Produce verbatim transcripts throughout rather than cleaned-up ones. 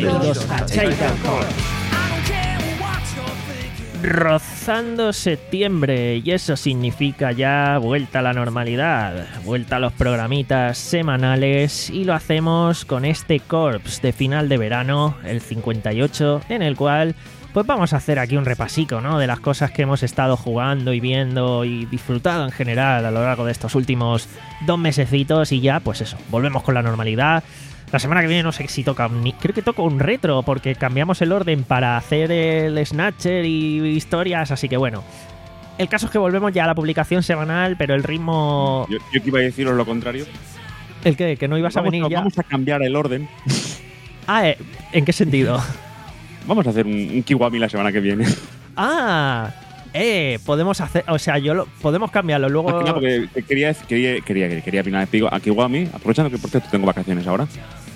Bienvenidos a Chaikan Corps. Rozando septiembre, y eso significa ya vuelta a la normalidad, vuelta a los programitas semanales, y lo hacemos con este Corps de final de verano, el cincuenta y ocho, en el cual pues vamos a hacer aquí un repasico, ¿no?, de las cosas que hemos estado jugando y viendo y disfrutado en general a lo largo de estos últimos dos mesecitos, y ya pues eso, volvemos con la normalidad. La semana que viene no sé si toca, creo que toca un retro, porque cambiamos el orden para hacer el Snatcher y historias, así que bueno. El caso es que volvemos ya a la publicación semanal, pero el ritmo... Yo, yo que iba a deciros lo contrario. ¿El qué? ¿Que no ibas vamos, a venir no, ya? Vamos a cambiar el orden. Ah, eh, ¿en qué sentido? Vamos a hacer un, un Kiwami la semana que viene. Ah, eh, podemos hacer... O sea, yo lo, podemos cambiarlo, luego... Más que nada porque quería, quería, quería, quería opinar a Kiwami, aprovechando que por cierto tengo vacaciones ahora.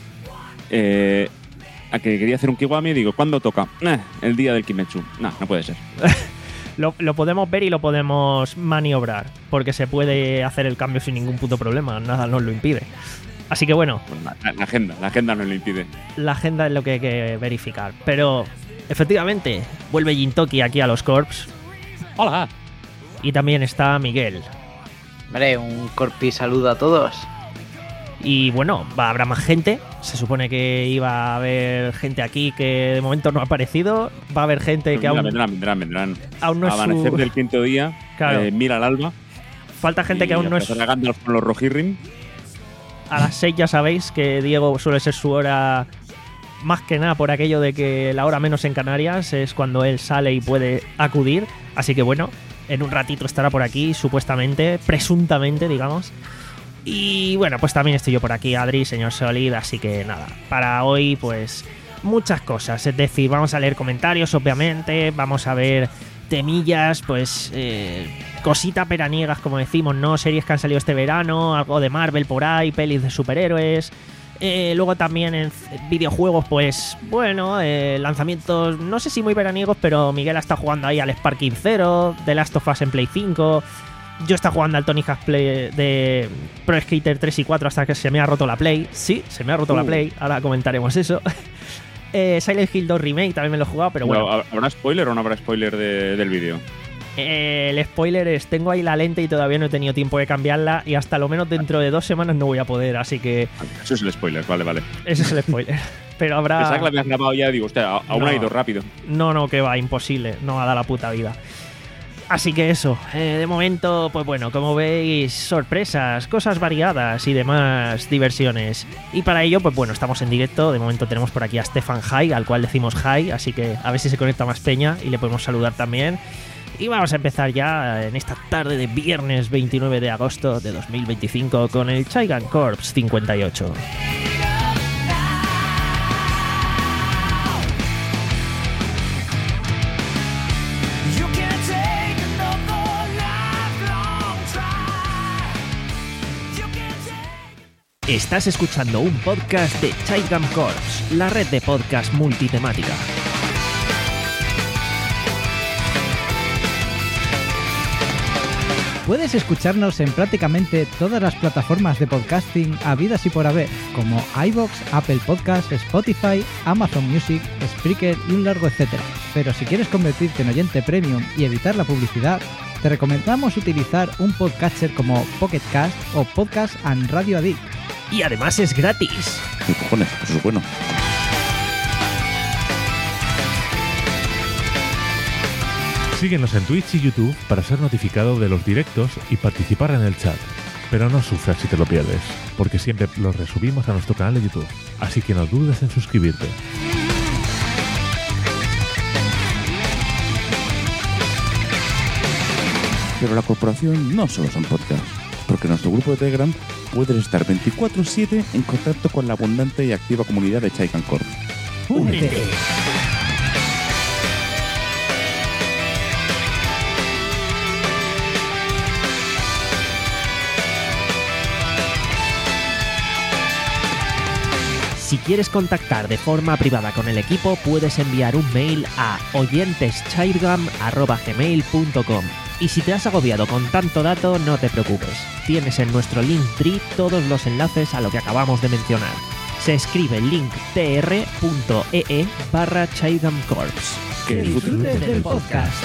Eh, a que quería hacer un Kiwami y digo, ¿cuándo toca? Eh, el día del Kimetsu. No, no puede ser. lo, lo podemos ver y lo podemos maniobrar, porque se puede hacer el cambio sin ningún puto problema, nada nos lo impide. Así que bueno, bueno la, la agenda, la agenda nos lo impide. La agenda es lo que hay que verificar. Pero efectivamente, vuelve Jintoki aquí a los Corps. Hola. Y también está Miguel. Vale, un corpi saludo a todos. Y bueno, va, habrá más gente. Se supone que iba a haber gente aquí que de momento no ha aparecido. Va a haber gente Pero que mira, aún... Vendrán, vendrán, vendrán. Aún no es Amanecer su... del quinto día, claro. eh, mira al alba. Falta gente que aún no es... Gandalf con los Rohirrim. A las seis ya sabéis que Diego suele ser su hora, más que nada por aquello de que la hora menos en Canarias es cuando él sale y puede acudir. Así que bueno, en un ratito estará por aquí, supuestamente, presuntamente, digamos. Y bueno, pues también estoy yo por aquí, Adri, señor Solid, así que nada, para hoy pues muchas cosas. Es decir, vamos a leer comentarios, obviamente, vamos a ver temillas, pues eh, cositas veraniegas, como decimos, ¿no? Series que han salido este verano, algo de Marvel por ahí, pelis de superhéroes. Eh, luego también en videojuegos, pues bueno, eh, lanzamientos, no sé si muy veraniegos, pero Miguel está jugando ahí al Sparking Zero, The Last of Us en Play cinco. Yo estaba jugando al Tony Hawk Play de Pro Skater tres y cuatro hasta que se me ha roto la Play. Sí, se me ha roto uh. la Play, ahora comentaremos eso. Eh, Silent Hill dos Remake también me lo he jugado, pero bueno. No, ¿habrá spoiler o no habrá spoiler de, del vídeo? Eh, el spoiler es, tengo ahí la lente y todavía no he tenido tiempo de cambiarla y hasta lo menos dentro de dos semanas no voy a poder, así que... Eso es el spoiler, vale, vale. Ese es el spoiler. Pero habrá... Pensaba que la habías grabado ya, digo, hostia, aún no, ha ido rápido. No, no, que va, imposible, no va a dar la puta vida. Así que eso, eh, de momento, pues bueno, como veis, sorpresas, cosas variadas y demás diversiones. Y para ello, pues bueno, estamos en directo. De momento tenemos por aquí a Stefan Hi, al cual decimos hi, así que a ver si se conecta más peña y le podemos saludar también. Y vamos a empezar ya en esta tarde de viernes veintinueve de agosto de dos mil veinticinco con el Chaikan Corps cincuenta y ocho. Estás escuchando un podcast de Chaikan Corps, la red de podcast multitemática. Puedes escucharnos en prácticamente todas las plataformas de podcasting habidas y por haber, como iVoox, Apple Podcasts, Spotify, Amazon Music, Spreaker y un largo etcétera. Pero si quieres convertirte en oyente premium y evitar la publicidad, te recomendamos utilizar un podcatcher como Pocket Cast o Podcast and Radio Addict. Y además es gratis. ¿Qué cojones? Eso es bueno. Síguenos en Twitch y YouTube para ser notificado de los directos y participar en el chat. Pero no sufras si te lo pierdes, porque siempre los resubimos a nuestro canal de YouTube. Así que no dudes en suscribirte. Pero la corporación no solo son podcasts, porque en nuestro grupo de Telegram puedes estar veinticuatro siete en contacto con la abundante y activa comunidad de Chaikan Corps. ¡Únete! Si quieres contactar de forma privada con el equipo, puedes enviar un mail a oyenteschairgam arroba gmail punto com. Y si te has agobiado con tanto dato, no te preocupes. Tienes en nuestro Linktree todos los enlaces a lo que acabamos de mencionar. Se escribe linktr.ee barra Chaigam Corps. Que Disfrutes del podcast.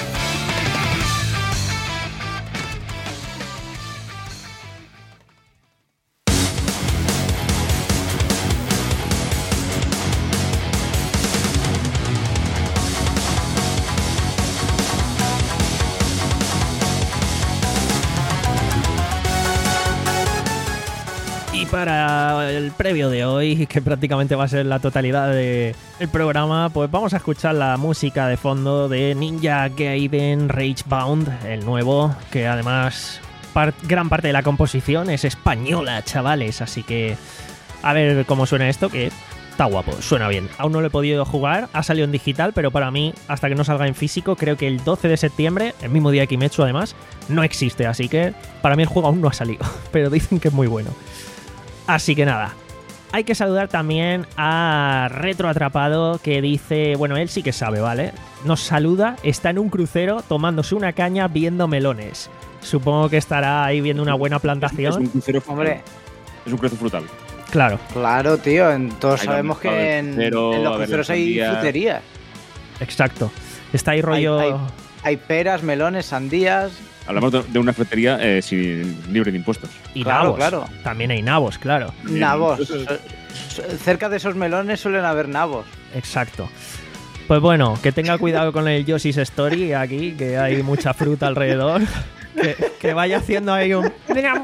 Y para el previo de hoy, que prácticamente va a ser la totalidad del programa, pues vamos a escuchar la música de fondo de Ninja Gaiden Ragebound, el nuevo, que además par- gran parte de la composición es española, chavales, así que a ver cómo suena esto, que está guapo, suena bien. Aún no lo he podido jugar, ha salido en digital, pero para mí, hasta que no salga en físico, creo que el doce de septiembre, el mismo día que Kimetsu además, no existe, así que para mí el juego aún no ha salido, pero dicen que es muy bueno. Así que nada, hay que saludar también a Retro Atrapado, que dice, bueno, él sí que sabe, ¿vale? Nos saluda, está en un crucero tomándose una caña viendo melones. Supongo que estará ahí viendo una buena Es plantación. un crucero frutal. Hombre, Es un crucero frutal. Claro, claro, tío. en- Todos Ahí sabemos vamos, a ver, que en, crucero, en a los ver, cruceros hay sandía. fruterías. exacto. Está ahí rollo... hay- Hay peras, melones, sandías. Hablamos de, de una frutería eh, sin, libre de impuestos. Y Claro, nabos. claro. También hay nabos, claro. Nabos. Eso es- So- Cerca de esos melones suelen haber nabos. Exacto. Pues bueno, que tenga cuidado con el Yoshi's Story aquí, que hay mucha fruta alrededor. Que, que vaya haciendo ahí un...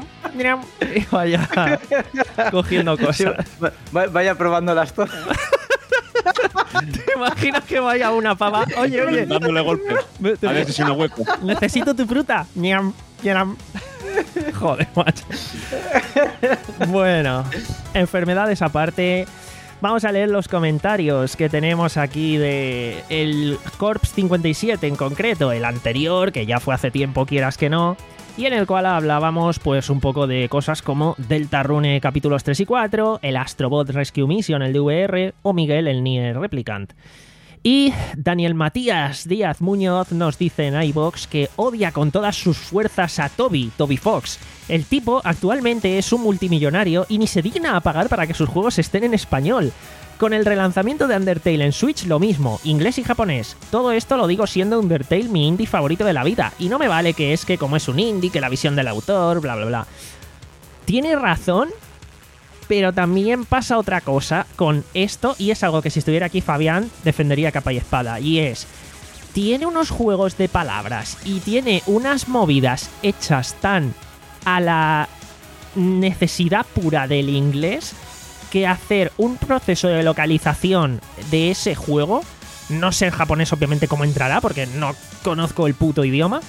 y vaya cogiendo Sí, cosas. va- va- vaya probándolas todas. ¿Te imaginas que vaya una pava? Oye, oye, Dándole golpes. te- A ver si no hueco. necesito tu fruta. Ñam, ñam. Joder, macho. Bueno, enfermedades aparte, vamos a leer los comentarios que tenemos aquí de el Corps cincuenta y siete en concreto, el anterior, que ya fue hace tiempo, quieras que no, y en el cual hablábamos pues un poco de cosas como Deltarune capítulos tres y cuatro, el Astrobot Rescue Mission, el D V R, o Miguel, el Nier Replicant. Y Daniel Matías Díaz Muñoz nos dice en iVoox que odia con todas sus fuerzas a Toby, Toby Fox. El tipo actualmente es un multimillonario y ni se digna a pagar para que sus juegos estén en español. Con el relanzamiento de Undertale en Switch lo mismo, inglés y japonés. Todo esto lo digo siendo Undertale mi indie favorito de la vida. Y no me vale que es que como es un indie, que la visión del autor, bla bla bla. Tiene razón, pero también pasa otra cosa con esto, y es algo que si estuviera aquí Fabián defendería capa y espada, y es, tiene unos juegos de palabras y tiene unas movidas hechas tan a la necesidad pura del inglés que hacer un proceso de localización de ese juego, no sé en japonés obviamente cómo entrará porque no conozco el puto idioma,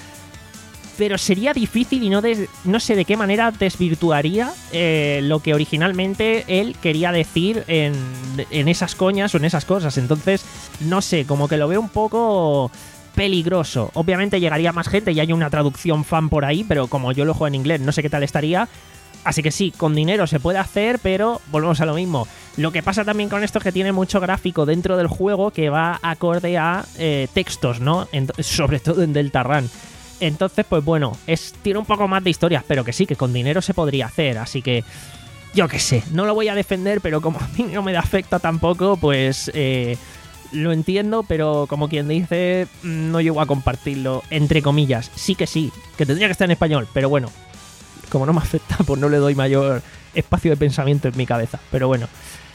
pero sería difícil y no, des- no sé de qué manera desvirtuaría eh, lo que originalmente él quería decir en, en esas coñas o en esas cosas. Entonces, no sé, como que lo veo un poco peligroso. Obviamente llegaría más gente y hay una traducción fan por ahí, pero como yo lo juego en inglés, no sé qué tal estaría. Así que sí, con dinero se puede hacer, pero volvemos a lo mismo. Lo que pasa también con esto es que tiene mucho gráfico dentro del juego que va acorde a eh, textos, ¿no? Ent- sobre todo en Deltarune. Entonces, pues bueno, es, tiene un poco más de historias, pero que sí, que con dinero se podría hacer. Así que, yo qué sé, no lo voy a defender, pero como a mí no me afecta tampoco, pues eh, lo entiendo, pero como quien dice, no llego a compartirlo, entre comillas. Sí que sí, que tendría que estar en español, pero bueno, como no me afecta, pues no le doy mayor espacio de pensamiento en mi cabeza. Pero bueno.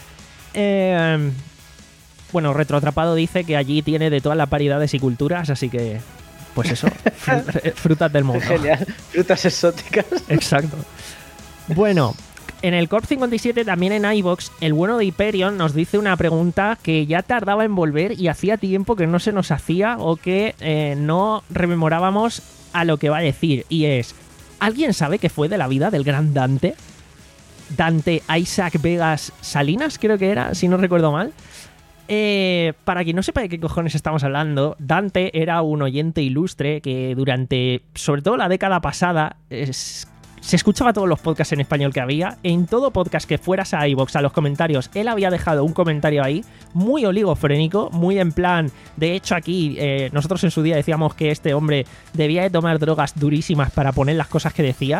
Eh, bueno, Retroatrapado dice que allí tiene de todas las variedades y culturas, así que... Pues eso, fru- frutas del mundo. Genial. Frutas exóticas. Exacto. Bueno, en el Corp cincuenta y siete, también en iVoox, el bueno de Hyperion nos dice una pregunta que ya tardaba en volver y hacía tiempo que no se nos hacía o que eh, no rememorábamos a lo que va a decir. Y es, ¿alguien sabe qué fue de la vida del gran Dante? Dante Isaac Vegas Salinas, creo que era, si no recuerdo mal. Eh, para quien no sepa de qué cojones estamos hablando, Dante era un oyente ilustre que durante, sobre todo la década pasada, es, se escuchaba todos los podcasts en español que había. En todo podcast que fueras a iVoox, a los comentarios, él había dejado un comentario ahí, muy oligofrénico, muy en plan, de hecho aquí, eh, nosotros en su día decíamos que este hombre debía de tomar drogas durísimas para poner las cosas que decía,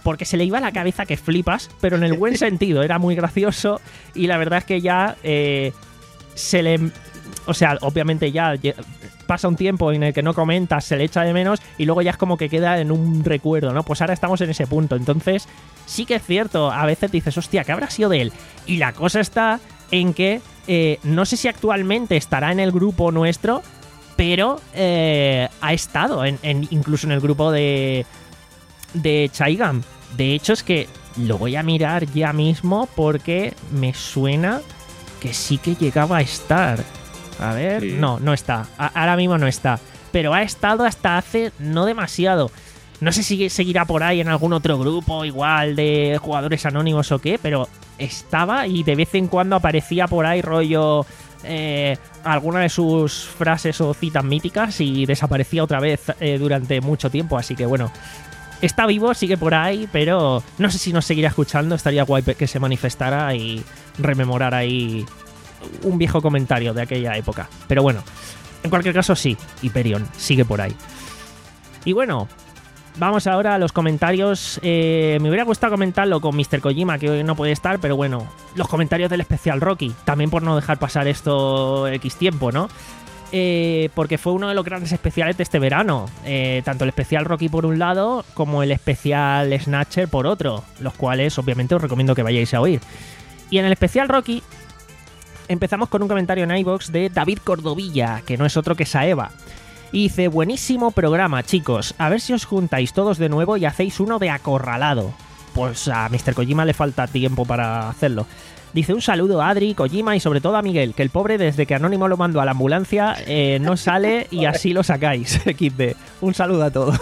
porque se le iba la cabeza que flipas, pero en el buen sentido, era muy gracioso y la verdad es que ya eh, se le... O sea, obviamente ya pasa un tiempo en el que no comentas, se le echa de menos y luego ya es como que queda en un recuerdo, ¿no? Pues ahora estamos en ese punto, entonces sí que es cierto, a veces dices, hostia, ¿qué habrá sido de él? Y la cosa está en que eh, no sé si actualmente estará en el grupo nuestro, pero eh, ha estado en, en, incluso en el grupo de, de Chaigam. De hecho, es que lo voy a mirar ya mismo porque me suena que sí que llegaba a estar. A ver, sí. no, no está. A- ahora mismo no está. Pero ha estado hasta hace no demasiado. No sé si seguirá por ahí en algún otro grupo igual de jugadores anónimos o qué, pero estaba y de vez en cuando aparecía por ahí rollo eh, alguna de sus frases o citas míticas y desaparecía otra vez eh, durante mucho tiempo. Así que bueno, está vivo, sigue por ahí, pero no sé si nos seguirá escuchando. Estaría guay que se manifestara y rememorara ahí un viejo comentario de aquella época. Pero bueno, en cualquier caso sí, Hyperion sigue por ahí. Y bueno, vamos ahora a los comentarios. Eh, me hubiera gustado comentarlo con mister Kojima, que hoy no puede estar, pero bueno, los comentarios del especial Rocky, también por no dejar pasar esto X tiempo, ¿no? Eh, porque fue uno de los grandes especiales de este verano, eh, tanto el especial Rocky por un lado como el especial Snatcher por otro, los cuales obviamente os recomiendo que vayáis a oír. Y en el especial Rocky empezamos con un comentario en iVoox de David Cordovilla, que no es otro que Saeva. Y dice, buenísimo programa, chicos. A ver si os juntáis todos de nuevo y hacéis uno de Acorralado. Pues a mister Kojima le falta tiempo para hacerlo. Dice, un saludo a Adri, Kojima y sobre todo a Miguel, que el pobre desde que Anónimo lo mandó a la ambulancia eh, no sale y así lo sacáis. equis de. Un saludo a todos.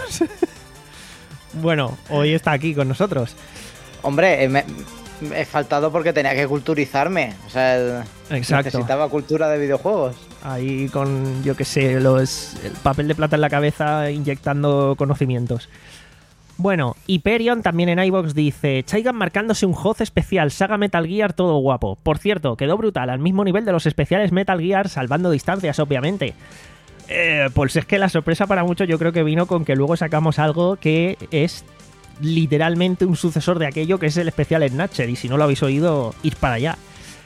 Bueno, hoy está aquí con nosotros. Hombre, eh, me... he faltado porque tenía que culturizarme. O sea, el... Exacto. necesitaba cultura de videojuegos. Ahí con, yo qué sé, los, el papel de plata en la cabeza inyectando conocimientos. Bueno, Hyperion también en iVoox dice, Chaigan marcándose un J O Z especial, saga Metal Gear, todo guapo. Por cierto, quedó brutal, al mismo nivel de los especiales Metal Gear, salvando distancias, obviamente. Eh, pues es que la sorpresa para muchos yo creo que vino con que luego sacamos algo que es literalmente un sucesor de aquello que es el especial Snatcher, y si no lo habéis oído, id para allá.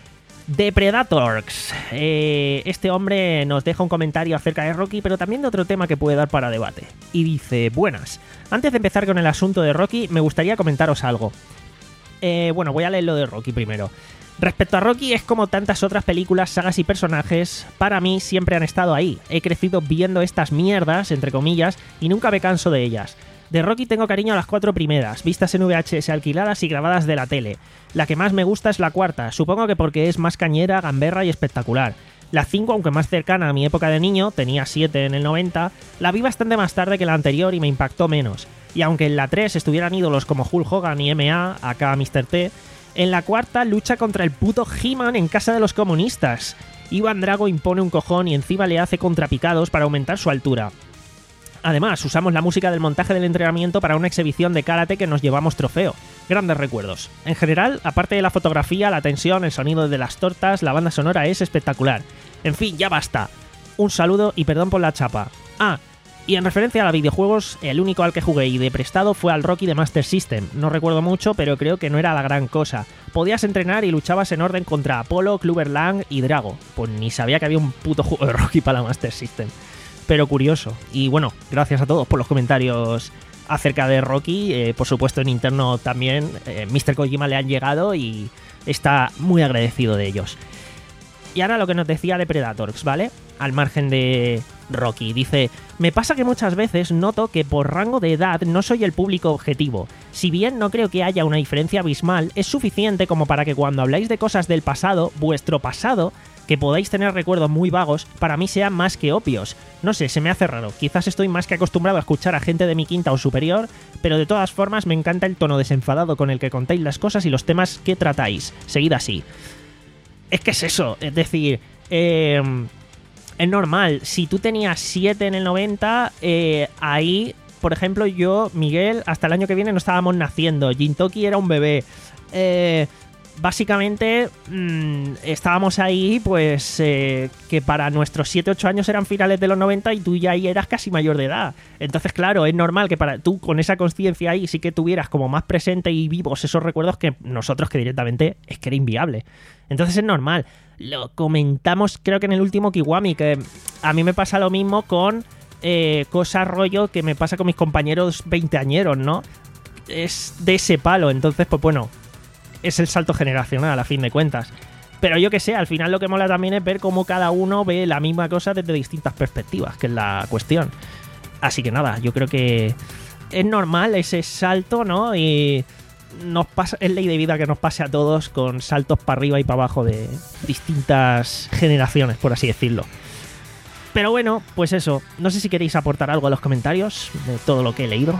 Depredators. Eh, este hombre nos deja un comentario acerca de Rocky, pero también de otro tema que puede dar para debate. Y dice, buenas. Antes de empezar con el asunto de Rocky, me gustaría comentaros algo. Eh, bueno, voy a leer lo de Rocky primero. Respecto a Rocky, es como tantas otras películas, sagas y personajes, para mí siempre han estado ahí. He crecido viendo estas mierdas, entre comillas, y nunca me canso de ellas. De Rocky tengo cariño a las cuatro primeras, vistas en V H S alquiladas y grabadas de la tele. La que más me gusta es la cuarta, supongo que porque es más cañera, gamberra y espectacular. La cinco, aunque más cercana a mi época de niño, tenía siete en el noventa, la vi bastante más tarde que la anterior y me impactó menos. Y aunque en la tres estuvieran ídolos como Hulk Hogan y M A, acá mister T, en la cuarta lucha contra el puto He-Man en casa de los comunistas. Iván Drago impone un cojón y encima le hace contrapicados para aumentar su altura. Además, usamos la música del montaje del entrenamiento para una exhibición de karate que nos llevamos trofeo. Grandes recuerdos. En general, aparte de la fotografía, la tensión, el sonido de las tortas, la banda sonora es espectacular. En fin, ya basta. Un saludo y perdón por la chapa. Ah, y en referencia a los videojuegos, el único al que jugué y de prestado fue al Rocky de Master System. No recuerdo mucho, pero creo que no era la gran cosa. Podías entrenar y luchabas en orden contra Apollo, Clubber Lang y Drago. Pues ni sabía que había un puto juego de Rocky para la Master System. Pero curioso. Y bueno, gracias a todos por los comentarios acerca de Rocky. Eh, por supuesto, en interno también eh, mister Kojima le han llegado y está muy agradecido de ellos. Y ahora lo que nos decía de Predators, ¿vale? Al margen de Rocky. Dice, me pasa que muchas veces noto que por rango de edad no soy el público objetivo. Si bien no creo que haya una diferencia abismal, es suficiente como para que cuando habláis de cosas del pasado, vuestro pasado, que podáis tener recuerdos muy vagos, para mí sean más que obvios. No sé, se me hace raro. Quizás estoy más que acostumbrado a escuchar a gente de mi quinta o superior, pero de todas formas me encanta el tono desenfadado con el que contáis las cosas y los temas que tratáis. Seguid así. Es que es eso, es decir, eh, es normal. Si tú tenías siete en el noventa, eh, ahí, por ejemplo, yo, Miguel, hasta el año que viene no estábamos naciendo. Jintoki era un bebé. Eh... básicamente mmm, estábamos ahí, pues eh, que para nuestros siete ocho años eran finales de los noventa y tú ya ahí eras casi mayor de edad. Entonces, claro, es normal que para tú con esa conciencia ahí sí que tuvieras como más presente y vivos esos recuerdos que nosotros, que directamente es que era inviable. Entonces es normal. Lo comentamos creo que en el último Kiwami, que a mí me pasa lo mismo con eh, cosas rollo que me pasa con mis compañeros veinteañeros, ¿no? Es de ese palo, entonces pues bueno, es el salto generacional a fin de cuentas. Pero yo que sé, al final lo que mola también es ver cómo cada uno ve la misma cosa desde distintas perspectivas, que es la cuestión. Así que nada, yo creo que es normal ese salto, ¿no? Y nos pasa, es ley de vida que nos pase a todos con saltos para arriba y para abajo de distintas generaciones, por así decirlo. Pero bueno, pues eso, no sé si queréis aportar algo a los comentarios de todo lo que he leído.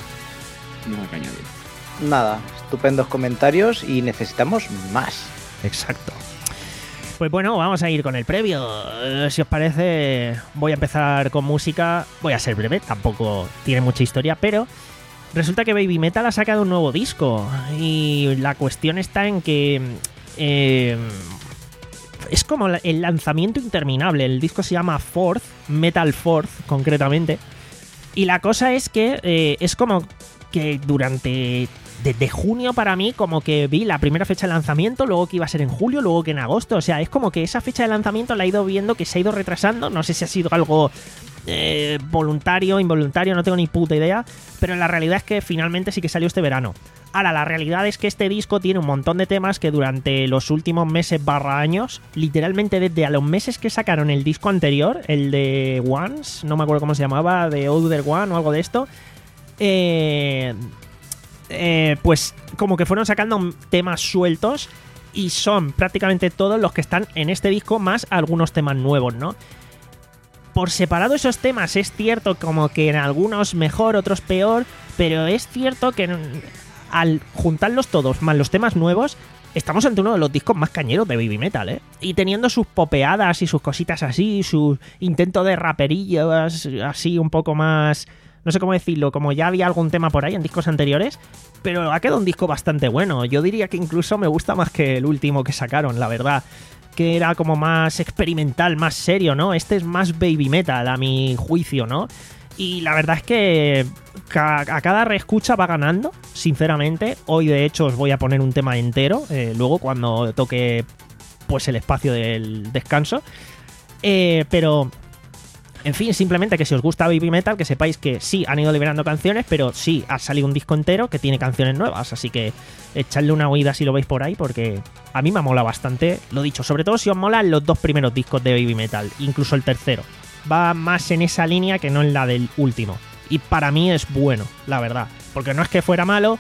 No hay que añadir. Nada, estupendos comentarios y necesitamos más. Exacto. Pues bueno, vamos a ir con el previo. Eh, si os parece, voy a empezar con música. Voy a ser breve, tampoco tiene mucha historia, pero resulta que Baby Metal ha sacado un nuevo disco. Y la cuestión está en que eh, es como el lanzamiento interminable. El disco se llama Fourth, Metal Fourth concretamente. Y la cosa es que eh, es como que durante... Desde junio para mí como que vi la primera fecha de lanzamiento, luego que iba a ser en julio, luego que en agosto. O sea, es como que esa fecha de lanzamiento la he ido viendo que se ha ido retrasando. No sé si ha sido algo eh, voluntario, involuntario, no tengo ni puta idea. Pero la realidad es que finalmente sí que salió este verano. Ahora, la realidad es que este disco tiene un montón de temas que durante los últimos meses barra años, literalmente desde a los meses que sacaron el disco anterior, el de Once, no me acuerdo cómo se llamaba, de Other One o algo de esto, eh... Eh, pues como que fueron sacando temas sueltos y son prácticamente todos los que están en este disco, más algunos temas nuevos, ¿no? Por separado esos temas es cierto como que en algunos mejor, otros peor, pero es cierto que al juntarlos todos más los temas nuevos estamos ante uno de los discos más cañeros de Baby Metal, ¿eh? Y teniendo sus popeadas y sus cositas así, su intento de raperillas así un poco más... No sé cómo decirlo, como ya había algún tema por ahí en discos anteriores, pero ha quedado un disco bastante bueno. Yo diría que incluso me gusta más que el último que sacaron, la verdad. Que era como más experimental, más serio, ¿no? Este es más Baby Metal, a mi juicio, ¿no? Y la verdad es que a cada reescucha va ganando, sinceramente. Hoy, de hecho, os voy a poner un tema entero, eh, luego cuando toque pues el espacio del descanso. Eh, pero... En fin, simplemente que si os gusta Baby Metal, que sepáis que sí, han ido liberando canciones, pero sí, ha salido un disco entero que tiene canciones nuevas, así que echadle una oída si lo veis por ahí, porque a mí me mola bastante, lo dicho, sobre todo si os molan los dos primeros discos de Baby Metal, incluso el tercero. Va más en esa línea que no en la del último, y para mí es bueno, la verdad, porque no es que fuera malo,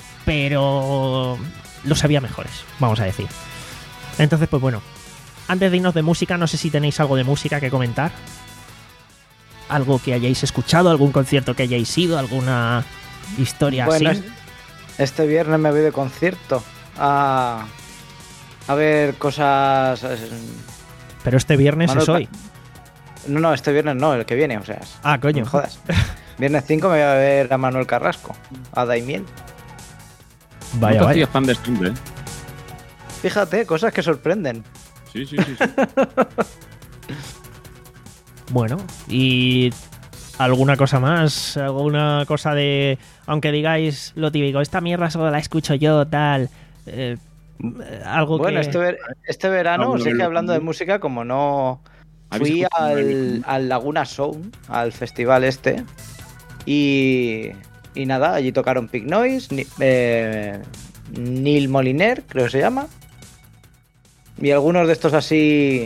pero los había mejores, vamos a decir. Entonces, pues bueno, antes de irnos de música, no sé si tenéis algo de música que comentar. Algo que hayáis escuchado, algún concierto que hayáis ido, alguna historia bueno, así. Bueno, este viernes me voy de concierto a, a ver cosas... Pero este viernes Manuel, es hoy. No, no, este viernes no, el que viene, o sea... Ah, coño. No jodas. Viernes cinco me voy a ver a Manuel Carrasco, a Daimiel. Vaya, no te vaya. hacías fan de Stumble, ¿eh? Fíjate, cosas que sorprenden. Sí, sí, sí. sí. Bueno, y alguna cosa más, alguna cosa de, aunque digáis lo típico, esta mierda solo la escucho yo, tal, eh, algo bueno, que... este, ver, este verano, Alguno os dije que lo- hablando de música, como no ¿Habéis fui escuchado al, el- al Laguna Sound, al festival este, y, y nada, allí tocaron Pig Noise, Ni- eh, Neil Moliner, creo que se llama, y algunos de estos así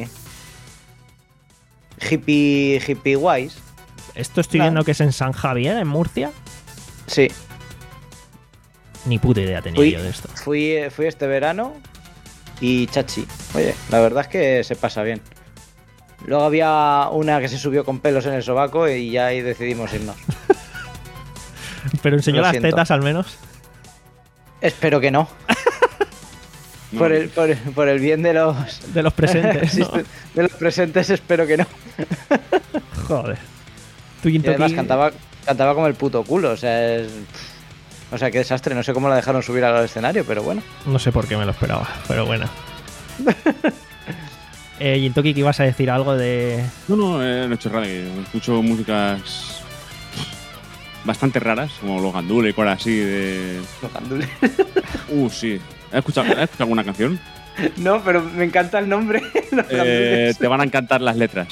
hippie, hippie guays. Esto estoy Nada. viendo que es en San Javier, en Murcia. Sí, Ni puta idea tenía Fui- yo de esto. fui, fui este verano y chachi. Oye, la verdad es que se pasa bien. Luego había una que se subió con pelos en el sobaco y ya ahí decidimos irnos. Pero enseñó Lo las siento. tetas al menos. Espero que no. No, Por el, por, por el bien de los, De los presentes, ¿no? de los presentes, espero que no. Joder. Tú Y además Toki- cantaba, cantaba como el puto culo. O sea, es- O sea, qué desastre. No sé cómo la dejaron subir al escenario, pero bueno. No sé por qué me lo esperaba, pero bueno. eh, Jintoki, ¿que ibas a decir algo de...? No, no, eh, no he hecho radio. Escucho músicas bastante raras, como los Gandule y cosas así de... Los Gandule. Uh, sí. ¿Has escuchado, ¿has escuchado alguna canción? No, pero me encanta el nombre. Los Eh, Gandules. te van a encantar las letras.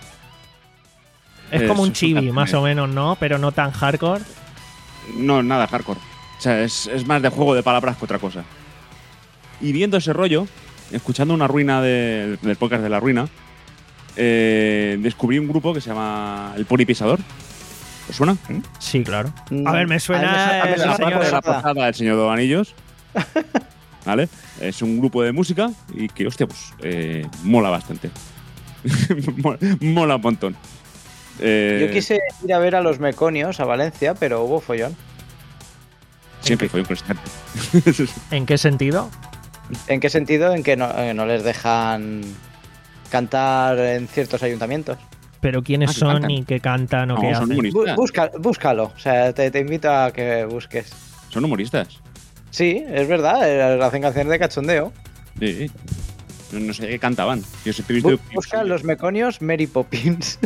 Es Eh, como un son chibi, canciones. más o menos, ¿no? Pero no tan hardcore. No, nada hardcore. O sea, es, es más de juego de palabras que otra cosa. Y viendo ese rollo, escuchando una ruina de, del podcast de La Ruina, eh, descubrí un grupo que se llama El Pony Pisador. ¿Os suena? Sí, claro. Mm, A ver, me a suena mí me suena- a mí me el suena La señor parte de la Posada. portada del Señor de los Anillos. ¿Vale? Es un grupo de música y que, hostia, pues eh, mola bastante. mola, mola un montón. Eh, Yo quise ir a ver a los Meconios a Valencia, pero hubo follón. Siempre fue un concierto. ¿En qué sentido? ¿En qué sentido? En que no, eh, no les dejan cantar en ciertos ayuntamientos. ¿Pero quiénes Ah, que son cantan. y qué cantan o No, qué son hacen? humoristas. Bu- busca- búscalo, o sea, te, te invito a que busques. Son humoristas. Sí, es verdad, eh, hacen canciones de cachondeo. Sí. No, no sé qué cantaban. Yo siempre he visto. Bu- busca los Meconios Mary Poppins.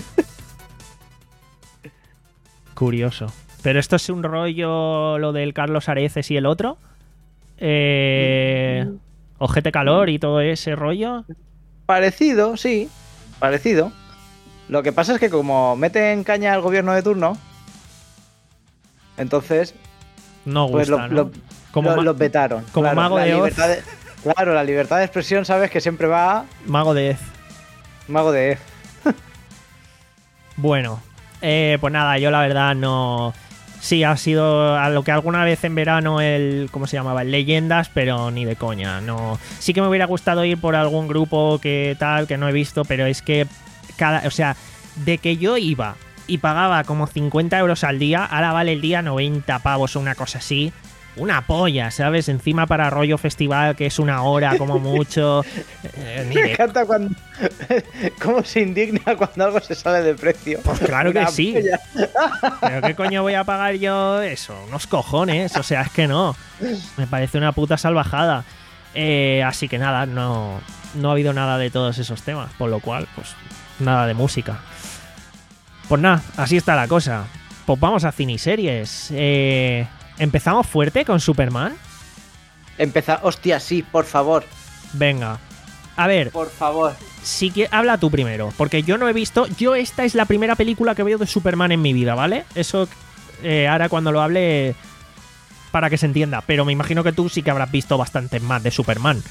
Curioso. ¿Pero esto es un rollo lo del Carlos Areces y el otro? Eh, Ojete Calor y todo ese rollo. Parecido, sí, parecido. Lo que pasa es que como meten caña al gobierno de turno, entonces No pues gusta, lo, ¿no? lo- Como lo- ma- los vetaron. como Claro, Mago la de Oz. libertad de- Claro, la libertad de expresión, sabes que siempre va a Mago de Ez. Mago de Oz. Bueno, eh, pues nada, yo la verdad no... Sí, ha sido a lo que alguna vez en verano el... ¿Cómo se llamaba? El Leyendas, pero ni de coña. No. Sí que me hubiera gustado ir por algún grupo que tal, que no he visto, pero es que cada... O sea, de que yo iba y pagaba como cincuenta euros al día, ahora vale el día noventa pavos o una cosa así. Una polla, ¿sabes? Encima para rollo festival, que es una hora como mucho. Eh, ni Me de- encanta cuando cómo se indigna cuando algo se sale de precio. Pues claro que Una sí. polla. ¿Pero qué coño voy a pagar yo eso? Unos cojones. O sea, es que no. Me parece una puta salvajada. Eh, así que nada, no, no ha habido nada de todos esos temas. Por lo cual, pues nada de música. Pues nada, así está la cosa. Pues vamos a ciniseries. Eh, Empezamos fuerte con Superman. Empezar, hostia, sí, por favor, Venga. A ver, por favor. si que, habla tú primero. Porque yo no he visto. Yo, esta es la primera película que veo de Superman en mi vida, ¿vale? Eso eh, ahora cuando lo hable. Para que se entienda. Pero me imagino que tú sí que habrás visto bastante más de Superman.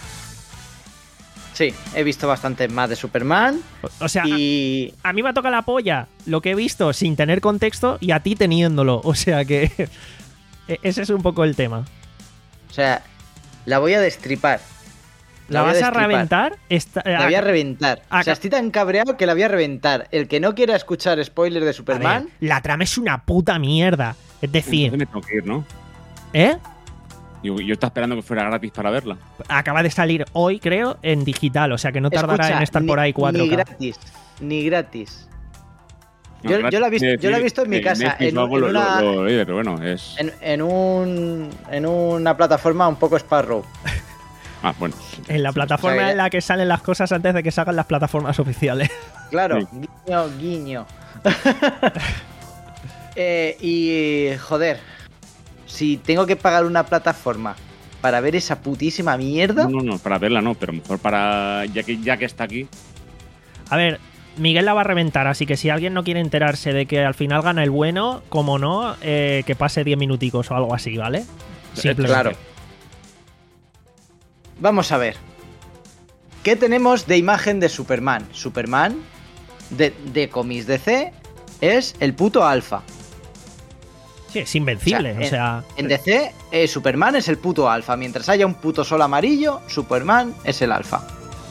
Sí, he visto bastante más de Superman O, o sea, y a, a mí me toca la polla lo que he visto sin tener contexto y a ti teniéndolo. O sea que. e- ese es un poco el tema. o sea, la voy a destripar. ¿La voy vas a destripar. reventar? Esta- La voy a reventar. a- O sea, estoy tan cabreado que la voy a reventar. El que no quiera escuchar spoilers de a Superman, ver, la trama es una puta mierda. Es decir, Entonces me tengo que ir, ¿no? ¿eh? Yo, yo estaba esperando que fuera gratis para verla. Acaba de salir hoy, creo, en digital. O sea que no tardará escucha, en estar ni- por ahí cuatro Ni K. gratis, ni gratis. No, Yo- gratis yo la he visto- quiere yo la he decir visto en mi que casa, Netflix en o un- algo en lo- lo- una- lo oye, pero bueno, es. En, en un en una plataforma un poco Sparrow. Ah, bueno. En la plataforma O sea, en la que salen las cosas antes de que salgan las plataformas oficiales. Claro, Sí. guiño, guiño. Eh, y joder, si tengo que pagar una plataforma para ver esa putísima mierda, No, no, no, para verla no, pero mejor para. Ya que, ya que está aquí. A ver, Miguel la va a reventar, así que si alguien no quiere enterarse de que al final gana el bueno, como no, eh, que pase diez minuticos o algo así, ¿vale? Simplemente. claro. Vamos a ver. ¿Qué tenemos de imagen de Superman? Superman de, de cómics D C es el puto alfa. Sí, es invencible, o O sea... sea, En D C, eh, Superman es el puto alfa. Mientras haya un puto sol amarillo, Superman es el alfa.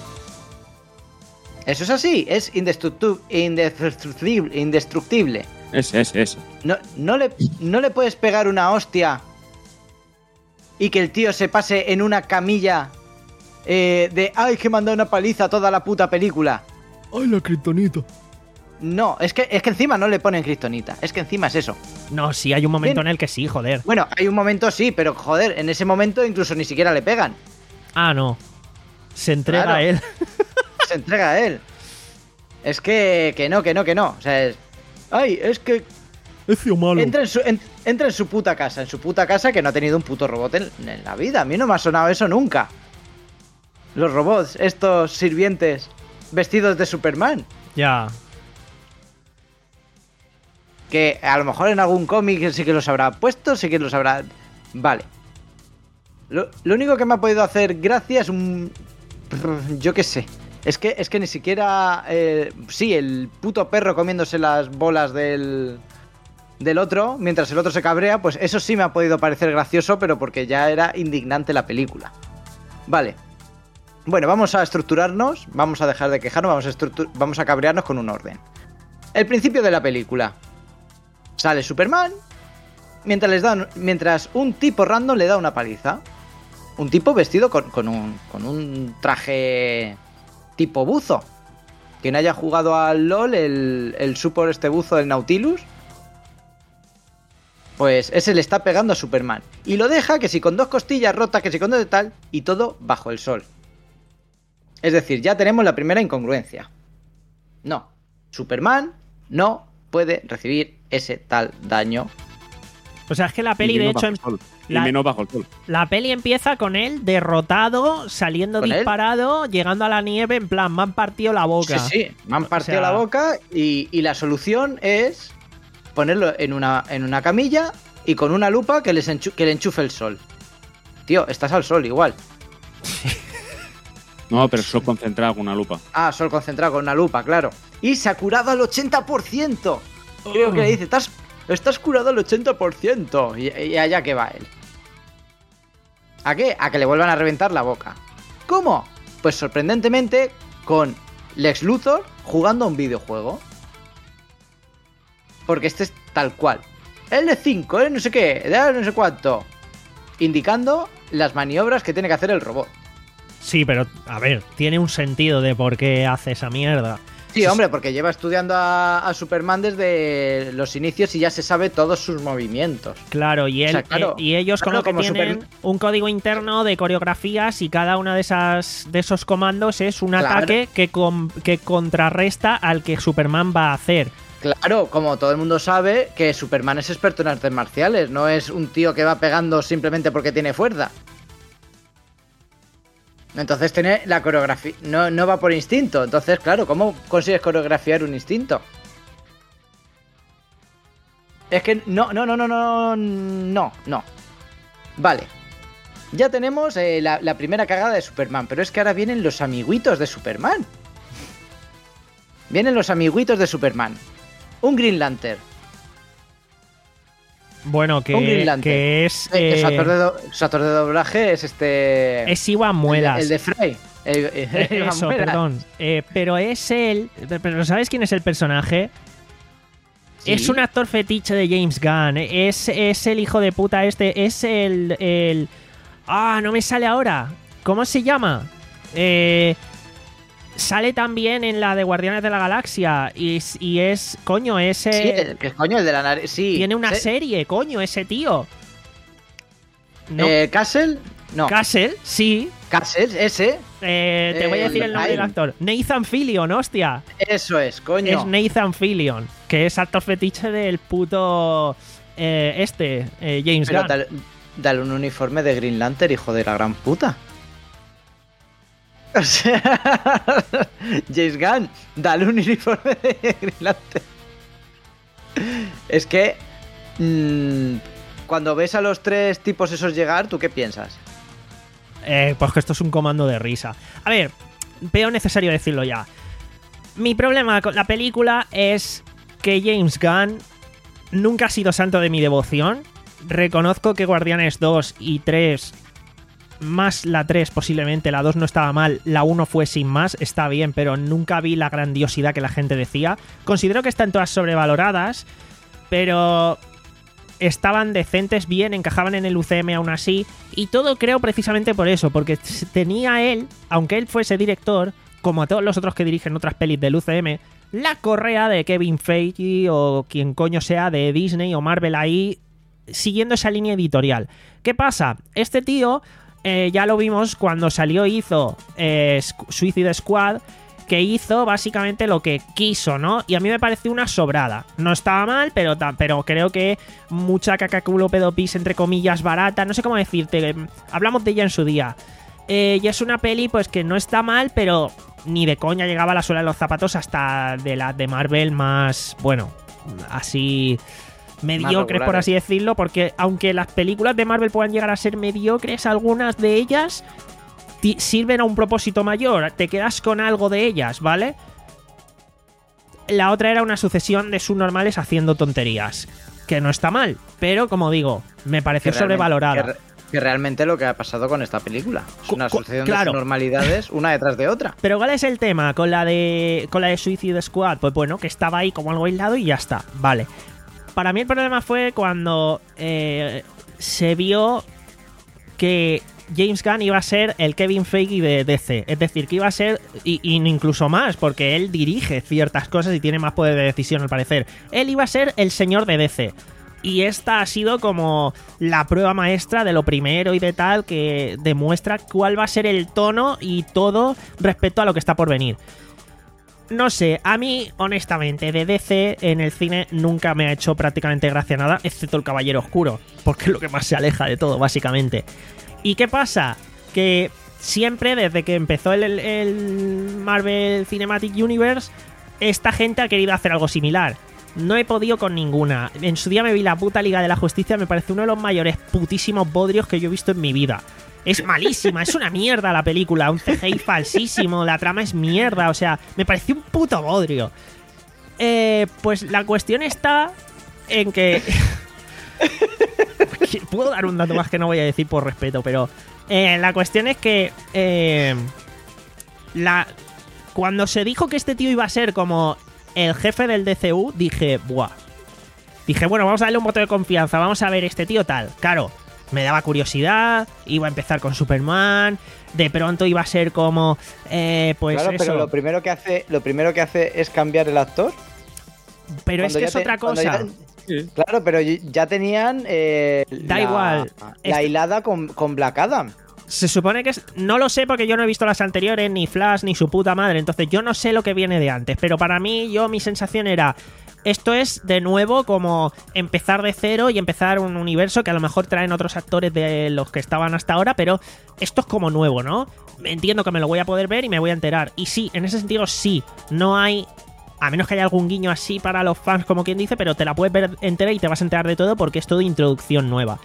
Eso es así, es indestructu- indestructible. indestructible. Ese, ese, ese. No, no, le, no le puedes pegar una hostia y que el tío se pase en una camilla eh, de ¡ay, que me han dado una paliza toda la puta película! ¡Ay, la kriptonita! No, es que, es que encima no le ponen kriptonita. Es que encima es eso. No, sí, hay un momento Bien. en el que sí, joder. Bueno, hay un momento sí, pero joder, en ese momento incluso ni siquiera le pegan. Ah, no. Se entrega Claro. a él. Se entrega a él. Es que, que no, que no, que no. O sea, es... Ay, es que Es tío malo. entra en, su, en- entra en su puta casa. En su puta casa que no ha tenido un puto robot en, en la vida. A mí no me ha sonado eso nunca. Los robots, estos sirvientes vestidos de Superman. Ya. Que a lo mejor en algún cómic sí que los habrá puesto, sí que los habrá... Vale. Lo, lo único que me ha podido hacer gracia es un... Yo qué sé. Es que, es que ni siquiera... eh, sí, el puto perro comiéndose las bolas del... Del otro, mientras el otro se cabrea, pues eso sí me ha podido parecer gracioso, pero porque ya era indignante la película. Vale. Bueno, vamos a estructurarnos, vamos a dejar de quejarnos, vamos a, estructu- vamos a cabrearnos con un orden. El principio de la película. Sale Superman, mientras, les dan, mientras un tipo random le da una paliza. Un tipo vestido con, con, un, con un traje tipo buzo. Quien haya jugado al LoL, el, el support este buzo del Nautilus, pues ese le está pegando a Superman. Y lo deja que si con dos costillas rotas, que si con dos de tal, y todo bajo el sol. Es decir, ya tenemos la primera incongruencia. No, Superman no puede recibir ese tal daño. O sea, es que la peli, Y de menos hecho, bajo el sol. Y la- menos bajo el sol. la peli empieza con él derrotado, saliendo ¿Con él? disparado, llegando a la nieve, en plan, me han partido la boca. Sí, sí, me han partido O sea- la boca y, y la solución es ponerlo en una, en una camilla y con una lupa que, les enchu- que le enchufe el sol. Tío, estás al sol igual. No, pero sol concentrado con una lupa. Ah, sol concentrado con una lupa, claro. Y se ha curado al ochenta por ciento. Creo que le dice, estás, estás curado al ochenta por ciento. Y, y allá que va él. ¿A qué? A que le vuelvan a reventar la boca. ¿Cómo? Pues sorprendentemente con Lex Luthor jugando a un videojuego. Porque este es tal cual. L cinco, ¿eh? No sé qué, no sé cuánto. Indicando las maniobras que tiene que hacer el robot. Sí, pero, a ver, tiene un sentido de por qué hace esa mierda. Sí, hombre, porque lleva estudiando a, a Superman desde los inicios y ya se sabe todos sus movimientos. Claro, y, él, O sea, claro, eh, y ellos claro, como que como tienen Super- un código interno de coreografías y cada una de esas de esos comandos es un Claro. ataque que, con- que contrarresta al que Superman va a hacer. Claro, como todo el mundo sabe que Superman es experto en artes marciales, no es un tío que va pegando simplemente porque tiene fuerza. Entonces tiene la coreografía, no, no va por instinto. Entonces, claro, ¿cómo consigues coreografiar un instinto? Es que no, no, no, no, no, no, no. Vale. Ya tenemos eh, la, la primera cagada de Superman, pero es que ahora vienen los amiguitos de Superman. Vienen los amiguitos de Superman. Un Green Lantern. Bueno, Un que, Green Lantern. que es... Eh, eh, su, actor de do- su actor de doblaje es este... es Iwan el, de- Muelas. el de Frey. El- el- Eh, Iwan Eso, Muelas. perdón. Eh, pero es él... Pero ¿sabes quién es el personaje? Sí. Es un actor fetiche de James Gunn. Es, es el hijo de puta este. Es el, el... Ah, no me sale ahora. ¿Cómo se llama? Eh... Sale también en la de Guardianes de la Galaxia. Y, y es... Coño, ese... Sí, el, que coño, el de la nariz. Sí. tiene una Se- serie, coño, ese tío. No. Eh, ¿Castle? No. Castle, sí. Castle, ese. Eh, te voy a Eh, decir el nombre del Iron. actor. Nathan Fillion, hostia. Eso es, coño. Es Nathan Fillion, que es actor fetiche del puto... eh, este, eh, James Pero Gunn. dale, dale un uniforme de Green Lantern, hijo de la gran puta. O sea, James Gunn, dale un uniforme de Green Lantern. Es que mm, cuando ves a los tres tipos esos llegar, ¿tú qué piensas? Eh, pues que esto es un comando de risa. A ver, veo necesario decirlo ya. Mi problema con la película es que James Gunn nunca ha sido santo de mi devoción. Reconozco que Guardianes dos y tres, más la tres posiblemente, la dos no estaba mal, la uno fue sin más, está bien, pero nunca vi la grandiosidad que la gente decía. Considero que están todas sobrevaloradas, pero estaban decentes, bien, encajaban en el U C M aún así, y todo creo precisamente por eso, porque tenía él, aunque él fuese director, como a todos los otros que dirigen otras pelis del U C M, la correa de Kevin Feige o quien coño sea de Disney o Marvel ahí, siguiendo esa línea editorial. ¿Qué pasa? Este tío, eh, ya lo vimos cuando salió, hizo eh, Suicide Squad, que hizo básicamente lo que quiso, ¿no? Y a mí me pareció una sobrada. No estaba mal, pero, pero creo que mucha cacaculo pedopis, entre comillas, barata, no sé cómo decirte, hablamos de ella en su día. Eh, y es una peli pues que no está mal, pero ni de coña llegaba a la suela de los zapatos hasta de las de Marvel más, bueno, así mediocres, por así decirlo, porque aunque las películas de Marvel puedan llegar a ser mediocres, algunas de ellas sirven a un propósito mayor, te quedas con algo de ellas, ¿vale? La otra era una sucesión de subnormales haciendo tonterías, que no está mal, pero como digo, me pareció que sobrevalorada. Que, re, que realmente lo que ha pasado con esta película es una sucesión claro. de subnormalidades una detrás de otra. Pero ¿cuál es el tema con la de con la de Suicide Squad? Pues bueno, que estaba ahí como algo aislado y ya está, vale. Para mí el problema fue cuando eh, se vio que James Gunn iba a ser el Kevin Feige de D C. Es decir, que iba a ser, y, y incluso más, porque él dirige ciertas cosas y tiene más poder de decisión al parecer. Él iba a ser el señor de D C. Y esta ha sido como la prueba maestra de lo primero y de tal, que demuestra cuál va a ser el tono y todo respecto a lo que está por venir. No sé, a mí, honestamente, de D C en el cine nunca me ha hecho prácticamente gracia nada, excepto el Caballero Oscuro, porque es lo que más se aleja de todo, básicamente. ¿Y qué pasa? Que siempre, desde que empezó el, el, el Marvel Cinematic Universe, esta gente ha querido hacer algo similar. No he podido con ninguna. En su día me vi la puta Liga de la Justicia, me parece uno de los mayores putísimos bodrios que yo he visto en mi vida. Es malísima, es una mierda la película, un C G I falsísimo, la trama es mierda, o sea, me pareció un puto bodrio. Eh, pues la cuestión está en que... Puedo dar un dato más que no voy a decir por respeto, pero eh, la cuestión es que eh, la, cuando se dijo que este tío iba a ser como el jefe del D C U, dije, buah. Dije, bueno, vamos a darle un voto de confianza, vamos a ver este tío tal. Claro, me daba curiosidad, iba a empezar con Superman, de pronto iba a ser como, eh, pues claro, eso. pero lo primero que hace, lo primero que hace es cambiar el actor. Pero es que es te, otra cosa. Ya, sí. Claro, pero ya tenían eh, da la, igual. la este... hilada con, con Black Adam. Se supone que es... No lo sé porque yo no he visto las anteriores, ni Flash, ni su puta madre. Entonces yo no sé lo que viene de antes. Pero para mí, yo, mi sensación era... Esto es, de nuevo, como empezar de cero y empezar un universo que a lo mejor traen otros actores de los que estaban hasta ahora, pero esto es como nuevo, ¿no? Entiendo que me lo voy a poder ver y me voy a enterar. Y sí, en ese sentido sí. No hay... A menos que haya algún guiño así para los fans, como quien dice, pero te la puedes ver entera y te vas a enterar de todo porque es todo introducción nueva.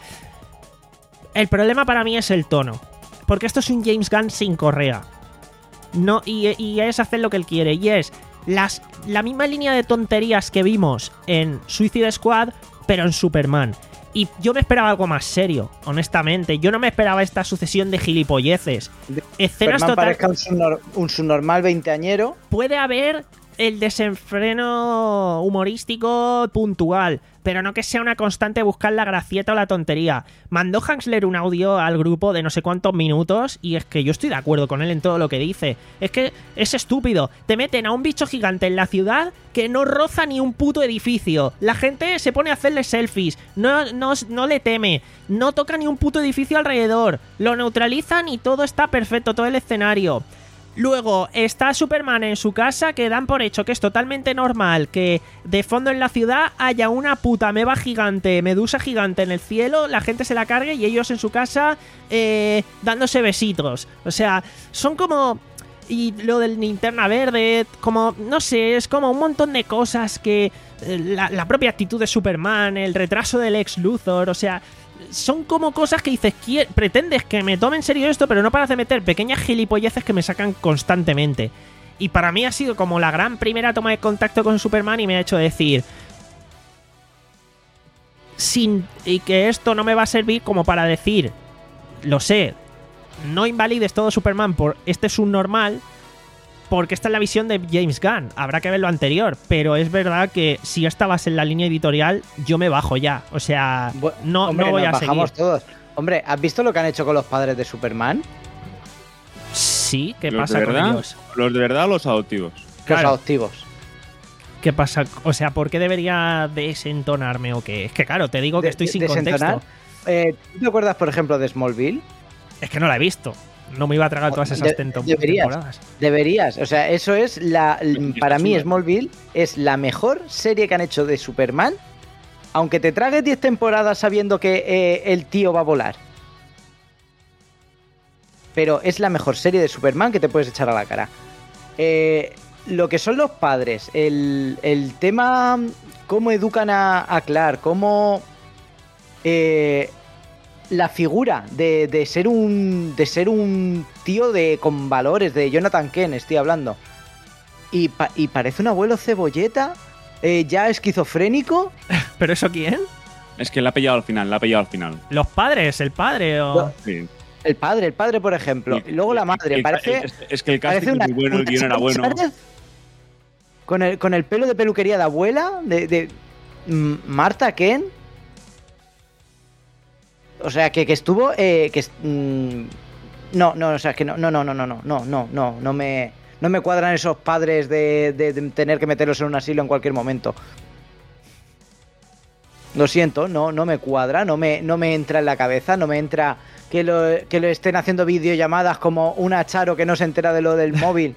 El problema para mí es el tono. Porque esto es un James Gunn sin correa. No, y, y es hacer lo que él quiere. Y es las, la misma línea de tonterías que vimos en Suicide Squad, pero en Superman. Y yo me esperaba algo más serio, honestamente. Yo no me esperaba esta sucesión de gilipolleces. Escenas Superman total... parezca un, subnor, un subnormal veinteañero. Puede haber el desenfreno humorístico puntual, pero no que sea una constante buscar la gracieta o la tontería. Mandó Hansler un audio al grupo de no sé cuántos minutos y es que yo estoy de acuerdo con él en todo lo que dice. Es que es estúpido. Te meten a un bicho gigante en la ciudad que no roza ni un puto edificio. La gente se pone a hacerle selfies. No, no, no le teme. No toca ni un puto edificio alrededor. Lo neutralizan y todo está perfecto, todo el escenario. Luego está Superman en su casa, que dan por hecho que es totalmente normal que de fondo en la ciudad haya una puta meba gigante, medusa gigante en el cielo, la gente se la cargue y ellos en su casa eh, dándose besitos. O sea, son como... Y lo del linterna verde, como... No sé, es como un montón de cosas que... Eh, la, la propia actitud de Superman, el retraso del Lex Luthor, o sea... Son como cosas que dices, pretendes que me tome en serio esto, pero no paras de meter pequeñas gilipolleces que me sacan constantemente. Y para mí ha sido como la gran primera toma de contacto con Superman y me ha hecho decir... Sin, y que esto no me va a servir como para decir, lo sé, no invalides todo Superman por este subnormal, porque esta es la visión de James Gunn. Habrá que ver lo anterior, pero es verdad que si estabas en la línea editorial, yo me bajo ya. O sea, no, Hombre, no voy nos a seguir. Bajamos todos. Hombre, ¿has visto lo que han hecho con los padres de Superman? Sí, ¿qué ¿Los pasa de con verdad? ellos? ¿Los de verdad o los adoptivos? Los Claro. adoptivos. ¿Qué pasa? O sea, ¿por qué debería desentonarme o qué? Es que claro, te digo que De- estoy de- sin desentonar. contexto. Eh, ¿Tú te acuerdas, por ejemplo, de Smallville? Es que no la he visto. No me iba a tragar todas esas De- tento- deberías. temporadas. Deberías. O sea, eso es la. Para mí, chula. Smallville es la mejor serie que han hecho de Superman. Aunque te tragues diez temporadas sabiendo que eh, el tío va a volar. Pero es la mejor serie de Superman que te puedes echar a la cara. Eh, lo que son los padres, el, el tema, cómo educan a, a Clark, cómo eh, la figura de, de ser un de ser un tío de con valores, de Jonathan Kent, estoy hablando. Y, pa- y parece un abuelo cebolleta, eh, ya esquizofrénico. ¿Pero eso quién? Es que la ha pillado al final, la ha pillado al final. Los padres, el padre o... No. Sí. El padre, el padre, por ejemplo. Y luego la madre, El- parece. Es, es que el casting Parece es una, muy bueno, el una guión era bueno. ¿sabes? Con el, con el pelo de peluquería de abuela, de, de mm, Marta Kent. O sea, que, que estuvo. Eh, que, es- mm, no, no, o sea, que no, no, no, no, no, no, no, no, no, no me. No me cuadran esos padres de, de- de tener que meterlos en un asilo en cualquier momento. Lo siento, no, no me cuadra, no me, no me entra en la cabeza, no me entra que lo, que lo estén haciendo videollamadas como una Charo que no se entera de lo del móvil.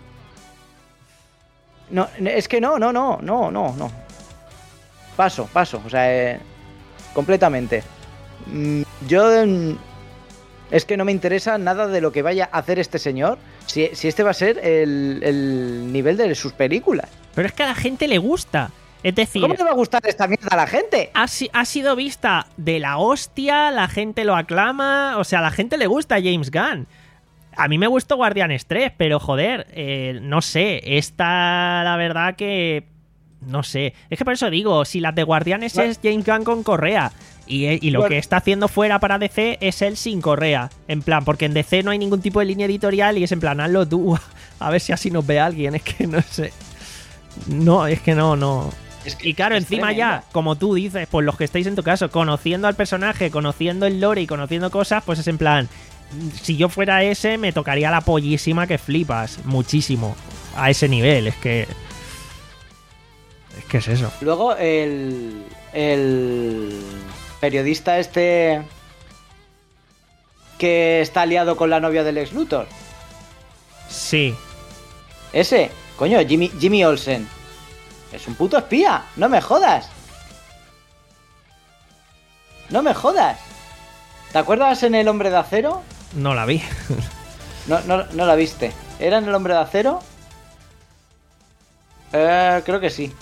No, es que no, no, no, no, no, no. Paso, paso, o sea, eh, completamente. Mm, Yo mm, es que no me interesa nada de lo que vaya a hacer este señor, si, si este va a ser el, el nivel de sus películas. Pero es que a la gente le gusta. Es decir, ¿Cómo le va a gustar esta mierda a la gente? ha, si- ha sido vista de la hostia, la gente lo aclama, o sea, a la gente le gusta James Gunn. A mí me gustó Guardianes tres, pero joder, eh, no sé, esta la verdad que... No sé, es que por eso digo, si las de Guardianes Bueno. es James Gunn con correa y, y lo Bueno. que está haciendo fuera para D C es él sin correa, en plan, porque en D C no hay ningún tipo de línea editorial y es en plan, hazlo tú, a ver si así nos ve alguien, es que no sé. No, es que no, no... Es que Y claro, es encima ya, tremendo. como tú dices, pues los que estáis en tu caso, conociendo al personaje, conociendo el lore y conociendo cosas, pues es en plan, si yo fuera ese, me tocaría la pollísima que flipas, muchísimo, a ese nivel, es que... Es que es eso. Luego el, el periodista este que está aliado con la novia del ex Luthor. Sí, Ese, coño, Jimmy, Jimmy Olsen. Es un puto espía, no me jodas. No me jodas. ¿Te acuerdas en El Hombre de Acero? no la vi. No, no, no la viste. ¿Era en El Hombre de Acero? Eh, creo que sí.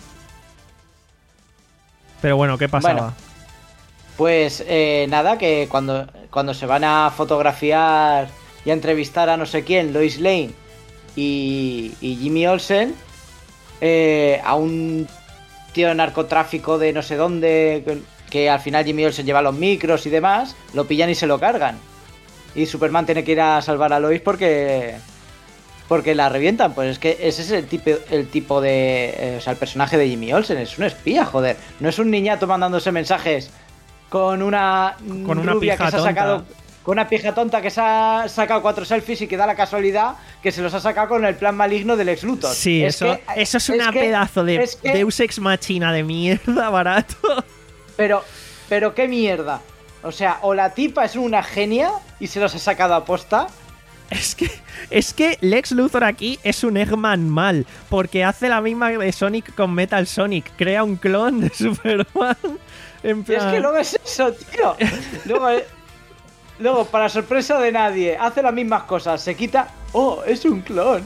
Pero bueno, ¿qué pasaba? Bueno. Pues eh, nada, que cuando, cuando se van a fotografiar y a entrevistar a no sé quién, Lois Lane y, y Jimmy Olsen, eh, a un tío de narcotráfico de no sé dónde, que, que al final Jimmy Olsen lleva los micros y demás, lo pillan y se lo cargan. Y Superman tiene que ir a salvar a Lois porque... Porque la revientan, pues es que ese es el tipo, el tipo de... eh, o sea, el personaje de Jimmy Olsen, es un espía, joder. No es un niñato mandándose mensajes con una Con una rubia pija que se ha tonta. sacado... Con una pija tonta que se ha sacado cuatro selfies y que da la casualidad que se los ha sacado con el plan maligno del ex Luthor. Sí, Es eso, que- eso es una que- pedazo de es que- Deus Ex Machina de mierda barato. Pero, pero qué mierda. O sea, o la tipa es una genia y se los ha sacado a posta... Es que, es que Lex Luthor aquí es un Eggman mal, porque hace la misma de Sonic con Metal Sonic, crea un clon de Superman. En Y es plan, que luego es eso, tío. Luego, eh, luego, para sorpresa de nadie, hace las mismas cosas. Se quita. ¡Oh, es un clon!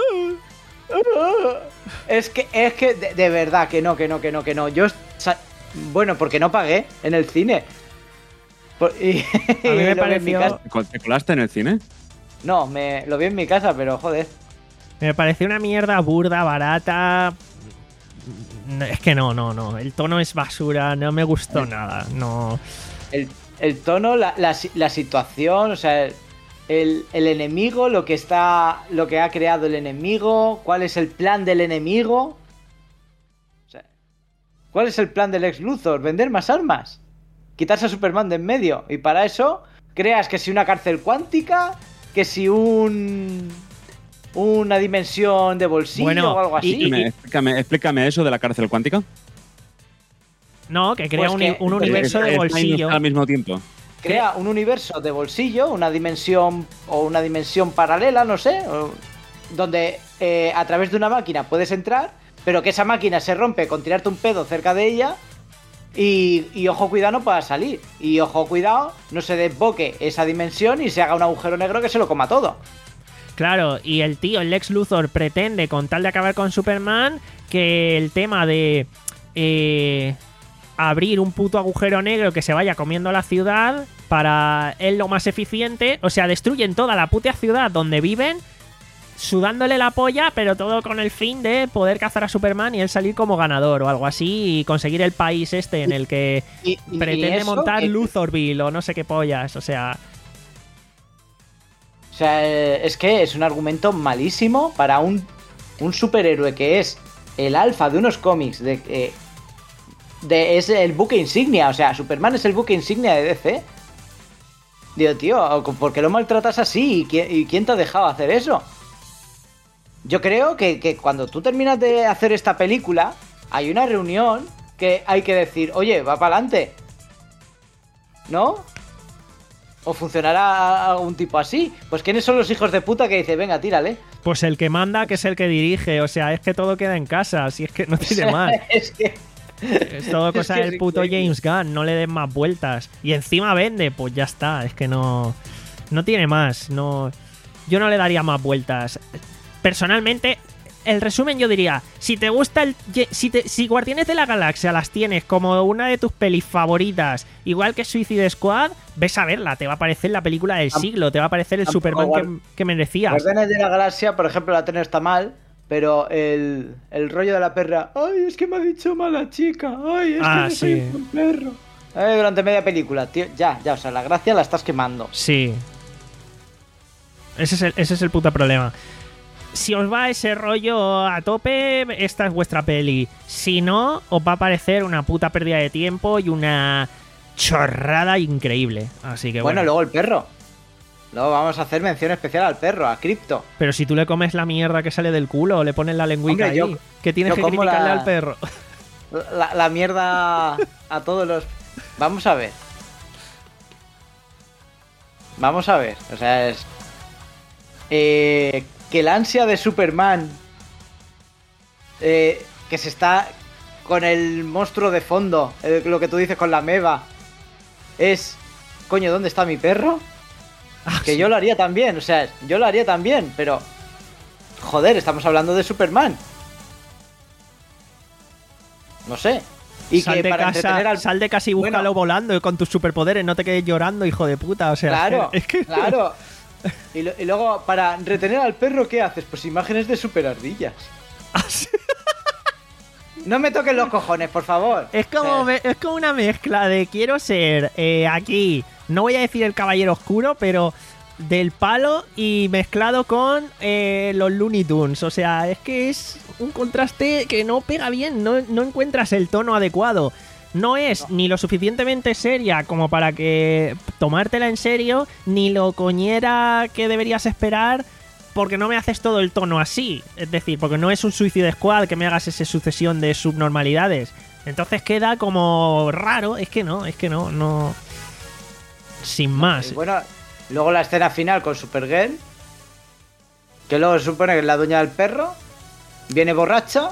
Es que, es que, de, de verdad, que no, que no, que no, que no. Yo. sa- Bueno, porque no pagué en el cine. Por- y- A mí me lo vi en mi pareció- casa. ¿Te colaste en el cine? No, me, lo vi en mi casa, pero joder. me pareció una mierda burda, barata. No, es que no, no, no. El tono es basura, no me gustó nada. No. El, el tono, la, la, si- la situación, o sea, el, el enemigo, lo que está. Lo que ha creado el enemigo, cuál es el plan del enemigo. O sea, ¿cuál es el plan del ex Luthor? ¿Vender más armas? Quitarse a Superman de en medio. Y para eso, creas que si una cárcel cuántica, que si un. una dimensión de bolsillo Bueno, o algo y- así. y- Explícame, explícame, explícame eso de la cárcel cuántica. No, que crea Pues un, que- un universo Está- de está bolsillo. inicial al mismo tiempo. Crea un universo de bolsillo, una dimensión o una dimensión paralela, no sé, o- donde eh, a través de una máquina puedes entrar, pero que esa máquina se rompe con tirarte un pedo cerca de ella y, y ojo cuidado no pueda salir. Y ojo cuidado no se desboque esa dimensión y se haga un agujero negro que se lo coma todo. Claro, y el tío, el Lex Luthor, pretende, con tal de acabar con Superman, que el tema de eh, abrir un puto agujero negro que se vaya comiendo la ciudad para él lo más eficiente. O sea, destruyen toda la puta ciudad donde viven, sudándole la polla, pero todo con el fin de poder cazar a Superman y él salir como ganador o algo así y conseguir el país este en el que Y, y- y pretende eso montar que- Luthorville o no sé qué pollas. O sea, O sea, eh, es que es un argumento malísimo para un, un superhéroe que es el alfa de unos cómics, de, eh, de es el buque insignia, o sea, Superman es el buque insignia de D C. Digo, tío, ¿por qué lo maltratas así? ¿Y quién, y quién te ha dejado hacer eso? Yo creo que, que cuando tú terminas de hacer esta película, hay una reunión que hay que decir, oye, va para adelante. ¿No? ¿O funcionará algún tipo así? Pues ¿quiénes son los hijos de puta que dice, venga, tírale? pues el que manda, que es el que dirige. O sea, es que todo queda en casa, si es que no tiene más. es que... Es todo Es cosa que del es puto increíble. James Gunn, no le den más vueltas. Y encima vende, pues ya está, es que no no tiene más, no yo no le daría más vueltas. Personalmente, el resumen yo diría, si te gusta el si te, si Guardianes de la Galaxia las tienes como una de tus pelis favoritas, igual que Suicide Squad, ves a verla, te va a parecer la película del Tam- siglo, te va a parecer el tampoco Superman Guar- que, que merecías. Guardianes de la Galaxia, por ejemplo, la trena está mal, pero el, el rollo de la perra, ay, es que me ha dicho mala chica, ay, es Ah, que yo soy sí. un perro. Eh, durante media película, tío, ya, ya, o sea, la gracia la estás quemando. Sí. Ese es el, ese es el puto problema. Si os va ese rollo a tope, esta es vuestra peli. Si no, os va a parecer una puta pérdida de tiempo y una chorrada increíble. Así que Bueno, bueno. luego el perro. Luego vamos a hacer mención especial al perro, a Crypto. Pero si tú le comes la mierda que sale del culo, le pones la lengüita Hombre, ahí, yo- que tienes yo que como criticarle la- al perro. La, la mierda a todos los... Vamos a ver. Vamos a ver. O sea, es... Eh, que el ansia de Superman... eh, que se está con el monstruo de fondo, eh, lo que tú dices con la meba, es... Coño, ¿dónde está mi perro? Ah, Que yo lo haría también, o sea, yo lo haría también, pero... Joder, estamos hablando de Superman. No sé. Y sal, que de para casa, entretener al... sal de casa y búscalo Bueno. volando y con tus superpoderes, no te quedes llorando, hijo de puta. O sea, Claro, es que... claro. Y, lo- y luego, para retener al perro, ¿qué haces? Pues imágenes de superardillas. Ah, sí. No me toques los cojones, por favor. Es como, O sea, me- es como una mezcla de quiero ser eh, aquí, no voy a decir el caballero oscuro, pero del palo y mezclado con eh, los Looney Tunes. O sea, es que es un contraste que no pega bien, no, no encuentras el tono adecuado. No es ni lo suficientemente seria como para que tomártela en serio, ni lo coñera que deberías esperar, porque no me haces todo el tono así. Es decir, porque no es un Suicide Squad que me hagas esa sucesión de subnormalidades. Entonces queda como raro. Es que no, es que no, no. Sin más. y bueno, luego la escena final con Supergirl. Que luego se supone que es la dueña del perro. Viene borracha.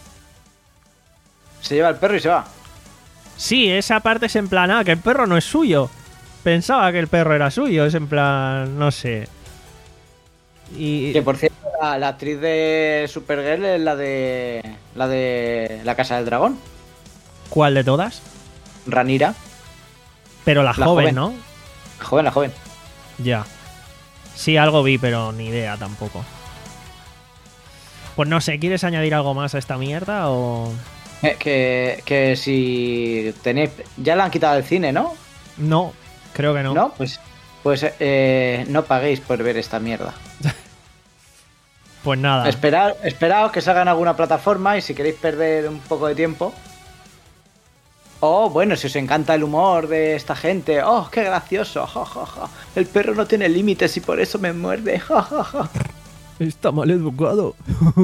Se lleva el perro y se va. Sí, esa parte es en plan, ah, que el perro no es suyo. Pensaba que el perro era suyo. Es en plan, no sé. Y. Que por cierto, la, la actriz de Supergirl es la de. La de. La Casa del Dragón. ¿Cuál de todas? Ranira. Pero la, La joven, joven. ¿no? La joven, la joven. Ya. Sí, algo vi, pero ni idea tampoco. Pues no sé, ¿quieres añadir algo más a esta mierda o...? Eh, que, que si tenéis. Ya la han quitado del cine, ¿no? No, creo que no. No, pues. Pues eh, no paguéis por ver esta mierda. Pues nada. Esperad, esperaos que salga en alguna plataforma y si queréis perder un poco de tiempo. O bueno, si os encanta el humor de esta gente. ¡Oh, qué gracioso! Ja, ja, ja. El perro no tiene límites y por eso me muerde. Ja, ja, ja. Está mal educado.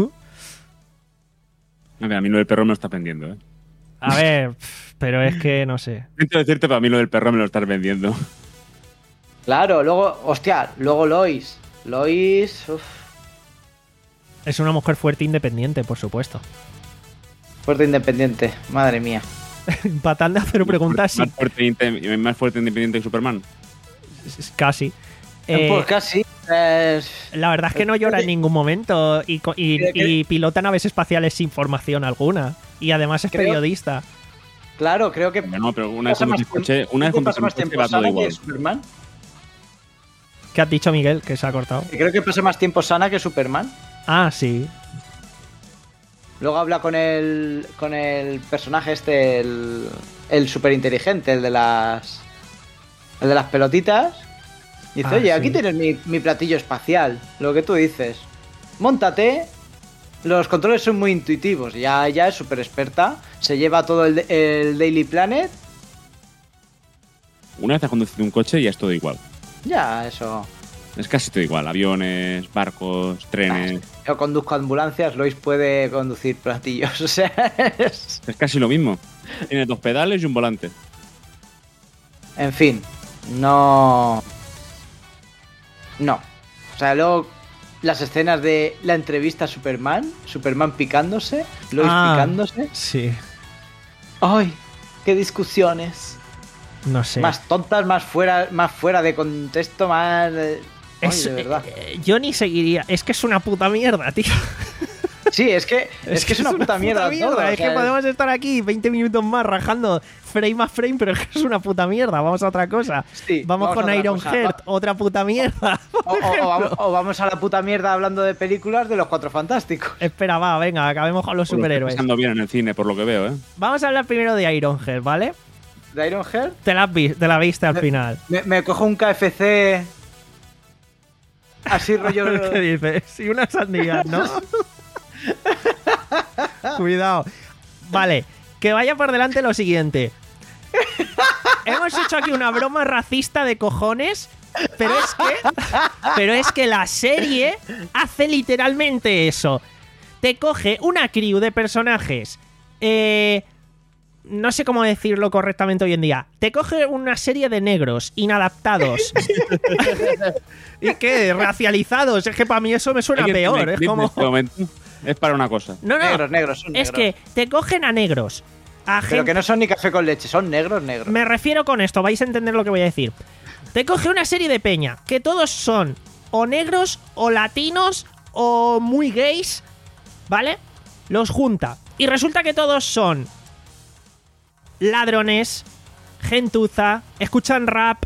A ver, a mí lo del perro me lo está vendiendo, ¿eh? A ver, pero es que no sé. Siento decirte, pero a mí lo del perro me lo estás vendiendo. Claro, luego, hostia, luego Lois. Lois, uff, Es una mujer fuerte e independiente, por supuesto. fuerte independiente, madre mía. Patán de hacer preguntas, sí, Más fuerte, e inte- más fuerte e independiente que Superman. s- casi. Eh, pues casi. eh, la verdad es que no llora en ningún momento y, co- y- Creo que- y pilota naves espaciales sin formación alguna. Y además es Creo- periodista. claro, creo que. No, pero una vez pasa conduces más coche, tiempo- una vez creo que pasa conduces más un coche tiempo va todo Sana que igual. Superman. ¿Qué has dicho, Miguel? Que se ha cortado. Que creo que pasa más tiempo Sana que Superman. Ah, sí. Luego habla con el con el personaje este, el, el súper inteligente, el de las el de las pelotitas. Y dice, Ah, oye, sí. aquí tienes mi, mi platillo espacial, lo que tú dices. Móntate. Los controles son muy intuitivos. Ya, ya es súper experta. Se lleva todo el, el Daily Planet. Una vez has conducido un coche y ya es todo igual. Ya, eso. Es casi todo igual. Aviones, barcos, trenes. Yo conduzco ambulancias, Lois puede conducir platillos. O sea, es- Es casi lo mismo. Tiene dos pedales y un volante. en fin, no. No. O sea, luego las escenas de la entrevista a Superman, Superman picándose, Lois Ah. picándose. Sí. ¡Ay! ¡Qué discusiones! No sé. Más tontas, más fuera, más fuera de contexto, más. eh, Ay, Es- de verdad. eh, yo ni seguiría. Es que es una puta mierda, tío. Sí, es que es, que es una, puta mierda. todo, o Es sea, que podemos estar aquí veinte minutos más rajando frame a frame, pero es que es una puta mierda. Vamos a otra cosa. Sí, vamos, vamos a con otra Iron cosa. Heart, Va- otra puta mierda. O, o- o vamos, o vamos a la puta mierda hablando de películas de los Cuatro Fantásticos. Espera, va, venga, acabemos con los Lo estoy superhéroes. pasando bien en el cine, por lo que veo, ¿eh? Vamos a hablar primero de Iron Heart, ¿vale? ¿De Iron Heart? Te la, has vi- te la viste al Me- final. Me, me cojo un K F C. Así rollo. ¿Qué dices? Sí, una sandía, ¿no? Cuidado. Vale, que vaya por delante lo siguiente. Hemos hecho aquí una broma racista de cojones, pero es que, pero es que la serie hace literalmente eso. Te coge una crew de personajes. Eh, no sé cómo decirlo correctamente hoy en día. Te coge una serie de negros inadaptados. ¿Y qué? Racializados. Es que para mí eso me suena Alguien tiene peor. Es clip en como. este momento. Es para una cosa. No, no. Negros, negros, son Es negros. que te cogen a negros. A Pero gente. que no son ni café con leche, son negros, negros. Me refiero con esto, vais a entender lo que voy a decir. Te coge una serie de peña, que todos son o negros, o latinos, o muy gays, ¿vale? Los junta. Y resulta que todos son ladrones, gentuza, escuchan rap,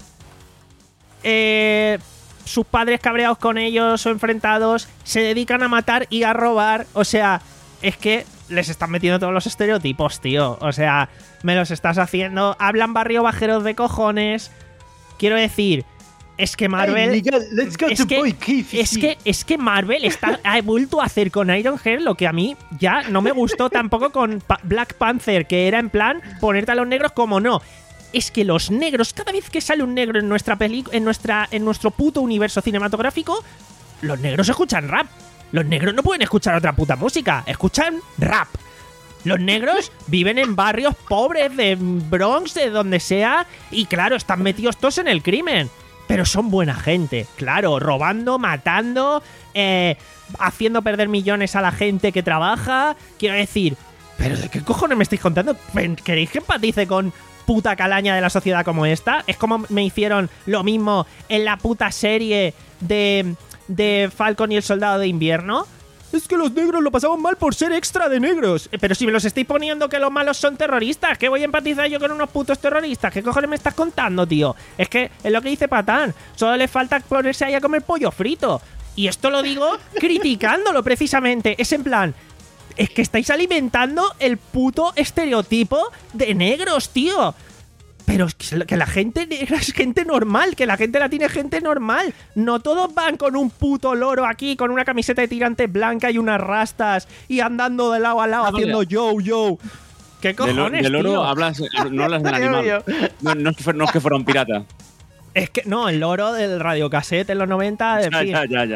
eh, sus padres cabreados con ellos o enfrentados, se dedican a matar y a robar. O sea, es que les están metiendo todos los estereotipos, tío. O sea, me los estás haciendo. Hablan barrio bajeros de cojones. Quiero decir, es que Marvel. Hey, Miguel, let's go es, to que, Boy K F C. es que es que Marvel está, ha vuelto a hacer con Iron Heart lo que a mí ya no me gustó tampoco con Pa- Black Panther, que era en plan ponerte a los negros como no. Es que los negros, cada vez que sale un negro en nuestra peli, en nuestra, en nuestro puto universo cinematográfico, los negros escuchan rap. Los negros no pueden escuchar otra puta música, escuchan rap. Los negros viven en barrios pobres de Bronx, de donde sea, y claro, están metidos todos en el crimen. Pero son buena gente, claro, robando, matando, eh, haciendo perder millones a la gente que trabaja. Quiero decir, ¿pero de qué cojones me estáis contando? ¿Queréis que empatice con puta calaña de la sociedad como esta? Es como me hicieron lo mismo en la puta serie de, de Falcon y el Soldado de Invierno. Es que los negros lo pasaban mal por ser extra de negros. Eh, Pero si me los estoy poniendo que los malos son terroristas, ¿qué voy a empatizar yo con unos putos terroristas? ¿Qué cojones me estás contando, tío? Es que es lo que dice Patán. Solo le falta ponerse ahí a comer pollo frito. Y esto lo digo criticándolo precisamente. Es en plan, es que estáis alimentando el puto estereotipo de negros, tío. Pero es que que la gente negra es gente normal, que la gente latina es gente normal. No todos van con un puto loro aquí, con una camiseta de tirantes blanca y unas rastas y andando de lado a lado Ah, haciendo vaya. yo, yo. ¿Qué Del, cojones, del oro tío? hablas, no hablas del animal. No, no es que, fue- no es que fuera un pirata. Es que, no, el loro del radiocassette en los noventa, en Ya, fin. ya, ya, ya.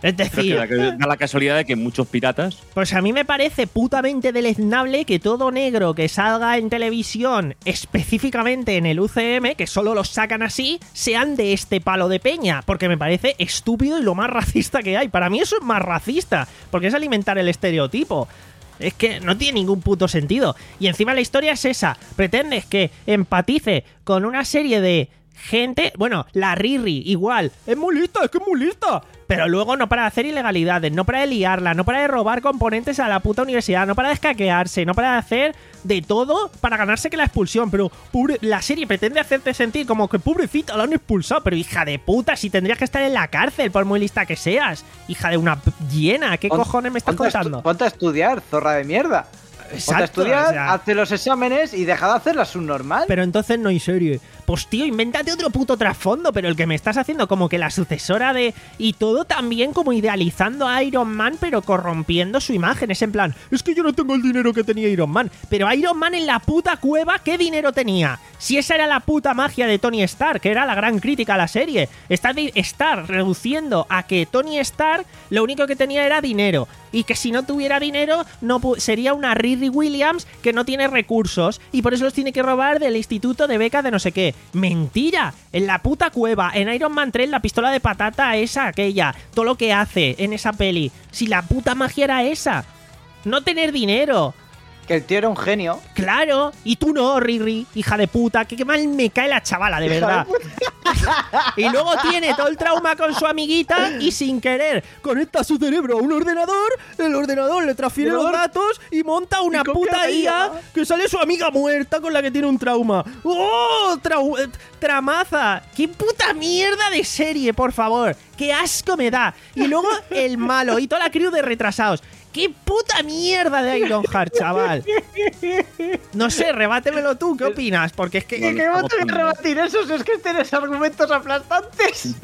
Es Pero es que decir, da, que da la casualidad de que muchos piratas. pues a mí me parece putamente deleznable que todo negro que salga en televisión, específicamente en el U C M, que solo los sacan así, sean de este palo de peña, porque me parece estúpido y lo más racista que hay. Para mí eso es más racista, porque es alimentar el estereotipo. Es que no tiene ningún puto sentido. Y encima la historia es esa. Pretendes que empatice con una serie de gente... Bueno, la Riri, igual. Es muy lista, es que es muy lista. Pero luego no para de hacer ilegalidades, no para de liarla, no para de robar componentes a la puta universidad, no para de escaquearse, no para de hacer de todo para ganarse que la expulsión. Pero pobre, la serie pretende hacerte sentir como que pobrecita, la han expulsado. Pero hija de puta, si tendrías que estar en la cárcel por muy lista que seas. Hija de una p- llena, ¿qué Pon- cojones me estás ponte a estu- contando? Ponte a estudiar, zorra de mierda. Ponte a Exacto, estudiar, o sea, hazte los exámenes y deja de hacerla subnormal. pero entonces no hay serie. Pues tío, invéntate otro puto trasfondo, pero el que me estás haciendo como que la sucesora de... Y todo también como idealizando a Iron Man, pero corrompiendo su imagen. Es en plan, es que yo no tengo el dinero que tenía Iron Man. Pero Iron Man en la puta cueva, ¿qué dinero tenía? Si esa era la puta magia de Tony Stark, que era la gran crítica a la serie. Está de estar reduciendo a que Tony Stark lo único que tenía era dinero. Y que si no tuviera dinero, no pu- sería una Riri Williams que no tiene recursos. Y por eso los tiene que robar del instituto de becas de no sé qué. ¡Mentira! En la puta cueva, en Iron Man tres, la pistola de patata esa, aquella. Todo lo que hace en esa peli. Si la puta magia era esa. No tener dinero. Que el tío era un genio. Claro, y tú no, Riri, hija de puta, que qué mal me cae la chavala, de verdad. Y luego tiene todo el trauma con su amiguita y sin querer conecta su cerebro a un ordenador, el ordenador le transfiere los datos y monta una ¿Y copia puta la I A I A? que sale su amiga muerta con la que tiene un trauma. ¡Oh! Trau- eh, ¡Tramaza! ¡Qué puta mierda de serie, por favor! ¡Qué asco me da! Y luego el malo y toda la crew de retrasados. ¡Qué puta mierda de Ironheart, chaval! No sé, rebátemelo tú, ¿qué opinas? Porque es que... ¿Y qué voy a rebatir eso? Si es que tienes argumentos aplastantes.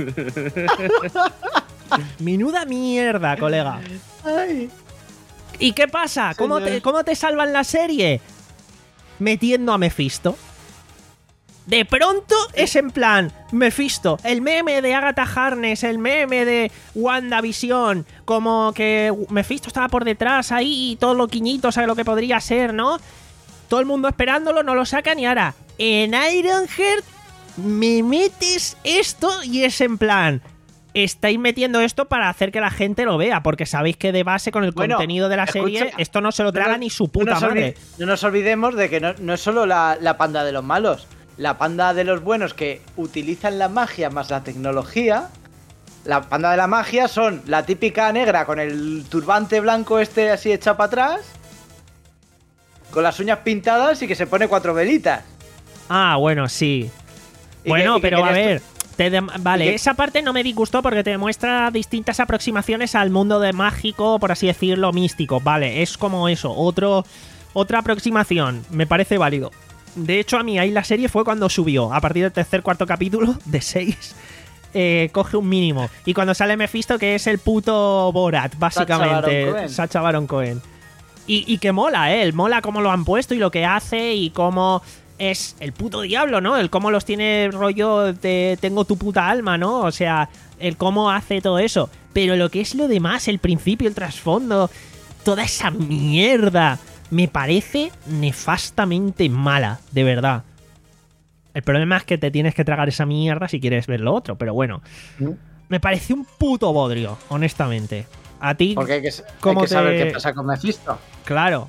Menuda mierda, colega. Ay. ¿Y qué pasa? ¿Cómo Señor. te, ¿Cómo te salvan la serie? Metiendo a Mephisto. De pronto es en plan, Mephisto, el meme de Agatha Harkness, el meme de WandaVision, como que Mephisto estaba por detrás ahí y todo loquiñito, sabe lo que podría ser, ¿no? Todo el mundo esperándolo, no lo sacan y ahora, en Ironheart, me metes esto y es en plan... Estáis metiendo esto para hacer que la gente lo vea, porque sabéis que de base con el Bueno, contenido de la escucha, serie esto no se lo traga no- ni su no puta nos olvi- madre. No nos olvidemos de que no, no es solo la, la panda de los malos. La panda de los buenos que utilizan la magia más la tecnología. La panda de la magia son la típica negra con el turbante blanco este así echado para atrás. Con las uñas pintadas y que se pone cuatro velitas. Ah, bueno, sí. ¿Y Bueno, qué- y qué pero a querías ver, tú? te dem- vale, ¿Y qué- esa parte no me disgustó porque te muestra distintas aproximaciones al mundo de mágico, por así decirlo, místico. Vale, es como eso, otro, otra aproximación, me parece válido. De hecho, a mí ahí la serie fue cuando subió, a partir del tercer, cuarto capítulo, de seis, eh, coge un mínimo. Y cuando sale Mephisto, que es el puto Borat, básicamente, Baron Cohen. Sacha Baron Cohen. Y, y que mola, ¿eh? Mola cómo lo han puesto y lo que hace y cómo... Es el puto diablo, ¿no? El cómo los tiene rollo de tengo tu puta alma, ¿no? O sea, el cómo hace todo eso. Pero lo que es lo demás, el principio, el trasfondo, toda esa mierda, me parece nefastamente mala, de verdad. El problema es que te tienes que tragar esa mierda si quieres ver lo otro, pero bueno. Me parece un puto bodrio, honestamente. A ti, Porque hay que, hay ¿cómo que saber te- qué pasa con Mephisto. claro.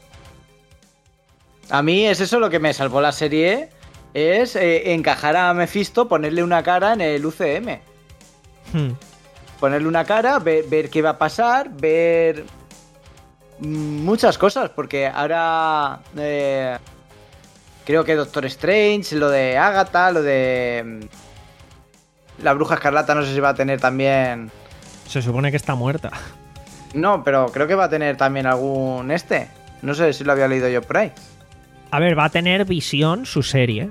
A mí es eso lo que me salvó la serie. Es eh, encajar a Mephisto, ponerle una cara en el U C M. Hmm. Ponerle una cara, ver, ver qué va a pasar, ver mm, muchas cosas, porque ahora eh, creo que Doctor Strange, lo de Agatha, lo de mm, la Bruja Escarlata, no sé si va a tener también... Se supone que está muerta. No, pero creo que va a tener también algún este. No sé si lo había leído yo por ahí. A ver, va a tener Visión su serie.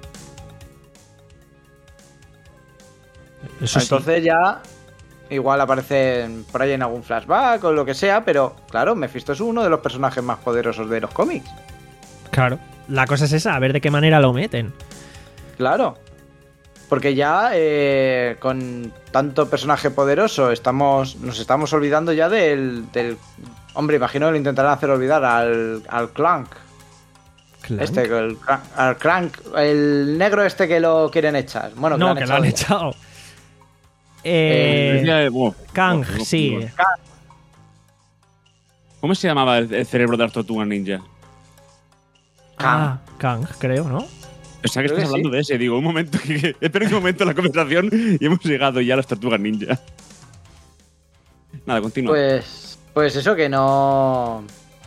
Eso sí. Entonces ya igual aparecen por ahí en algún flashback o lo que sea, pero claro, Mephisto es uno de los personajes más poderosos de los cómics. Claro. La cosa es esa, a ver de qué manera lo meten. Claro. Porque ya eh, con tanto personaje poderoso estamos nos estamos olvidando ya del... del hombre, imagino que lo intentarán hacer olvidar al, al Clank. ¿Clank? Este, el, al Clank, el negro este que lo quieren echar. Bueno, no, que que lo lo han ya. echado. Eh, Decía de- bueno, Kang, bueno, sí. bueno. ¿Cómo se llamaba el, el cerebro de las tortugas ninja? Ah, Kang, creo, ¿no? Pensaba que Creo estás que hablando sí. de ese. Digo, un momento, que, que- espera un momento la conversación y hemos llegado ya a las tortugas ninja. Nada, continúa. Pues, pues eso que no...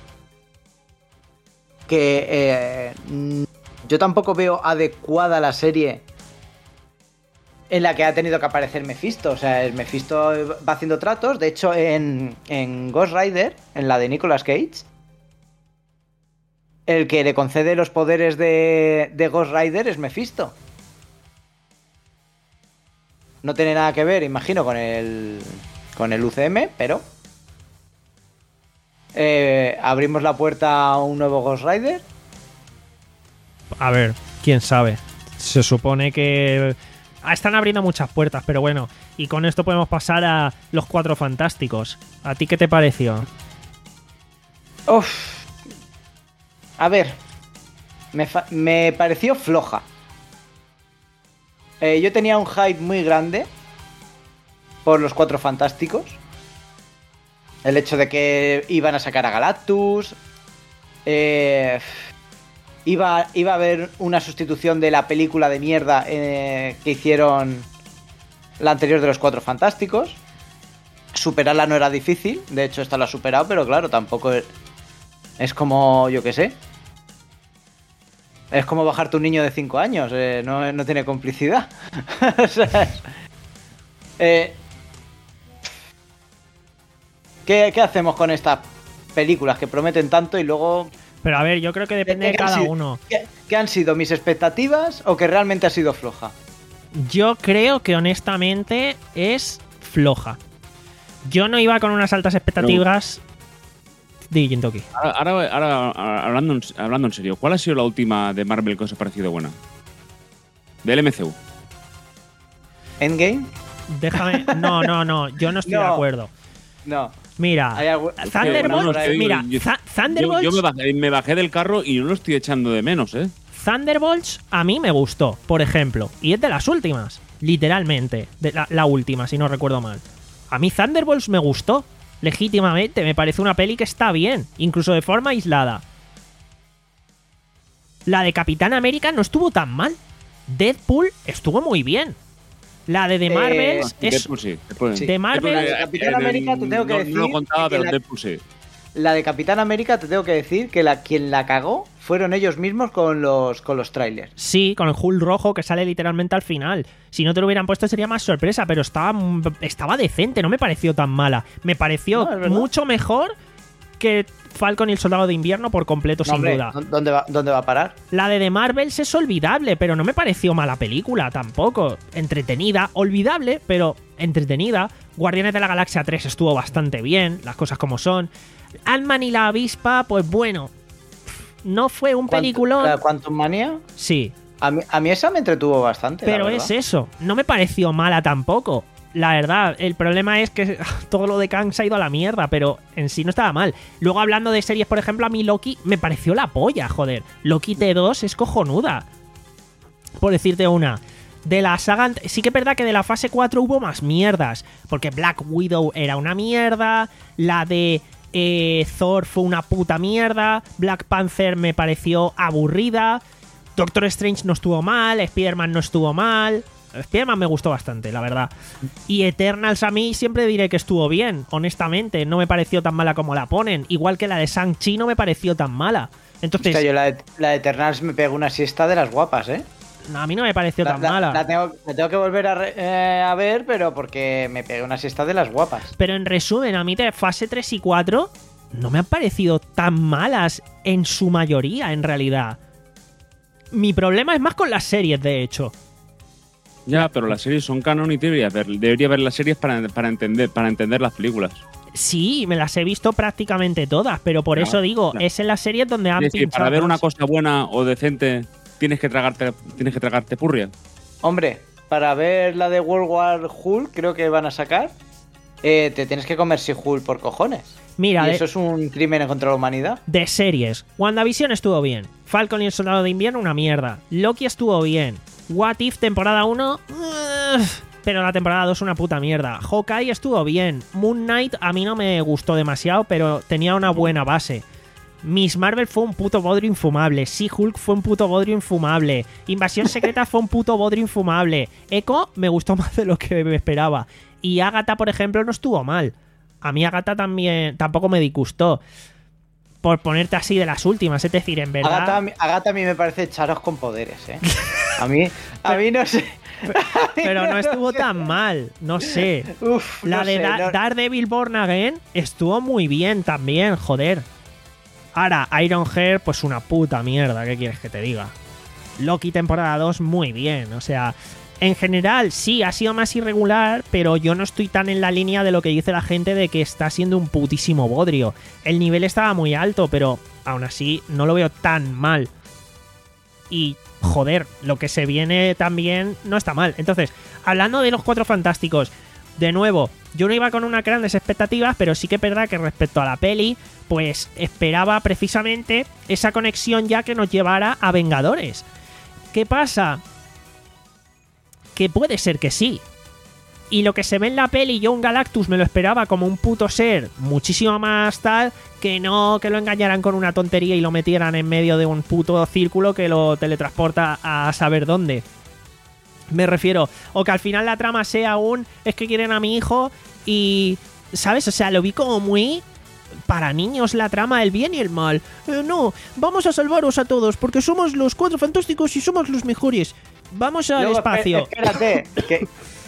Que eh, mm, yo tampoco veo adecuada la serie en la que ha tenido que aparecer Mephisto. O sea, el Mephisto va haciendo tratos. De hecho, en, en Ghost Rider, en la de Nicolas Cage, el que le concede los poderes de, de Ghost Rider es Mephisto. No tiene nada que ver, imagino, con el, con el U C M, pero... Eh, abrimos la puerta a un nuevo Ghost Rider. A ver, quién sabe. Se supone que ah, están abriendo muchas puertas, pero bueno. Y con esto podemos pasar a los Cuatro Fantásticos. ¿A ti qué te pareció? Uf. A ver. Me, fa- me pareció floja. Eh, yo tenía un hype muy grande por los Cuatro Fantásticos. El hecho de que iban a sacar a Galactus. Eh, iba, iba a haber una sustitución de la película de mierda eh, que hicieron la anterior de los Cuatro Fantásticos. Superarla no era difícil. De hecho, esta la ha superado, pero claro, tampoco es, es como, yo qué sé. Es como bajarte un niño de cinco años. Eh, no, no tiene complicidad. O sea, eh, ¿Qué, ¿Qué hacemos con estas películas que prometen tanto y luego... Pero a ver, yo creo que depende de ¿Qué han cada sido- uno. ¿Qué, qué han sido mis expectativas o que realmente ha sido floja? Yo creo que honestamente es floja. Yo no iba con unas altas expectativas. Di, Jintoki. Ahora, ahora, ahora, ahora, hablando, en, hablando en serio, ¿cuál ha sido la última de Marvel que os ha parecido buena? Del M C U. ¿Endgame? Déjame. No, no, no. Yo no estoy No. de acuerdo. No. Mira, Hay algu- Thunderbolts. No, no, estoy- mira, yo- Th- Yo, Thunderbolts. yo me, bajé, me bajé del carro y no lo estoy echando de menos, ¿eh? Thunderbolts a mí me gustó, por ejemplo. Y es de las últimas. Literalmente. De la, la última, si no recuerdo mal. A mí Thunderbolts me gustó. Legítimamente. Me parece una peli que está bien. Incluso de forma aislada. La de Capitán América no estuvo tan mal. Deadpool estuvo muy bien. La de The Eh, Marvels es... Deadpool sí. Deadpool, Sí. De Marvel- Deadpool, La de Capitán eh, América te tengo que no, decir No lo contaba, que pero la- Deadpool sí. La de Capitán América te tengo que decir que la, quien la cagó fueron ellos mismos con los, con los trailers. Sí, con el Hulk rojo que sale literalmente al final. Si no te lo hubieran puesto sería más sorpresa, pero estaba, estaba decente, no me pareció tan mala. Me pareció No, es verdad. mucho mejor que Falcon y el Soldado de Invierno por completo, No, sin hombre, duda. ¿dónde va, ¿Dónde va a parar? La de The Marvels es olvidable, pero no me pareció mala película tampoco. Entretenida, olvidable, pero entretenida. Guardianes de la Galaxia tres estuvo bastante bien, las cosas como son. Ant-Man y la avispa, pues bueno, no fue un Quantum- peliculón. la Quantum Mania. Sí, A mí, a mí esa me entretuvo bastante. pero la es verdad. eso, no me pareció mala tampoco. La verdad, el problema es que todo lo de Kang se ha ido a la mierda, pero en sí no estaba mal. Luego, hablando de series, por ejemplo, a mí Loki me pareció la polla, joder. Loki T dos es cojonuda. Por decirte una. De la saga... ant- Sí que es verdad que de la fase cuatro hubo más mierdas, porque Black Widow era una mierda, la de eh, Thor fue una puta mierda, Black Panther me pareció aburrida, Doctor Strange no estuvo mal, Spider-Man no estuvo mal... Spider-Man me gustó bastante, la verdad. Y Eternals a mí siempre diré que estuvo bien, honestamente. No me pareció tan mala como la ponen. Igual que la de Shang-Chi no me pareció tan mala. Entonces, Hostia, yo la de, la de Eternals me pego una siesta de las guapas, ¿eh? a mí no me pareció La, tan la- mala. la tengo, la tengo que volver a, re- eh, a ver, pero porque me pegué una siesta de las guapas. Pero en resumen, a mí de fase tres y cuatro no me han parecido tan malas en su mayoría, en realidad. Mi problema es más con las series, de hecho. Ya, pero las series son canon y debería ver, debería ver las series para, para, entender, para entender las películas. Sí, me las he visto prácticamente todas, pero por Claro, eso digo, claro. es en las series donde han Es decir, pinchado para ver más. una cosa buena o decente tienes que tragarte, tienes que tragarte purria. Hombre, para ver la de World War Hulk, creo que van a sacar, eh, te tienes que comer She-Hulk por cojones. Mira, y de, eso es un crimen contra la humanidad. de series. WandaVision estuvo bien. Falcon y el Soldado de Invierno, una mierda. Loki estuvo bien. What If, temporada uno... Uh, pero la temporada dos una puta mierda. Hawkeye estuvo bien. Moon Knight a mí no me gustó demasiado, pero tenía una buena base. Miss Marvel fue un puto bodrio infumable. She-Hulk fue un puto bodrio infumable. Invasión Secreta fue un puto bodrio infumable. Echo me gustó más de lo que me esperaba. Y Agatha, por ejemplo, no estuvo mal. A mí Agatha también tampoco me disgustó. Por ponerte así de las últimas, es decir, en verdad... Agatha, a mí- Agatha a mí me parece charos con poderes, ¿eh? A mí, a mí no sé... Pero no estuvo tan mal, no sé. Uf, La no de sé, Da- no- Daredevil Born Again estuvo muy bien también, joder. Ahora, Ironheart, pues una puta mierda, ¿qué quieres que te diga? Loki temporada dos, muy bien, o sea... En general, sí, ha sido más irregular, pero yo no estoy tan en la línea de lo que dice la gente de que está siendo un putísimo bodrio. El nivel estaba muy alto, pero aún así no lo veo tan mal. Y, joder, lo que se viene también no está mal. Entonces, hablando de los Cuatro Fantásticos, de nuevo, yo no iba con unas grandes expectativas, pero sí que es verdad que respecto a la peli, pues esperaba precisamente esa conexión ya que nos llevara a Vengadores. ¿Qué pasa? Que puede ser que sí. Y lo que se ve en la peli, yo un Galactus me lo esperaba como un puto ser muchísimo más tal, que no que lo engañaran con una tontería y lo metieran en medio de un puto círculo que lo teletransporta a saber dónde. Me refiero, o que al final la trama sea un es que quieren a mi hijo y... ¿Sabes? O sea, lo vi como muy... Para niños la trama, el bien y el mal. Eh, no, vamos a salvaros a todos porque somos los Cuatro Fantásticos y somos los mejores. Vamos al Luego, espacio. espe- Espérate, que...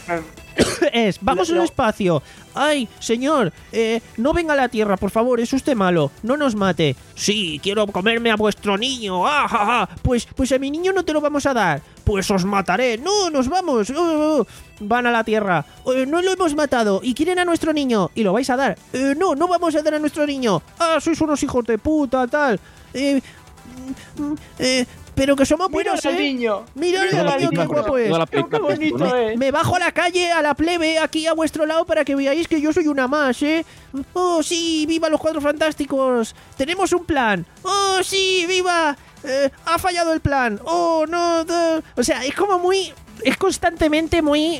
Es, vamos Lo- al espacio. Ay, señor, eh, no venga a la Tierra, por favor, es usted malo. No nos mate. Sí, quiero comerme a vuestro niño. Ah, ja, ja. Pues, pues a mi niño no te lo vamos a dar. Pues os mataré. No, nos vamos. Oh, oh, oh. Van a la Tierra. Eh, no lo hemos matado. Y quieren a nuestro niño. Y lo vais a dar. Eh, no, no vamos a dar a nuestro niño. Ah, sois unos hijos de puta, tal. Eh, mm, eh, pero que somos Mira buenos, al ¿eh? niño. Mirad Mira al al niño, qué niño. guapo es. Toda la Qué película bonito ¿no? es. Me bajo a la calle, a la plebe, aquí a vuestro lado para que veáis que yo soy una más, ¿eh? ¡Oh, sí! ¡Viva los Cuatro Fantásticos! ¡Tenemos un plan! ¡Oh, sí! ¡Viva! Eh, ¡Ha fallado el plan! ¡Oh, no! no! O sea, es como muy... Es constantemente muy...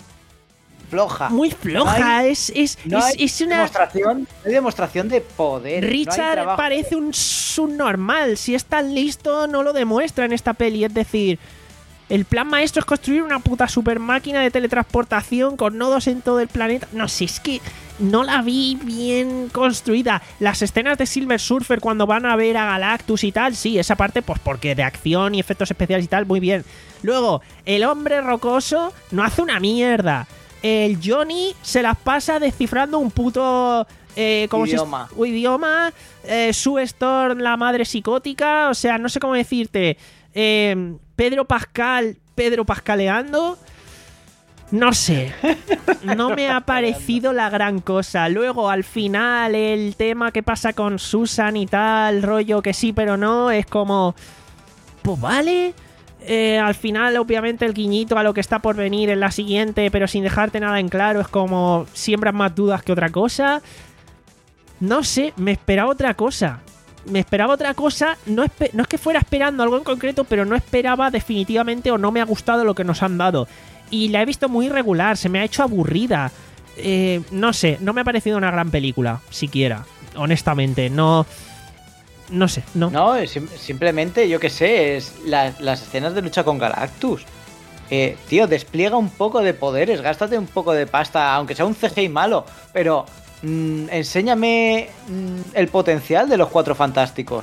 Floja. Muy floja. No hay- es, es, No es, hay es una... demostración, no hay demostración de poder. no hay Richard trabajo. parece un subnormal. Si es tan listo, no lo demuestra en esta peli. Es decir, el plan maestro es construir una puta super máquina de teletransportación con nodos en todo el planeta. No sé, es que no la vi bien construida. Las escenas de Silver Surfer cuando van a ver a Galactus y tal, sí, esa parte, pues porque de acción y efectos especiales y tal, muy bien. Luego, el hombre rocoso no hace una mierda. El Johnny se las pasa descifrando un puto... Eh, ¿cómo Idioma. Se, un idioma. Eh, Sue Storm, la madre psicótica. O sea, no sé cómo decirte. Eh, Pedro Pascal, Pedro Pascaleando. No sé. No me ha parecido la gran cosa. Luego, al final, el tema que pasa con Susan y tal, rollo que sí, pero no, es como... Pues vale... Eh, al final, obviamente, el guiñito a lo que está por venir en la siguiente, pero sin dejarte nada en claro, es como siembras más dudas que otra cosa. No sé, me esperaba otra cosa. Me esperaba otra cosa. No, espe- no es que fuera esperando algo en concreto, pero no esperaba definitivamente o no me ha gustado lo que nos han dado. Y la he visto muy irregular, se me ha hecho aburrida. Eh, no sé, no me ha parecido una gran película, siquiera. Honestamente, no... No sé, no. No, es sim- simplemente, yo qué sé, es la- las escenas de lucha con Galactus. Eh, tío, despliega un poco de poderes, gástate un poco de pasta, aunque sea un C G I malo, pero mm, enséñame mm, el potencial de los Cuatro Fantásticos.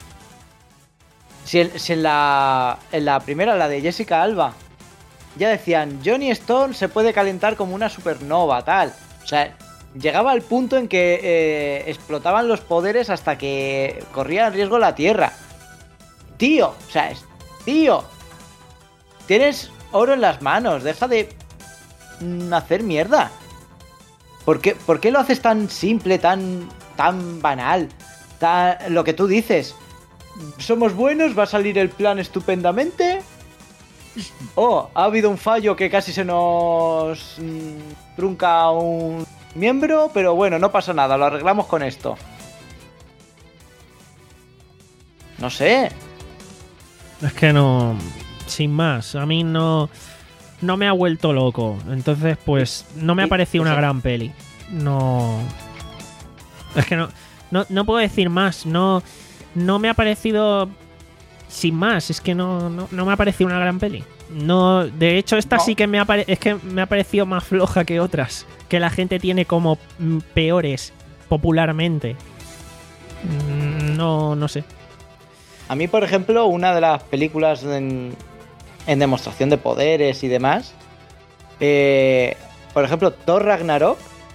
Si, el- si en, la, en la primera, la de Jessica Alba, ya decían, Johnny Storm se puede calentar como una supernova, tal. O sea, llegaba al punto en que eh, explotaban los poderes hasta que corría en riesgo la Tierra. Tío, o sea, es, tío, tienes oro en las manos, deja de mm, hacer mierda. ¿Por qué, por qué lo haces tan simple, tan, tan banal? Tan, lo que tú dices, somos buenos, va a salir el plan estupendamente Oh, ha habido un fallo que casi se nos mm, trunca un miembro, pero bueno, no pasa nada, lo arreglamos con esto. No sé. Es que no... Sin más, a mí no... No me ha vuelto loco. Entonces, pues, no me ha parecido una gran peli. No... Es que no... No, no puedo decir más. No... No me ha parecido... Sin más, es que no, no, no me ha parecido una gran peli. No, de hecho, esta No. sí que me ha, pare- es que me ha parecido más floja que otras. Que la gente tiene como mm, peores popularmente. Mm, No, no sé. A mí, por ejemplo, una de las películas en, en demostración de poderes y demás, eh, por ejemplo, Thor Ragnarok,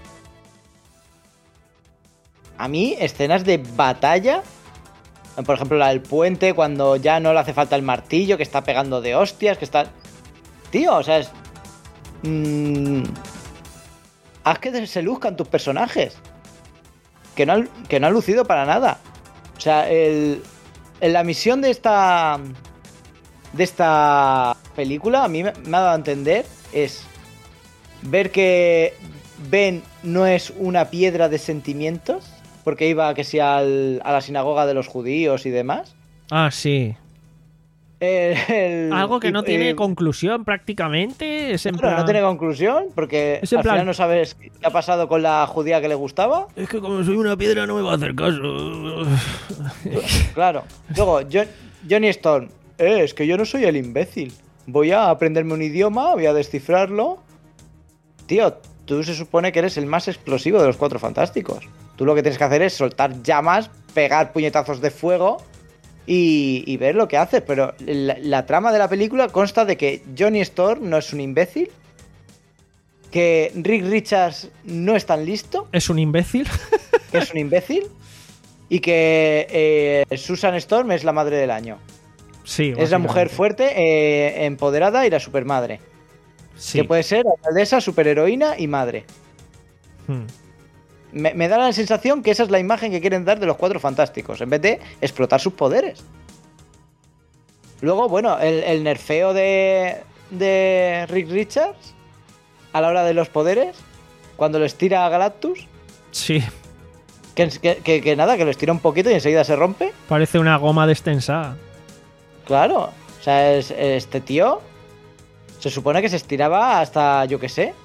a mí escenas de batalla, por ejemplo la del puente, cuando ya no le hace falta el martillo, que está pegando de hostias, que está... Tío, o sea, es... mm, haz que se luzcan tus personajes, que no, han- que no han lucido para nada. O sea, el... En la misión de esta de esta película, a mí me me ha dado a entender, es ver que Ben no es una piedra de sentimientos, porque iba que sea al- a la sinagoga de los judíos y demás. Ah, sí. El- el- Algo que y- no tiene eh, conclusión prácticamente. Es en claro, plan... no tiene conclusión, porque Es en al plan- final no sabes qué ha pasado con la judía que le gustaba. Es que como soy una piedra no me va a hacer caso. Claro. Luego, Jo- Johnny Storm. Eh, es que yo no soy el imbécil. Voy a aprenderme un idioma, voy a descifrarlo. Tío, tú se supone que eres el más explosivo de los Cuatro Fantásticos. Tú lo que tienes que hacer es soltar llamas, pegar puñetazos de fuego y, y ver lo que haces. Pero la, la trama de la película consta de que Johnny Storm no es un imbécil, que Rick Richards no es tan listo, Es un imbécil. que es un imbécil, y que eh, Susan Storm es la madre del año. Sí, Es la mujer básicamente. fuerte, eh, empoderada y la supermadre. Sí. Que puede ser alcaldesa, superheroína y madre. Hmm. Me, me da la sensación que esa es la imagen que quieren dar de los Cuatro Fantásticos, en vez de explotar sus poderes. Luego, bueno, el, el nerfeo de, de Rick Richards a la hora de los poderes, cuando lo estira a Galactus, Sí. que, que, que- que nada, que lo estira un poquito y enseguida se rompe. Parece una goma destensada. Claro, o sea, es- este tío se supone que se estiraba hasta, yo qué sé.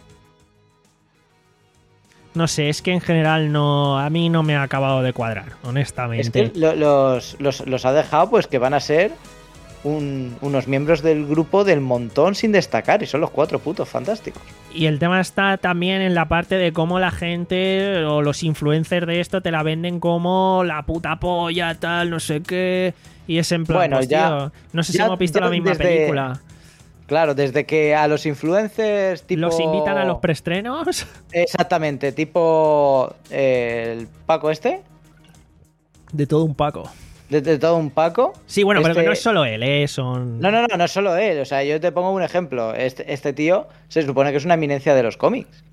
No sé, es que en general no. A mí no me ha acabado de cuadrar, honestamente. Es que lo- los, los, los ha dejado pues que van a ser un- unos miembros del grupo del montón sin destacar y son los Cuatro putos fantásticos. Y el tema está también en la parte de cómo la gente o los influencers de esto te la venden como la puta polla, tal, no sé qué. Y es en plan, Bueno, pues, ya- tío, no sé si ya- hemos visto ya la misma desde- película. Claro, desde que a los influencers tipo... ¿Los invitan a los preestrenos? Exactamente, tipo eh, el Paco este, De todo un Paco. de, de todo un Paco. Sí, bueno, pero Este- que no es solo él, ¿eh? Son... No, no, no, no es solo él. O sea, yo te pongo un ejemplo. Este, este tío se supone que es una eminencia de los cómics.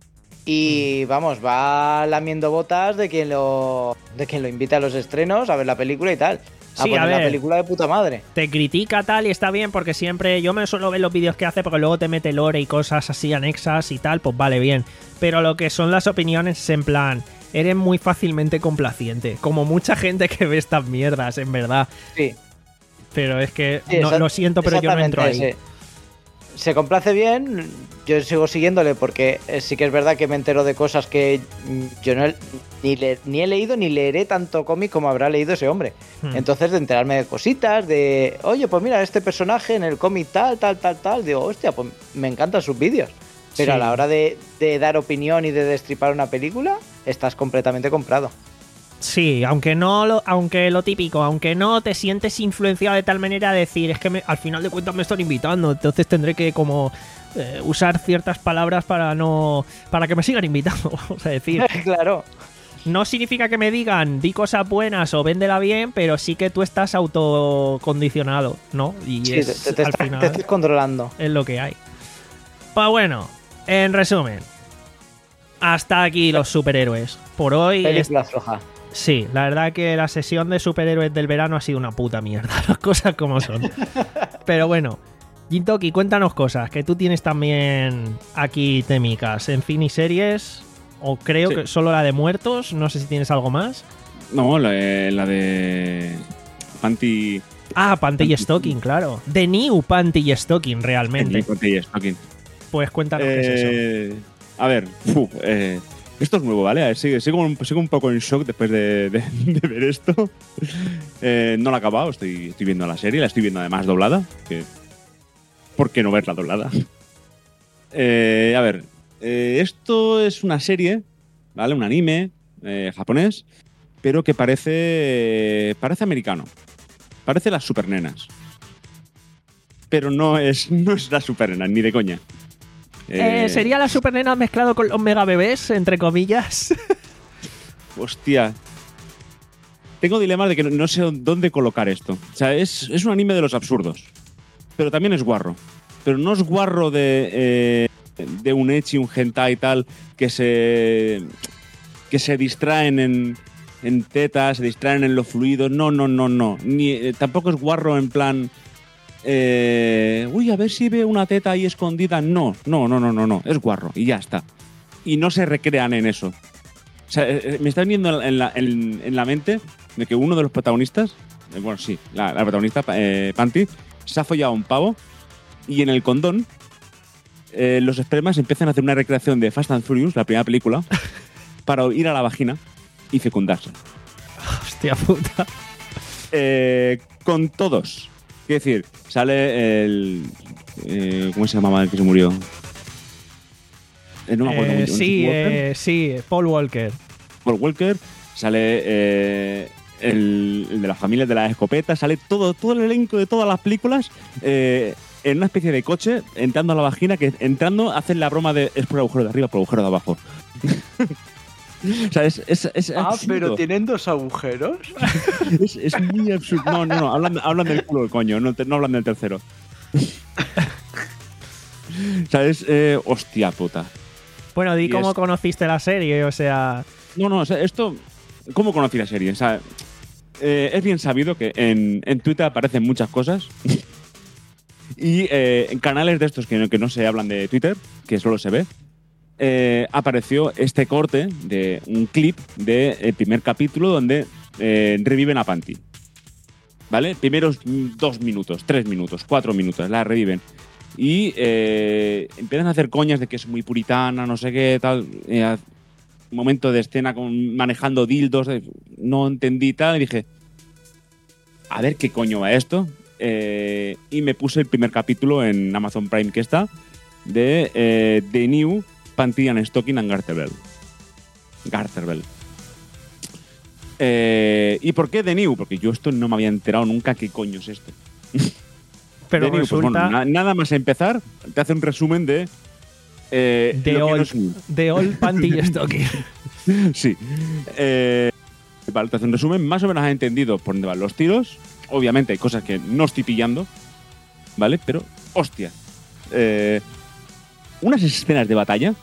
Y vamos, va lamiendo botas de quien lo de quien lo invita a los estrenos a ver la película y tal. A Sí, poner a la ver. película de puta madre. Te critica tal y está bien porque siempre yo me suelo ver los vídeos que hace porque luego te mete lore y cosas así anexas y tal, pues vale, bien. Pero lo que son las opiniones es en plan, eres muy fácilmente complaciente, como mucha gente que ve estas mierdas, en verdad. Sí. Pero es que Sí, no, exa- lo siento, pero yo no entro ahí. exactamente, Se, se complace bien. Yo sigo siguiéndole porque eh, sí que es verdad que me entero de cosas que mm, yo no he, ni, le- ni he leído ni leeré tanto cómic como habrá leído ese hombre. Hmm. Entonces, de enterarme de cositas, de oye, pues mira, este personaje en el cómic tal, tal, tal, tal, digo, hostia, pues me encantan sus vídeos. Pero Sí. a la hora de, de dar opinión y de destripar una película, estás completamente comprado. Sí, aunque no lo, aunque lo típico, aunque no te sientes influenciado de tal manera de decir, es que me- al final de cuentas me están invitando, entonces tendré que como eh, usar ciertas palabras para no, para que me sigan invitando, vamos a decir. Claro. No significa que me digan di cosas buenas o véndela bien, pero sí que tú estás autocondicionado, ¿no? Y Sí, es, te, te, te al estás- final te estás controlando. es lo que hay. Pues bueno, en resumen, hasta aquí los superhéroes. Por hoy, es- Película floja. sí, la verdad que la sesión de superhéroes del verano ha sido una puta mierda, las cosas como son. Pero bueno, Gintoki, cuéntanos cosas, que tú tienes también aquí temicas en cine y series, o creo Sí. que solo la de muertos, no sé si tienes algo más. No, la, eh, la de Panty. Ah, Panty y Panty. Stocking, claro. The New Panty y Stocking, realmente. Panty y Stocking. Pues cuéntanos qué es eso. Eh, a ver, fu, eh, esto es nuevo, ¿vale? A ver, Sigo, sigo, un, sigo un poco en shock después de, de- de ver esto. Eh, no la he acabado, estoy, estoy viendo la serie, la estoy viendo además doblada. Que, ¿por qué no verla doblada? Eh, a ver, eh, esto es una serie, ¿vale? Un anime eh, japonés, pero que parece, parece americano. Parece las supernenas. Pero no es, no es las supernenas, ni de coña. Eh, Eh, ¿Sería la Super Nena mezclado con los Mega Bebés, entre comillas? Hostia. Tengo dilemas de que no, no sé dónde colocar esto. O sea, es, es un anime de los absurdos. Pero también es guarro. Pero no es guarro de, eh, de un ecchi, un hentai y tal, que se, que se distraen en, en tetas, se distraen en los fluidos. No, no, no, no. Ni, eh, tampoco es guarro en plan... eh, uy, a ver si ve una teta ahí escondida. No, no, no, no, no, no. Es guarro y ya está. Y no se recrean en eso. O sea, eh, me está viendo en la, en, en la mente de que uno de los protagonistas, eh, bueno, sí, la, la protagonista, eh, Panty, se ha follado a un pavo y en el condón eh, los espermas empiezan a hacer una recreación de Fast and Furious, la primera película, para ir a la vagina y fecundarse. Hostia puta. Eh, con todos. Quiero decir, sale el... eh, ¿cómo se llamaba el que se murió? Eh, no me acuerdo Eh, mucho. sí, Walker. eh, sí, Paul Walker. Paul Walker, sale eh, el, el de las familias de las escopetas, sale todo, todo el elenco de todas las películas eh, en una especie de coche, entrando a la vagina, que entrando hacen la broma de es por el agujero de arriba, por el agujero de abajo. O sea, es, es, es Ah, absurdo. pero tienen dos agujeros. Es, es muy absurdo. No, no, no, hablan, hablan del culo, coño, no, te- no hablan del tercero. O sea, es... eh, hostia puta. Bueno, di Y cómo es- conociste la serie, o sea... No, no, o sea, esto... ¿Cómo conocí la serie? O sea, eh, es bien sabido que en, en Twitter aparecen muchas cosas y eh, en canales de estos que no, que no se hablan de Twitter, que solo se ve, eh, apareció este corte de un clip del primer capítulo donde eh, reviven a Panty. ¿Vale? Primeros mm, dos minutos, tres minutos, cuatro minutos, la reviven. Y eh, empiezan a hacer coñas de que es muy puritana, no sé qué, tal. Eh, momento de escena con, manejando dildos, eh, no entendí tal, y dije, a ver qué coño va esto. Eh, y me puse el primer capítulo en Amazon Prime que está, de eh, The New Panty and Stocking and Garter Bell. Garter Bell. Eh, ¿Y por qué The New? Porque yo esto no me había enterado nunca qué coño es esto. Pero The New, pues resulta bueno, na- nada más empezar, te hace un resumen de... Eh, de lo que no Old, es new. de Old Panty y Stocking. Sí. Eh, vale, te hace un resumen. Más o menos has entendido por dónde van los tiros. Obviamente hay cosas que no estoy pillando, ¿vale? Pero, hostia. Eh, unas escenas de batalla.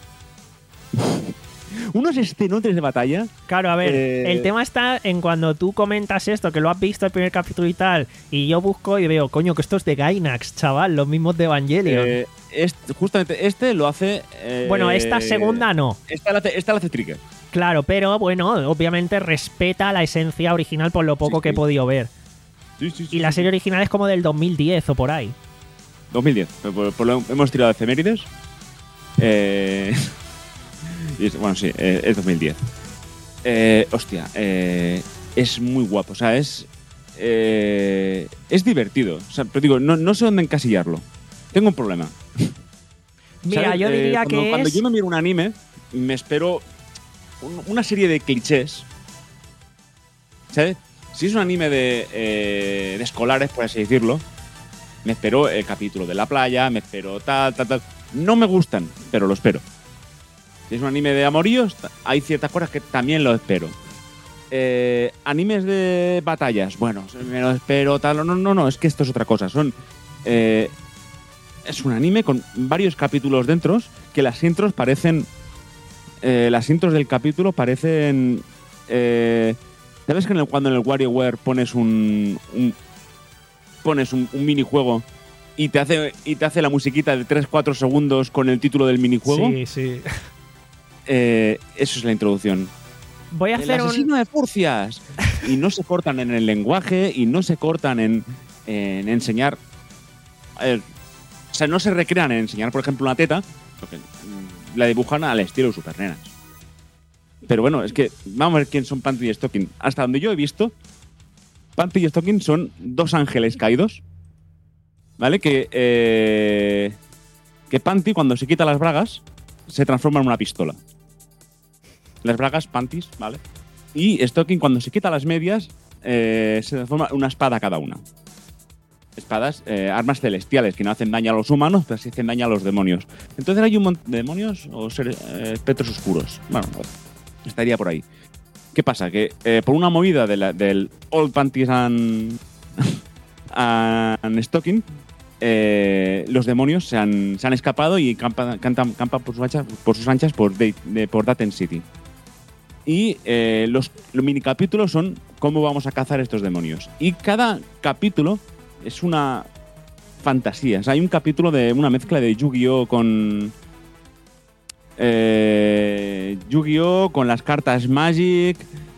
Unos escenotes de batalla. Claro, a ver, Eh, el tema está en cuando tú comentas esto, que lo has visto el primer capítulo y tal, y yo busco y veo, coño, que esto es de Gainax, chaval, los mismos de Evangelion. Eh, este- justamente este lo hace... eh, bueno, esta segunda no. Esta la hace, esta la hace Trigger. Claro, pero bueno, obviamente respeta la esencia original por lo poco Sí, que he sí. podido ver. Sí, sí, sí, Y la sí. serie original es como del dos mil diez o por ahí. dos mil diez. Por, por- por lo hemos tirado efemérides. Eh, y es- bueno, sí, eh, es dos mil diez. Eh, hostia, eh, es muy guapo. O sea, es. eh, es divertido. O sea, pero digo, no, no sé dónde encasillarlo. Tengo un problema. Mira, ¿Sabes? yo Eh, diría cuando, que cuando es... yo me miro un anime, me espero un- una serie de clichés. ¿Sabes? Si es un anime de, eh, de escolares, por así decirlo, me espero el capítulo de la playa, me espero tal, tal, tal. No me gustan, pero lo espero. Si es un anime de amoríos, ta- hay ciertas cosas que también lo espero. Eh, animes de batallas, bueno, me lo espero, tal. No, no, no, es que esto es otra cosa. Son. eh, es un anime con varios capítulos dentro que las intros parecen. eh, las intros del capítulo parecen. eh, ¿Sabes que en el- cuando en el WarioWare pones un. un- pones un, un minijuego y te hace y te hace la musiquita de tres cuatro segundos con el título del minijuego. Sí, sí. Eh, eso es la introducción. Voy a El hacer asesino un... de furcias. Y no se cortan en el lenguaje y no se cortan en, en enseñar. A ver, o sea, no se recrean en enseñar, por ejemplo, una teta, porque mm, la dibujan al estilo Super Nenas. Pero bueno, es que vamos a ver quién son Panty y Stocking. Hasta donde yo he visto, Panty y Stocking son dos ángeles caídos, ¿vale? Que, eh, que Panty, cuando se quita las bragas, se transforma en una pistola. Las bragas, panties, ¿vale? Y Stocking, cuando se quita las medias, eh, se transforma en una espada cada una. Espadas, eh, armas celestiales que no hacen daño a los humanos, pero sí hacen daño a los demonios. Entonces hay un montón de demonios o seres, eh, espectros oscuros. Bueno, estaría por ahí. ¿Qué pasa? Que eh, por una movida de la, del Old Panties and, and Stocking, eh, los demonios se han, se han escapado y campan, cantan, campan por sus anchas por, sus anchas por, de, de, por Daten City. Y eh, los, los minicapítulos son cómo vamos a cazar estos demonios. Y cada capítulo es una fantasía. O sea, hay un capítulo de una mezcla de Yu-Gi-Oh! Con... Eh, Yu-Gi-Oh! Con las cartas Magic.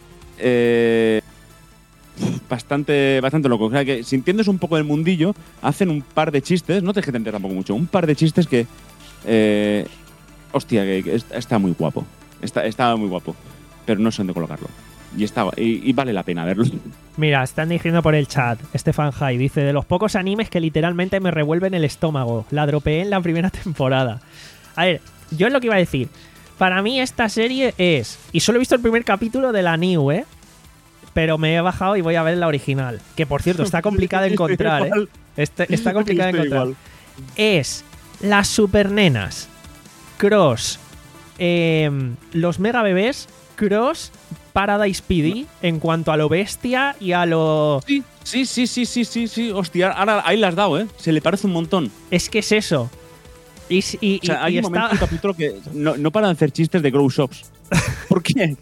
Eh, bastante, bastante loco. O sea, que si entiendes un poco del mundillo, hacen un par de chistes. No te dejes de entender tampoco mucho. Un par de chistes que... Eh, hostia, que, que está muy guapo. Está, está muy guapo. Pero no sé dónde colocarlo. Y, está, y, y vale la pena verlo. Mira, están diciendo por el chat, Stefan High dice, de los pocos animes que literalmente me revuelven el estómago. La dropeé en la primera temporada. A ver, yo es lo que iba a decir. Para mí esta serie es... Y solo he visto el primer capítulo de la New, ¿eh? Pero me he bajado y voy a ver la original. Que, por cierto, está complicada de encontrar, ¿eh? Está, está complicada de encontrar. Igual. Es las supernenas, Cross, eh, los mega bebés, Cross, Paradise P D en cuanto a lo bestia y a lo... Sí, sí, sí, sí, sí, sí, sí. Hostia, ahora ahí la has dado, ¿eh? Se le parece un montón. Es que es eso. Y, y, o sea, y, hay y un está... momento en el capítulo que no, no paran de hacer chistes de grow shops. ¿Por qué?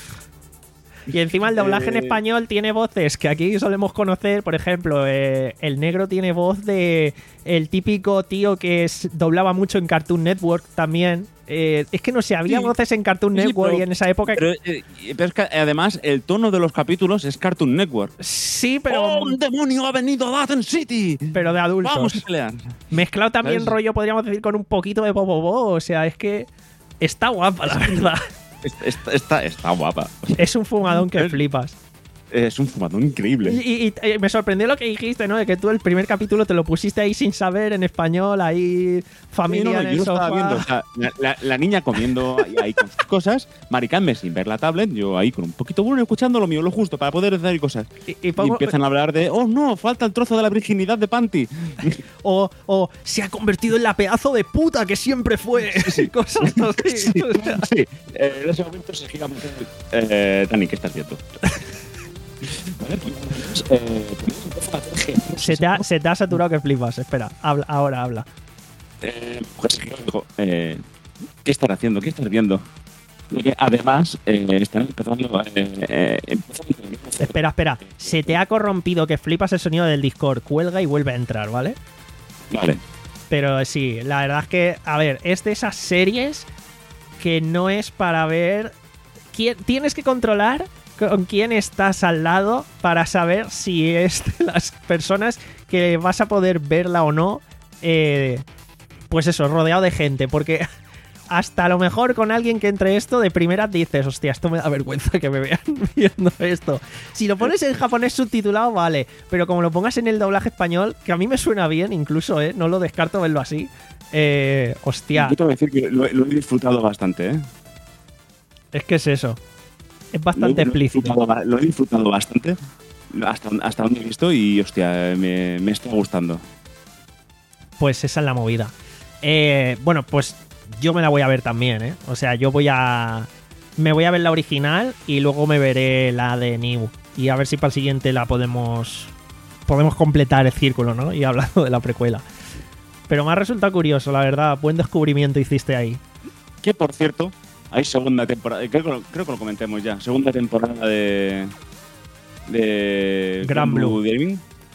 Y encima el doblaje eh... en español tiene voces que aquí solemos conocer. Por ejemplo, eh, el negro tiene voz de el típico tío que es, doblaba mucho en Cartoon Network también. Eh, es que no sé, había sí. voces en Cartoon sí, Network pero, y en esa época... Pero, eh, pero es que además el tono de los capítulos es Cartoon Network. Sí, pero... ¡Oh, un demonio ha venido a Daten City! Pero de adultos. Vamos a pelear. Mezclado también ¿sabes? Rollo, podríamos decir, con un poquito de Bobobo. O sea, es que está guapa, la verdad. Está, está, está guapa. Es un fumadón que flipas. Es un fumadón increíble. Y, y, y me sorprendió lo que dijiste, ¿no? De que tú el primer capítulo te lo pusiste ahí sin saber, en español, ahí, familia sí, no, no, en el yo sofá. Estaba viendo, o sea, la, la, la niña comiendo ahí con sus cosas, Maricarmen sin ver la tablet, yo ahí con un poquito bueno, escuchando lo mío, lo justo, para poder hacer cosas. Y, y, y pongo, empiezan a hablar de, oh no, falta el trozo de la virginidad de Panty. O, o se ha convertido en la pedazo de puta que siempre fue. Sí, sí. Cosas así. Sí, sí. Eh, en ese momento se gira mucho. Eh, Dani, ¿qué estás viendo? Vale, pues, eh, se, te ha, se te ha saturado que flipas. Espera, habla, ahora habla. Eh, pues, eh, ¿Qué están haciendo? ¿Qué estás viendo? Porque además, eh, están empezando, eh, eh, empezando. Espera, espera. Se te ha corrompido que flipas el sonido del Discord. Cuelga y vuelve a entrar, ¿vale? Vale. Pero sí, la verdad es que, a ver, es de esas series que no es para ver. ¿Quién, tienes que controlar con quién estás al lado para saber si es de las personas que vas a poder verla o no. Eh, pues eso, rodeado de gente. Porque hasta a lo mejor con alguien que entre esto de primera dices, hostia, esto me da vergüenza que me vean viendo esto. Si lo pones en japonés subtitulado, vale. Pero como lo pongas en el doblaje español, que a mí me suena bien incluso, ¿eh? No lo descarto verlo así. Eh, hostia. Yo te voy a decir que lo, lo he disfrutado bastante, ¿eh? Es que es eso. Es bastante lo, explícito. Lo he, disfrutado, lo he disfrutado bastante. Hasta, hasta donde he visto y, hostia, me, me está gustando. Pues esa es la movida. Eh, bueno, pues yo me la voy a ver también, ¿eh? O sea, yo voy a... Me voy a ver la original y luego me veré la de New. Y a ver si para el siguiente la podemos... Podemos completar el círculo, ¿no? Y hablando de la precuela. Pero me ha resultado curioso, la verdad. Buen descubrimiento hiciste ahí. Que, por cierto, hay segunda temporada... Creo, creo que lo comentemos ya. Segunda temporada de... De... Gran Blue. Gaming.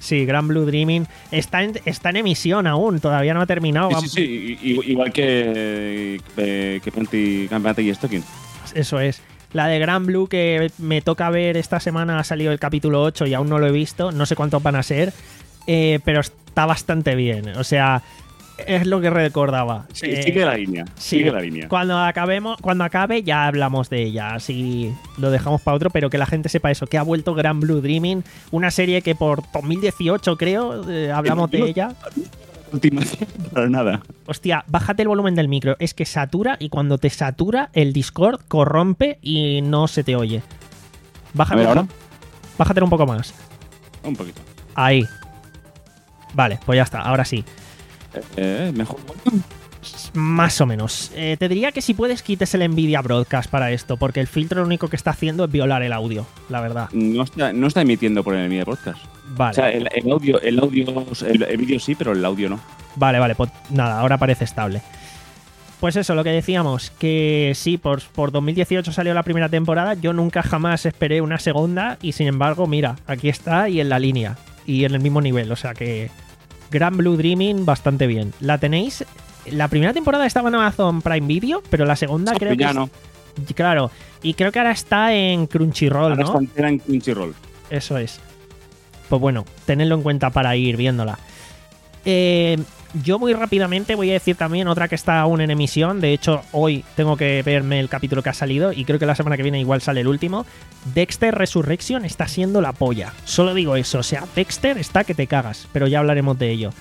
Sí, Grand Blue Dreaming está en, está en emisión aún, todavía no ha terminado. Sí, Vamos- sí, sí, i- igual que eh, que Panty, Panty y Stocking. Eso es. La de Grand Blue que me toca ver esta semana ha salido el capítulo ocho y aún no lo he visto, no sé cuántos van a ser, eh, pero está bastante bien. O sea, es lo que recordaba. Sí, Eh, sigue la línea. sí, Sigue la línea. Cuando acabemos, cuando acabe ya hablamos de ella, así lo dejamos para otro, pero que la gente sepa eso, que ha vuelto Grand Blue Dreaming, una serie que por dos mil dieciocho creo, eh, hablamos de ella. Continuación para nada. Hostia, bájate el volumen del micro, es que satura y cuando te satura el Discord corrompe y no se te oye. Bájate, A ver, un ahora. po- bájate un poco más. Un poquito. Ahí. Vale, pues ya está, ahora sí. Eh, mejor. Más o menos. Eh, te diría que si puedes quites el Nvidia Broadcast para esto, porque el filtro lo único que está haciendo es violar el audio, la verdad. No está, no está emitiendo por el Media Podcast. Vale, O sea, el, el audio, el audio, el, el vídeo sí, pero el audio no. vale, vale, pues nada, ahora parece estable. Pues eso, lo que decíamos, que sí, por, por dos mil dieciocho salió la primera temporada, yo nunca jamás esperé una segunda y sin embargo, mira, aquí está y en la línea y en el mismo nivel, o sea que Grand Blue Dreaming bastante bien. ¿La tenéis? La primera temporada estaba en Amazon Prime Video, pero la segunda creo que ya es- no. claro, y creo que ahora está en Crunchyroll, Ahora ¿no? está entera en Crunchyroll. Eso es. Pues bueno, tenedlo en cuenta para ir viéndola. Eh, yo muy rápidamente voy a decir también otra que está aún en emisión. De hecho, hoy tengo que verme el capítulo que ha salido y creo que la semana que viene igual sale el último. Dexter Resurrection está siendo la polla. Solo digo eso. O sea, Dexter está que te cagas, pero ya hablaremos de ello.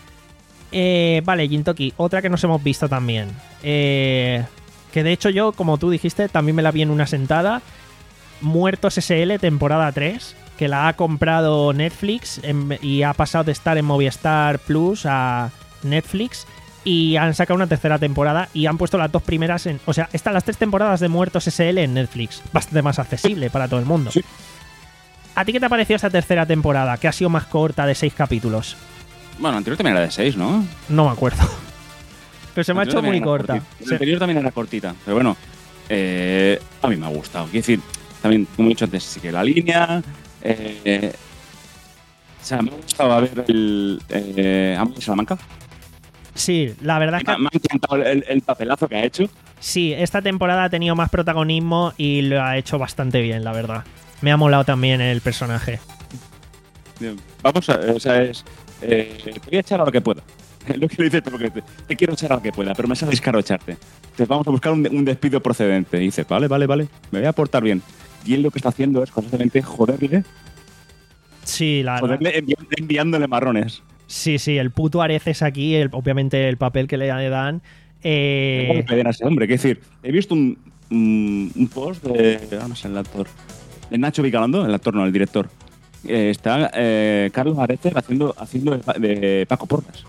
Eh, vale, Jintoki, otra que nos hemos visto también. Eh, que de hecho yo, como tú dijiste, también me la vi en una sentada. Muertos S L, temporada tres, que la ha comprado Netflix en- y ha pasado de estar en Movistar Plus a Netflix y han sacado una tercera temporada y han puesto las dos primeras en... O sea, están las tres temporadas de Muertos S L en Netflix. Bastante más accesible para todo el mundo. Sí. ¿A ti qué te pareció esta tercera temporada, que ha sido más corta, de seis capítulos? Bueno, anterior también era de seis, ¿no? No me acuerdo. Pero se me ha hecho Anterior muy también era corta. cortita. La Se- anterior también era cortita, pero bueno, eh, a mí me ha gustado. Quiero decir, también, como he dicho antes, sigue la línea. Eh, o sea, me ha gustado ver el eh, Amor de Salamanca. Sí, la verdad es Me, que me ha encantado el, el papelazo que ha hecho. sí, esta temporada ha tenido más protagonismo y lo ha hecho bastante bien, la verdad. Me ha molado también el personaje. Vamos a, o sea, es, eh, te voy a echar a lo que pueda. Es lo que le dices, porque te, te quiero echar a lo que pueda, pero me sale caro echarte. Entonces vamos a buscar un, un despido procedente. Y dice, vale, vale, vale, me voy a portar bien. Y él lo que está haciendo es constantemente joderle, Sí, la verdad. joderle envi- enviándole marrones. Sí, sí, el puto Areces aquí, el- obviamente el papel que le dan. Eh, ¿Cómo le den a ese hombre? Es decir, he visto un, un, un post de. Ah, no sé, el actor. De Nacho Vigalondo, el actor, no, el director. Eh, está eh, Carlos Areces haciendo, haciendo de, Pa- de Paco Porras.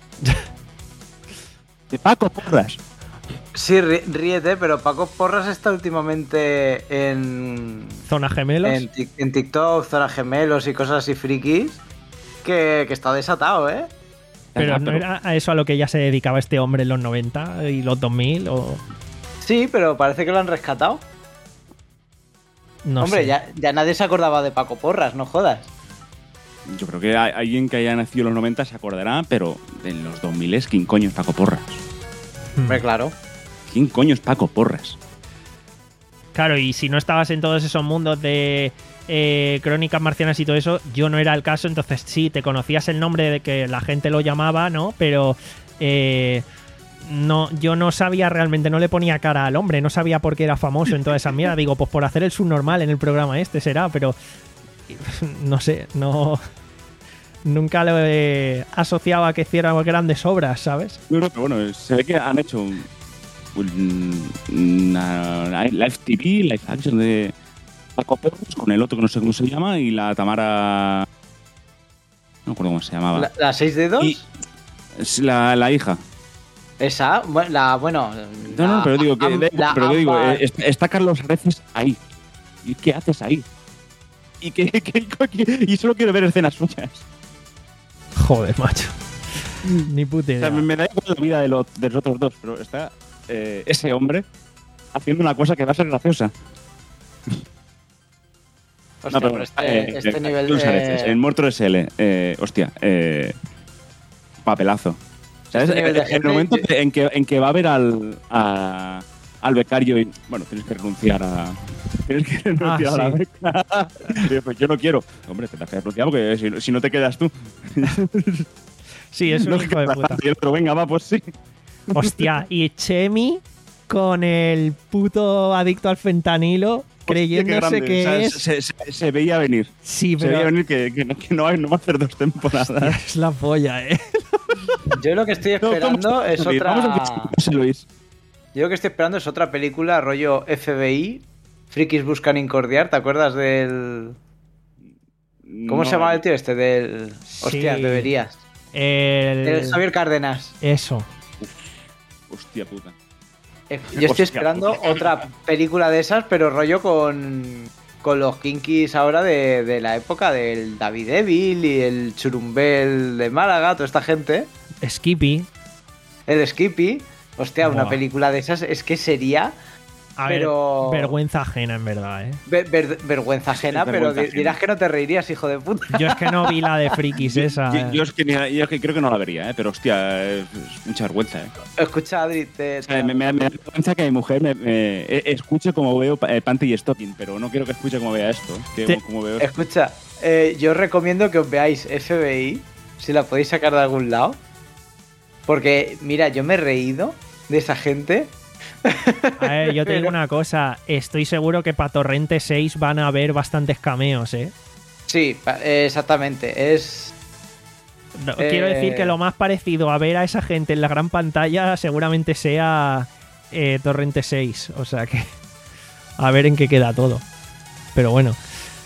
De Paco Porras. Sí, rí- ríete, pero Paco Porras está últimamente en, Zona Gemelos. en, Tik- en TikTok, Zona Gemelos y cosas así frikis, que, que está desatado, ¿eh? pero Ah, no era a eso a lo que ya se dedicaba este hombre en los noventa y los dos mil o Sí, pero parece que lo han rescatado. no Hombre, sé. ya, ya nadie se acordaba de Paco Porras, no jodas. Yo creo que hay- alguien que haya nacido en los noventa se acordará, pero en los dos mil, ¿quién coño es Paco Porras? Hmm. Hombre, claro. ¿Quién coño es Paco Porras? Claro, y si no estabas en todos esos mundos de eh, crónicas marcianas y todo eso, yo no era el caso, entonces sí, te conocías el nombre de que la gente lo llamaba, ¿no? Pero eh, no, yo no sabía realmente, no le ponía cara al hombre, no sabía por qué era famoso en toda esa mierda. Digo, pues por hacer el subnormal en el programa este será, pero no sé, no... Nunca lo he asociado a que hiciera grandes obras, ¿sabes? No, no, pero bueno, se ve que han hecho un, un- una live T V, live action de Paco Porras con el otro que no sé cómo se llama y la Tamara. No me acuerdo cómo se llamaba. ¿La, la seis dedos? Y- Es la, la hija. Esa, bueno, la, bueno... No, no, la- pero digo que. am- de- la pero yo digo, ámbar- eh, está, está Carlos Areces ahí. ¿Y qué haces ahí? Y, que, que- que- y solo quiero ver escenas suyas. Joder, macho. Ni puta O sea, idea. me, me da igual la vida de, los de los otros dos, pero está eh, ese hombre haciendo una cosa que va a ser graciosa. Hostia, No, pero, pero este, eh, este eh, nivel tú sabes, de... el Mortro S L, eh, hostia, eh, papelazo. ¿Sabes? Este nivel de En el gente, momento yo- en que, en que va a ver al, a- al becario y, bueno, tienes que renunciar a... Tienes que renunciar Ah, a la sí. beca. Y yo, pues yo no quiero. Hombre, te tendrás que renunciar porque si, si no te quedas tú. Sí, es un no hijo de quedas puta. tanto. Y el otro, venga, va, pues sí. Hostia, y Chemi con el puto adicto al fentanilo, Hostia, qué creyéndose grande. que O sea, es. Se, se- se veía venir. Sí, Se veía pero. venir que, que no, que no va no va a hacer dos temporadas. Hostia, es la polla, eh. Yo lo que estoy No, esperando vamos a- es Vamos a otra... ver José Luis. Yo lo que estoy esperando es otra película rollo F B I. Frikis buscan incordiar, ¿te acuerdas del...? ¿Cómo No, se llama el tío este? Del... Hostia, Sí. deberías. El. Del Javier Cárdenas. Eso. Hostia puta. Eh, Yo estoy Hostia, esperando puta. otra película de esas, pero rollo con... Con los kinkis ahora de, de la época del David Evil y el Churumbel de Málaga, toda esta gente. Skippy. El Skippy. Hostia, una Buah. película de esas es que sería A Pero- ver, vergüenza ajena, en verdad, eh. ver- ver- vergüenza ajena, Es vergüenza pero di- ajena. dirás que no te reirías, hijo de puta. Yo es que no vi la de frikis esa. Yo, eh. yo es que, ni- yo es que creo que no la vería, ¿eh? Pero hostia, es, es mucha vergüenza, ¿eh? Escucha, Adri, te, O sea, me, me- me da vergüenza que mi mujer me, me- eh, escuche como veo eh, Panty y Stocking, pero no quiero que escuche como vea esto. Que, Te- como veo escucha, eh, yo os recomiendo que os veáis F B I, si la podéis sacar de algún lado. Porque, mira, yo me he reído de esa gente. A ver, yo te digo una cosa. Estoy seguro que para Torrente seis van a haber bastantes cameos, eh. Sí, pa- eh, exactamente. Es. No, Eh, Quiero decir que lo más parecido a ver a esa gente en la gran pantalla seguramente sea eh, Torrente seis. O sea que a ver en qué queda todo. Pero bueno.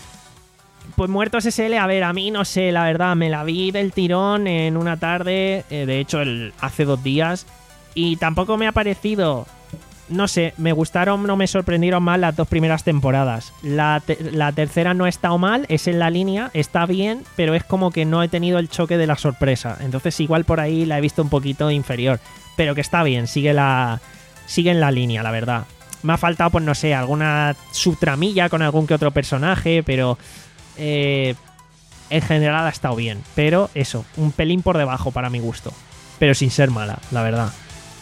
Pues Muertos S L, a ver, a mí no sé, la verdad, me la vi del tirón en una tarde, eh, de hecho el, hace dos días, y tampoco me ha parecido, no sé, me gustaron, no me sorprendieron mal las dos primeras temporadas. La, te- la tercera no ha estado mal, es en la línea, está bien, pero es como que no he tenido el choque de la sorpresa. Entonces igual por ahí la he visto un poquito inferior, pero que está bien, sigue, la, sigue en la línea, la verdad. Me ha faltado, pues no sé, alguna subtramilla con algún que otro personaje, pero eh, en general ha estado bien. Pero eso, un pelín por debajo para mi gusto, pero sin ser mala, la verdad.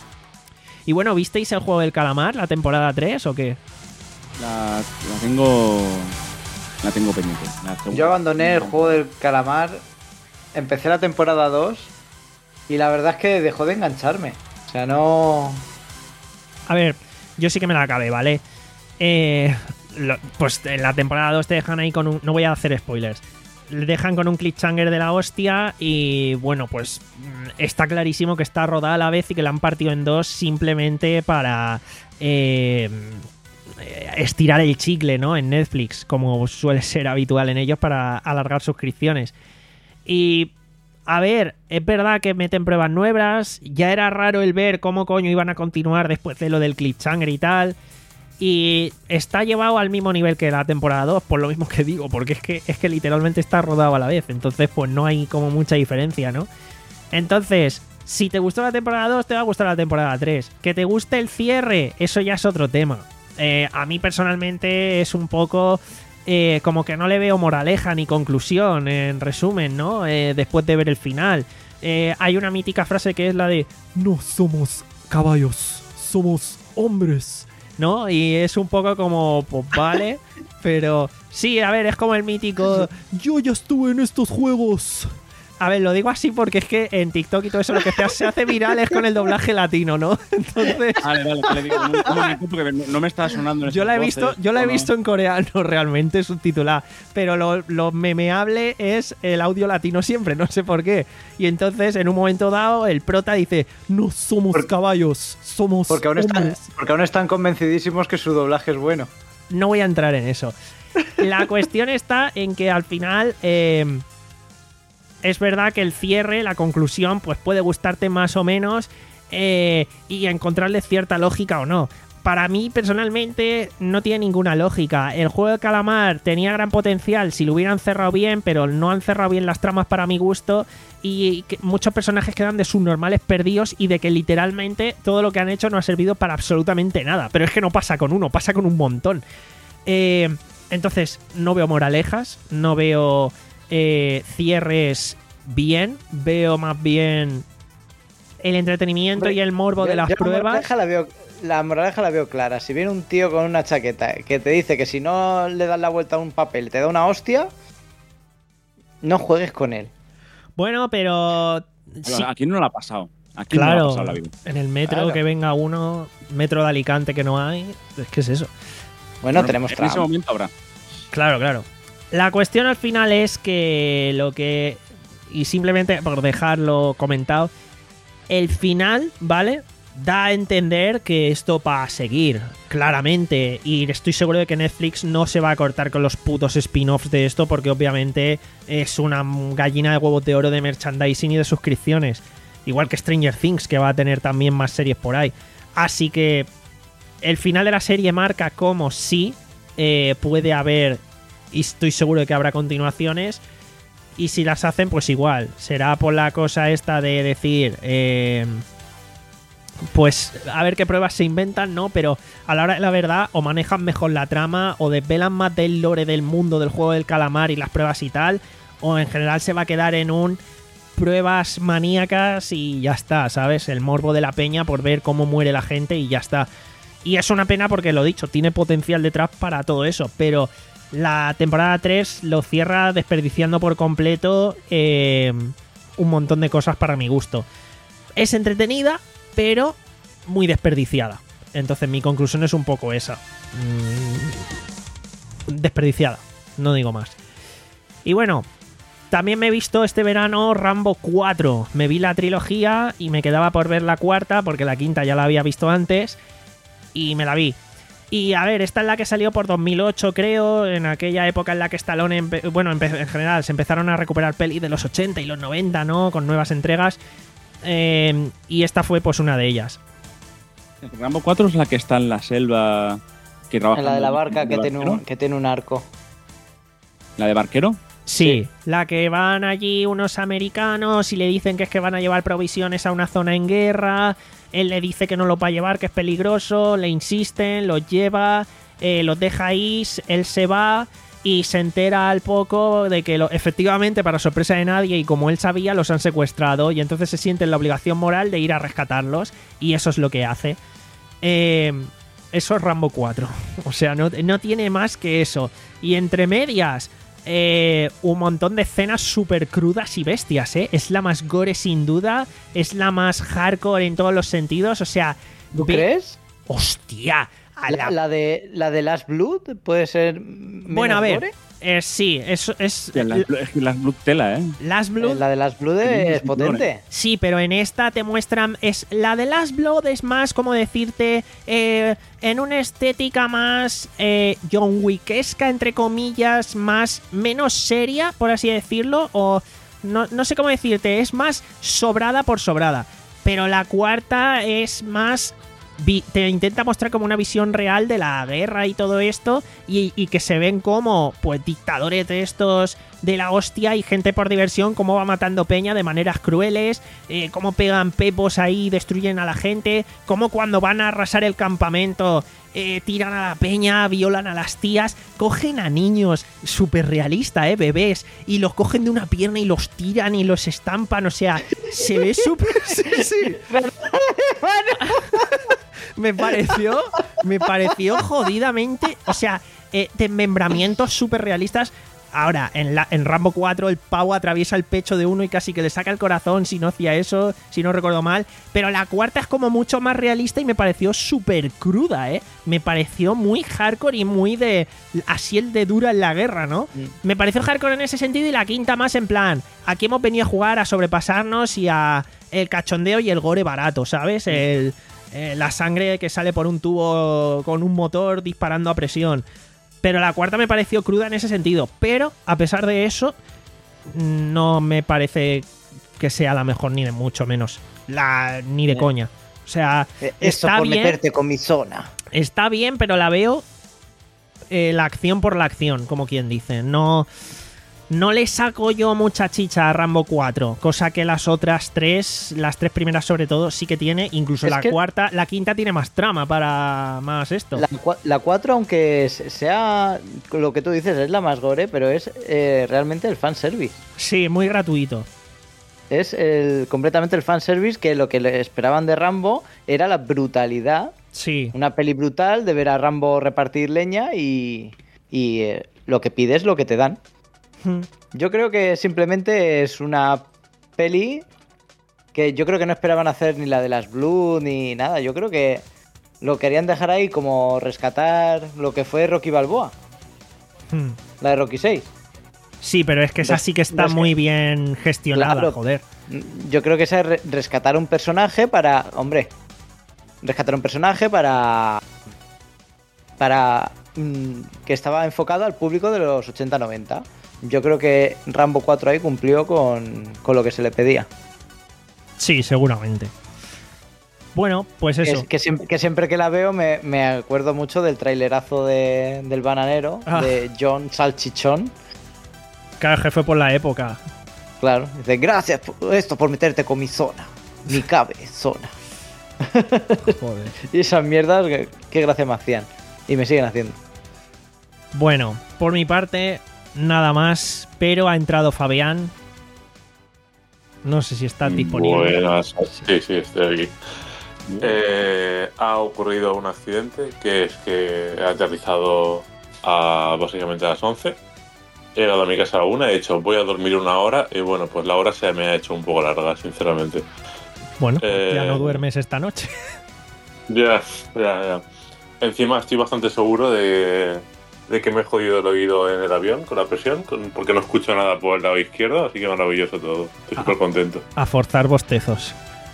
Y bueno, ¿visteis el juego del calamar, la temporada tres o qué? La, la tengo. La tengo pendiente. La tengo- Yo abandoné el juego del calamar. Empecé la temporada dos. Y la verdad es que dejó de engancharme. O sea, no. A ver, yo sí que me la acabé, ¿vale? Eh, lo- pues en la temporada dos te dejan ahí con un... No voy a hacer spoilers. Le dejan con un cliffhanger de la hostia y bueno, pues mm, está clarísimo que está rodada a la vez y que la han partido en dos simplemente para eh, eh, estirar el chicle, ¿no? En Netflix, como suele ser habitual en ellos para alargar suscripciones. Y a ver, es verdad que meten pruebas nuevas, ya era raro el ver cómo coño iban a continuar después de lo del cliffhanger y tal. Y está llevado al mismo nivel que la temporada dos, por lo mismo que digo, porque es que, es que literalmente está rodado a la vez. Entonces, pues no hay como mucha diferencia, ¿no? Entonces, si te gustó la temporada dos, te va a gustar la temporada tres. Que te guste el cierre, eso ya es otro tema. Eh, a mí personalmente es un poco eh, como que no le veo moraleja ni conclusión, en resumen, ¿no? Eh, después de ver el final. Eh, hay una mítica frase que es la de no somos caballos, somos hombres, ¿no? Y es un poco como, pues vale, pero sí, a ver, es como el mítico yo ya estuve en estos juegos. A ver, lo digo así porque es que en TikTok y todo eso lo que se hace- se hace viral es con el doblaje latino, ¿no? Entonces, Vale, vale, te le digo. Un, un momento porque no, no me está sonando en yo la he estas visto, voces, yo la he no. visto en coreano realmente subtitulada, pero lo, lo memeable es el audio latino siempre, no sé por qué. Y entonces en un momento dado el prota dice no somos Por- caballos, somos Porque aún, están, hombres. porque aún están convencidísimos que su doblaje es bueno. No voy a entrar en eso. La cuestión está en que al final eh, es verdad que el cierre, la conclusión, pues puede gustarte más o menos eh, y encontrarle cierta lógica o no. Para mí, personalmente, no tiene ninguna lógica. El juego de calamar tenía gran potencial si lo hubieran cerrado bien, pero no han cerrado bien las tramas para mi gusto y que muchos personajes quedan de subnormales perdidos y de que literalmente todo lo que han hecho no ha servido para absolutamente nada. Pero es que no pasa con uno, pasa con un montón. Eh, Entonces, no veo moralejas, no veo eh, cierres bien, veo más bien el entretenimiento Hombre, y el morbo yo- de las yo La pruebas. moraleja, la, veo, la moraleja la veo clara. Si viene un tío con una chaqueta que te dice que si no le das la vuelta a un papel te da una hostia, no juegues con él. Bueno, pero... sí, ¿A quién no lo ha pasado? ¿A quién no le ha claro, pasado la vida? en el metro Claro. que venga uno, metro de Alicante que no hay, es que es eso. Bueno, Bueno, tenemos en Trump. ese momento habrá. Claro, claro. La cuestión al final es que lo que... Y simplemente por dejarlo comentado, el final, ¿vale? Da a entender que esto va a seguir, claramente. Y estoy seguro de que Netflix no se va a cortar con los putos spin-offs de esto, porque obviamente es una gallina de huevos de oro de merchandising y de suscripciones. Igual que Stranger Things, que va a tener también más series por ahí. Así que el final de la serie marca como sí eh, puede haber, y estoy seguro de que habrá continuaciones. Y si las hacen, pues igual. Será por la cosa esta de decir... Eh, pues a ver qué pruebas se inventan, ¿no? Pero a la hora de la verdad, o manejan mejor la trama, o desvelan más del lore del mundo del juego del calamar y las pruebas y tal, o en general se va a quedar en un pruebas maníacas y ya está, ¿sabes? El morbo de la peña por ver cómo muere la gente y ya está. Y es una pena porque, lo dicho, tiene potencial detrás para todo eso, pero la temporada tres lo cierra desperdiciando por completo eh, un montón de cosas para mi gusto. Es entretenida, pero muy desperdiciada. Entonces mi conclusión es un poco esa. Mm, desperdiciada, no digo más. Y bueno, también me he visto este verano Rambo cuatro. Me vi la trilogía y me quedaba por ver la cuarta, porque la quinta ya la había visto antes, y me la vi. Y a ver, esta es la que salió por dos mil ocho, creo, en aquella época en la que Stallone, empe- bueno, empe- en general, se empezaron a recuperar pelis de los ochenta y los noventa, ¿no? Con nuevas entregas. Eh, y esta fue pues una de ellas. Rambo cuatro es la que está en la selva que trabaja. En la de la barca de que tiene, barquero. un, que tiene un arco. ¿La de barquero? Sí, Sí. la que van allí unos americanos y le dicen que es que van a llevar provisiones a una zona en guerra. Él le dice que no lo va a llevar, que es peligroso. Le insisten, los lleva, eh, los deja ahí, él se va y se entera al poco de que lo, efectivamente, para sorpresa de nadie y como él sabía, los han secuestrado, y entonces se siente en la obligación moral de ir a rescatarlos, y eso es lo que hace. Eh, eso es Rambo cuatro. O sea, no, no tiene más que eso. Y entre medias, eh, un montón de escenas súper crudas y bestias, ¿eh? Es la más gore sin duda, es la más hardcore en todos los sentidos, o sea... ¿Tú ve- crees? ¡Hostia! A La, la- la de, la de Last Blood puede ser menos Bueno, a ver, gore? eh, sí, es... es Hostia, las, es que las Blood Tela, ¿eh? Last Eh, Blood... La de Last Blood Tiene es mucho gore. potente. Sí, pero en esta te muestran... Es, la de Last Blood es más, como decirte, eh, en una estética más eh, John Wickesca, entre comillas, más menos seria, por así decirlo, o no, no sé cómo decirte, es más sobrada por sobrada. Pero la cuarta es más... vi- te intenta mostrar como una visión real de la guerra y todo esto, y, y que se ven como pues dictadores de estos de la hostia y gente por diversión, cómo va matando peña de maneras crueles, eh, cómo pegan pepos ahí y destruyen a la gente, cómo cuando van a arrasar el campamento eh, tiran a la peña, violan a las tías, cogen a niños, súper realista, eh, bebés, y los cogen de una pierna y los tiran y los estampan, o sea, se ve súper... sí, sí. Me pareció, me pareció jodidamente, o sea, eh, desmembramientos súper realistas. Ahora, en, la, en Rambo cuatro el pavo atraviesa el pecho de uno y casi que le saca el corazón si no hacía eso, si no recuerdo mal. Pero la cuarta es como mucho más realista y me pareció súper cruda, ¿eh? Me pareció muy hardcore y muy de... así el de dura en la guerra, ¿no? Mm. Me pareció hardcore en ese sentido, y la quinta más en plan, aquí hemos venido a jugar a sobrepasarnos y a el cachondeo y el gore barato, ¿sabes? El... Eh, la sangre que sale por un tubo con un motor disparando a presión. Pero la cuarta me pareció cruda en ese sentido. Pero, a pesar de eso, no me parece que sea la mejor, ni de mucho menos. La, ni de Eh. coña. O sea, Eh, Eso está por bien, meterte con mi zona. está bien, pero la veo eh, la acción por la acción, como quien dice. No... no le saco yo mucha chicha a Rambo cuatro, cosa que las otras tres, las tres primeras sobre todo, sí que tiene. Incluso Es la que- cuarta, la quinta tiene más trama para más esto. La, cua- la cuatro, aunque se- sea lo que tú dices, es la más gore, pero es eh, realmente el fanservice. Sí, muy gratuito. Es el, completamente el fanservice, que lo que le esperaban de Rambo era la brutalidad. Sí. Una peli brutal de ver a Rambo repartir leña y, y eh, lo que pides, lo que te dan. Hmm. Yo creo que simplemente es una peli que yo creo que no esperaban hacer ni la de las Blue ni nada. Yo creo que lo querían dejar ahí como rescatar lo que fue Rocky Balboa, Hmm. la de Rocky seis. Sí, pero es que esa Res- sí que está resca- muy bien gestionada, Claro. joder. Yo creo que esa es re- rescatar un personaje para... Hombre, rescatar un personaje para... Para... mm, que estaba enfocado al público de los ochenta noventa. Yo creo que Rambo cuatro ahí cumplió con, con lo que se le pedía. Sí, seguramente. Bueno, pues Que, eso. que siempre, que siempre que la veo me, me acuerdo mucho del trailerazo de, del bananero, Ah. de John Salchichón. Cada jefe por la época. Claro, dice, gracias por esto, por meterte con mi zona. Mi cabe zona. Joder. Y esas mierdas, que- qué gracia me hacían. Y me siguen haciendo. Bueno, por mi parte, nada más, pero ha entrado Fabián. No sé si está disponible. Buenas. Sí, sí, estoy aquí. Eh, ha ocurrido un accidente que es que he aterrizado a básicamente a las once. He llegado a mi casa a la una, he dicho voy a dormir una hora y bueno, pues la hora se me ha hecho un poco larga, sinceramente. Bueno, Eh, ya no duermes esta noche. Ya, ya, ya. Encima estoy bastante seguro de, de que me he jodido el oído en el avión con la presión, con- porque no escucho nada por el lado izquierdo, así que maravilloso todo. Estoy Ah. súper contento. A forzar bostezos.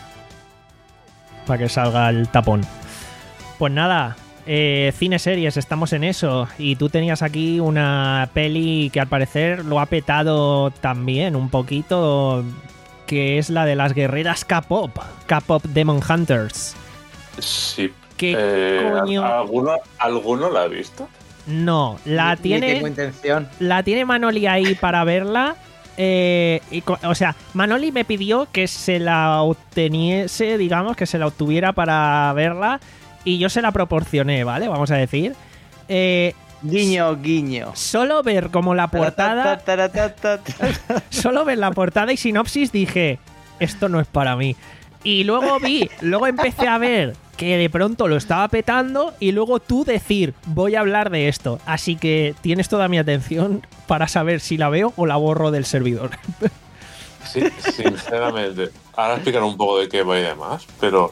Para que salga el tapón. Pues nada, eh, cine series, estamos en eso. Y tú tenías aquí una peli que al parecer lo ha petado también un poquito, que es la de las guerreras K-pop. K-pop Demon Hunters. Sí. ¿Qué Eh, coño? ¿alguno, ¿Alguno la ha visto? No, la Ni- tiene... Ni tengo intención. La tiene Manoli ahí para verla. eh, y co- o sea, Manoli me pidió que se la obteniese, digamos, que se la obtuviera para verla. Y yo se la proporcioné, ¿vale? Vamos a decir. Eh, Guiño, guiño. solo ver como la portada. Taratatatatata. Solo ver la portada y sinopsis dije, esto no es para mí. Y luego vi, luego empecé a ver que de pronto lo estaba petando y luego tú decir, voy a hablar de esto. Así que tienes toda mi atención para saber si la veo o la borro del servidor. Sí, sinceramente. Ahora explicaré un poco de qué va y demás, pero.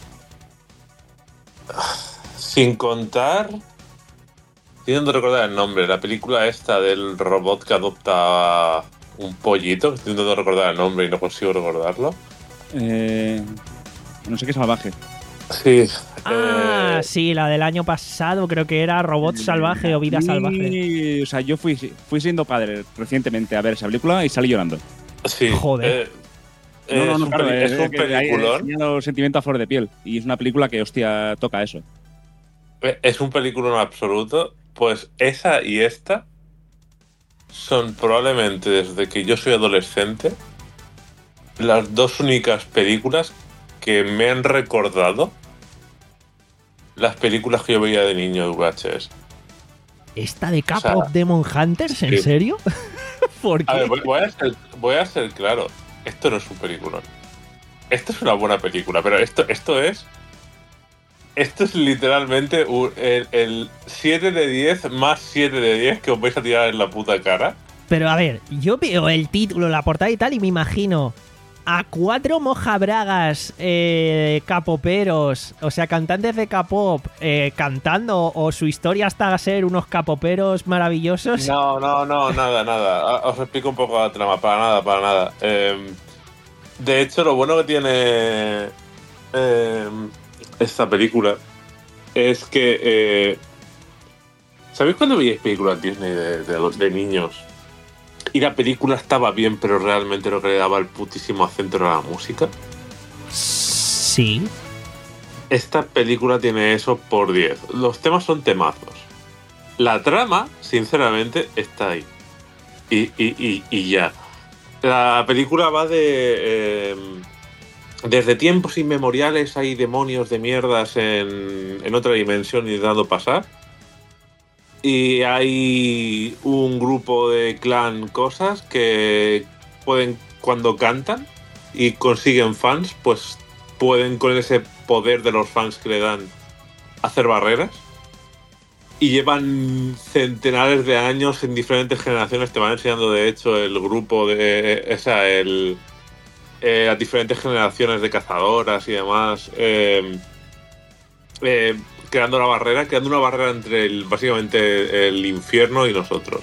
ah, Sin contar. Tiendo recordar el nombre, la película esta del robot que adopta un pollito, que intento recordar el nombre y no consigo recordarlo. Eh, no sé qué salvaje. Sí. Ah, eh, sí, la del año pasado creo que era Robot Salvaje o Vida Y, Salvaje. O sea, yo fui, fui siendo padre recientemente a ver esa película y salí llorando. sí. Joder. eh, No, no, es no, un, claro, peli- es un que ahí he peliculón. enseñado sentimiento a flor de piel. Y es una película que, hostia, toca eso. Es un peliculón absoluto. Pues esa y esta son probablemente desde que yo soy adolescente las dos únicas películas que me han recordado las películas que yo veía de niño de V H S. ¿Esta de o sea, K-pop Demon Hunters? ¿En sí. serio? ¿Por qué? A ver, voy, voy a ser, voy a ser claro. Esto no es un peliculón. Esto es una buena película, pero esto, esto es... Esto es literalmente un- el, el siete de diez más siete de diez que os vais a tirar en la puta cara. Pero a ver, yo veo el título, la portada y tal, y me imagino a cuatro mojabragas eh, capoperos, o sea, cantantes de K-pop, eh, cantando, o su historia hasta ser unos capoperos maravillosos. No, no, no, nada, nada. Ah, Os explico un poco la trama. Para nada, para nada. Eh, de hecho, lo bueno que tiene eh, esta película es que... eh, ¿sabéis cuando veíais películas Disney de, de, de niños? Y la película estaba bien, pero realmente lo que le daba el putísimo acento era la música. Sí. Esta película tiene eso por diez. Los temas son temazos. La trama, sinceramente, está ahí. Y, y, y, y ya. La película va de... Eh, desde tiempos inmemoriales hay demonios de mierdas en, en otra dimensión intentando pasar. Y hay un grupo de clan cosas que pueden, cuando cantan y consiguen fans, pues pueden con ese poder de los fans que le dan hacer barreras. Y llevan centenares de años en diferentes generaciones. Te van enseñando, de hecho, el grupo de... O sea, el, eh, las diferentes generaciones de cazadoras y demás. Eh, eh, creando la barrera, creando una barrera entre el, básicamente el infierno y nosotros.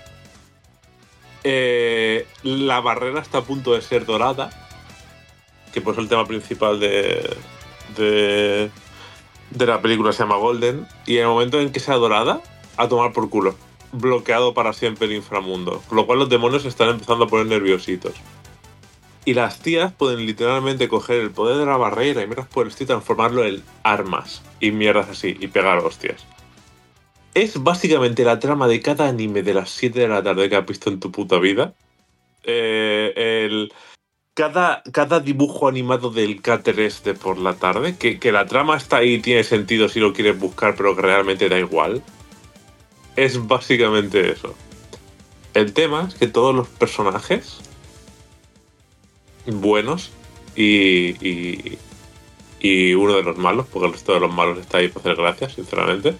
Eh, la barrera está a punto de ser dorada, que pues el tema principal de, de, de la película se llama Golden, y en el momento en que sea dorada, a tomar por culo. Bloqueado para siempre el inframundo. Con lo cual los demonios se están empezando a poner nerviositos. Y las tías pueden literalmente coger el poder de la barrera y mierdas por el estilo y transformarlo en armas y mierdas así, y pegar hostias. Es básicamente la trama de cada anime de las siete de la tarde que has visto en tu puta vida. Eh, el, cada, cada dibujo animado del cáter este por la tarde, que, que la trama está ahí y tiene sentido si lo quieres buscar, pero que realmente da igual. Es básicamente eso. El tema es que todos los personajes buenos y, y, y uno de los malos, porque el resto de los malos está ahí para hacer gracias, sinceramente.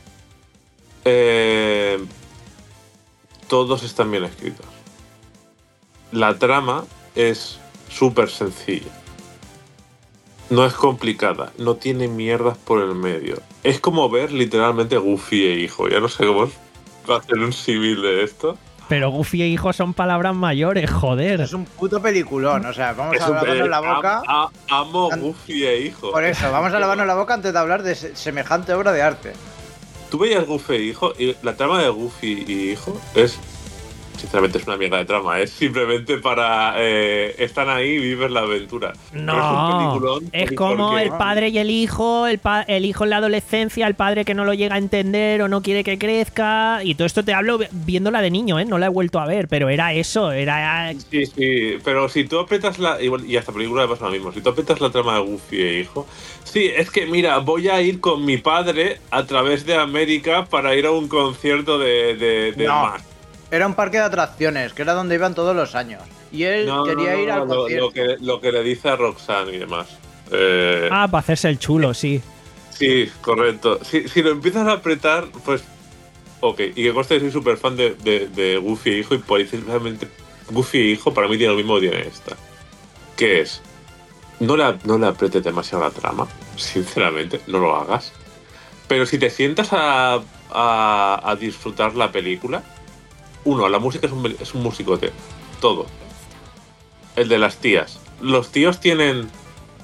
Eh, todos están bien escritos. La trama es súper sencilla. No es complicada, no tiene mierdas por el medio. Es como ver literalmente Goofy e Hijo. Ya no sé cómo hacer un símil de esto. Pero Goofy e Hijo son palabras mayores, joder. Es un puto peliculón, o sea, vamos Es a un- lavarnos eh, la boca. am- a- amo An- Goofy e Hijo. Por eso, vamos a lavarnos la boca antes de hablar de se- semejante obra de arte. Tú veías Goofy e Hijo y la trama de Goofy y Hijo es... Sinceramente es una mierda de trama, es simplemente para... Eh, están ahí y vives la aventura. Pero No, es un peliculón es como porque- el padre y el hijo, el, pa- el hijo en la adolescencia, el padre que no lo llega a entender o no quiere que crezca. Y todo esto te hablo viéndola de niño, ¿eh? No la he vuelto a ver, pero era eso, era... Sí, sí, pero si tú apretas la... igual- Y a esta película le pasa lo mismo. Si tú apretas la trama de Goofy e Hijo... Sí, es que mira, voy a ir con mi padre a través de América para ir a un concierto de, de, de No. Max. Era un parque de atracciones, que era donde iban todos los años. Y él No, quería no, no, ir al no, lo, concierto. lo que, lo que le dice a Roxanne y demás. Eh, Ah, para hacerse el chulo, sí. Sí, correcto. Si, si lo empiezas a apretar, pues... Ok, y que conste que soy súper fan de, de, de Goofy e Hijo, y por eso realmente Goofy e Hijo para mí tiene lo mismo que tiene esta. Que es... No le, no le apretes demasiado la trama, sinceramente, no lo hagas. Pero si te sientas a, a, a disfrutar la película... Uno, la música es un, es un musicote. Todo. El de las tías. Los tíos tienen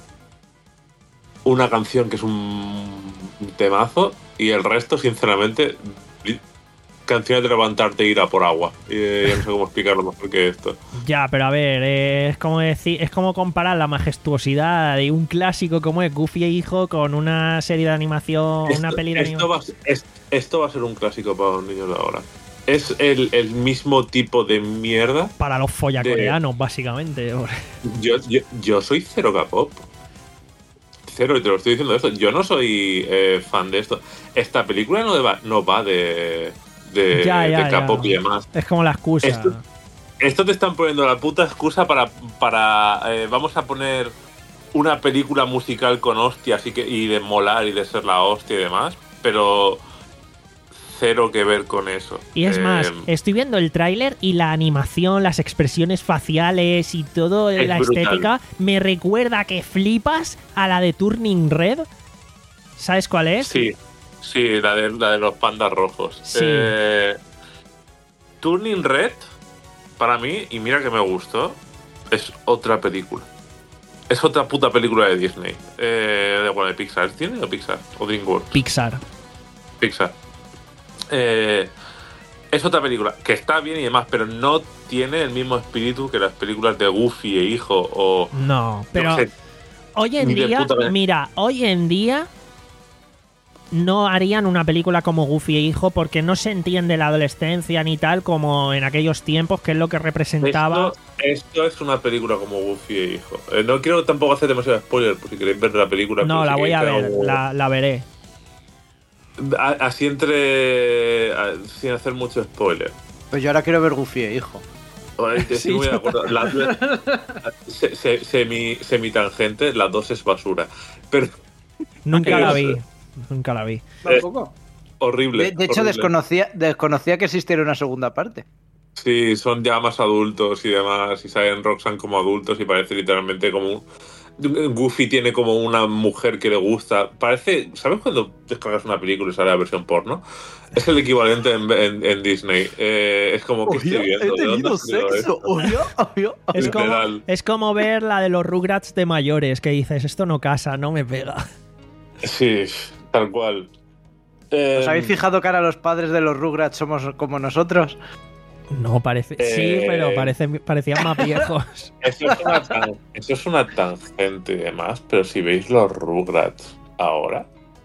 una canción que es un temazo y el resto, sinceramente, canciones de levantarte e ir a por agua. Y ya no sé cómo explicarlo mejor que esto. Ya, pero a ver, eh, es como decir, es como comparar la majestuosidad de un clásico como es Goofy e Hijo con una serie de animación, una Esto- peli de esto, animación. va, a ser- es- esto va a ser un clásico para los niños de ahora. Es el, el mismo tipo de mierda. Para los follacoreanos, básicamente. Yo, yo, yo soy cero K-pop. Cero, y te lo estoy diciendo esto. Yo no soy eh, fan de esto. Esta película no va, no va de, de, Ya, ya, de K-pop ya. y demás. Es como la excusa. Esto- Esto te están poniendo la puta excusa para. para eh, vamos a poner una película musical con hostias y, que, y de molar y de ser la hostia y demás. Pero. Cero que ver con eso. Y es Eh, más, estoy viendo el tráiler y la animación, las expresiones faciales y todo, Es la brutal. estética, me recuerda que flipas a la de Turning Red. ¿Sabes cuál es? Sí, sí, la de, la de los pandas rojos. Sí. Eh, Turning Red, para mí, y mira que me gustó, es otra película. Es otra puta película de Disney. Eh, de, bueno, de Pixar. ¿Es Disney o Pixar? O DreamWorks. Pixar. Pixar. Eh, es otra película que está bien y demás, pero no tiene el mismo espíritu que las películas de Goofy e Hijo o... No, pero no sé, hoy en ni de día, puta madre. mira, hoy en día no harían una película como Goofy e Hijo porque no se entiende la adolescencia ni tal como en aquellos tiempos, que es lo que representaba. Esto, esto es una película como Goofy e Hijo. Eh, no quiero tampoco hacer demasiado spoiler, por si queréis ver la película. No, la si voy a ver, algo... la, la veré. Así entre... sin hacer mucho spoiler. Pues yo ahora quiero ver Goofy e Hijo. Ay, que Sí, sí, muy de yo acuerdo. La, se, se, semi, semi-tangente, la dos es basura. Pero Nunca la es- vi. Nunca la vi. Tampoco. horrible. De, de hecho, horrible. desconocía, desconocía que existiera una segunda parte. Sí, son ya más adultos y demás, y salen Roxanne como adultos y parece literalmente como un... Goofy tiene como una mujer que le gusta. Parece, ¿sabes cuando descargas una película y sale la versión porno? Es el equivalente en, en- en Disney. Eh, es como que estoy viendo. ¿De dónde ha salido esto? obvio, obvio. Es como, Literal. es como ver la de los Rugrats de mayores, que dices, esto no casa, no me pega. Sí, tal cual. Eh, ¿Os habéis fijado que ahora los padres de los Rugrats somos como nosotros? No, parece. Sí, Eh, pero parece, parecían más viejos. Eso es, una tan- eso es una tangente y demás, pero si veis los Rugrats ahora.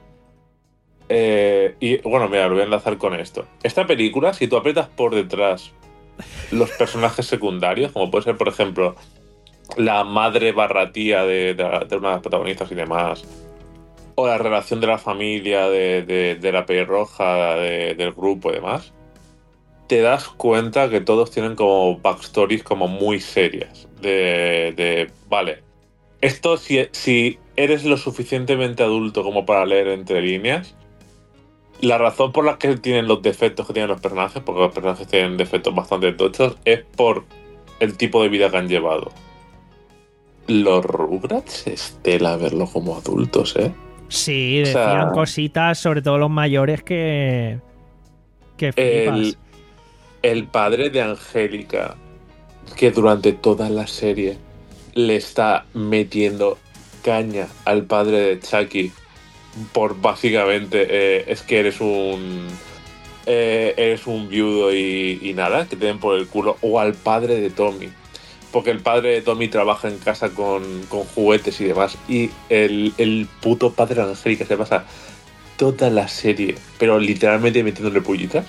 eh, y bueno, mira, lo voy a enlazar con esto. Esta película, si tú aprietas por detrás los personajes secundarios, como puede ser, por ejemplo, la madre barra tía de, de, de una de las protagonistas y demás, o la relación de la familia, de, de, de la pelirroja, de, del grupo y demás, te das cuenta que todos tienen como backstories como muy serias. De, de vale, esto si, si eres lo suficientemente adulto como para leer entre líneas, la razón por la que tienen los defectos que tienen los personajes, porque los personajes tienen defectos bastante tochos, es por el tipo de vida que han llevado. Los Rugrats es tela verlo como adultos, ¿eh? Sí, O sea- decían cositas, sobre todo los mayores, que. que flipas. El, el padre de Angélica, que durante toda la serie le está metiendo caña al padre de Chucky por básicamente eh, es que eres un eh, eres un viudo y, y nada, que te den por el culo, o al padre de Tommy, porque el padre de Tommy trabaja en casa con, con juguetes y demás, y el, el puto padre de Angélica se pasa toda la serie, pero literalmente metiéndole pullitas.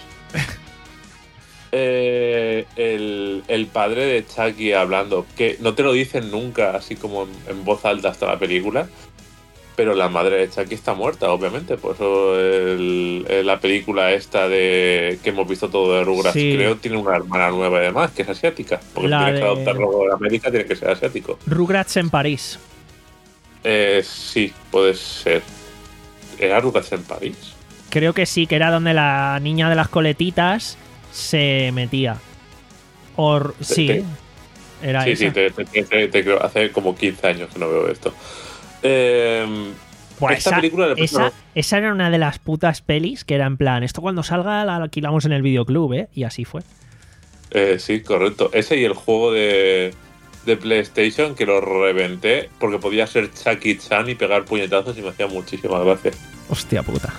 Eh, el, el padre de Chucky hablando, que no te lo dicen nunca así como en, en voz alta hasta la película, pero la madre de Chucky está muerta, obviamente. Por eso el- el- la película esta de que hemos visto todo de Rugrats, Sí. creo, tiene una hermana nueva además, que es asiática. Porque La si tienes que de- adoptarlo de América, tiene que ser asiático. Rugrats en París. Eh, sí, puede ser. ¿Era Rugrats en París? Creo que sí, que era donde la niña de las coletitas se metía. O, r- sí, te- era sí, esa. sí, te, te- te- te- te creo. Hace como quince años que no veo esto. Eh, Pues esta esa, película le esa, esa era una de las putas pelis que era en plan, esto cuando salga la alquilamos en el videoclub, ¿eh? Y así fue. Eh, sí, correcto. Ese y el juego de, de PlayStation que lo reventé porque podía ser Chucky Chan y pegar puñetazos y me hacía muchísima gracia. Hostia puta.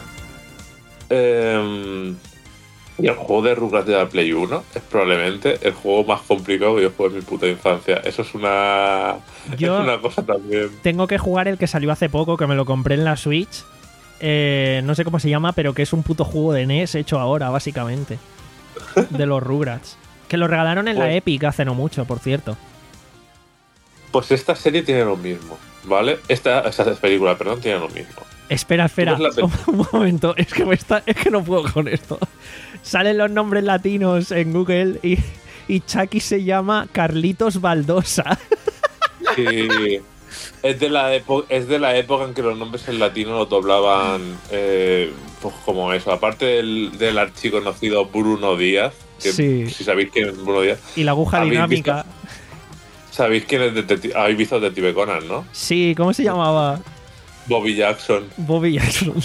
Eh, y el juego de Rugrats de la Play uno es probablemente el juego más complicado que yo jugué en mi puta infancia. Eso es una, Yo- es una cosa también. Tengo que jugar el que salió hace poco, que me lo compré en la Switch. Eh, no sé cómo se llama, pero que es un puto juego de N E S hecho ahora, básicamente. De los Rugrats. Que lo regalaron en la Pues- Epic hace no mucho, por cierto. Pues esta serie tiene lo mismo, ¿vale? Esta, esta película, perdón, tiene lo mismo. Espera, espera. Tú ves la Un, un momento. Es que, me está, es que no puedo con esto. Salen los nombres latinos en Google y, y Chucky se llama Carlitos Baldosa. Sí. Es de, la epo- es de la época en que los nombres en latino lo doblaban eh, pues como eso. Aparte del, del archiconocido Bruno Díaz, que Sí. si sabéis quién es Bruno Díaz, Y la aguja ¿Habéis dinámica. sabéis quién es Detective. Habéis visto Detective Conan, ¿no? Sí, ¿cómo se llamaba? Bobby Jackson. Bobby Jackson.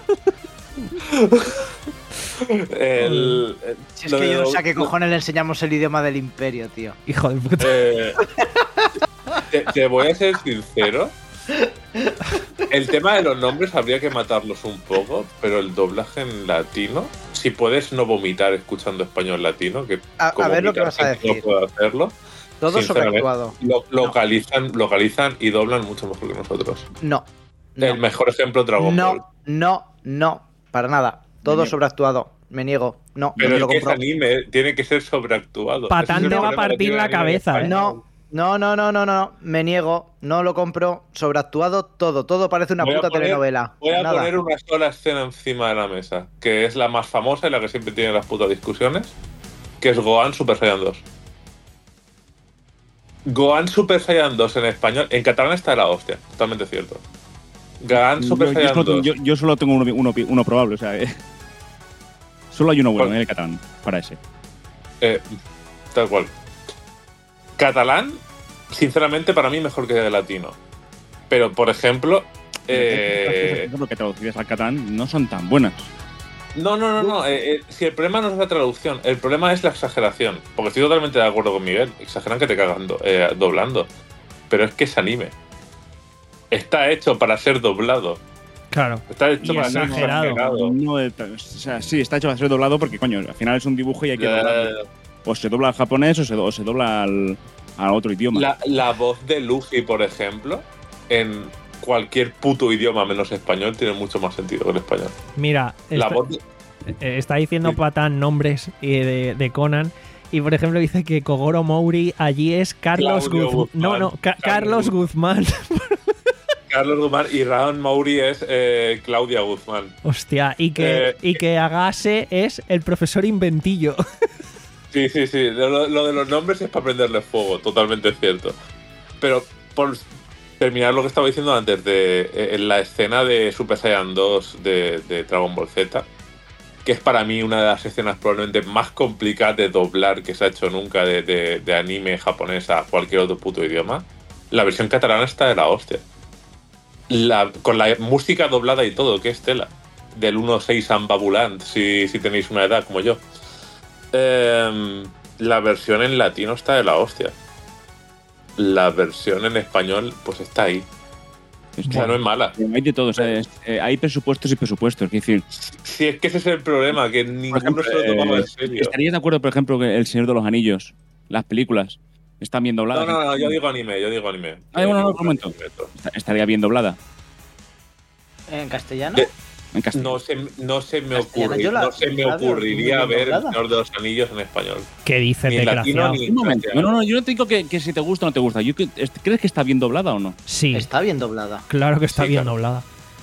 El, Si es lo que de- yo no sé a qué cojones le enseñamos el idioma del imperio, tío. Hijo de puta. Eh, te, te voy a ser sincero. El tema de los nombres habría que matarlos un poco, pero el doblaje en latino, si puedes no vomitar escuchando español latino, que A- a como ver lo que mucha vas a gente decir. no puede hacerlo, Todo sinceramente, sobreactuado. lo- localizan, localizan y doblan mucho mejor que nosotros. No. El No. mejor ejemplo, Dragon Ball. No, no, no, para nada. Todo niego. sobreactuado. Me niego. No, Pero no es lo que es compro. anime, tiene que ser sobreactuado. Patán Ese es te el va a problema que partir tiene la el anime cabeza, en ¿eh? español. No, no, no, no, no, no. Me niego. No lo compro. Sobreactuado todo. Todo parece una Voy a puta poner- telenovela. Voy a Nada. poner una sola escena encima de la mesa, que es la más famosa y la que siempre tiene las putas discusiones, que es Gohan Super Saiyan dos. Gohan Super Saiyan dos en español, en catalán está de la hostia, totalmente cierto. Gohan Super yo, yo Saiyan solo, dos. yo, yo solo tengo uno, uno, uno probable, o sea, eh, solo hay uno bueno ¿Cuál? en el catalán para ese. Eh, tal cual. Catalán, sinceramente, para mí mejor que el latino. Pero, por ejemplo. Eh, Lo que traducidas al catalán no son tan buenas. no, no, no, no. eh, eh, si el problema no es la traducción, el problema es la exageración. Porque estoy totalmente de acuerdo con Miguel. Exageran que te cagan do- eh, doblando. Pero es que es anime. Está hecho para ser doblado. Claro. Está hecho Y para ser exagerado. exagerado. No, eh, o sea, sí, está hecho para ser doblado porque, coño, al final es un dibujo y hay que La, doblarlo. O se dobla al japonés o se, o se dobla al, al otro idioma. la- la voz de Luffy, por ejemplo, en cualquier puto idioma menos español, tiene mucho más sentido que el español. Mira, La está, voz de- eh, está diciendo Sí. Patán nombres eh, de, de Conan. Y por ejemplo dice que Kogoro Mouri allí es Carlos Claudio Guzmán. Guzmán. No, no, Ca- Carlos Carlos Guzmán. Carlos Guzmán y Raúl Mauri es eh, Claudia Guzmán. Hostia, y que, Eh, y que Agase es el profesor Inventillo. Sí, sí, sí. Lo, lo de los nombres es para prenderle fuego, totalmente cierto. Pero por terminar lo que estaba diciendo antes, de eh, en la escena de Super Saiyan dos de, de Dragon Ball Z, que es para mí una de las escenas probablemente más complicadas de doblar que se ha hecho nunca de, de- de anime japonés a cualquier otro puto idioma, la versión catalana está de la hostia. La, con la música doblada y todo, que es tela. Del uno seis Ambabulant, si, si tenéis una edad como yo. Em, la versión en latino está de la hostia. La versión en español, pues está ahí. Es O que sea, no es mala. hay de todo, o sea, es- eh, hay presupuestos y presupuestos. Es decir, Si es que ese es el problema, que por ninguno ejemplo, se lo tomaba eh, en serio. ¿estarías de acuerdo, por ejemplo, que El Señor de los Anillos, las películas, están bien No, dobladas? no, no, yo digo anime, yo digo anime. Ah, bueno, no, Yo un momento. digo anime. Está- Estaría bien doblada ¿En castellano? De- en castellano. No se, no se me, Castellano, ocurri- yo la- no se me la veo ocurriría muy bien ver El doblada. Señor de los Anillos en español. ¿Qué dices, Ni en latino desgraciado? ni Un momento. No, castellano. no, yo no te digo que, que si te gusta o no te gusta. Yo que- es- ¿Crees que está bien doblada o no? Sí, Está bien doblada. claro que está Sí, bien claro. doblada.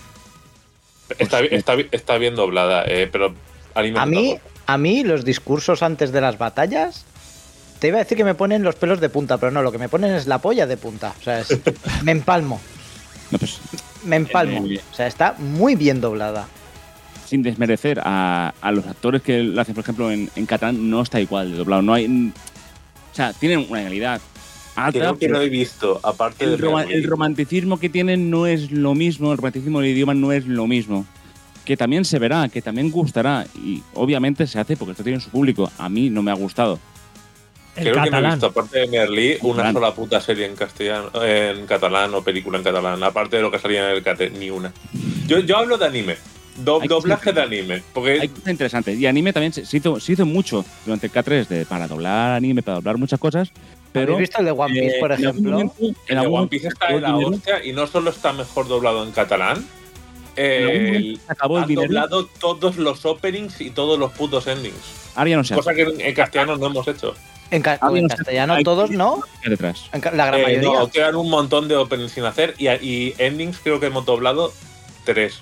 Está, Pues, está, está bien doblada, eh, pero anime A es mí, otra cosa. a mí los discursos antes de las batallas, te iba a decir que me ponen los pelos de punta, pero no, lo que me ponen es la polla de punta. O sea, es- me empalmo, No, pues, me empalmo. Eh, O sea, está muy bien doblada. sin desmerecer a, a los actores que lo hacen, por ejemplo, en, en catalán, no está igual de doblado. No hay, o sea, tienen una calidad alta. Creo que pero no he visto, aparte el, de roma- Merlí. el romanticismo que tienen no es lo mismo, el romanticismo del idioma no es lo mismo. Que también se verá, que también gustará. Y obviamente se hace porque esto tiene su público. A mí no me ha gustado. El Creo que no he catalán. visto, aparte de Merlí, una Catalán. sola puta serie en castellano, en catalán o película en catalán. Aparte de lo que salía en el cate, ni una. Yo, yo hablo de anime. Do- Hay que doblaje ser- de anime. Porque Hay cosas interesantes. Y anime también se, se hizo, se hizo mucho durante el K tres de, para doblar anime, para doblar muchas cosas. Pero, ¿Habéis visto el de One Piece, eh, por en algún ejemplo? momento- en el de algún One Piece está momento de la dinero, hostia y no solo está mejor doblado en catalán, en algún eh, momento se acabó el han dinero. doblado todos los openings y todos los putos endings. Ahora ya no se hace. Cosa que en, en castellano no hemos hecho. En, ca- Ah, en no, castellano hay- todos no, detrás. en ca- la gran Eh, mayoría. no, quedan un montón de openings sin hacer y, y endings creo que hemos doblado tres.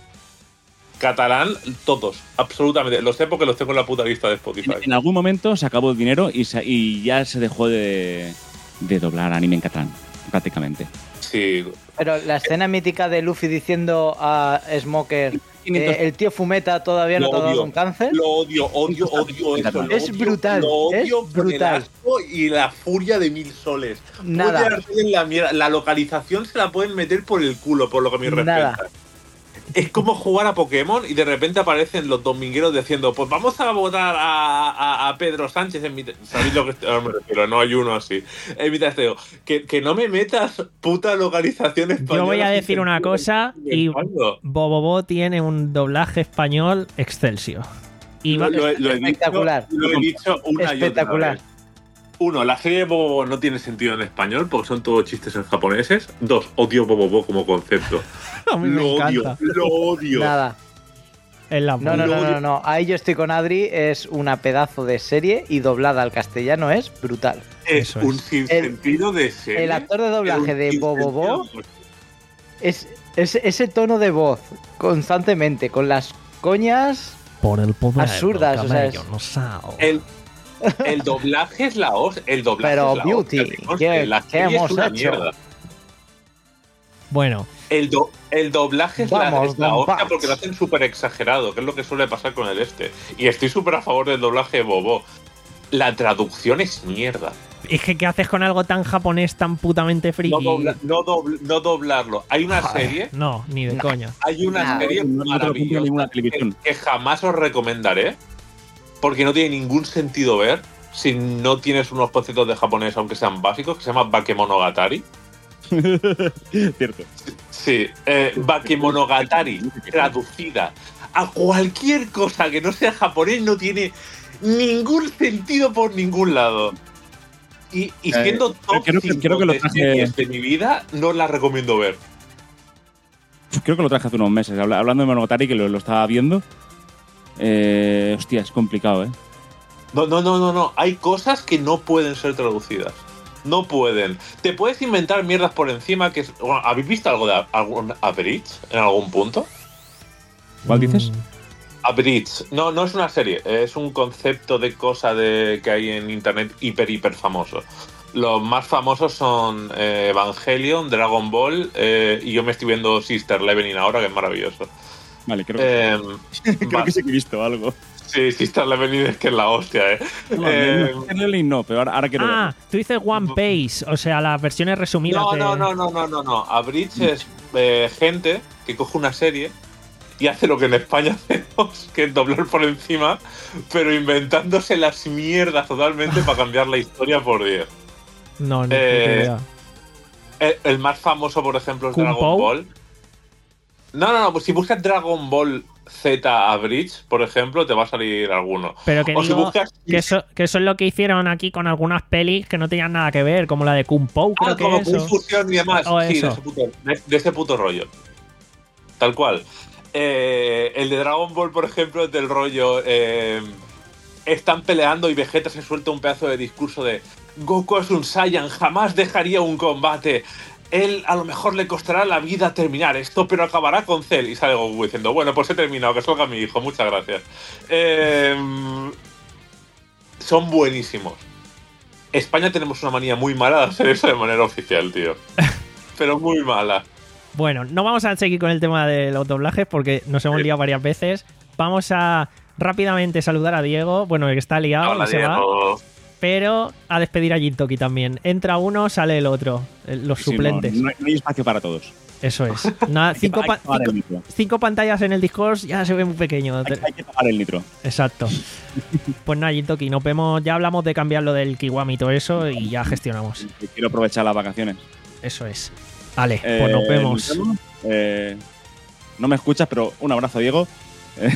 Catalán, todos, absolutamente. Lo sé porque los tengo en la puta lista de Spotify. En, en algún momento se acabó el dinero y, se- y ya se dejó de, de doblar anime en catalán, prácticamente. Sí, Pero la escena mítica de Luffy diciendo a Smoker, quinientos eh, el tío Fumeta todavía no Lo te ha dado odio. un cáncer. lo odio, odio, odio eso. lo Es odio, brutal, Lo odio es con brutal. el asco y la furia de mil soles. Nada. Puede arder en la mierda. La localización se la pueden meter por el culo, por lo que me Nada. respecta. Es como jugar a Pokémon y de repente aparecen los domingueros diciendo, pues vamos a votar a, a- a Pedro Sánchez en mi... te-". ¿Sabéis lo que estoy- no me refiero? No hay uno así. En mi testeo. Que, que no me metas puta localización española. Yo voy a sin decir una sentido. cosa y Inventando. Bobobo tiene un doblaje español excelsio. Y va- Lo, lo- lo he dicho- Espectacular. Lo he dicho una y otra Espectacular. vez. Uno, la serie de Bobobo no tiene sentido en español porque son todos chistes en japoneses. Dos, odio Bobobo como concepto. a mí me Lo odio, encanta. lo odio. Nada. en la No, no, no, no, no. Ahí yo estoy con Adri. Es una pedazo de serie y doblada al castellano es brutal. Es Eso un es. sinsentido de serie. El actor de doblaje pero un de sinsentido Bobobo de- es, es ese tono de voz constantemente, con las coñas. Por el poder Absurdas, del o sea, camello, es- no sao. El, el doblaje es la hostia. El doblaje Pero es la Beauty, hostia, que conste, ¿qué- la qué serie hemos es una hecho? mierda. Bueno, El, do- el doblaje es la, Vamos, es la Don hostia Pax. porque lo hacen súper exagerado, que es lo que suele pasar con el este. Y estoy súper a favor del doblaje de Bobo. La traducción es mierda. es que ¿qué haces con algo tan japonés, tan putamente friki? No, dobla- no, dobl- no doblarlo. Hay una Joder, serie, No, ni de No. coña. hay una Nah, serie no te lo compro en ninguna maravillosa que, televisión. que jamás os recomendaré porque no tiene ningún sentido ver si no tienes unos conceptos de japonés, aunque sean básicos, que se llama Bakemonogatari. Cierto. Sí, eh, Bakemonogatari, traducida a cualquier cosa que no sea japonés, no tiene ningún sentido por ningún lado. Y, y Eh, siendo top creo que- cinco creo que lo de traje- series de mi vida, no la recomiendo ver. Creo que lo traje hace unos meses, habla- hablando de Monogatari, que lo, lo estaba viendo. Eh, hostia, es complicado, ¿eh? No, no, no, no, no. Hay cosas que no pueden ser traducidas. No pueden. Te puedes inventar mierdas por encima que es. Bueno, ¿habéis visto algo de a- algún Average en algún punto? ¿Cuál dices? Mm, Average. No, no es una serie. Es un concepto de cosa de que hay en internet hiper, hiper famoso. Los más famosos son eh, Evangelion, Dragon Ball eh, y yo me estoy viendo Sister Leveling ahora, que es maravilloso. Vale, creo que, Eh, creo va- que sí que he visto algo. sí, Sister Leveling es que es la hostia, ¿eh? No, Eh, no, no, no, pero ahora, ahora quiero Ah, ver. tú dices One Piece, o sea, las versiones resumidas No, de... no, no, no, no, no, no. Average es eh, gente que coge una serie y hace lo que en España hacemos, que es doblar por encima, pero inventándose las mierdas totalmente para cambiar la historia por diez. No, no, Eh, puta idea. El, el más famoso, por ejemplo, es ¿Kung Dragon Pao? Ball. No, no, no, pues si buscas Dragon Ball Z Average, por ejemplo, te va a salir alguno. Pero que o si digo buscas que eso, que eso es lo que hicieron aquí con algunas pelis que no tenían nada que ver, como la de Kung Pao, creo Ah, que como eso. confusión y demás. O Sí, de eso. ese, puto, de- de ese puto rollo. Tal cual. Eh, el de Dragon Ball, por ejemplo, es del rollo. eh, están peleando y Vegeta se suelta un pedazo de discurso de Goku es un Saiyan, jamás dejaría un combate. Él a lo mejor le costará la vida terminar esto, pero acabará con Cell. Y sale Goku diciendo, bueno, pues he terminado, que salga mi hijo, muchas gracias. Eh, son buenísimos. España tenemos una manía muy mala de hacer eso de manera oficial, tío. Pero muy mala. Bueno, no vamos a seguir con el tema de los doblajes porque nos hemos liado varias veces. Vamos a rápidamente saludar a Diego, bueno, que está liado Hola, y se va, Diego. pero a despedir a Jintoki también. Entra uno, sale el otro, el- los Sí, no, suplentes. no, hay- no hay espacio para todos. Eso es. Nada, cinco, Hay pa- que pagar el cinco- nitro. cinco pantallas en el Discord ya se ve muy pequeño. Hay, hay que pagar el nitro. Exacto. Pues nada, Jintoki, nos vemos. Ya hablamos de cambiar lo del Kiwami y todo eso y ya gestionamos. Quiero aprovechar las vacaciones. Eso es. Vale, Eh, pues nos vemos. Eh, no me escuchas, pero un abrazo, Diego. Eh,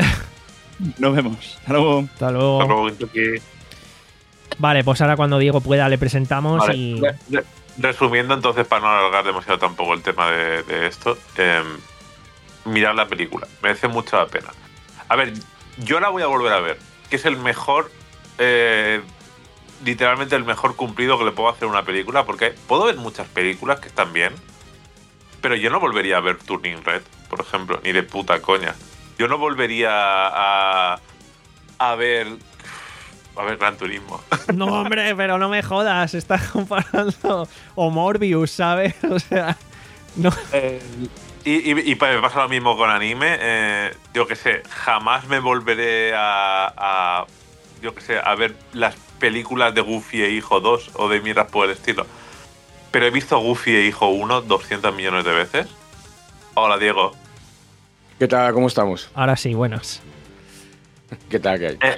nos vemos. Hasta luego. Hasta luego. Hasta luego, Kentucky. Vale, pues ahora cuando Diego pueda le presentamos Vale, y... re- re- resumiendo entonces, para no alargar demasiado tampoco el tema de, de esto, eh, mirar la película, merece mucho la pena. A ver, yo la voy a volver a ver, que es el mejor, eh, literalmente el mejor cumplido que le puedo hacer a una película, porque puedo ver muchas películas que están bien, pero yo no volvería a ver Turning Red, por ejemplo, ni de puta coña. Yo no volvería a, a ver... A ver, Gran Turismo. No, hombre, pero no me jodas, estás comparando... O Morbius, ¿sabes? O sea... No. Eh, y, y, y me pasa lo mismo con anime. Eh, yo que sé, jamás me volveré a, a. Yo que sé, a ver las películas de Goofy e Hijo dos o de mierdas por el estilo. Pero he visto Goofy e Hijo uno doscientos millones de veces. Hola, Diego. ¿Qué tal? ¿Cómo estamos? Ahora sí, buenas. ¿Qué tal? ¿Qué hay? Eh,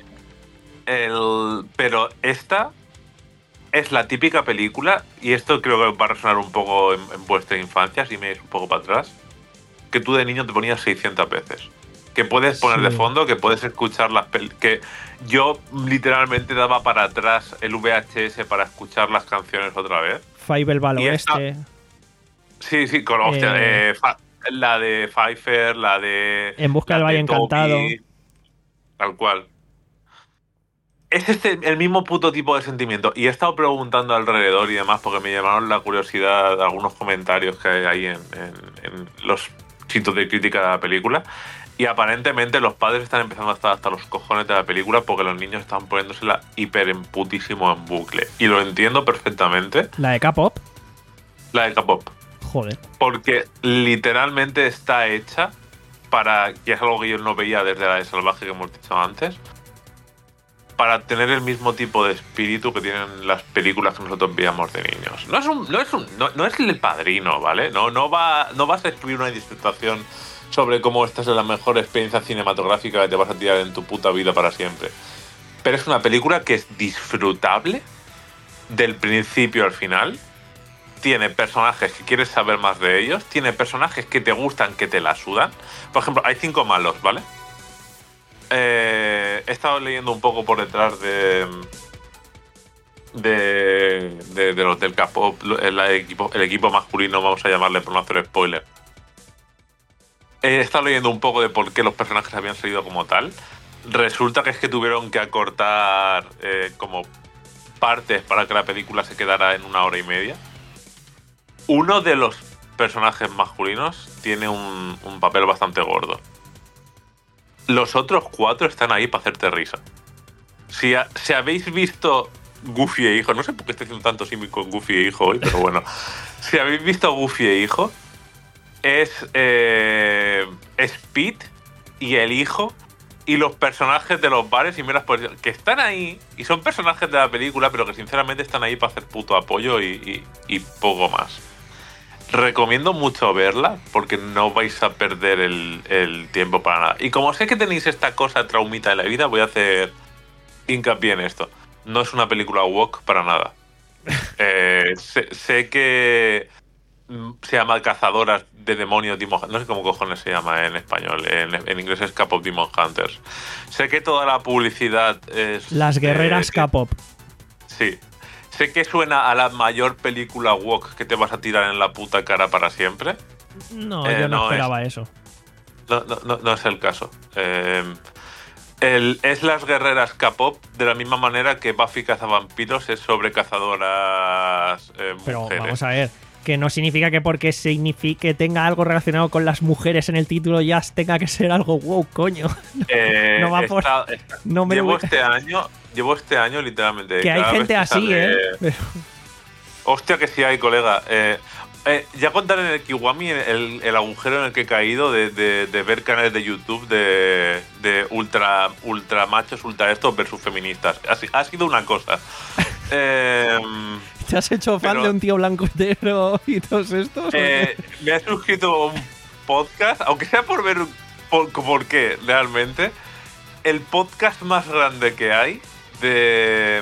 el, pero esta es la típica película, y esto creo que va a resonar un poco en, en vuestra infancia, si me vais un poco para atrás, que tú de niño te ponías seiscientas veces. Que puedes poner Sí. de fondo, que puedes escuchar las pel- que yo literalmente daba para atrás el V H S para escuchar las canciones otra vez. Fievel al Y esta- oeste. Sí, sí, con hostia, Eh. eh, fa- la de Pfeiffer, la de... En busca del la Valle de Toby, Encantado. Tal cual. Es este el mismo puto tipo de sentimiento. Y he estado preguntando alrededor y demás porque me llamaron la curiosidad algunos comentarios que hay ahí en, en, en los sitios de crítica de la película. Y aparentemente los padres están empezando a estar hasta los cojones de la película porque los niños están poniéndosela hiper en putísimo en bucle. Y lo entiendo perfectamente. La de K-pop. La de K-pop. Joder. Porque literalmente está hecha para, que es algo que yo no veía desde la de Salvaje que hemos dicho antes, para tener el mismo tipo de espíritu que tienen las películas que nosotros veíamos de niños. No es un, no es un, no, no es El Padrino, ¿vale? No, no va, no vas a escribir una disertación sobre cómo esta es la mejor experiencia cinematográfica que te vas a tirar en tu puta vida para siempre. Pero es una película que es disfrutable del principio al final. Tiene personajes que quieres saber más de ellos. Tiene personajes que te gustan, que te la sudan. Por ejemplo, hay cinco malos, ¿vale? Eh, he estado leyendo un poco por detrás de de, de, de los del K-pop, el equipo, el equipo masculino, vamos a llamarle por no hacer spoiler. He estado leyendo un poco de por qué los personajes habían salido como tal. Resulta que es que tuvieron que acortar eh, como partes para que la película se quedara en una hora y media. Uno de los personajes masculinos tiene un, un papel bastante gordo. Los otros cuatro están ahí para hacerte risa. Si, a, si habéis visto Goofy e Hijo, no sé por qué estoy haciendo tanto símil con Goofy e Hijo hoy, pero bueno. Si habéis visto Goofy e Hijo, es eh, Speed y el hijo y los personajes de los bares y miras por que están ahí y son personajes de la película, pero que sinceramente están ahí para hacer puto apoyo y, y, y poco más. Recomiendo mucho verla porque no vais a perder el, el tiempo para nada. Y como sé que tenéis esta cosa traumita en la vida, voy a hacer hincapié en esto. No es una película woke para nada. Eh, sé, sé que se llama Cazadoras de Demonios Demon Hunters. No sé cómo cojones se llama en español. En, en inglés es K-pop Demon Hunters. Sé que toda la publicidad es... Las guerreras eh, K-pop. Sí. Sé que suena a la mayor película woke que te vas a tirar en la puta cara para siempre. No, Eh, yo no, no esperaba eso. No, no, no, no es el caso. Eh, el, es las guerreras K-pop de la misma manera que Buffy Cazavampiros es sobre cazadoras eh, Pero mujeres. vamos a ver, que no significa que porque signifique tenga algo relacionado con las mujeres en el título ya tenga que ser algo wow, coño. No, Eh, no va por... está- está- no me llevo voy- este año, llevo este año literalmente. Que hay cada vez gente que así, sale- ¿eh? Pero- Hostia, que sí hay, colega. Eh, eh, ya contaré en el Kiwami el, el agujero en el que he caído de, de- de ver canales de YouTube de, de ultra, ultra machos, ultra estos versus feministas. Ha, si- ha sido una cosa. Eh, ¿Te has hecho fan Pero- de un tío blanco entero y todos estos? o qué? eh, me he suscrito a un podcast, aunque sea por ver por, por qué realmente. El podcast más grande que hay de.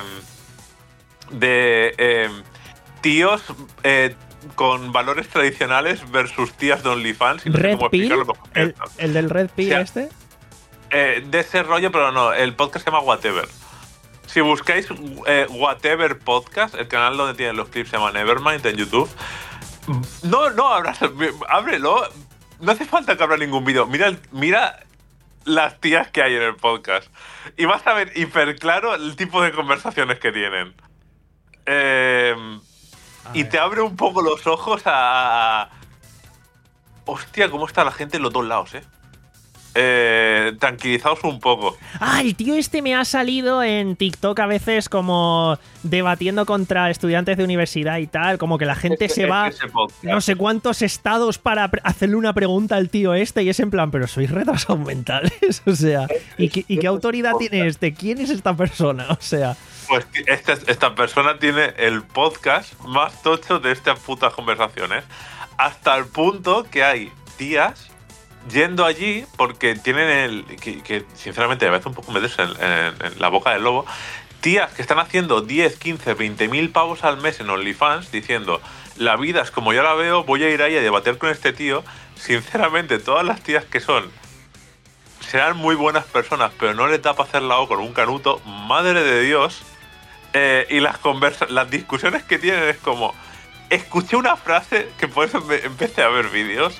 de. eh, tíos eh, con valores tradicionales versus tías de OnlyFans. Y no sé ¿Red cómo Pill? explicarlo mejor que ¿El, esto. el del Red Pill O sea, este? Eh, de ese rollo, pero no. El podcast se llama Whatever. Si buscáis eh, Whatever Podcast, el canal donde tienen los clips se llama Nevermind en YouTube. No, no abras, ábrelo. No hace falta que abra ningún vídeo. Mira, el- mira las tías que hay en el podcast. Y vas a ver hiper claro el tipo de conversaciones que tienen. Eh, y te abre un poco los ojos a, a- Hostia, cómo está la gente en los dos lados, eh. Eh, tranquilizaos un poco. Ah, el tío este me ha salido en TikTok a veces como debatiendo contra estudiantes de universidad y tal, como que la gente Es que- se es va que ese podcast- no sé cuántos estados para pre- hacerle una pregunta al tío este y es en plan, pero sois retrasados mentales, o sea, ¿y qué, y qué autoridad tiene este? ¿Quién es esta persona? O sea, Pues que esta, esta persona tiene el podcast más tocho de estas putas conversaciones. Hasta el punto que hay tías yendo allí porque tienen el... Que, que sinceramente me parece un poco meterse en, en- en la boca del lobo. Tías que están haciendo diez, quince, veinte mil pavos al mes en OnlyFans diciendo la vida es como yo la veo, voy a ir ahí a debatir con este tío. Sinceramente, todas las tías que son serán muy buenas personas, pero no les da para hacer la O con un canuto. Madre de Dios. Eh, y las conversa las discusiones que tienen es como... Escuché una frase que por eso me empecé a ver vídeos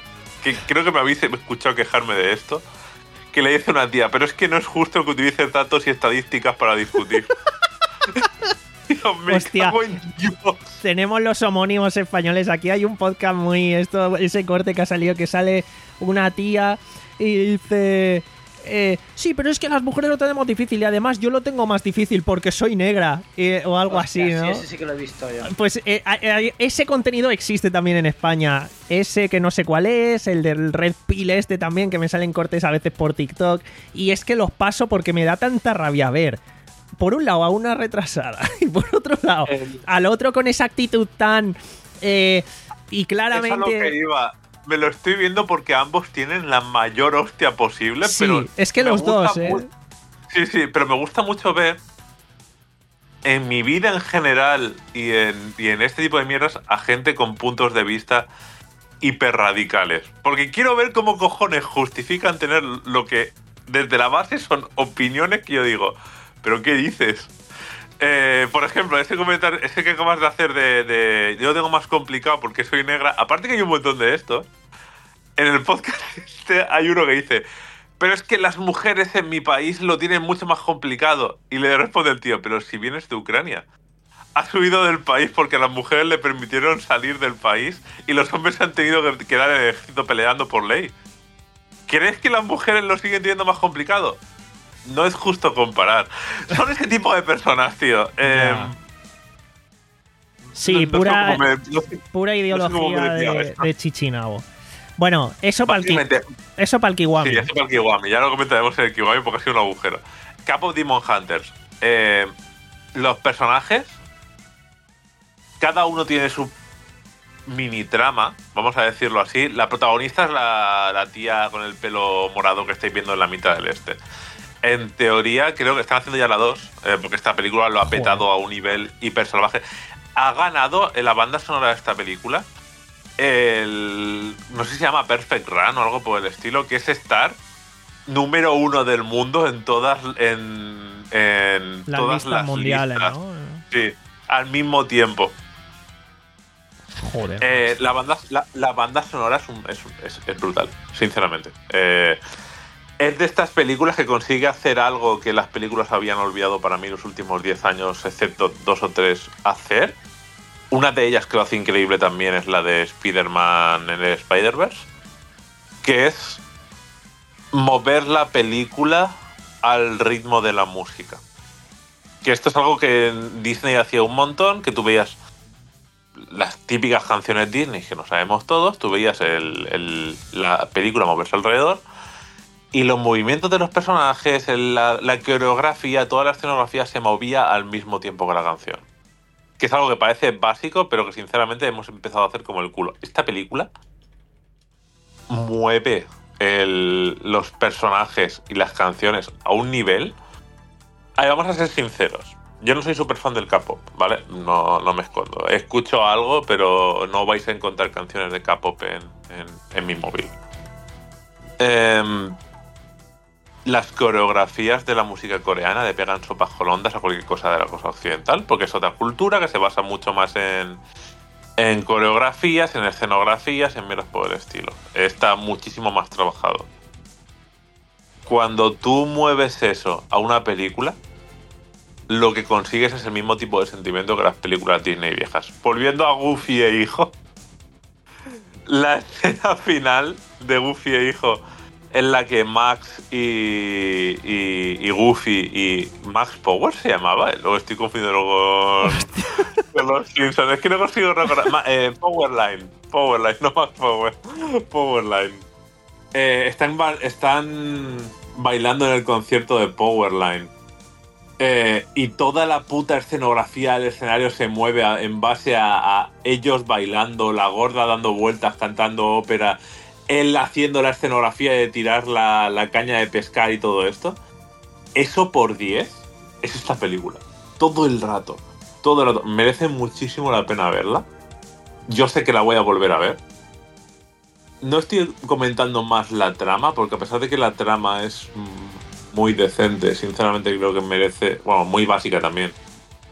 que creo que me habéis escuchado quejarme de esto, que le dice una tía, pero es que no es justo que utilices datos y estadísticas para discutir. Dios, me Hostia, cago en Dios. tenemos los homónimos españoles. Aquí hay un podcast muy... esto Ese corte que ha salido, que sale una tía y dice... Eh, sí, pero es que las mujeres lo tenemos difícil y además yo lo tengo más difícil porque soy negra eh, o algo Hostia, así, ¿no? Sí, ese sí que lo he visto yo. Pues eh, eh, ese contenido existe también en España. Ese que no sé cuál es, el del Red Pill este también, que me salen cortes a veces por TikTok. Y es que los paso porque me da tanta rabia ver, por un lado, a una retrasada y por otro lado, El- al otro con esa actitud tan... Eh, y Es a lo que claramente... iba. Me lo estoy viendo porque ambos tienen la mayor hostia posible, Sí, pero es que me los gusta dos, ¿eh? mu- Sí, sí, pero me gusta mucho ver en mi vida en general y en, y en este tipo de mierdas a gente con puntos de vista hiperradicales. Porque quiero ver cómo cojones justifican tener lo que desde la base son opiniones que yo digo, ¿pero qué dices? Eh, por ejemplo, ese comentario, ese que acabas de hacer de, de yo lo tengo más complicado porque soy negra, aparte que hay un montón de estos, en el podcast este hay uno que dice, pero es que las mujeres en mi país lo tienen mucho más complicado. Y le responde el tío, pero si vienes de Ucrania, has huido del país porque a las mujeres le permitieron salir del país y los hombres han tenido que quedar en el ejército peleando por ley. ¿Crees que las mujeres lo siguen teniendo más complicado? No es justo comparar. Son ese tipo de personas, tío. Eh, Sí, no- no sé pura, cómo me- no sé- pura no sé cómo ideología me decía de, esto. de Chichinabo. Bueno, eso para el, ki- Básicamente, eso para el Kiwami. sí, eso para el Kiwami. Ya lo comentaremos en el Kiwami porque ha sido un agujero. Capo Demon Hunters. Eh, los personajes, cada uno tiene su mini trama, vamos a decirlo así. La protagonista es la, la tía con el pelo morado que estáis viendo en la mitad del este. En teoría, creo que están haciendo ya la dos, eh, porque esta película lo ha petado a un nivel hiper salvaje. Ha ganado en la banda sonora de esta película el, no sé si se llama Perfect Run o algo por el estilo, que es estar número uno del mundo en todas en, en Las todas listas las mundiales, listas. ¿no? Sí, al mismo tiempo. Joder. Eh, la, banda, la, la banda sonora es, un- es, es- es brutal, sinceramente. Eh, es de estas películas que consigue hacer algo que las películas habían olvidado para mí los últimos diez años, excepto dos o tres, hacer. Una de ellas que lo hace increíble también es la de Spider-Man en el Spider-Verse, que es mover la película al ritmo de la música. Que esto es algo que Disney hacía un montón, que tú veías las típicas canciones Disney que no sabemos todos, tú veías el, el- la película moverse alrededor y los movimientos de los personajes, el- la, la coreografía, toda la escenografía se movía al mismo tiempo que la canción. Que es algo que parece básico, pero que sinceramente hemos empezado a hacer como el culo. Esta película mueve el- los personajes y las canciones a un nivel. Ahí vamos a ser sinceros. Yo no soy súper fan del K-pop, ¿vale? No, no me escondo. Escucho algo, pero no vais a encontrar canciones de K-pop en, en, en mi móvil. Em, las coreografías de la música coreana le pegan sopas holondas a cualquier cosa de la cosa occidental, porque es otra cultura que se basa mucho más en, en coreografías, en escenografías, en mierdas por el estilo. Está muchísimo más trabajado. Cuando tú mueves eso a una película, lo que consigues es el mismo tipo de sentimiento que las películas Disney viejas. Volviendo a Goofy e Hijo, la escena final de Goofy e Hijo en la que Max y, y, y Goofy y Max Power se llamaba, luego estoy confundiendo con, con los Simpsons, es que no consigo recordar. Ma- eh, Powerline, Powerline, no Max Power, Powerline. Eh, están, ba- están bailando en el concierto de Powerline. Eh, y toda la puta escenografía del escenario se mueve a- en base a, a ellos bailando, la gorda dando vueltas, cantando ópera, él haciendo la escenografía de tirar la, la caña de pescar y todo esto. Eso por diez es esta película. Todo el rato. Todo el rato. Merece muchísimo la pena verla. Yo sé que la voy a volver a ver. No estoy comentando más la trama, porque a pesar de que la trama es mm, muy decente, sinceramente creo que merece... Bueno, muy básica también.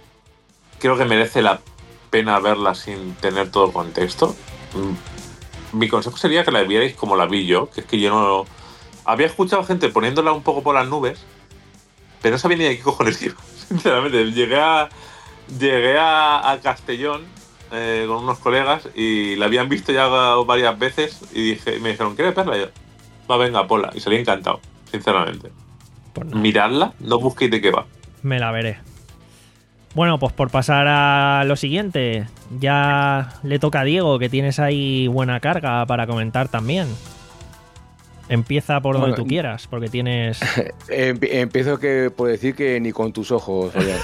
Creo que merece la pena verla sin tener todo el contexto. Mm, mi consejo sería que la vierais como la vi yo, que es que yo no... Había escuchado gente poniéndola un poco por las nubes, pero no sabía ni de qué cojones iba. Sinceramente, llegué a, llegué a, a Castellón eh, con unos colegas y la habían visto ya varias veces y dije, me dijeron, ¿quieres verla? Y yo, va, venga, ponla. Y salí encantado, sinceramente. Pues no. Miradla, no busquéis de qué va. Me la veré. Bueno, pues por pasar a lo siguiente, ya le toca a Diego, que tienes ahí buena carga para comentar también. Empieza por donde Bueno, tú quieras, porque tienes... Emp- empiezo que por decir que ni con tus ojos, Fabián.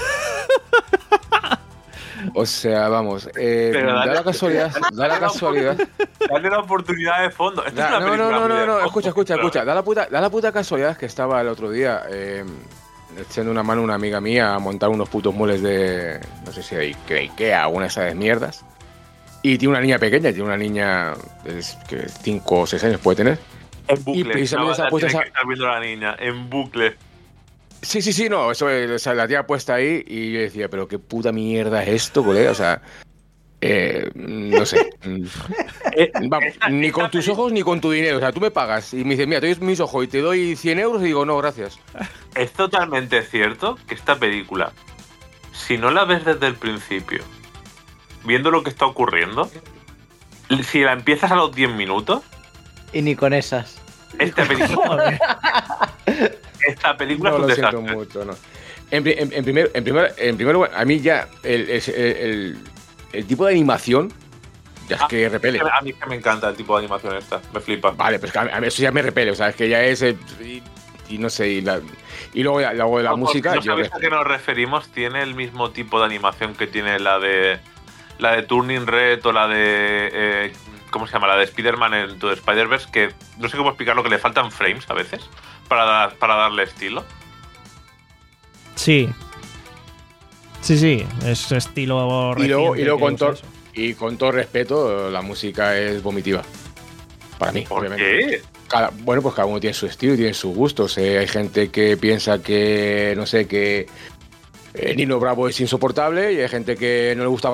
O sea, vamos, eh, Pero da dale- la casualidad, da la casualidad. Dale la oportunidad de fondo. Esta Da- es una no, película no, no, muy no, de no, fondo, escucha, escucha, pero- escucha. Da la puta, da la puta casualidad que estaba el otro día eh, echando una mano a una amiga mía a montar unos putos muebles de, no sé si de Ikea, Ikea o una de esas mierdas. Y tiene una niña pequeña, tiene una niña es, que cinco o seis años puede tener. En bucle. Y precisamente se ha la puesto tiene esa- que estar viendo la niña, en bucle. Sí, sí, sí, no, eso, o sea, la tía puesta ahí y yo decía, pero qué puta mierda es esto, colega, o sea, eh, no sé. Mm. Vamos, ni con tus ojos ni con tu dinero, o sea, tú me pagas y me dices, mira, te doy mis ojos y te doy cien euros y digo, no, gracias. Es totalmente cierto que esta película, si no la ves desde el principio, viendo lo que está ocurriendo, si la empiezas a los diez minutos, Y ni con esas. esta película, Joder. esta película No, es un lo siento desastre. mucho, no. En, pri- en, en primer, en, primer, en primer lugar, a mí ya el, el, el- el tipo de animación ya es Ah, que repele. A mí es que me encanta el tipo de animación esta, me flipa. Vale, pues que a mí- a mí eso ya me repele, o sea, es que ya es... eh, y, y no sé, y, la, y luego, ya- luego de la No, música... ¿No yo sabéis re- a qué nos referimos? Tiene el mismo tipo de animación que tiene la de la de Turning Red o la de eh, ¿cómo se llama? La de Spider-Man en tu Spider-Verse, que no sé cómo explicarlo, que le faltan frames a veces para, dar- para darle estilo. Sí. Sí, sí, es estilo Y luego, reciente y luego que con, usa todo, eso. y con todo respeto, la música es vomitiva. Para mí, ¿Por obviamente. qué? Cada- bueno, pues cada uno tiene su estilo y tiene sus gustos. eh. Hay gente que piensa que, no sé, que eh, Nino Bravo es insoportable y hay gente que no le gusta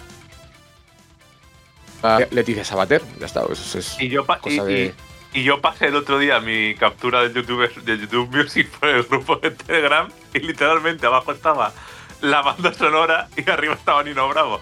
a Leticia Sabater. Ya está, eso es Y yo, pa- y, cosa de... y- y yo pasé el otro día mi captura de YouTube, de YouTube Music por el grupo de Telegram y literalmente abajo estaba la banda sonora y arriba estaba Nino Bravo.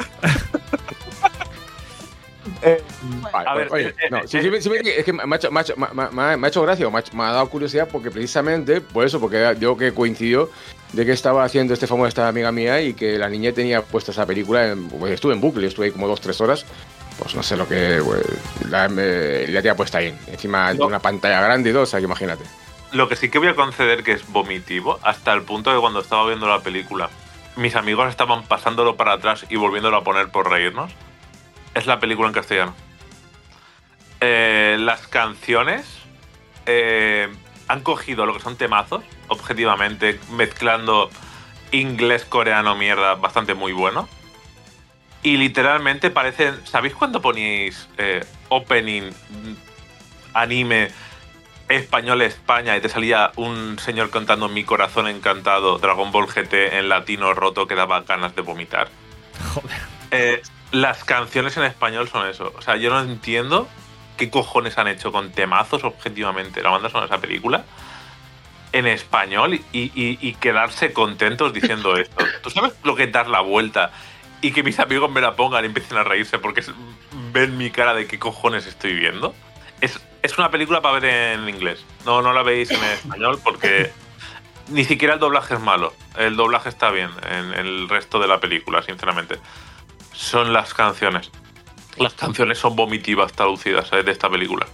Vale, A ver, oye, eh, no, eh, sí, sí, sí, es que me ha hecho, me ha hecho- me ha- me ha- me ha hecho gracia, me ha, me ha dado curiosidad porque precisamente, por eso, porque yo que coincidió de que estaba haciendo este famoso esta amiga mía y que la niña tenía puesta esa película, en- pues estuve en bucle, estuve ahí como dos, tres horas, pues no sé lo que, pues, la, me- la tenía puesta ahí, encima de No. una pantalla grande y todo, o sea, que imagínate. Lo que sí que voy a conceder que es vomitivo, hasta el punto de que cuando estaba viendo la película, mis amigos estaban pasándolo para atrás y volviéndolo a poner por reírnos, es la película en castellano. Eh, las canciones eh, han cogido lo que son temazos, objetivamente, mezclando inglés, coreano, mierda, bastante muy bueno. Y literalmente parecen... ¿Sabéis cuando poníais eh, opening anime español España y te salía un señor cantando Mi corazón encantado, Dragon Ball G T en latino roto que daba ganas de vomitar? Joder. Eh, las canciones en español son eso. O sea, yo no entiendo qué cojones han hecho con temazos objetivamente la banda sonora de esa película en español y, y- y quedarse contentos diciendo esto. ¿Tú sabes lo que es dar la vuelta y que mis amigos me la pongan y empiecen a reírse porque es- ven mi cara de qué cojones estoy viendo? Es, es una película para ver en inglés. No, no la veis en español porque ni siquiera el doblaje es malo. El doblaje está bien en el resto de la película, sinceramente. Son las canciones. Las canciones son vomitivas traducidas, ¿eh? De esta película.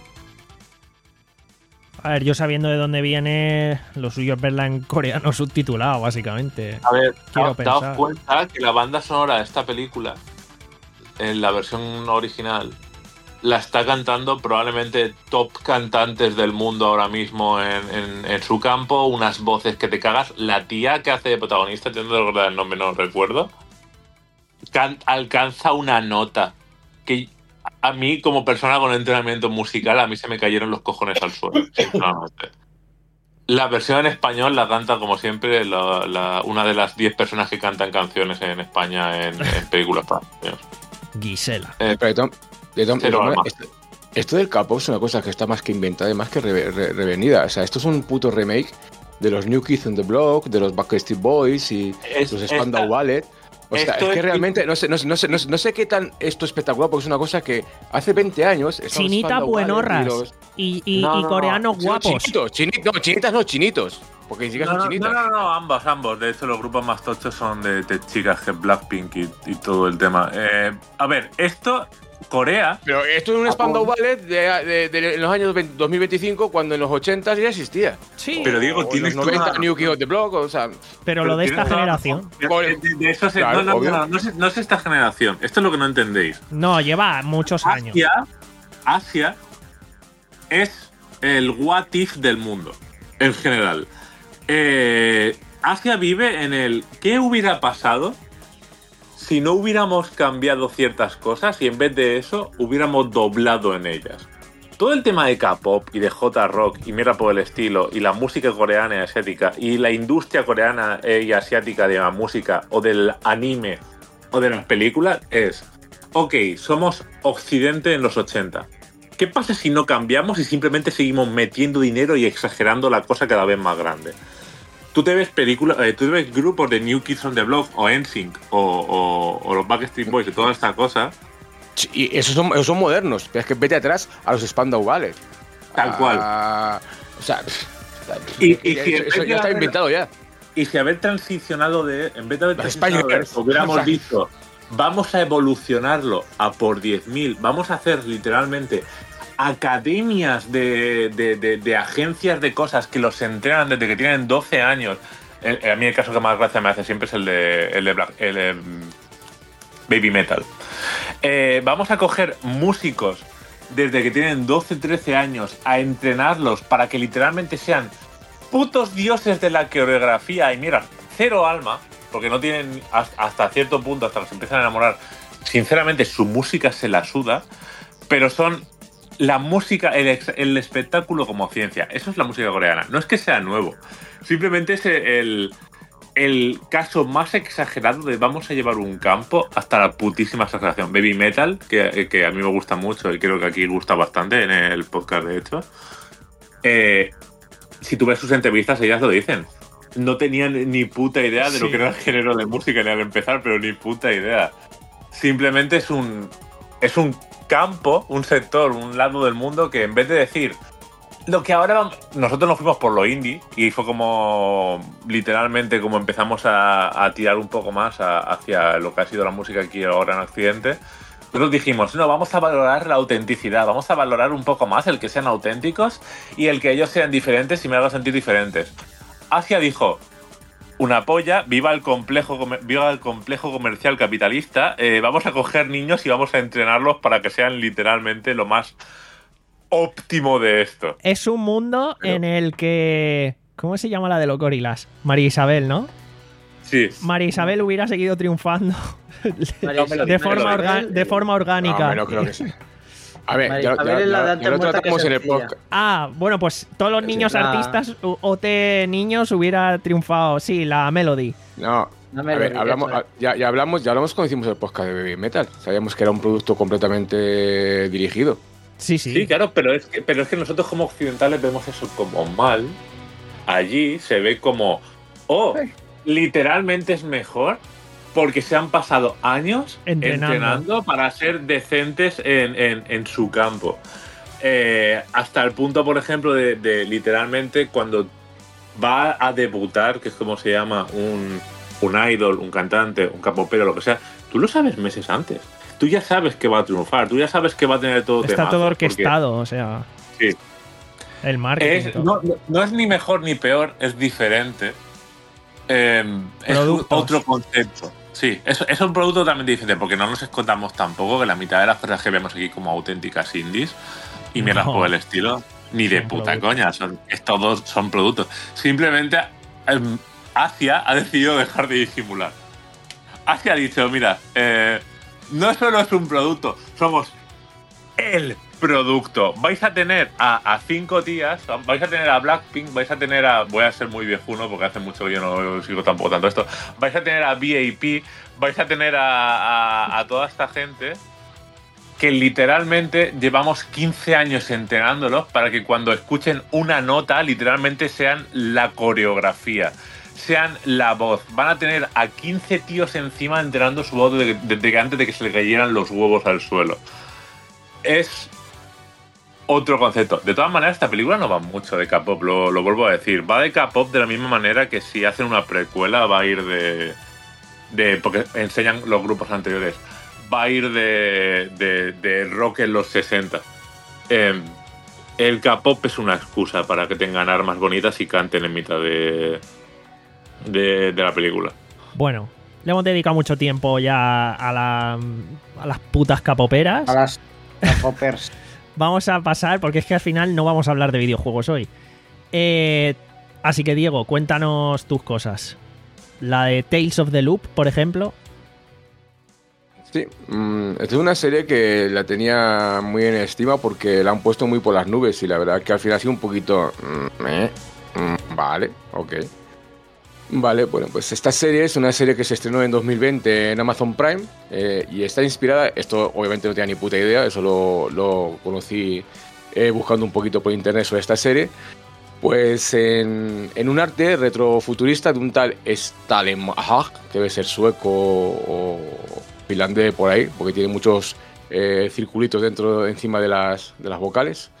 A ver, yo sabiendo de dónde viene, lo suyo es verla en coreano subtitulado, básicamente. A ver, Quiero daos- daos pensar. cuenta que la banda sonora de esta película, en la versión original, la está cantando probablemente top cantantes del mundo ahora mismo en, en- en su campo, unas voces que te cagas. La tía que hace de protagonista, tengo que recordar el nombre, no lo recuerdo, can- alcanza una nota que a mí, como persona con entrenamiento musical, a mí se me cayeron los cojones al suelo, sinceramente. La versión en español la canta, como siempre, la- la- una de las diez personas que cantan canciones en España en, en películas para niños. Gisela. Pero de tom- de tom- de Cero tom- alma. esta, Esto del K-pop es una cosa que está más que inventada y más que re- re- revenida. O sea, esto es un puto remake de los New Kids on the Block, de los Backstreet Boys y Es- los Spandau esta- Ballet. O sea, esto es que es- realmente no sé, no, sé, no, sé, no, sé, no sé qué tan esto espectacular, porque es una cosa que hace veinte años. estaban los Chinitas Spandau Ballet buenorras y los- y, y- No, y no, coreanos Sí, no, guapos. Chinitos, chinitos, no, chinitas no, chinitos. Porque ni siquiera No, son no, chinitas. no, no, no, ambos, ambos. De hecho, los grupos más tochos son de, de chicas, que Blackpink y, y todo el tema. Eh, a ver, esto, Corea, Pero esto es un Spandau Ballet de, de- de- en los años veinte dos mil veinticinco, cuando en los ochenta ya existía. Sí, pero Diego, O en tienes los toda noventa, la New razón. Kids on the Block, o sea. pero lo de esta tienes toda la generación. razón. De, de- de eso se, Claro, no, no, obvio. no, no, es, no es esta generación. Esto es lo que no entendéis. No, lleva muchos años. Asia, Asia es el what if del mundo, en general. Eh, Asia vive en el ¿qué hubiera pasado si no hubiéramos cambiado ciertas cosas y en vez de eso hubiéramos doblado en ellas? Todo el tema de K-pop y de J-rock y mierda por el estilo y la música coreana y asiática y la industria coreana y asiática de la música o del anime o de las películas es: ok, somos Occidente en los ochenta. ¿Qué pasa si no cambiamos y simplemente seguimos metiendo dinero y exagerando la cosa cada vez más grande? Tú te ves películas, eh, tú te ves grupos de New Kids on the Block o N Sync o, o, o los Backstreet Boys y toda esta cosa, Y esos son, esos son modernos. Pero es que vete atrás a los Spandau Ballet. tal cual. Ah, o sea, Y- y, y si en eso, eso vez de ya está haber- inventado ya. Y si haber transicionado de, en vez de haber Los transicionado de españoles. eso, hubiéramos dicho, vamos a evolucionarlo a por diez mil, vamos a hacer literalmente academias de, de, de, de agencias de cosas que los entrenan desde que tienen doce años. El- a mí el caso que más gracia me hace siempre es el de, el de, Black- el de, mm, Baby Metal. Eh, vamos a coger músicos desde que tienen doce, trece años a entrenarlos para que literalmente sean putos dioses de la coreografía y mira, cero alma, porque no tienen hasta cierto punto, hasta que se empiezan a enamorar, sinceramente su música se la suda, pero son la música, el, ex- el espectáculo como ciencia. Eso es la música coreana. No es que sea nuevo, simplemente es el, el caso más exagerado de vamos a llevar un campo hasta la putísima exageración. Baby Metal, que, que a mí me gusta mucho y creo que aquí gusta bastante en el podcast, de hecho. Eh, si tú ves sus entrevistas, ellas lo dicen. No tenían ni puta idea de lo Sí. que era el género de música ni al empezar, pero ni puta idea. Simplemente es un es un campo, un sector, un lado del mundo que en vez de decir lo que ahora vamos- nosotros nos fuimos por lo indie y fue como literalmente como empezamos a, a tirar un poco más a- hacia lo que ha sido la música aquí ahora en Occidente. Nosotros dijimos, no, vamos a valorar la autenticidad, vamos a valorar un poco más el que sean auténticos y el que ellos sean diferentes y me hagan sentir diferentes. Asia dijo, una polla, viva el complejo, comer- viva el complejo comercial capitalista, eh, vamos a coger niños y vamos a entrenarlos para que sean literalmente lo más óptimo de esto. Es un mundo Pero- en el que... ¿Cómo se llama la de los gorilas? María Isabel, ¿no? Sí. María Isabel hubiera seguido triunfando María de Isabel- forma, María orga- Isabel- de forma orgánica. No, no creo que sea. A ver, María ya, Isabel ya- es la ya- de ya antes lo muerta que tratamos en el sencilla. podcast. Ah, bueno, pues todos los Sí, niños la- artistas U- O T niños hubiera triunfado. Sí, la Melody. No, No a me lo ver, digas, hablamos, eso. ya, ya hablamos, ya hablamos cuando hicimos el podcast de Baby Metal. Sabíamos que era un producto completamente dirigido. Sí, sí. Sí, claro, pero es, que, pero es que nosotros como occidentales vemos eso como mal. Allí se ve como, oh, literalmente es mejor porque se han pasado años Entrenando. entrenando, para ser decentes en, en- en su campo. Eh, hasta el punto, por ejemplo, de, de literalmente cuando va a debutar, que es como se llama, un, un idol, un cantante, un capopero, lo que sea, tú lo sabes meses antes. Tú ya sabes que va a triunfar, tú ya sabes que va a tener todo Está temazos, todo porque orquestado, o sea. Sí. El marketing. es- todo. no, no- no es ni mejor ni peor, es diferente. Eh, es un- Productos. otro concepto. Sí, es, es un producto totalmente diferente, porque no nos escondamos tampoco que la mitad de las cosas que vemos aquí como auténticas indies y mierdas No. por el estilo, ni de Son puta productos. coña, son, es todos son productos. Simplemente em, Asia ha decidido dejar de disimular. Asia ha dicho, mira, eh, no solo es un producto, somos el producto. Vais a tener a, a cinco tías, vais a tener a Blackpink, vais a tener a... Voy a ser muy viejuno porque hace mucho que yo no sigo tampoco tanto esto. Vais a tener a V A P, vais a tener a, a, a toda esta gente que literalmente llevamos quince años entrenándolos para que cuando escuchen una nota, literalmente sean la coreografía, sean la voz. Van a tener a quince tíos encima entrenando su voz desde, desde antes de que se le cayeran los huevos al suelo. Es otro concepto. De todas maneras, esta película no va mucho de K-pop, lo, lo vuelvo a decir. Va de K-pop de la misma manera que si hacen una precuela va a ir de... de porque enseñan los grupos anteriores. Va a ir de, de, de rock en los sesenta. Eh, el K-pop es una excusa para que tengan armas bonitas y canten en mitad de, de, de la película. Bueno, le hemos dedicado mucho tiempo ya a, la, a las putas capoperas. A las K-popers. Vamos a pasar, porque es que al final no vamos a hablar de videojuegos hoy. Eh, así que, Diego, cuéntanos tus cosas. La de Tales of the Loop, por ejemplo. Sí, mmm, esta es una serie que la tenía muy en estima porque la han puesto muy por las nubes y la verdad que al final ha sido un poquito... Mmm, eh, mmm, vale, ok. Vale, bueno, pues esta serie es una serie que se estrenó en dos mil veinte en Amazon Prime eh, y está inspirada, esto obviamente no tenía ni puta idea, eso lo, lo conocí eh, buscando un poquito por internet sobre esta serie, pues en, en un arte retrofuturista de un tal Stalin Mahag, que debe ser sueco o finlandés por ahí, porque tiene muchos eh, circulitos dentro, encima de las, de las vocales.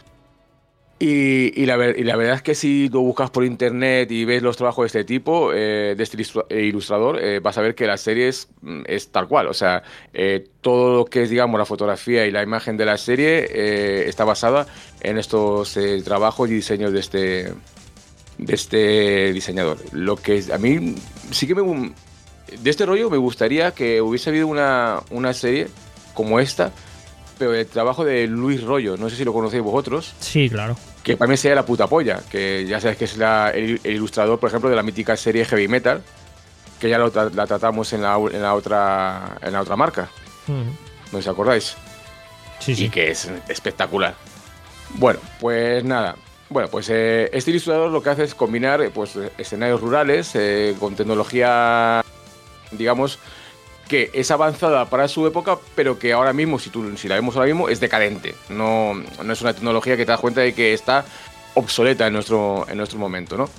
Y, y, la ver, y la verdad es que si lo buscas por internet y ves los trabajos de este tipo, eh, de este ilustrador, eh, vas a ver que la serie es, es tal cual. O sea, eh, todo lo que es, digamos, la fotografía y la imagen de la serie eh, está basada en estos eh, trabajos y diseños de este, de este diseñador. Lo que a mí sí que me... De este rollo me gustaría que hubiese habido una, una serie como esta, pero el trabajo de Luis Rollo, no sé si lo conocéis vosotros. Sí, claro. Que para mí sería la puta polla, que ya sabes que es la, el, el ilustrador, por ejemplo, de la mítica serie Heavy Metal, que ya lo, la tratamos en la, en la otra en la otra marca. Uh-huh. ¿No os acordáis? Sí, sí. Y que es espectacular. Bueno, pues nada. Bueno, pues eh, este ilustrador lo que hace es combinar eh, pues, escenarios rurales eh, con tecnología, digamos, que es avanzada para su época, pero que ahora mismo, si, tú, si la vemos ahora mismo, es decadente. No, no es una tecnología que te das cuenta de que está obsoleta en nuestro, en nuestro momento, ¿no?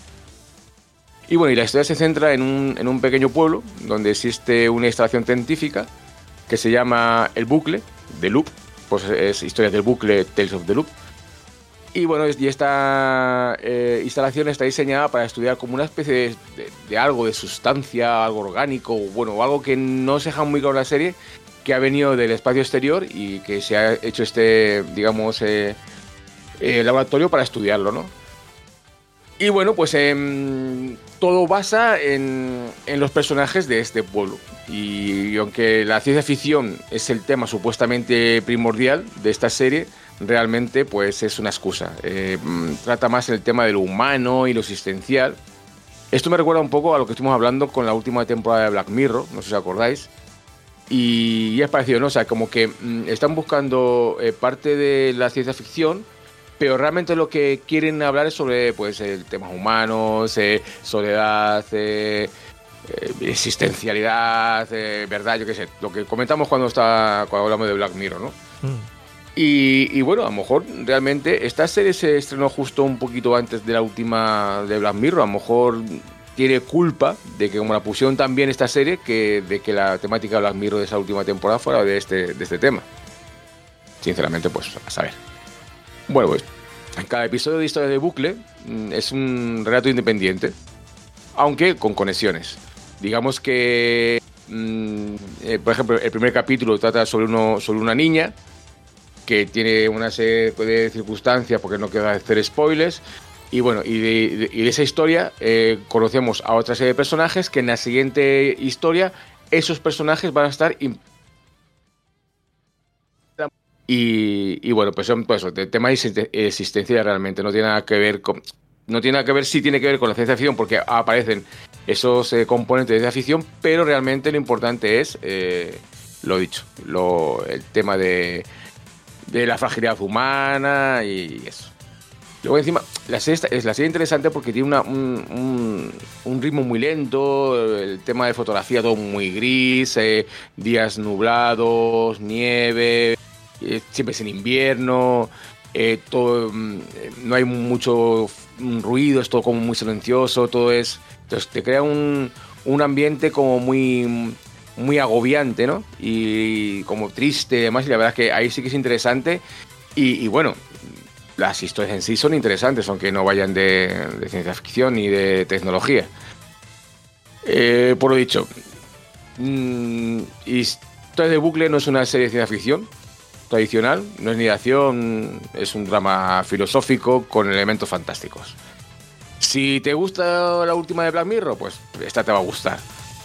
Y bueno, y la historia se centra en un, en un pequeño pueblo donde existe una instalación científica que se llama El Bucle, The Loop, pues es historia del bucle, Tales of the Loop. Y bueno, y esta eh, instalación está diseñada para estudiar como una especie de, de, de algo, de sustancia, algo orgánico, bueno, algo que no se deja muy claro en la serie, que ha venido del espacio exterior y que se ha hecho este, digamos, eh, eh, laboratorio para estudiarlo, ¿no? Y bueno, pues eh, todo basa en, en los personajes de este pueblo. Y, y aunque la ciencia ficción es el tema supuestamente primordial de esta serie, realmente pues es una excusa. Eh, trata más el tema de lo humano y lo existencial. Esto me recuerda un poco a lo que estuvimos hablando con la última temporada de Black Mirror, no sé si os acordáis. Y, y es parecido, ¿no? O sea, como que mm, están buscando eh, parte de la ciencia ficción, pero realmente lo que quieren hablar es sobre pues el temas humanos, eh, soledad, eh, eh, existencialidad, eh, verdad, yo qué sé, lo que comentamos cuando, está, cuando hablamos de Black Mirror, ¿no? Mm. Y, y bueno, a lo mejor realmente esta serie se estrenó justo un poquito antes de la última de Black Mirror. A lo mejor tiene culpa de que como la pusieron tan bien esta serie, que de que la temática de Black Mirror de esa última temporada fuera de este, de este tema. Sinceramente, pues a saber. Bueno, pues cada episodio de Historia de Bucle es un relato independiente, aunque con conexiones. Digamos que, mmm, eh, por ejemplo, el primer capítulo trata sobre, uno, sobre una niña que tiene una serie de circunstancias, porque no quiero hacer spoilers, y bueno, y de, de, y de esa historia eh, conocemos a otra serie de personajes que en la siguiente historia esos personajes van a estar imp- y, y bueno, pues son pues, el tema de existencia realmente no tiene nada que ver con, no tiene nada que ver, sí tiene que ver con la ciencia ficción, porque aparecen esos eh, componentes de ciencia ficción, pero realmente lo importante es eh, lo dicho, lo, el tema de de la fragilidad humana y eso. Luego encima, la serie, es la serie interesante porque tiene una, un, un, un ritmo muy lento, el tema de fotografía todo muy gris, eh, días nublados, nieve, eh, siempre es en invierno, eh, todo, no hay mucho ruido, es todo como muy silencioso, todo es... Entonces te crea un, un ambiente como muy, muy agobiante, ¿no? Y como triste y demás, y la verdad es que ahí sí que es interesante. Y, y bueno, las historias en sí son interesantes, aunque no vayan de, de ciencia ficción ni de tecnología. Eh, por lo dicho, mmm, Historias de Bucle no es una serie de ciencia ficción tradicional, no es ni de acción, es un drama filosófico con elementos fantásticos. Si te gusta la última de Black Mirror, pues esta te va a gustar.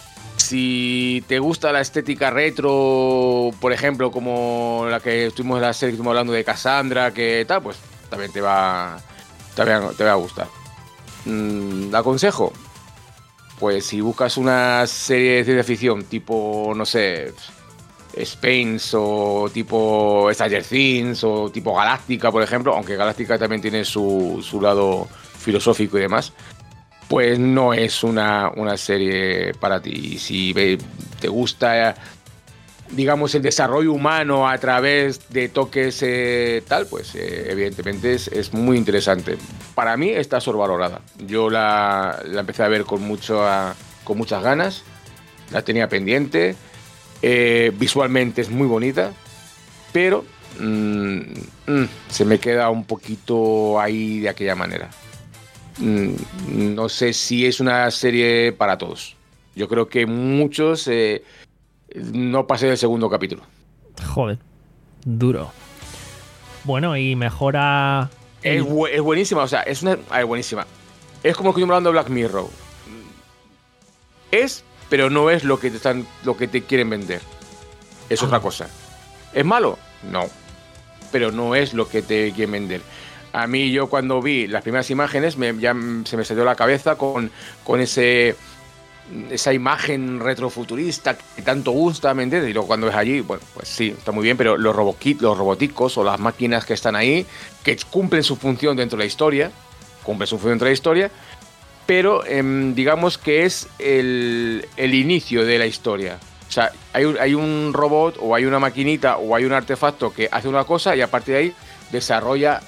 Si te gusta la estética retro, por ejemplo, como la que estuvimos en la serie que estuvimos hablando de Cassandra, que tal, pues también te va, te va, te va a gustar. Mm, ¿la aconsejo? Pues si buscas una serie de ciencia ficción tipo, no sé, Spence o tipo Stranger Things o tipo Galáctica, por ejemplo, aunque Galáctica también tiene su, su lado filosófico y demás, pues no es una, una serie para ti. Si te gusta, digamos, el desarrollo humano a través de toques eh, tal, pues eh, evidentemente es, es muy interesante. Para mí está sobrevalorada. Yo la, la empecé a ver con, mucho, con muchas ganas, la tenía pendiente. Eh, visualmente es muy bonita, pero mmm, mmm, se me queda un poquito ahí de aquella manera. Mm, no sé si es una serie para todos. Yo creo que muchos eh, no pasé del segundo capítulo. Joder, duro. Bueno, y mejora... Es, bu es buenísima, o sea, es una... Ah, es buenísima. Es como que yo me hablando de Black Mirror. Es... pero no es lo que te están, lo que te quieren vender. Es ah. otra cosa. ¿Es malo? No. Pero no es lo que te quieren vender. A mí, yo cuando vi las primeras imágenes, me, ya se me salió la cabeza con, con ese esa imagen retrofuturista que tanto gusta, ¿me entiendes? Y luego cuando ves allí, bueno, pues sí, está muy bien, pero los, roboquit, los roboticos o las máquinas que están ahí, que cumplen su función dentro de la historia, cumplen su función dentro de la historia, pero eh, digamos que es el, el inicio de la historia. O sea, hay un, hay un robot o hay una maquinita o hay un artefacto que hace una cosa y a partir de ahí desarrolla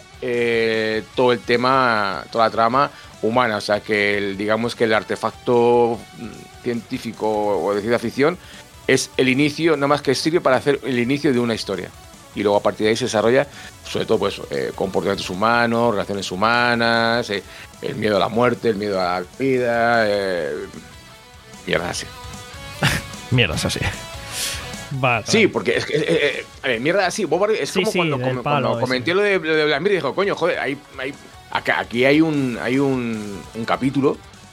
eh, todo el tema, toda la trama humana. O sea, que el, digamos que el artefacto científico o de ciencia ficción es el inicio, nada más que sirve para hacer el inicio de una historia. Y luego a partir de ahí se desarrolla, sobre todo, pues eh, comportamientos humanos, relaciones humanas, eh, el miedo a la muerte, el miedo a la vida, eh, mierda así. Mierda así. Vale, sí, porque es que, eh, eh, a ver, mierda así, es sí, como sí, cuando, com palo, cuando comenté lo de, de Black Mirror y dijo, coño, joder, hay, hay, aquí hay un, hay un, un capítulo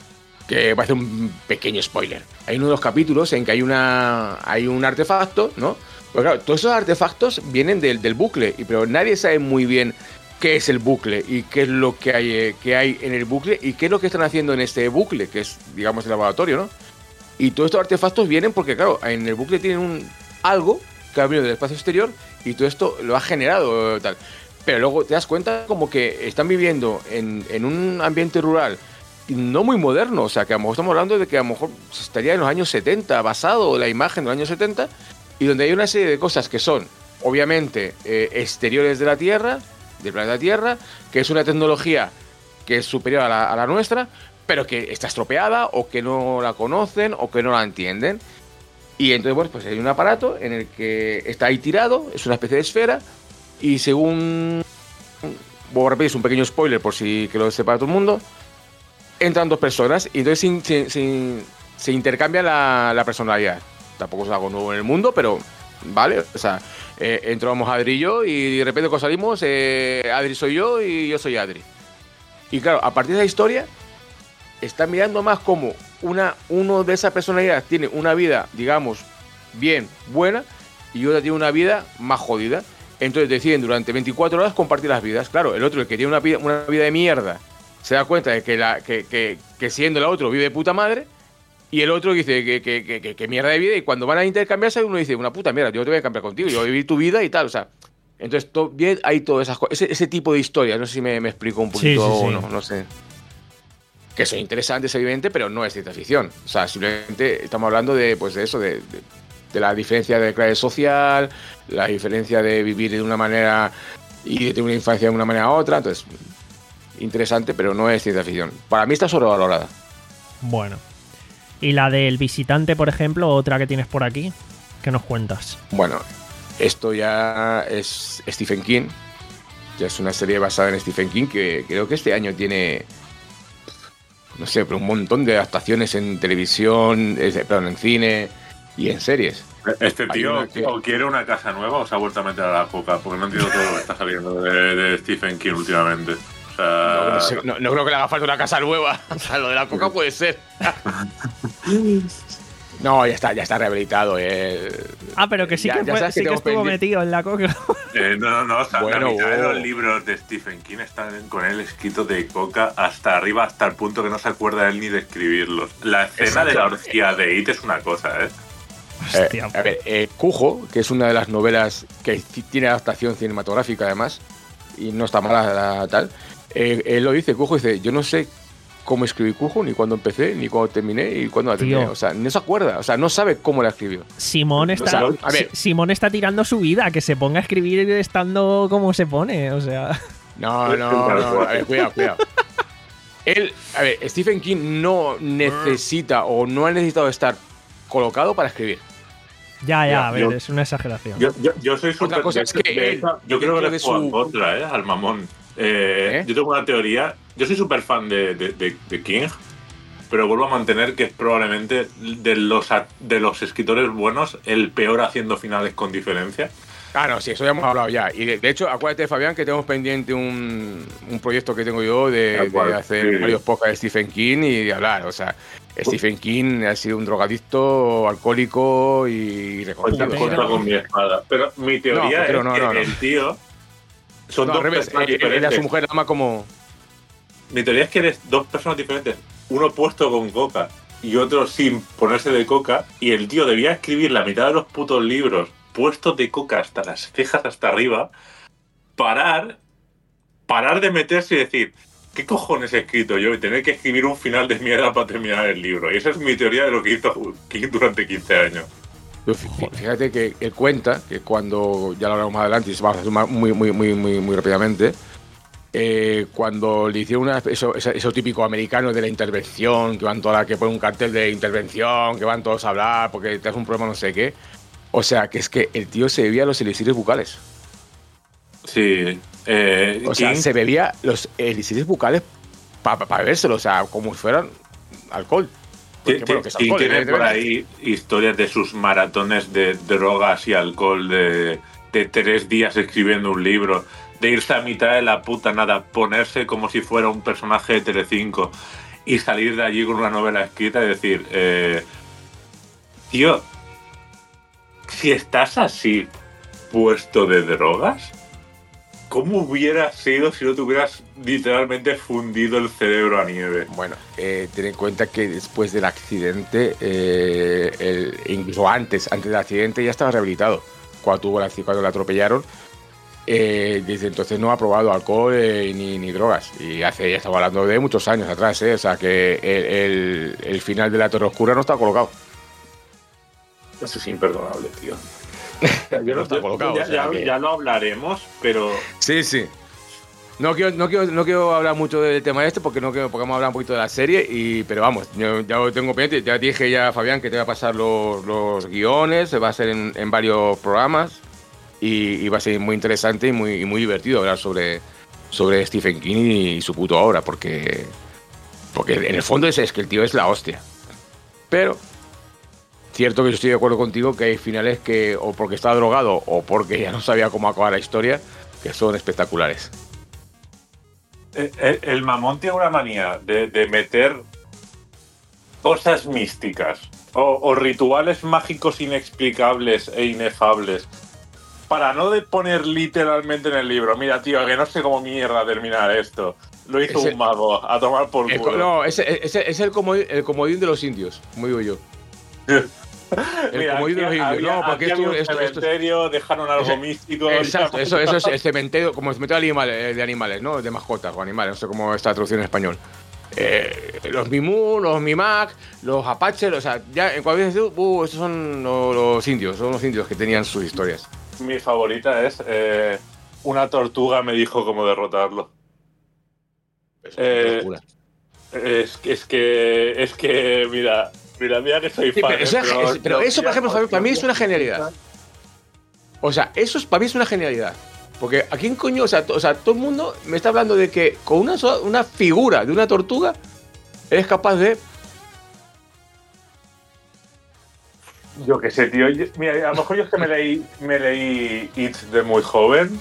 que va a ser un pequeño spoiler. Hay uno de los capítulos en que hay una hay un artefacto, ¿no? Pero claro, todos esos artefactos vienen del, del bucle, y pero nadie sabe muy bien qué es el bucle y qué es lo que hay, eh, que hay en el bucle y qué es lo que están haciendo en este bucle, que es, digamos, el laboratorio, ¿no? Y todos estos artefactos vienen porque, claro, en el bucle tienen un algo que ha venido del espacio exterior y todo esto lo ha generado tal. Pero luego te das cuenta como que están viviendo en, en un ambiente rural no muy moderno, o sea, que a lo mejor estamos hablando de que a lo mejor estaría en los años setenta, basado la imagen de los años setenta, y donde hay una serie de cosas que son, obviamente, eh, exteriores de la Tierra, del planeta Tierra, que es una tecnología que es superior a la, a la nuestra, pero que está estropeada, o que no la conocen, o que no la entienden. Y entonces, bueno, pues hay un aparato en el que está ahí tirado, es una especie de esfera, y según... Voy a repetir, es un pequeño spoiler por si que lo sepa todo el mundo. Entran dos personas y entonces se, se, se intercambia la, la personalidad. Tampoco es algo nuevo en el mundo, pero vale. O sea, eh, entramos Adri y yo y de repente cuando salimos, eh, Adri soy yo y yo soy Adri. Y claro, a partir de la historia, está mirando más como una, uno de esa personalidad tiene una vida, digamos, bien, buena, y otra tiene una vida más jodida. Entonces deciden durante veinticuatro horas compartir las vidas. Claro, el otro, el que tiene una vida, una vida de mierda, se da cuenta de que, la, que, que, que siendo el otro vive de puta madre, y el otro dice que, que, que, que, que mierda de vida, y cuando van a intercambiarse uno dice, una puta mierda, yo te voy a cambiar contigo, yo voy a vivir tu vida y tal, o sea, entonces to, bien, hay todas esas cosas, ese, ese tipo de historias, no sé si me, me explico un poquito sí, sí, sí. o no, no sé. Que son interesantes, evidentemente, pero no es ciencia ficción, o sea, simplemente estamos hablando de, pues, de eso, de, de, de la diferencia de clase social, la diferencia de vivir de una manera y de tener una infancia de una manera a otra. Entonces, interesante, pero no es ciencia ficción. Para mí está sobrevalorada. Bueno. Y la del visitante, por ejemplo, otra que tienes por aquí, ¿qué nos cuentas? Bueno, esto ya es Stephen King. Ya es una serie basada en Stephen King que creo que este año tiene, no sé, pero un montón de adaptaciones en televisión, eh, perdón, en cine y en series. Este tío que... o quiere una casa nueva o se ha vuelto a meter a la coca, porque no entiendo todo lo que está saliendo de, de Stephen King últimamente. O sea... no, no, sé, no, no creo que le haga falta una casa nueva. O sea, lo de la coca puede ser. No, ya está, ya está rehabilitado. Eh. Ah, pero que sí ya, que, fue, sí que, que estuvo pendiente. metido en la coca. Eh, no, no, no. O sea, bueno, la mitad oh. de los libros de Stephen King están con él escrito de coca hasta arriba, hasta el punto que no se acuerda él ni de escribirlos. La escena Exacto. de la orgía de It es una cosa, ¿eh? Hostia, eh, a ver, eh, Cujo, que es una de las novelas que tiene adaptación cinematográfica además, y no está mala la, tal, eh, él lo dice, Cujo dice, yo no sé cómo escribí Cujo, ni cuándo empecé, ni cuándo terminé, y cuándo la terminé. O sea, no se acuerda, o sea, no sabe cómo la escribió. Simón está, o sea, a ver, Simón está tirando su vida, que se ponga a escribir estando como se pone, o sea... No, no, no, a ver, cuidado, cuidado. Él, a ver, Stephen King no necesita o no ha necesitado estar colocado para escribir. Ya, ya, ya a ver, yo, es una exageración. Yo, yo, yo soy súper... Otra cosa es que él, yo creo que le su... juego contra, ¿eh? Al mamón. Eh, ¿Eh? Yo tengo una teoría. Yo soy súper fan de, de, de, de King, pero vuelvo a mantener que es probablemente de los, de los escritores buenos el peor haciendo finales con diferencia. Ah, no, sí, eso ya hemos hablado ya. Y de, de hecho, acuérdate, Fabián, que tenemos pendiente un, un proyecto que tengo yo de, de hacer sí. varios podcasts de Stephen King y de hablar. O sea, Stephen King ha sido un drogadicto, alcohólico y reconocido. Pues corta con mi espada. Pero mi teoría no, pero es no, que no, no. el tío... Son no, dos al revés, personas él, diferentes. Él a su mujer ama como... Mi teoría es que eres dos personas diferentes. Uno puesto con coca y otro sin ponerse de coca. Y el tío debía escribir la mitad de los putos libros puestos de coca hasta las cejas hasta arriba. Parar, parar de meterse y decir, ¿qué cojones he escrito yo? Y tener que escribir un final de mierda para terminar el libro. Y esa es mi teoría de lo que hizo King durante quince años. Fíjate que él cuenta que cuando, ya lo hablamos más adelante, y se va a hacer muy, muy, muy, muy, muy rápidamente, eh, cuando le hicieron una, eso, eso, eso típico americano de la intervención, que van todas, que ponen un cartel de intervención, que van todos a hablar porque te das un problema no sé qué. O sea, que es que el tío se bebía los elixires bucales. Sí. Eh, o sea, King... se bebía los elixires bucales para pa, pa bebérselo, o sea, como si fueran alcohol. Porque, bueno, que es alcohol, tiene por ahí historias de sus maratones de drogas y alcohol, de, de tres días escribiendo un libro, de irse a mitad de la puta nada, ponerse como si fuera un personaje de Telecinco y salir de allí con una novela escrita y decir, eh, tío, si estás así puesto de drogas, ¿cómo hubieras sido si no te hubieras literalmente fundido el cerebro a nieve? Bueno, eh, ten en cuenta que después del accidente, eh, el, incluso antes, antes del accidente ya estaba rehabilitado. Cuando tuvo la, cuando le atropellaron, eh, desde entonces no ha probado alcohol eh, ni, ni drogas. Y hace, ya estamos hablando de muchos años atrás, eh, o sea que el, el, el final de La Torre Oscura no está colocado. Eso es imperdonable, tío. Yo no está colocado. Ya, o sea ya, que... ya lo hablaremos, pero... Sí, sí. No quiero, no, quiero, no quiero hablar mucho del tema este porque no quiero, porque vamos a hablar un poquito de la serie, y, pero vamos, yo ya lo tengo pendiente. Ya te dije ya, Fabián, que te voy a pasar los, los guiones, se va a hacer en, en varios programas y, y va a ser muy interesante y muy, y muy divertido hablar sobre, sobre Stephen King y, y su puto obra, porque, porque en el fondo es, es que el tío es la hostia. Pero... cierto que yo estoy de acuerdo contigo que hay finales que o porque estaba drogado o porque ya no sabía cómo acabar la historia, que son espectaculares. El, el, el mamón tiene una manía de, de meter cosas místicas o, o rituales mágicos inexplicables e inefables para no de poner literalmente en el libro, mira tío, que no sé cómo mierda terminar esto. Lo hizo ese, un mago, a tomar por culo. El, no, ese, ese es el comodín, el comodín de los indios, como digo yo. El Mira, comodín de los indios. Había, no, porque esto, un esto, cementerio, esto, dejaron algo ese, místico. Exacto, eso, eso es el cementerio, como el cementerio de animales, de animales, ¿no? De mascotas o animales, no sé cómo está traducido en español. eh, los Mimu, los Mimac, los Apache, o sea, ya en cualquier sitio, uh, estos son los, los indios, son los indios que tenían sus historias. Mi favorita es eh, una tortuga me dijo cómo derrotarlo. Es, Eh, es, es que, es que, mira, mira, mira que soy sí, fan. pero eso, eh, es, es, pero eso por ejemplo, para, para mí es una genialidad. O sea, eso es, para mí es una genialidad. Porque ¿a quién coño? O sea, to, o sea, todo el mundo me está hablando de que con una, sola, una figura de una tortuga eres capaz de... Yo qué sé, tío. Yo, mira, a lo mejor yo es que me leí, me leí It de muy joven.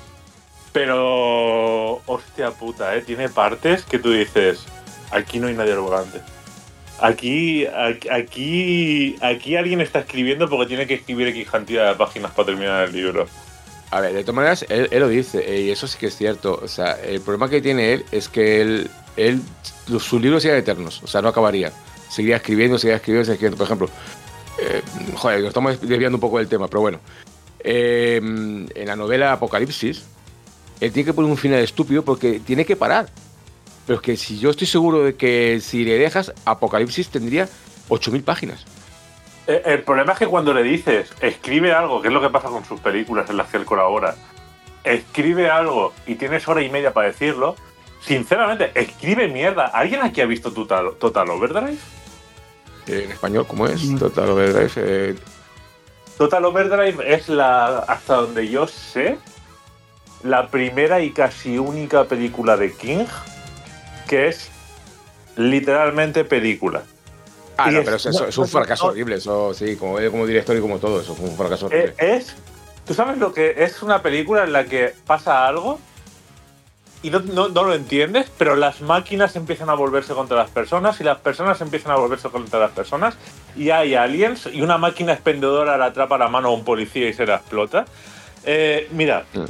Pero, hostia puta, ¿eh? Tiene partes que tú dices, aquí no hay nadie arrogante. Aquí, aquí, aquí alguien está escribiendo porque tiene que escribir X cantidad de páginas para terminar el libro. A ver, de todas maneras, él, él lo dice, y eso sí que es cierto. O sea, el problema que tiene él es que él, él los, sus libros serían eternos, o sea, no acabarían. Seguiría escribiendo, seguiría escribiendo, seguiría escribiendo. Por ejemplo, eh, joder, nos estamos desviando un poco del tema, pero bueno. Eh, en la novela Apocalipsis, él tiene que poner un final estúpido porque tiene que parar. Pero es que si yo estoy seguro de que si le dejas, Apocalipsis tendría ocho mil páginas. El, el problema es que cuando le dices, escribe algo, que es lo que pasa con sus películas en las que él colabora, escribe algo y tienes hora y media para decirlo, sinceramente, escribe mierda. ¿Alguien aquí ha visto Total, Total Overdrive? Eh, en español, ¿cómo es? Total Overdrive. Eh... Total Overdrive es la, hasta donde yo sé, la primera y casi única película de King que es literalmente película. Ah, y no, es, pero eso, eso es un fracaso no, horrible. Eso sí, como él como director y como todo, eso fue un fracaso horrible. Es, ¿tú sabes lo que es una película en la que pasa algo y no, no, no lo entiendes, pero las máquinas empiezan a volverse contra las personas y las personas empiezan a volverse contra las personas y hay aliens y una máquina expendedora le atrapa la mano a un policía y se la explota? Eh, mira... Mm.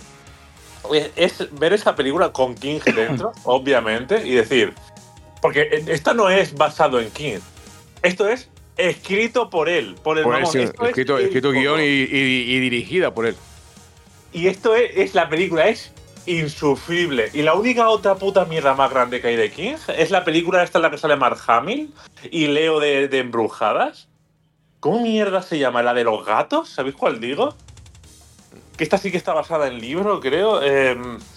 Es ver esa película con King dentro, obviamente, y decir, porque esto no es basado en King, esto es escrito por él, por el por él, mamón. sí, Esto escrito, es escrito guión y, y, y dirigida por él. Y esto es, es la película, es insufrible. Y la única otra puta mierda más grande que hay de King es la película esta en la que sale Mark Hamill y Leo de, de Embrujadas. ¿Cómo mierda se llama? ¿La de los gatos? ¿Sabéis cuál digo? Que esta sí que está basada en libro, creo. Eh,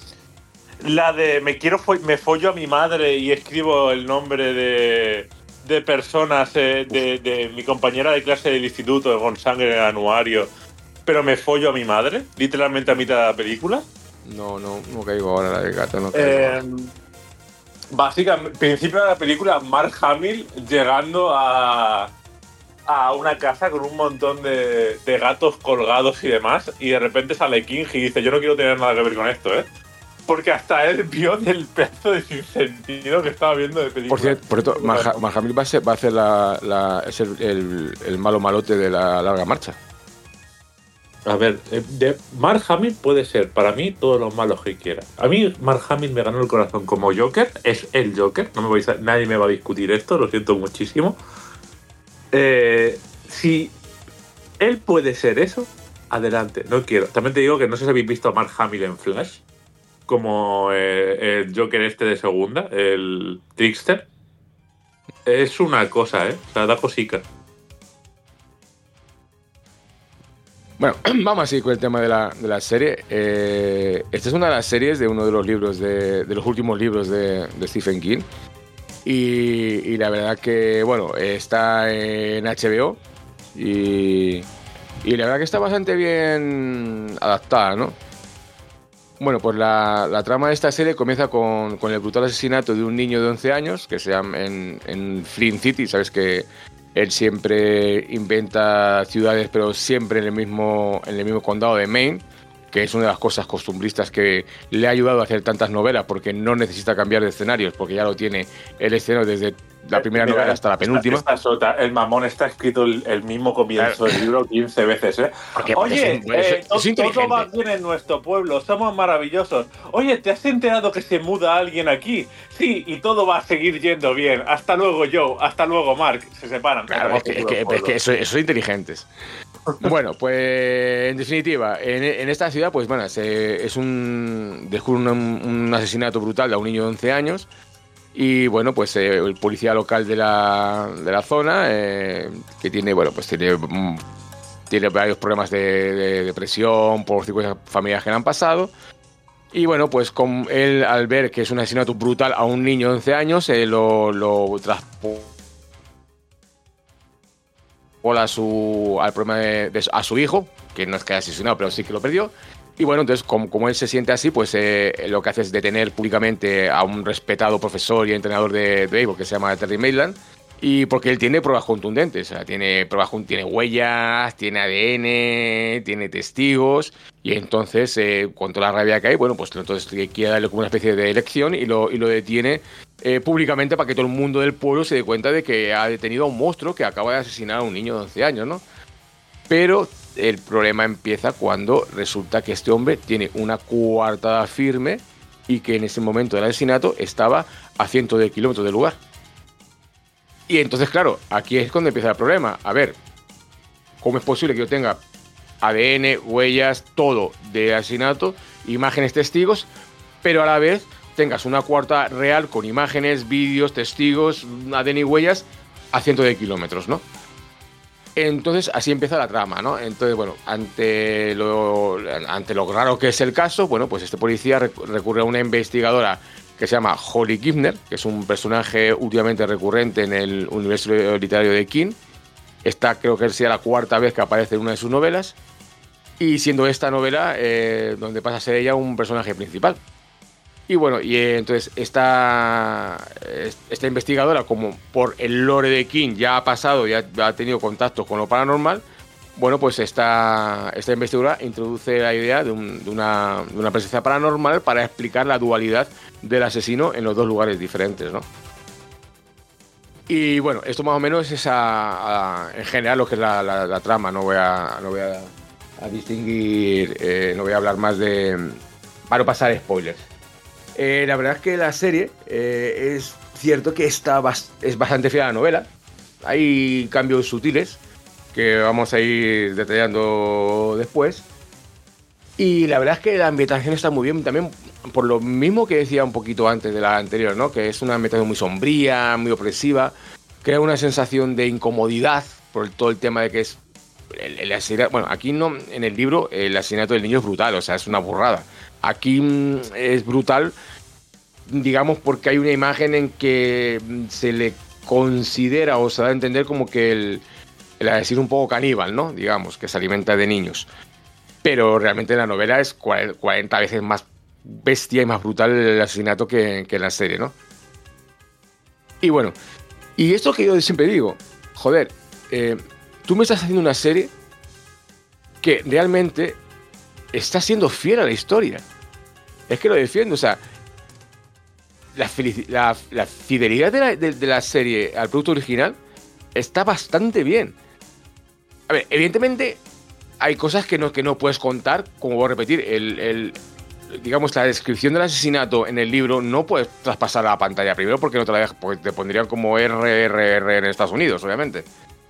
la de me quiero fo me follo a mi madre y escribo el nombre de, de personas eh, de, de mi compañera de clase del instituto con sangre en el anuario, pero me follo a mi madre, literalmente a mitad de la película. No, no, no caigo ahora, la de gato, no caigo. Eh, básicamente, principio de la película, Mark Hamill llegando a... a una casa con un montón de, de gatos colgados y demás, y de repente sale King y dice, yo no quiero tener nada que ver con esto, ¿eh? Porque hasta él vio del pedazo de sinsentido que estaba viendo de película. Por cierto, por cierto Mark, Mark Hamill va a ser, va a hacer la, la, es el, el, el malo malote de la larga marcha. A ver, de Mark Hamill puede ser, para mí, todos los malos que quiera. A mí Mark Hamill me ganó el corazón como Joker, es el Joker, no me vais a, nadie me va a discutir esto, lo siento muchísimo. Eh, si él puede ser eso, adelante, no quiero. También te digo que no sé si habéis visto a Mark Hamill en Flash, como eh, el Joker este de segunda, el Trickster. Es una cosa, ¿eh? O sea, da cosica. Bueno, vamos a seguir con el tema de la, de la serie. Eh, esta es una de las series de uno de los libros, de, de los últimos libros de, de Stephen King. Y, y la verdad que, bueno, está en H B O y, y la verdad que está bastante bien adaptada, ¿no? Bueno, pues la, la trama de esta serie comienza con, con el brutal asesinato de un niño de once años que se llama en, en Flint City. Sabes que él siempre inventa ciudades, pero siempre en el mismo, en el mismo condado de Maine, que es una de las cosas costumbristas que le ha ayudado a hacer tantas novelas, porque no necesita cambiar de escenarios, porque ya lo tiene el escenario desde la primera Mira, novela hasta la penúltima. Esta, esta sota, el mamón está escrito el, el mismo comienzo del libro quince veces, ¿eh? Porque, Oye, porque es, eh, es, es todo va bien en nuestro pueblo, somos maravillosos. Oye, ¿te has enterado que se muda alguien aquí? Sí, y todo va a seguir yendo bien. Hasta luego, Joe. Hasta luego, Mark. Se separan. Claro, es que, es que, es que eso, eso son inteligentes. Bueno, pues en definitiva, en, en esta ciudad, pues bueno, se, es un descubre un, un asesinato brutal a un niño de once años Y bueno, pues eh, el policía local de la, de la zona, eh, que tiene, bueno, pues tiene, mm, tiene varios problemas de, de depresión por circunstancias familiares que le han pasado. Y bueno, pues con él, al ver que es un asesinato brutal a un niño de once años, eh, lo, lo traspola a su, al problema de, de, a su hijo, que no es que haya asesinado, pero sí que lo perdió. Y bueno, entonces, como, como él se siente así, pues eh, lo que hace es detener públicamente a un respetado profesor y entrenador de béisbol que se llama Terry Maitland. Y porque él tiene pruebas contundentes, o sea, tiene pruebas, tiene huellas, tiene A D N, tiene testigos. Y entonces, eh, con toda la rabia que hay, bueno, pues entonces quiere darle como una especie de elección y lo, y lo detiene eh, públicamente para que todo el mundo del pueblo se dé cuenta de que ha detenido a un monstruo que acaba de asesinar a un niño de once años, ¿no? Pero el problema empieza cuando resulta que este hombre tiene una coartada firme y que en ese momento del asesinato estaba a cientos de kilómetros del lugar. Y entonces, claro, aquí es cuando empieza el problema. A ver, ¿cómo es posible que yo tenga A D N, huellas, todo de asesinato, imágenes, testigos, pero a la vez tengas una coartada real con imágenes, vídeos, testigos, A D N y huellas a cientos de kilómetros, ¿no? Entonces, así empieza la trama, ¿no? Entonces, bueno, ante lo, ante lo raro que es el caso, bueno, pues este policía recurre a una investigadora que se llama Holly Gibner, que es un personaje últimamente recurrente en el universo literario de King. Esta creo que sea la cuarta vez que aparece en una de sus novelas. Y siendo esta novela eh, donde pasa a ser ella un personaje principal. Y bueno, y eh, entonces esta, esta investigadora, como por el lore de King ya ha pasado, ya ha tenido contactos con lo paranormal, bueno, pues esta, esta investigadora introduce la idea de, un, de, una, de una presencia paranormal para explicar la dualidad del asesino en los dos lugares diferentes, ¿no? Y bueno, esto más o menos es a, a, en general lo que es la, la, la trama. No voy a, no voy a, a distinguir, eh, no voy a hablar más de... para no pasar spoilers. Eh, la verdad es que la serie eh, es cierto que está bast- es bastante fiel a la novela. Hay cambios sutiles que vamos a ir detallando después. Y la verdad es que la ambientación está muy bien, también por lo mismo que decía un poquito antes de la anterior, ¿no? Que es una ambientación muy sombría, muy opresiva, crea una sensación de incomodidad por todo el tema de que es el, el asesinato. Bueno, aquí no, en el libro el asesinato del niño es brutal, o sea, es una burrada. Aquí mmm, es brutal, digamos, porque hay una imagen en que se le considera o se da a entender como que el el asesino un poco caníbal, ¿no? Digamos, que se alimenta de niños. Pero realmente la novela es cuarenta veces más bestia y más brutal el asesinato que, que en la serie, ¿no? Y bueno, y esto que yo siempre digo, joder, eh, tú me estás haciendo una serie que realmente está siendo fiel a la historia. Es que lo defiendo, o sea, la, felici- la, la fidelidad de la, de, de la serie al producto original está bastante bien. A ver, evidentemente hay cosas que no, que no puedes contar, como voy a repetir, el, el, digamos, la descripción del asesinato en el libro no puedes traspasar a la pantalla primero porque no te la dejas, porque te pondrían como R R R en Estados Unidos, obviamente.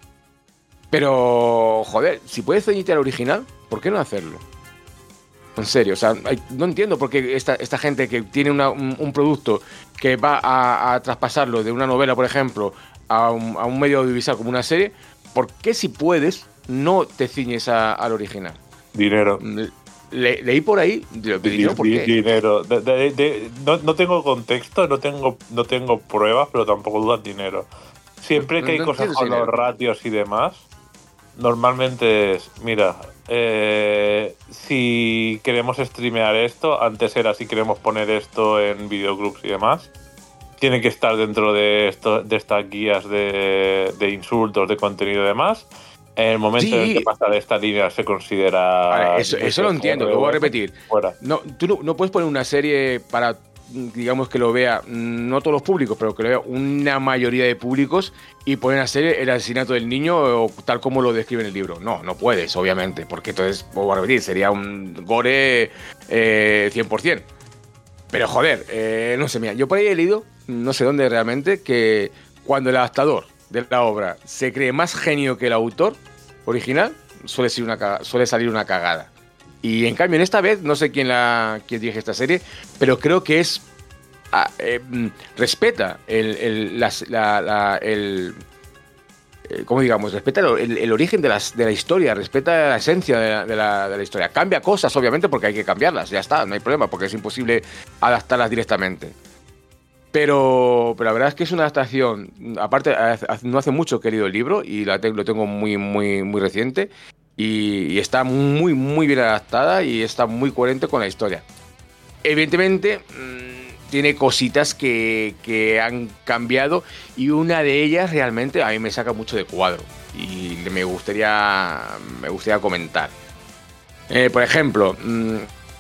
Pero, joder, si puedes ceñirte al original, ¿por qué no hacerlo? En serio, o sea, hay, no entiendo por qué esta, esta gente que tiene una, un, un producto que va a, a traspasarlo de una novela, por ejemplo, a un, a un medio audiovisual como una serie, ¿por qué si puedes no te ciñes a, al original? Dinero. Le, leí por ahí, de, de dinero, ¿por qué? Dinero. De, de, de, no, no tengo contexto, no tengo, no tengo pruebas, pero tampoco dudas dinero. Siempre que hay no cosas con dinero. los ratios y demás, normalmente es, mira, eh, si queremos streamear esto, antes era si queremos poner esto en videogroups y demás, tiene que estar dentro de esto, de estas guías de, de insultos, de contenido y demás. En el momento Sí. en el que pasa de esta línea se considera... Vale, eso, eso lo entiendo, lo voy a repetir. Fuera. No, tú no, no puedes poner una serie para, digamos, que lo vea, no todos los públicos, pero que lo vea una mayoría de públicos y poner a serie el asesinato del niño o tal como lo describe en el libro. No, no puedes, obviamente, porque entonces, voy a repetir, sería un gore eh, cien por ciento. Pero joder, eh, no sé, mira, yo por ahí he leído, no sé dónde realmente, que cuando el adaptador de la obra se cree más genio que el autor original, suele, ser una, caga- suele salir una cagada. Y en cambio, en esta vez, no sé quién, la, quién dirige esta serie, pero creo que es a, eh, respeta el, el, las, la, la, el ¿cómo digamos? Respeta el, el origen de, las, de la historia, respeta la esencia de la, de, la, de la historia. Cambia cosas, obviamente, porque hay que cambiarlas, ya está, no hay problema, porque es imposible adaptarlas directamente. Pero, pero la verdad es que es una adaptación, aparte, no hace mucho que he leído el libro y la te, lo tengo muy, muy, muy reciente y, y está muy, muy bien adaptada y está muy coherente con la historia. Evidentemente, mmm, tiene cositas que, que han cambiado y una de ellas realmente a mí me saca mucho de cuadro y me gustaría, me gustaría comentar. Eh, por ejemplo, mmm,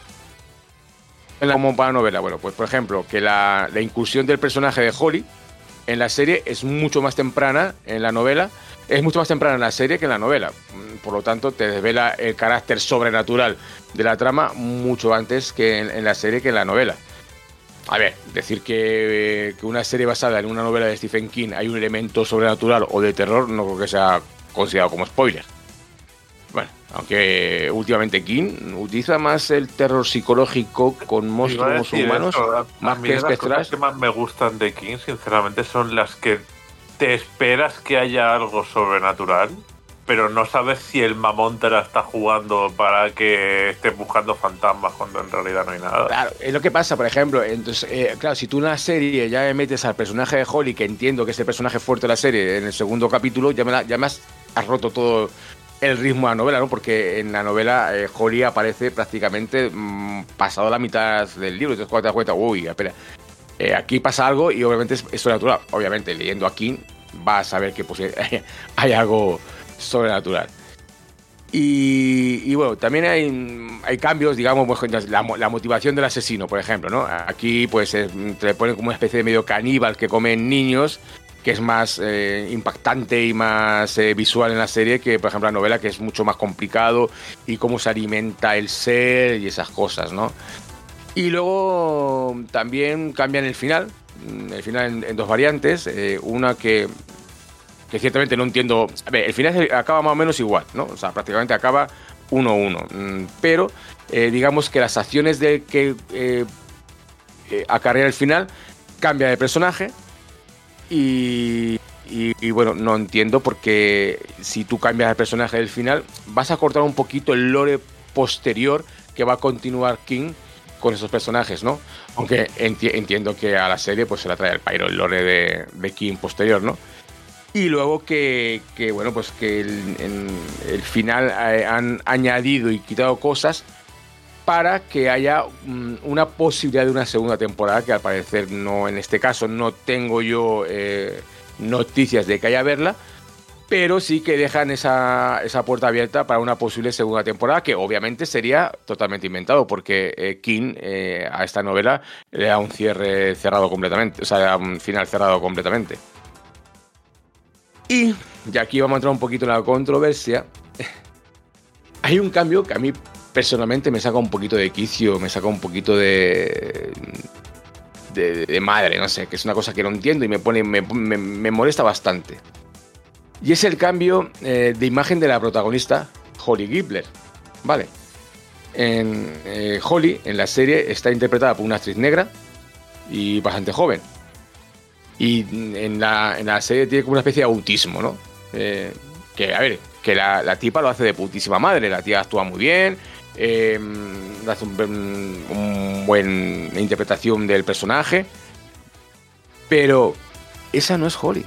como para novela, bueno, pues por ejemplo, que la, la incursión del personaje de Holly en la serie es mucho más temprana en la novela, es mucho más temprana en la serie que en la novela. Por lo tanto, te desvela el carácter sobrenatural de la trama mucho antes que en, en la serie que en la novela. A ver, decir que, que una serie basada en una novela de Stephen King hay un elemento sobrenatural o de terror, no creo que sea considerado como spoiler. Bueno, aunque últimamente King utiliza más el terror psicológico con monstruos humanos, eso, más que espectrales. Las cosas que más me gustan de King, sinceramente, son las que te esperas que haya algo sobrenatural, pero no sabes si el mamón te la está jugando para que estés buscando fantasmas cuando en realidad no hay nada. Claro, es lo que pasa, por ejemplo, entonces, eh, claro, si tú en la serie ya me metes al personaje de Holly, que entiendo que es el personaje fuerte de la serie, en el segundo capítulo ya me, la, ya me has, has roto todo el ritmo de la novela, ¿no? Porque en la novela eh, Holly aparece prácticamente mmm, pasado la mitad del libro, entonces cuando te das cuenta, uy, espera, eh, aquí pasa algo y obviamente es, es sobrenatural. Obviamente, leyendo a King vas a saber que pues, hay algo sobrenatural. Y, y bueno, también hay, hay cambios, digamos, pues, la, la motivación del asesino, por ejemplo, ¿no? Aquí pues eh, te le ponen como una especie de medio caníbal que comen niños, que es más eh, impactante y más eh, visual en la serie que, por ejemplo, la novela, que es mucho más complicado y cómo se alimenta el ser y esas cosas, ¿no? Y luego también cambian el final, el final en, en dos variantes, eh, una que, que ciertamente no entiendo. A ver, el final acaba más o menos igual, ¿no? O sea, prácticamente acaba uno uno, pero eh, digamos que las acciones de que eh, eh, acarrea el final cambian de personaje. Y, y, y bueno, no entiendo porque si tú cambias el personaje del final, vas a cortar un poquito el lore posterior que va a continuar King con esos personajes, ¿no? Aunque enti entiendo que a la serie pues se la trae el pairo el lore de, de King posterior, ¿no? Y luego que, que bueno, pues que el, en el final eh, han añadido y quitado cosas para que haya um, una posibilidad de una segunda temporada, que al parecer no, en este caso no tengo yo eh, noticias de que haya verla, pero sí que dejan esa, esa puerta abierta para una posible segunda temporada, que obviamente sería totalmente inventado, porque eh, King eh, a esta novela le da un cierre cerrado completamente, o sea, le da un final cerrado completamente. Y ya aquí vamos a entrar un poquito en la controversia. Hay un cambio que a mí personalmente me saca un poquito de quicio, me saca un poquito de, de, de madre, no sé, que es una cosa que no entiendo y me pone, me, me, me molesta bastante. Y es el cambio eh, de imagen de la protagonista, Holly Gibbler, ¿vale? En, eh, Holly, en la serie, está interpretada por una actriz negra y bastante joven. Y en la, en la serie tiene como una especie de autismo, ¿no? Eh, que, a ver, que la, la tipa lo hace de putísima madre, la tía actúa muy bien, Eh, hace un, un buen interpretación del personaje, pero esa no es Holly.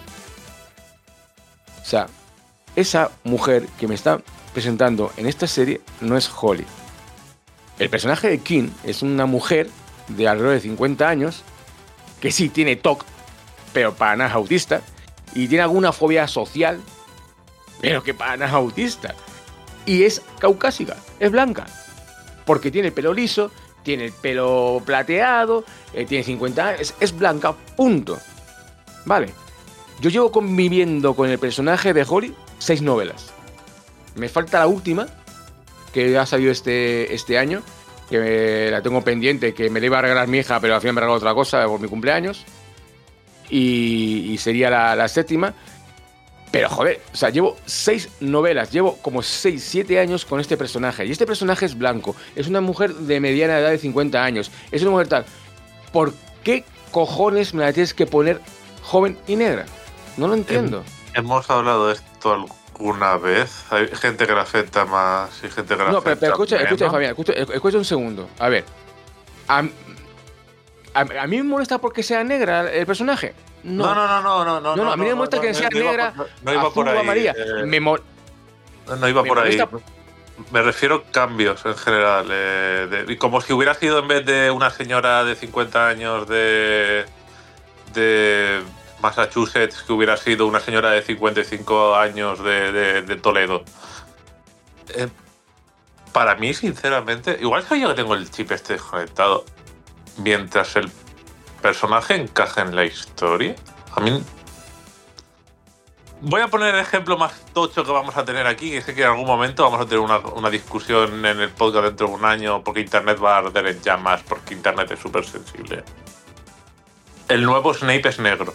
O sea, esa mujer que me está presentando en esta serie no es Holly. El personaje de King es una mujer de alrededor de cincuenta años que sí tiene T O C, pero para nada es autista, y tiene alguna fobia social, pero que para nada es autista. Y es caucásica, es blanca, porque tiene el pelo liso, tiene el pelo plateado, eh, tiene cincuenta años, es, es blanca, punto. Vale, yo llevo conviviendo con el personaje de Holly seis novelas. Me falta la última, que ha salido este, este año, que me, la tengo pendiente, que me la iba a regalar mi hija, pero al final me regaló otra cosa por mi cumpleaños, y, y sería la, la séptima. Pero joder, o sea, llevo seis novelas, llevo como seis, siete años con este personaje. Y este personaje es blanco, es una mujer de mediana edad de cincuenta años, es una mujer tal. ¿Por qué cojones me la tienes que poner joven y negra? No lo entiendo. Hemos hablado de esto alguna vez. Hay gente que le afecta más y gente que le No, afecta pero, pero escucha, menos. escucha, Fabián, escucha, escucha un segundo. A ver. A, a, a mí me molesta porque sea negra el personaje. No, No, no, no, no, no. No, no, a mí no me molesta que sea no iba negra, por- no iba azul por o ahí, amarilla. eh, Me mol- No, no iba Me por ahí. molesta- Me refiero a cambios en general. eh, de- y como si hubiera sido en vez de una señora de cincuenta años de, de Massachusetts, que hubiera sido una señora de cincuenta y cinco años de, de- de Toledo. Eh, para mí, sinceramente, igual soy yo que tengo el chip este desconectado. Mientras el personaje encaje en la historia, a mí... Voy a poner el ejemplo más tocho que vamos a tener aquí, que sé que en algún momento vamos a tener una, una discusión en el podcast dentro de un año, porque Internet va a arder en llamas, porque Internet es súper sensible. El nuevo Snape es negro.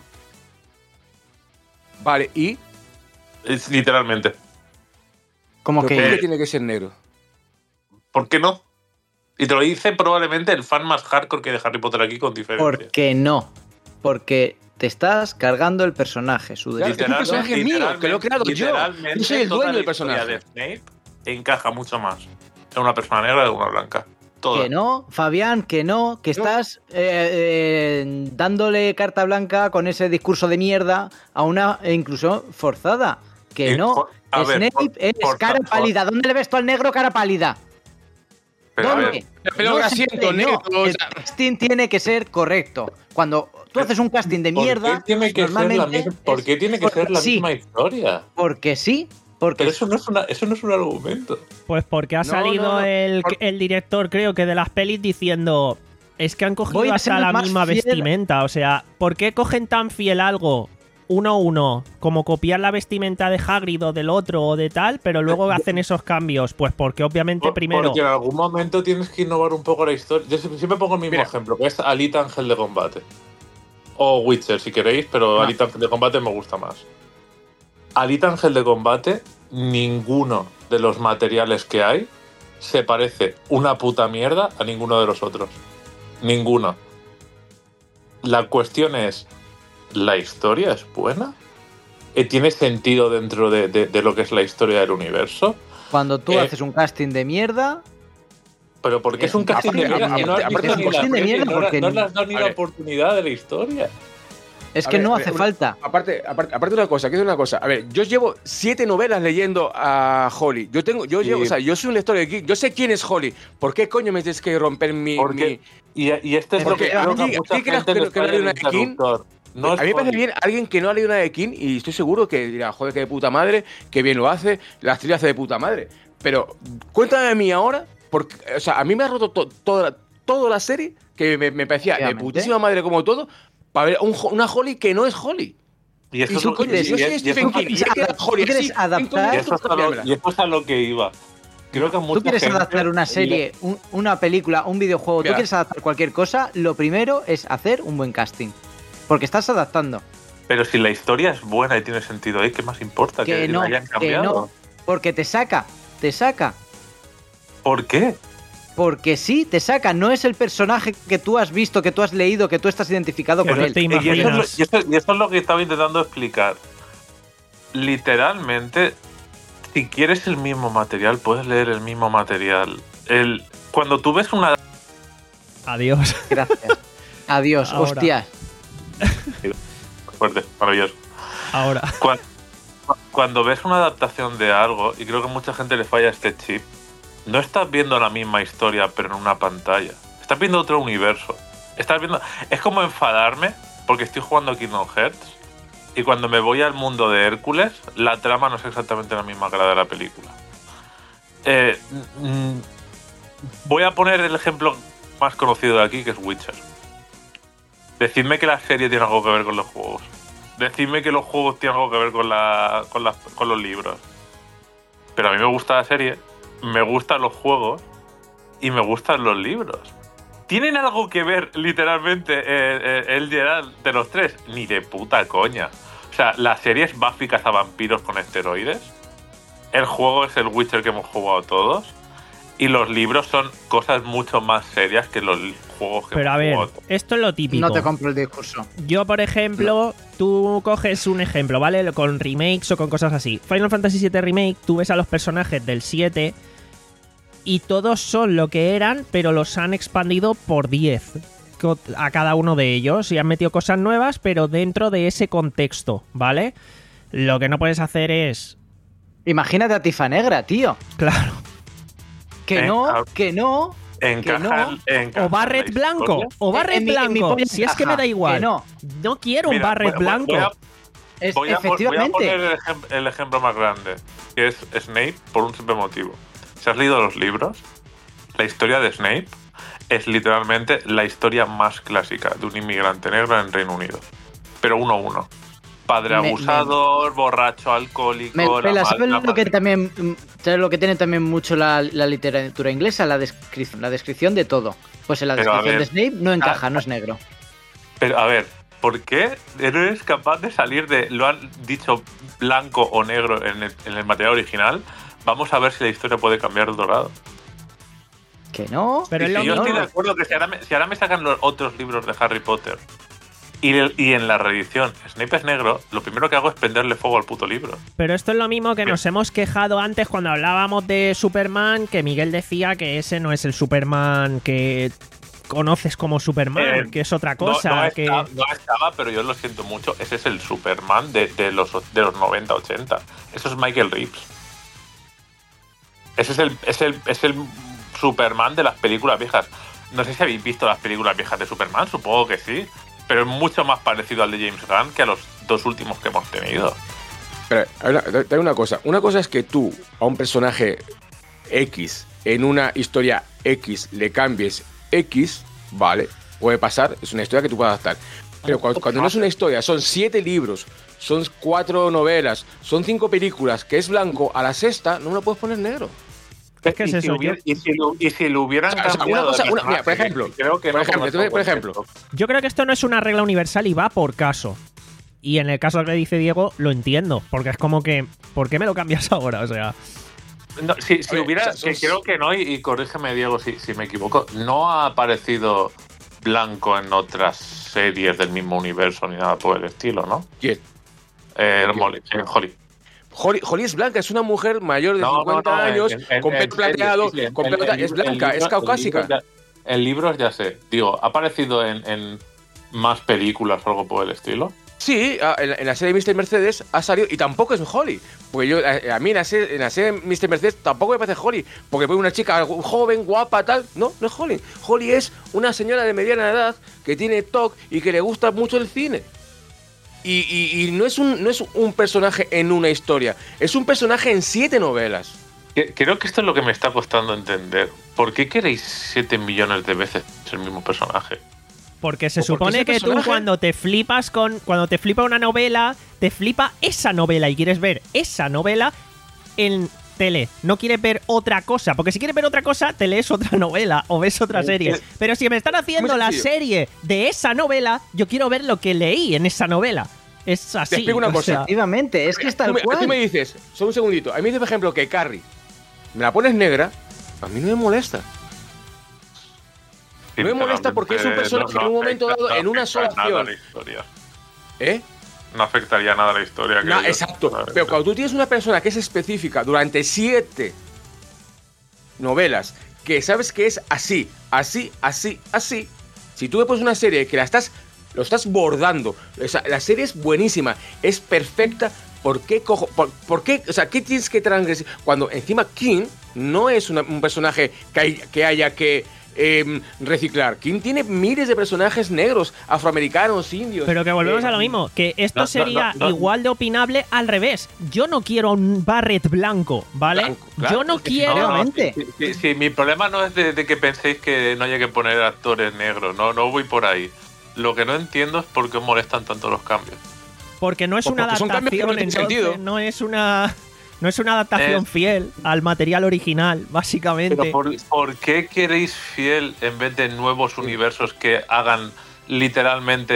Vale, ¿y? Es literalmente. Como ¿Pero ¿Por qué que tiene que ser negro? ¿Por qué no? Y te lo dice probablemente el fan más hardcore que de Harry Potter aquí, con diferencia. ¿por qué no? Porque te estás cargando el personaje, su Claro, derecho. es un personaje mío, que lo he creado yo. literalmente, Yo soy el toda dueño la del personaje. historia de Snape encaja mucho más en una persona negra que en una blanca. Toda. Que no, Fabián, que no, que No. estás eh, eh, dándole carta blanca con ese discurso de mierda a una inclusión forzada. Que Eh, no, for- a ver, Snape for- es for- cara for- pálida. ¿Dónde le ves tú al negro cara pálida? Pero, a ¿Dónde? ver, Pero No se grasiento, puede, negro, no. o El sea- casting tiene que ser correcto. Cuando tú haces un casting de ¿por mierda, qué tiene que ser la normalmente misma, ¿por es qué tiene que ser la sí, misma historia? porque sí, porque Pero eso no es, una, eso no es un argumento. Pues porque ha No, salido no, no. El, Por- el director, creo que de las pelis, diciendo: es que han Voy cogido a hasta ser la más misma fiel. vestimenta. O sea, ¿por qué cogen tan fiel algo uno a uno, como copiar la vestimenta de Hagrid o del otro o de tal, pero luego hacen esos cambios? Pues porque obviamente Por- primero... Porque en algún momento tienes que innovar un poco la historia. Yo siempre pongo el mismo Mira. ejemplo, que es Alita Ángel de Combate. O Witcher, si queréis, pero Ah. Alita Ángel de Combate me gusta más. Alita Ángel de Combate, ninguno de los materiales que hay se parece una puta mierda a ninguno de los otros. Ninguno. La cuestión es, ¿la historia es buena? Eh, ¿Tiene sentido dentro de, de- de lo que es la historia del universo? cuando tú Eh, haces un casting de mierda, Pero porque es un casting Aparte- de mierda. aparte- No has aparte- visto ni la casting de peli, mierda no, porque- no le has dado ni A la ver. oportunidad de la historia. es A que ver, no a hace ver, falta. Aparte, aparte, aparte de una cosa, quiero decir una cosa. A ver, yo llevo siete novelas leyendo a Holly. Yo tengo, yo Sí. llevo, o sea, yo soy un lector de geek. Yo sé quién es Holly. ¿Por qué coño me tienes que romper mi, Porque- mi- Y, y este es lo Porque que a creo que a mí- mucha a mí que la- gente que- le que la falla el de una King- interruptor. No es a mí me parece Holly. bien alguien que no ha leído una de King y estoy seguro que dirá, joder, que de puta madre, que bien lo hace, la actriz hace de puta madre. Pero cuéntame a mí ahora, porque, o sea, a mí me ha roto to- toda, la- toda la serie, que me, me parecía de Obviamente. putísima madre como todo, para ver un, una Holly que no es Holly. Y eso Y es tú, lo que- coño, si yo y soy es- y Stephen eso- King y sé que era Holly ¿Quieres así, adaptar? y eso es a lo- y eso es a lo que iba. Creo que a Tú mucha quieres gente adaptar una le- serie, un- una película, un videojuego, Mira. tú quieres adaptar cualquier cosa, lo primero es hacer un buen casting. Porque estás adaptando. Pero si la historia es buena y tiene sentido ahí, ¿qué más importa que, Que la no, hayan que cambiado? no. Porque te saca, te saca. ¿Por qué? Porque sí, te saca. No es el personaje que tú has visto, que tú has leído, que tú estás identificado Que con no él. te Y eso, es lo, imaginas. y, eso, y eso es lo que estaba intentando explicar. Literalmente, si quieres el mismo material, puedes leer el mismo material. El, cuando tú ves una... Adiós. Gracias. Adiós, Ahora. hostias. Fuerte, maravilloso. Ahora. Cuando, cuando ves una adaptación de algo, y creo que a mucha gente le falla este chip, no estás viendo la misma historia, pero en una pantalla. Estás viendo otro universo. Estás viendo... Es como enfadarme porque estoy jugando Kingdom Hearts y cuando me voy al mundo de Hércules, la trama no es exactamente la misma que la de la película. Eh, mm, voy a poner el ejemplo más conocido de aquí, que es Witcher. Decidme que la serie tiene algo que ver con los juegos. Decidme que los juegos tienen algo que ver con, la, con, las- con los libros. Pero a mí me gusta la serie, me gustan los juegos y me gustan los libros. ¿Tienen algo que ver, literalmente, eh, eh, el Geralt de los tres? Ni de puta coña. O sea, la serie es Buffy cazavampiros con esteroides. El juego es el Witcher que hemos jugado todos. Y los libros son cosas mucho más serias que los juegos que Pero a hemos ver, jugado. esto es lo típico. No te compro el discurso. Yo, por ejemplo, tú coges un ejemplo, ¿vale? Con remakes o con cosas así. Final Fantasy siete Remake, tú ves a los personajes del siete y todos son lo que eran, pero los han expandido por diez a cada uno de ellos y han metido cosas nuevas, pero dentro de ese contexto, ¿vale? Lo que no puedes hacer es... Imagínate a Tifa Negra, tío. Claro. Que Eh, no, a- que no. Encaja, no. encaja O en Barret la blanco. historia. O Barret En mi- en mi blanco. polla Si es que me encaja, da igual. que no. No quiero un Mira, Barret voy a- blanco. Voy a, Es, voy a- voy a efectivamente. poner el, ejem- el ejemplo más grande, que es Snape, por un simple motivo. Si has leído los libros, la historia de Snape es literalmente la historia más clásica de un inmigrante negro en Reino Unido. Pero uno a uno. Padre Me- abusador, borracho, alcohólico... Me la pela, ma- ¿sabes la lo que madre- también mm, ¿sabes lo que tiene también mucho la, la literatura inglesa? La descripción, la descripción de todo. Pues en la Pero, a descripción de ver, Snape no encaja, ah, no es negro. Pero a ver, ¿por qué no eres capaz de salir de... Lo han dicho blanco o negro en el, en el material original? Vamos a ver si la historia puede cambiar de otro lado. Que no. Pero Y es lo si yo mismo. estoy de acuerdo que si ahora, me, si ahora me sacan los otros libros de Harry Potter y, el- y en la reedición Snape es negro, lo primero que hago es prenderle fuego al puto libro. Pero esto es lo mismo que ¿Qué? nos hemos quejado antes cuando hablábamos de Superman, que Miguel decía que ese no es el Superman que conoces como Superman, Eh, que es otra No- cosa. no, que... está- no estaba, pero yo lo siento mucho. Ese es el Superman de, de los, de los noventa ochenta. Eso es Michael Reeves. Ese es el, es el, es el Superman de las películas viejas. No sé si habéis visto las películas viejas de Superman, supongo que sí. Pero es mucho más parecido al de James Gunn que a los dos últimos que hemos tenido. Pero, a ver, te- te digo una cosa. Una cosa es que tú a un personaje X en una historia X le cambies X, vale, puede pasar, es una historia que tú puedes adaptar. Pero cuando, cuando no es una historia, son siete libros, son cuatro novelas, son cinco películas, que es blanco, a la sexta no me lo puedes poner negro. Es que es y, si eso, hubiera- yo- y, si lo, y si lo hubieran O sea, o sea, cambiado una cosa- de una- mira, por personaje, ejemplo, que creo que por no ejemplo, como te voy- por está ejemplo. puesto. Yo creo que esto no es una regla universal y va por caso. Y en el caso que dice Diego, lo entiendo. Porque es como que, ¿por qué me lo cambias ahora? O sea, No, si si A ver, hubiera, o sea, que son- creo que no, y, y corrígeme Diego si, si me equivoco, no ha aparecido blanco en otras series del mismo universo ni nada por el estilo, ¿no? ¿Quién? Eh, ¿Quién? Molly, eh, Holly. Holly, Holly es blanca, es una mujer mayor de No, no, cincuenta no, en- años, en- en- con en pelo serio, plateado, sí, sí, con el- pelo el ta- es libro- el blanca, libro- es caucásica. El libro, ya, el libro ya sé, digo, ¿ha aparecido en, en más películas o algo por el estilo? Sí, a- en la, en la serie mister Mercedes ha salido y tampoco es Holly. Porque yo, a, a mí en la, serie, en la serie mister Mercedes tampoco me parece Holly. Porque fue una chica joven, guapa, tal. No, no es Holly. Holly es una señora de mediana edad que tiene T O C y que le gusta mucho el cine. Y, y- y no, es un, no es un personaje en una historia, es un personaje en siete novelas. Que- Creo que esto es lo que me está costando entender. ¿Por qué queréis siete millones de veces el mismo personaje? porque se ¿O por qué supone ese que tú personaje? cuando te flipas con. Cuando te flipa una novela, te flipa esa novela y quieres ver esa novela en tele. No quieres ver otra cosa. Porque si quieres ver otra cosa, te lees otra novela o ves otra Es serie. que- Pero si me están haciendo Muy la sencillo. serie de esa novela, yo quiero ver lo que leí en esa novela. Es así. explico una o cosa. sea, Efectivamente, es que es Tú tal me, cual. tú me dices, solo un segundito, a mí me dice, por ejemplo, que Carrie, me la pones negra, a mí no me molesta. No me molesta porque es un personaje en un momento afecta- dado, en una afecta sola nada a acción. la historia. ¿Eh? No afectaría nada a la historia. No, creo yo. exacto. Pero cuando tú tienes una persona que es específica durante siete novelas, que sabes que es así, así, así, así, si tú me pones una serie que la estás, lo estás bordando, o sea, la serie es buenísima, es perfecta, ¿por qué cojo? ¿Por, por qué? O sea, ¿qué tienes que transgredir? Cuando encima King no es una- un personaje que, hay- que haya que eh, reciclar. King tiene miles de personajes negros, afroamericanos, indios. Pero que volvemos eh, a lo mismo, que esto no, no, sería no, no. igual de opinable al revés. Yo no quiero un Barret blanco, ¿vale? Blanco, claro, Yo no es que si quiero... No, no, Efectivamente. sí, sí, sí, mi problema no es de, de que penséis que no haya que poner actores negros, no, no voy por ahí. Lo que no entiendo es por qué os molestan tanto los cambios. Porque no es Pues una porque son cambios que adaptación, no tienen entonces, sentido. no es una... No es una adaptación Eh. fiel al material original, básicamente. Pero ¿por, por qué queréis fiel en vez de nuevos universos que hagan literalmente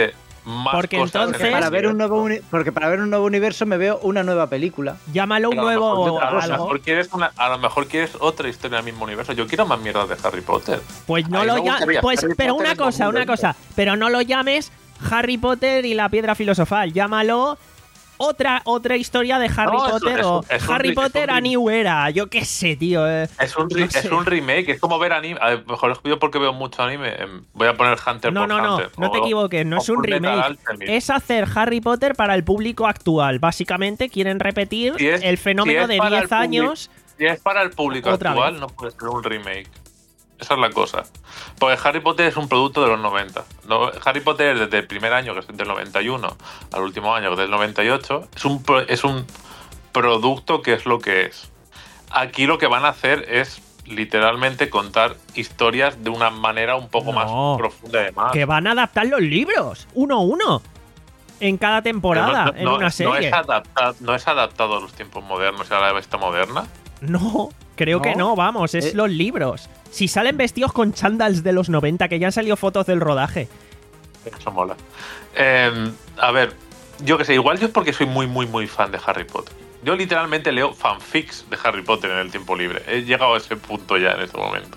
más Porque cosas entonces- en el Para ver un universo. nuevo uni- porque para ver un nuevo universo me veo una nueva película. Llámalo un Pero a lo nuevo mejor- a lo algo. mejor quieres una- a lo mejor quieres otra historia del mismo universo. Yo quiero más mierda de Harry Potter. Pues no Ahí lo me llames. gustaría. Pues, Harry pero Potter una es cosa, dos mil una veinte. cosa. Pero no lo llames Harry Potter y la piedra filosofal. Llámalo otra, otra historia de Harry No, es un- Potter es un- o es un Harry re- es un Potter a re- New Era. Yo qué sé, tío. eh. Es un, re- No sé. es un remake, es como ver anime. A ver, mejor yo porque veo mucho anime. em, Voy a poner Hunter No, por no, no. Hunter. No te o- equivoques. No o es un Fullmetal remake. Alchemist. Es hacer Harry Potter para el público actual. Básicamente quieren repetir Si es- el fenómeno si es de para el diez public- años. Si es para el público Otra actual, vez. no puede ser un remake. Esa es la cosa. Porque Harry Potter es un producto de los noventa. No, Harry Potter desde el primer año, que es del noventa y uno, al último año, que es del noventa y ocho, es un, pro- es un producto que es lo que es. Aquí lo que van a hacer es literalmente contar historias de una manera un poco No. más profunda y demás. Que van a adaptar los libros. Uno a uno. En cada Pero temporada. no, no- en no- una no serie. es adaptado, no es adaptado a los tiempos modernos y a la vista moderna. No, creo ¿No? que no, vamos, es Eh. los libros. Si salen vestidos con chandals de los noventa, que ya han salido fotos del rodaje. Eso mola. Eh, a ver, yo que sé, igual yo es porque soy muy, muy, muy fan de Harry Potter. Yo literalmente leo fanfics de Harry Potter en el tiempo libre. He llegado a ese punto ya en este momento.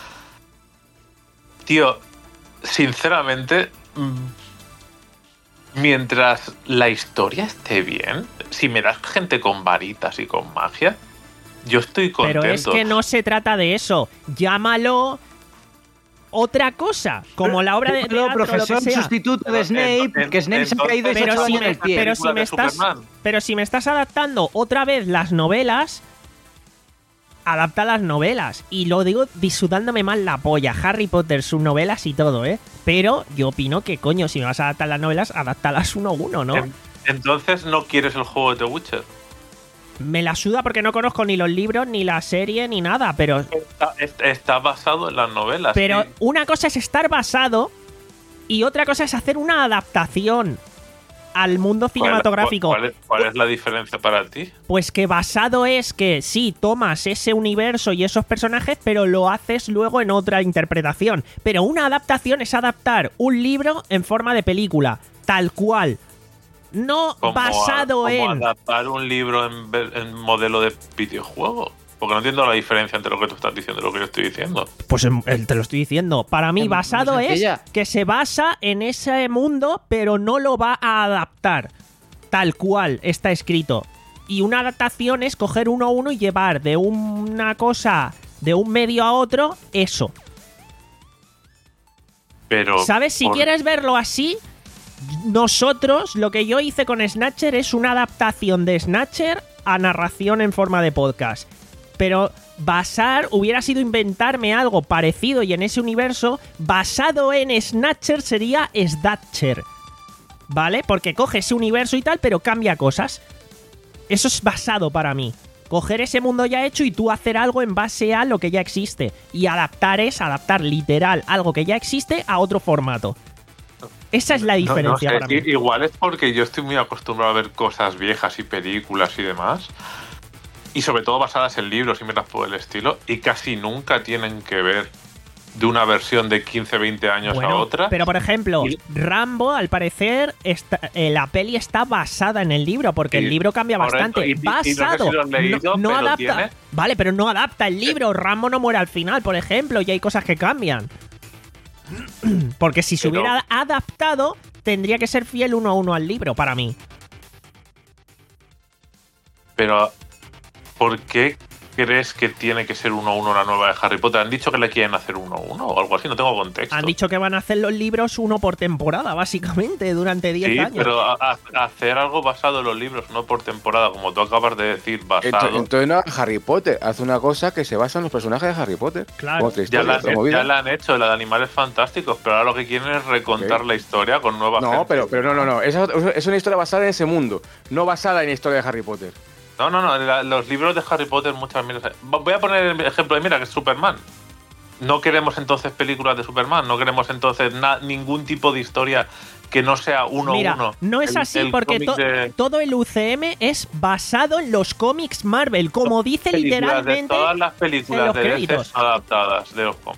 Tío, sinceramente, mm, mientras la historia esté bien, si me das gente con varitas y con magia, yo estoy contento. Pero es que no se trata de eso. Llámalo otra cosa, como la obra de Llámalo teatro, lo que profesor sea. sustituto de En- Snape, en- que Snape se ha caído y se ha Pero hecho si, daño en me, el pie. pero, si Película me de estás, Superman. pero si me estás adaptando otra vez las novelas, adapta las novelas. Y lo digo disudándome mal la polla. Harry Potter, sus novelas y todo, ¿eh? Pero yo opino que, coño, si me vas a adaptar las novelas, adáptalas uno a uno, ¿no? En- Entonces no quieres el juego de The Witcher. Me la suda porque no conozco ni los libros, ni la serie, ni nada, pero Está, es- está basado en las novelas. Pero sí. una cosa es estar basado y otra cosa es hacer una adaptación al mundo ¿Cuál- cinematográfico. ¿Cuál, es, cuál es la diferencia para ti? Pues que basado es que sí, tomas ese universo y esos personajes, pero lo haces luego en otra interpretación. Pero una adaptación es adaptar un libro en forma de película, tal cual. No Como basado a- como en... adaptar un libro en, ver- en modelo de videojuego. Porque no entiendo la diferencia entre lo que tú estás diciendo y lo que yo estoy diciendo. Pues em, eh, te lo estoy diciendo. Para mí, Es muy basado es sencilla. que se basa en ese mundo, pero no lo va a adaptar tal cual está escrito. Y una adaptación es coger uno a uno y llevar de una cosa, de un medio a otro, eso. Pero. ¿Sabes? Si por- quieres verlo así, nosotros, lo que yo hice con Snatcher es una adaptación de Snatcher a narración en forma de podcast. Pero basar hubiera sido inventarme algo parecido y en ese universo, basado en Snatcher sería Snatcher. ¿Vale? Porque coge ese universo y tal, pero cambia cosas. Eso es basado para mí. Coger ese mundo ya hecho y tú hacer algo en base a lo que ya existe. Y adaptar es adaptar literal algo que ya existe a otro formato. Esa es la No- no diferencia sé, para mí. i- Igual es porque yo estoy muy acostumbrado a ver cosas viejas y películas y demás. Y sobre todo basadas en libros y metas por el estilo. Y casi nunca tienen que ver de una versión de quince, veinte años a Bueno, otra. pero por ejemplo, Y- Rambo, al parecer, está- eh, la peli está basada en el libro, porque Sí, el libro cambia correcto. bastante. Y- y- y no sé basado. si lo has leído, no, no pero adapta. tiene- Vale, pero no adapta el libro. Rambo no muere al final, por ejemplo, y hay cosas que cambian. Porque si se Pero- hubiera adaptado, tendría que ser fiel uno a uno al libro, para mí. Pero, ¿por qué crees que tiene que ser uno a uno la nueva de Harry Potter? ¿Han dicho que le quieren hacer uno a uno o algo así? No tengo contexto. Han dicho que van a hacer los libros uno por temporada, básicamente, durante diez Sí, años. pero a- a- hacer algo basado en los libros, no por temporada, como tú acabas de decir, Ento- basado. Entonces no Harry Potter, hace una cosa que se basa en los personajes de Harry Potter. Claro. Otra Ya historia, la, otra movida. ya la han hecho, la de Animales Fantásticos, pero ahora lo que quieren es recontar Ok. la historia con nueva No, gente. pero, pero no, no, no. Esa es una historia basada en ese mundo, no basada en la historia de Harry Potter. No, no, no. la- los libros de Harry Potter muchas veces. Voy a poner el ejemplo de, mira, que es Superman. No queremos entonces películas de Superman, no queremos entonces na- ningún tipo de historia que no sea uno a Mira, uno. no es El- así el porque cómic to- de- todo el U C M es basado en los cómics Marvel, como dice películas de literalmente todas las en películas los de D C créditos. son adaptadas de los cómics.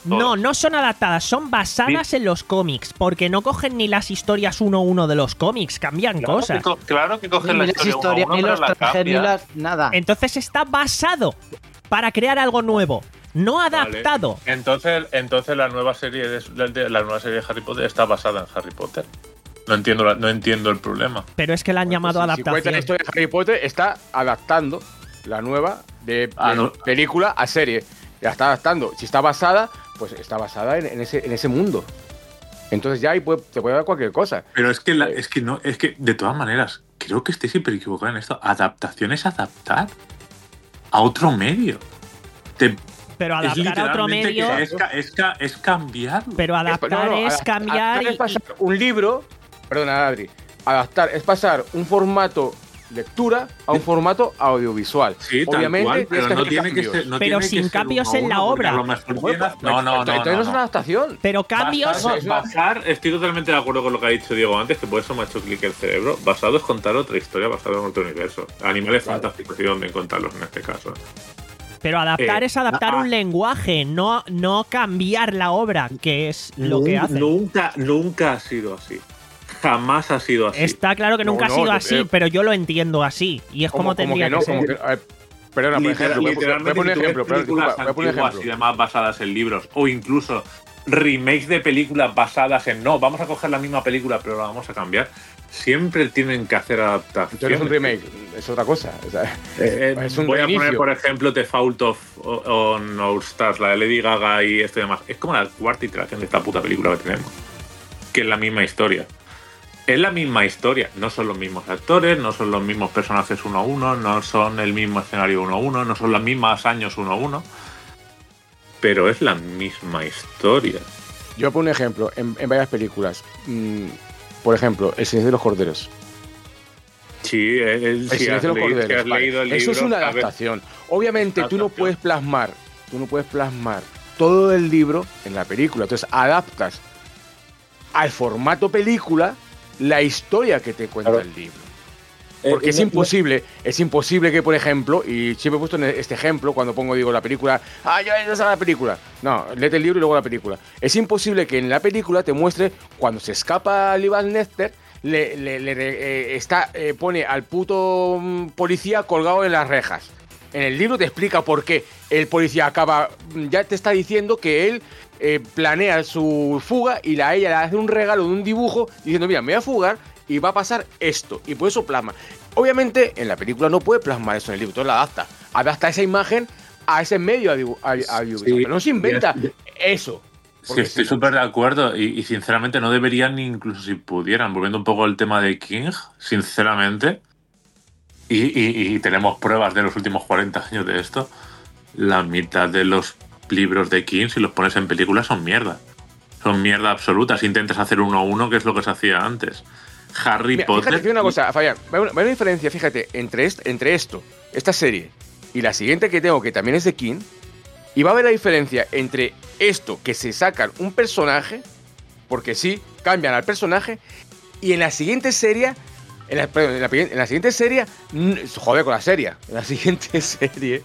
todas. No, no son adaptadas, son basadas en los cómics, porque no cogen ni las historias uno a uno de los cómics, cambian Claro cosas. que, co- claro que cogen Ni la las historia, uno a historias, uno, ni pero los la trajes, ni cambian. las. Nada. Entonces está basado para crear algo nuevo, no Vale. adaptado. Entonces, entonces la nueva serie de, la, de- la nueva serie de Harry Potter está basada en Harry Potter. No entiendo, la- no entiendo el problema. Pero es que la han llamado Pues si- Si cuenta adaptación. la historia de Harry Potter, está adaptando la nueva de, Ah, de no. película a serie. La está adaptando. Si está basada, pues está basada en, en ese, en ese mundo. Entonces ya ahí puede, te puede dar cualquier cosa. Pero es que, la- Eh. es que no, es que de todas maneras, creo que estoy súper equivocado en esto. Adaptación es adaptar a otro medio. Te- Pero es adaptar a otro literalmente medio. que Es, ca- es, ca- es cambiarlo. Pero adaptar no, no, es adap- cambiar adaptar y, es pasar un libro, perdona Adri, adaptar es pasar un formato lectura a un formato audiovisual. Sí, tal Obviamente cual, tienes pero que no hacer tiene que cambios. ser. No Pero tiene que sin ser cambios uno a en la uno, porque obra. a lo mejor Bueno, tienes- pues, No, no, no. entonces no, no es no. una adaptación. pero cambios. Basar, basar, estoy totalmente de acuerdo con lo que ha dicho Diego antes, que por eso me ha hecho clic el cerebro. Basado es contar otra historia, basado en otro universo. Animales fantásticos y dónde contarlos en este caso. Pero adaptar Eh, es adaptar ah, un lenguaje, no, no cambiar la obra, que es lo que Nun- hacen. Nunca, nunca ha sido así. Jamás ha sido así. Está claro que No, nunca ha no, sido yo- así, eh, pero yo lo entiendo así. Y es como, tendría que no, que ser. como que, a ver, perdona, por Literal- ejemplo, voy a- voy a literalmente, poner un si tú ves ejemplo, perdón, películas disculpa, voy a poner un antiguas ejemplo. y demás basadas en libros, o incluso remakes de películas basadas en no, vamos a coger la misma película, pero la vamos a cambiar. Siempre tienen que hacer Entonces no es adaptaciones. un remake, es otra cosa. O sea, Eh, eh, es un voy a reinicio. poner, por ejemplo, The Fault of on Our Stars, la de Lady Gaga y esto y demás. Es como la cuarta iteración de esta puta película que tenemos. Que es la misma historia. Es la misma historia. No son los mismos actores, no son los mismos personajes uno a uno, no son el mismo escenario uno a uno, no son los mismos años uno a uno. Pero es la misma historia. yo pongo un ejemplo en, en varias películas. Mm, por ejemplo, El silencio de los corderos. Sí, el, El si has, silencio de los leído, si corderos. has vale. leído el Eso es libro, una sabes- adaptación. Obviamente tú no Adaptación. puedes plasmar, tú no puedes plasmar todo el libro en la película. Entonces adaptas al formato película la historia que te cuenta Claro. el libro. Eh, Porque eh, es no- imposible, es imposible que, por ejemplo, y siempre he puesto en este ejemplo cuando pongo, digo, la película, ah, ya no es la película. No, léete el libro y luego la película. Es imposible que en la película te muestre cuando se escapa Livan Nester, le, le- le- eh, está, eh, pone al puto mm, policía colgado en las rejas. En el libro te explica por qué el policía acaba, ya te está diciendo que él eh, planea su fuga y la ella le hace un regalo de un dibujo diciendo, mira, me voy a fugar y va a pasar esto. Y por eso plasma. Obviamente, en la película no puede plasmar eso en el libro, entonces la adapta. Adapta esa imagen a ese medio audio- audiovisual. Sí, pero no se inventa ya- eso. Sí, Porque estoy si- súper de acuerdo y, y sinceramente no deberían ni incluso si pudieran, volviendo un poco al tema de King, sinceramente, y, y- y tenemos pruebas de los últimos cuarenta años de esto, la mitad de los libros de King, si los pones en películas, son mierda. Son mierda absoluta. Si intentas hacer uno a uno, que es lo que se hacía antes. Harry Mira, Potter... fíjate, fíjate una cosa, Fabián, hay una, hay una diferencia, fíjate, entre, est- entre esto, esta serie, y la siguiente que tengo, que también es de King, y va a haber la diferencia entre esto, que se sacan un personaje, porque sí, cambian al personaje, y en la siguiente serie, en la, perdón, en la, en la siguiente serie, n- joder con la serie, en la siguiente serie,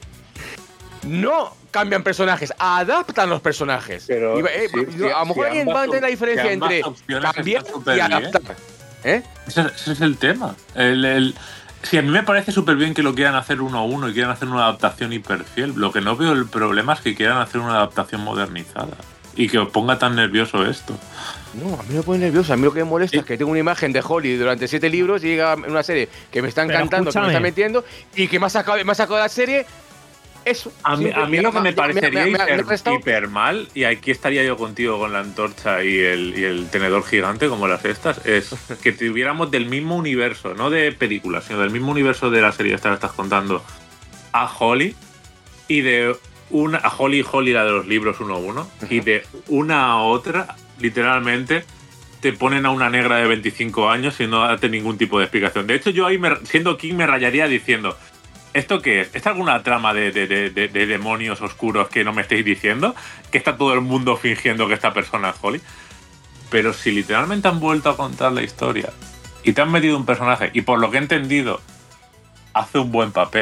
no cambian personajes, adaptan los personajes. Pero, Y va- eh, sí, sí, a lo mejor sí, alguien ambas va a entender la op- diferencia que ambas entre opciones cambiar están súper y bien. adaptar. ¿Eh? Ese, ese es el tema. El, el- sí, a mí me parece súper bien que lo quieran hacer uno a uno y quieran hacer una adaptación hiperfiel. Lo que no veo el problema es que quieran hacer una adaptación modernizada y que os ponga tan nervioso esto. No, a mí me pone nervioso. A mí lo que me molesta Sí. es que tengo una imagen de Holly durante siete libros y llega una serie que me está Pero encantando, que me escúchame. está metiendo y que me ha sacado, me ha sacado de la serie. Eso. A mí, Simple. a mí lo que me Ya- parecería me- me- me ha hiper, restado- hiper mal, y aquí estaría yo contigo con la antorcha y el, y el tenedor gigante como las estas, es que tuviéramos del mismo universo, no de películas, sino del mismo universo de la serie esta que estás contando, a Holly, y de una a Holly y Holly, la de los libros uno a uno, y de una a otra, literalmente, te ponen a una negra de veinticinco años y no date ningún tipo de explicación. De hecho, yo ahí, me- siendo King, me rayaría diciendo... ¿Esto qué es? ¿Es alguna trama de, de- de- de- de demonios oscuros que no me estáis diciendo? ¿Que está todo el mundo fingiendo que esta persona es Holly? Pero si literalmente han vuelto a contar la historia y te han metido un personaje y por lo que he entendido hace un buen papel,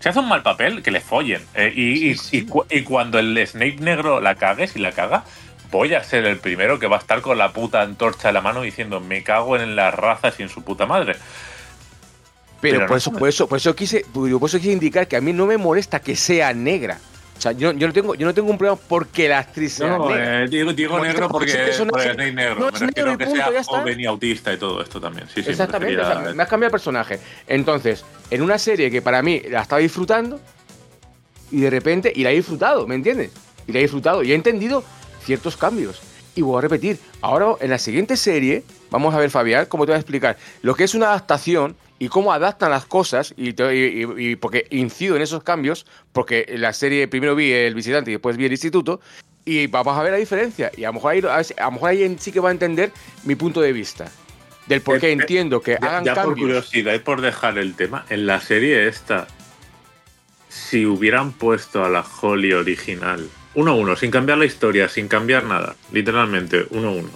Si hace un mal papel, que le follen. Eh, y, y, y, cu- y cuando el Snape negro la cague, si la caga, voy a ser el primero que va a estar con la puta antorcha en la mano diciendo me cago en las razas y en su puta madre. Pero, Pero por, no eso, sabe. por, eso, por, eso quise, por eso quise indicar que a mí no me molesta que sea negra. O sea, yo, yo, no, tengo, yo no tengo un problema porque la actriz sea No, negra. eh, digo, digo Como negro que- porque, porque es un porque personaje- es negro. no, Me es negro refiero y que punto, ya sea está. joven y autista y todo esto también. Sí, sí, Exactamente, me o sea, refería- me has cambiado el personaje. Entonces, en una serie que para mí la estaba disfrutando y de repente, y la he disfrutado, ¿me entiendes? Y la he disfrutado y he entendido ciertos cambios. Y voy a repetir, ahora en la siguiente serie, vamos a ver, Fabián, cómo te voy a explicar lo que es una adaptación y cómo adaptan las cosas, y, te- y- y- y porque incido en esos cambios, porque en la serie primero vi El Visitante y después vi El Instituto, y vamos a ver la diferencia. Y a lo mejor ahí, a lo mejor ahí sí que va a entender mi punto de vista. Del por qué Eh, eh, entiendo que Ya, hagan ya por cambios. curiosidad y por dejar el tema, en la serie esta, si hubieran puesto a la Holly original, uno a uno, sin cambiar la historia, sin cambiar nada, literalmente, uno a uno,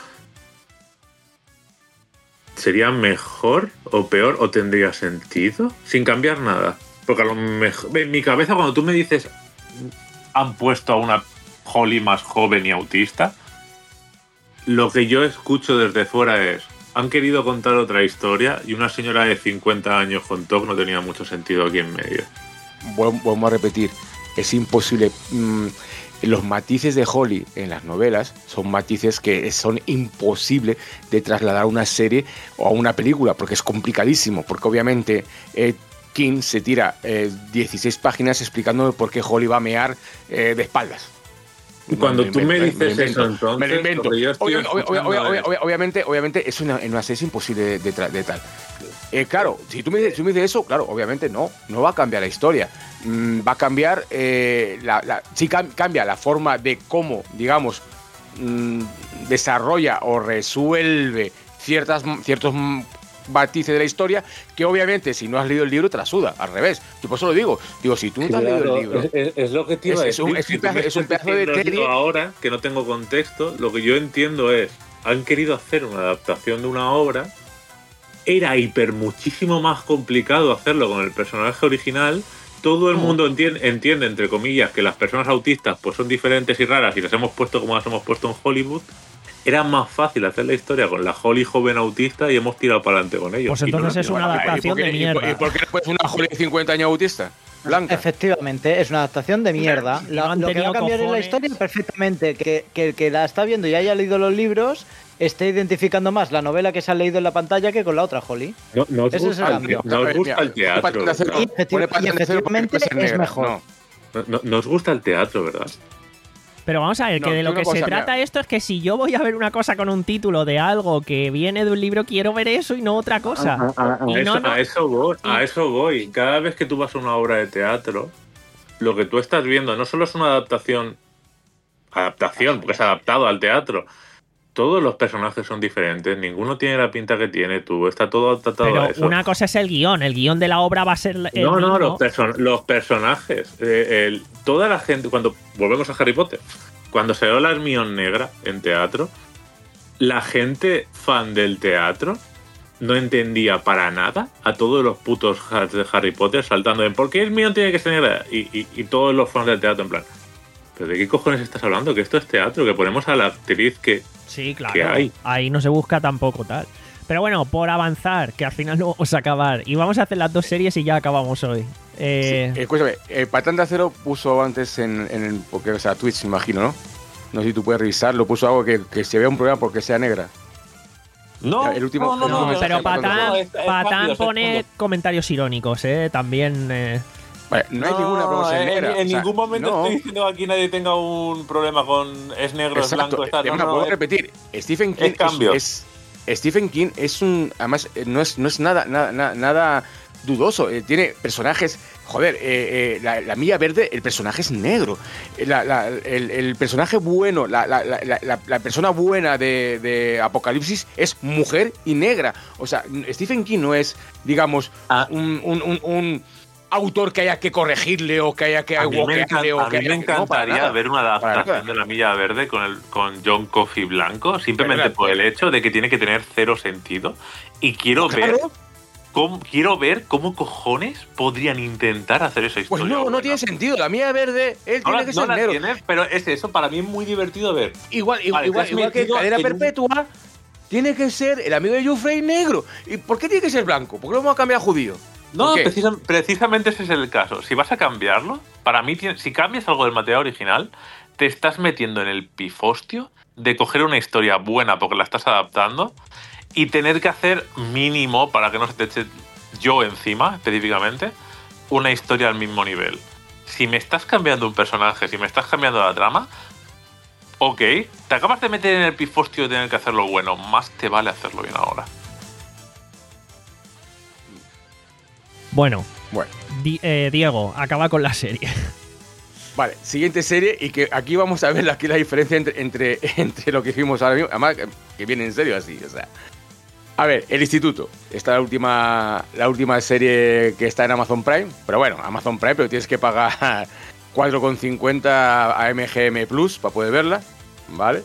¿sería mejor o peor o tendría sentido? Sin cambiar nada. Porque a lo mejor, en mi cabeza cuando tú me dices han puesto a una Holly más joven y autista, lo que yo escucho desde fuera es han querido contar otra historia y una señora de cincuenta años con T O C no tenía mucho sentido aquí en medio. Vuel- Vuelvo a repetir, es imposible. mm, los matices de Holly en las novelas son matices que son imposibles de trasladar a una serie o a una película, porque es complicadísimo, porque obviamente eh, King se tira eh, dieciséis páginas explicándome por qué Holly va a mear eh, de espaldas. Cuando Me- tú me, me- dices me invento, eso, entonces, me lo invento. lo que yo estoy Obvia- obvia- escuchando obvia- obvia- es- obvia- obviamente, obviamente es una, en una serie es imposible de, de tra- de tal. Eh, claro, si tú, me dices, si tú me dices eso, claro, obviamente no, no va a cambiar la historia. Mm, va a cambiar, eh, la, la- sí cam- cambia la forma de cómo, digamos, mm, desarrolla o resuelve ciertas, ciertos mm, matices de la historia, que obviamente si no has leído el libro te la suda, al revés. Yo por eso lo digo, digo, si tú no te has leído el libro... Es, es- es lo que te iba a Es- es un- decir. es un Si tú pedazo- me es un estás pedazo de diciendo serie- esto ahora, que no tengo contexto, lo que yo entiendo es, han querido hacer una adaptación de una obra, era hiper muchísimo más complicado hacerlo con el personaje original, todo el mundo entiende, entiende, entre comillas, que las personas autistas pues son diferentes y raras y las hemos puesto como las hemos puesto en Hollywood. Era más fácil hacer la historia con la Holly joven autista y hemos tirado para adelante con ellos. Pues Y no entonces la es hemos una hecho. adaptación ¿Y por qué- de y por- mierda. ¿Y por qué no puedes una Holly de cincuenta años autista? Blanca. Efectivamente, es una adaptación de mierda. Si La- no han lo que va a tenido cambiar en la cojones. historia perfectamente, que, que el que la está viendo y haya leído los libros esté identificando más la novela que se ha leído en la pantalla que con la otra Holly. No, no os Ese es gusta el el, cambio. no os gusta el Mira, teatro, pone patas de ¿verdad? Y efecti- Pone patas y de acero porque efectivamente puede ser es negra. mejor. No. No, no- no os gusta el teatro, ¿verdad? Pero vamos a ver, No, que de lo una que cosa, se mira. trata esto es que si yo voy a ver una cosa con un título de algo que viene de un libro, quiero ver eso y no otra cosa. A, a Y eso, no, no- a eso voy, a y- eso voy. Cada vez que tú vas a una obra de teatro, lo que tú estás viendo no solo es una adaptación, adaptación, porque es adaptado al teatro. Todos los personajes son diferentes, ninguno tiene la pinta que tiene tú, está todo adaptado Pero a eso. una cosa es el guión, el guión de la obra va a ser el No, no, mismo. los, perso- los personajes. eh, el- toda la gente, cuando volvemos a Harry Potter, cuando se dio la Hermione negra en teatro, la gente fan del teatro no entendía para nada a todos los putos ha- de Harry Potter saltando en ¿por qué Hermione tiene que ser negra? Y, y, y todos los fans del teatro en plan, ¿pero de qué cojones estás hablando? Que esto es teatro, que ponemos a la actriz que... Sí, claro. que hay. Ahí no se busca tampoco tal. Pero bueno, por avanzar, que al final no vamos a acabar. Y vamos a hacer las dos series y ya acabamos hoy. Eh, Sí, escúchame, eh, Patán de Acero puso antes en, en el, porque, o sea, Twitch, me imagino, ¿no? No sé si tú puedes revisarlo, puso algo que, que se vea un problema porque sea negra. No, El último- no, no, el no, último pero mensaje de Patán de Patán, no, es- es Patán rápido, es pone fondo. comentarios irónicos, ¿eh? También... eh, Vale, no hay ninguna promoción en, negra. En o sea, ningún momento no. estoy diciendo que aquí nadie tenga un problema con es negro, es Exacto. blanco, es tal. Eh, No, me no, puedo es- repetir. Stephen King es cambio. es, es- Stephen King es un, además eh, no es no es nada nada nada, nada dudoso. Eh, tiene personajes, joder, eh, eh, la, la Milla Verde, el personaje es negro. Eh, la- la- el, el personaje bueno, la, la- la- la- la persona buena de, de Apocalipsis es mujer y negra. O sea, Stephen King no es, digamos, Ah. un, un- un- un autor que haya que corregirle o que haya que A mí me, wokearle encan- o a que mí me haya que- no, para encantaría nada. ver una Para adaptación nada. de La Milla Verde con, el, con John Coffey blanco, simplemente Verdad. por el hecho de que tiene que tener cero sentido. Y quiero ver Claro. cómo- quiero ver cómo cojones podrían intentar hacer esa Pues historia. no, no buena. tiene sentido. La mía es verde, él No tiene la, que no ser la negro. tiene, pero es eso, para mí es muy divertido ver. Igual, igual, Vale, igual, te has igual que metido Cadena en un- Perpetua, tiene que ser el amigo de Joffrey negro. ¿Y por qué tiene que ser blanco? ¿Por qué lo vamos a cambiar a judío? No, ¿Por qué? precisa- precisamente ese es el caso. Si vas a cambiarlo, para mí, tiene- si cambias algo del material original, te estás metiendo en el pifostio de coger una historia buena porque la estás adaptando y tener que hacer mínimo, para que no se te eche yo encima, específicamente, una historia al mismo nivel. Si me estás cambiando un personaje, si me estás cambiando la trama, ok, te acabas de meter en el pifostio de tener que hacerlo bueno, más te vale hacerlo bien ahora. Bueno, Bueno, Di- eh, Diego, acaba con la serie. vale, siguiente serie y que aquí vamos a ver la, aquí la diferencia entre, entre, entre lo que vimos ahora mismo. Además, que, que viene en serio así, o sea. A ver, El Instituto. Esta es la última, la última serie que está en Amazon Prime. Pero bueno, Amazon Prime, pero tienes que pagar cuatro con cincuenta a M G M Plus para poder verla, ¿vale?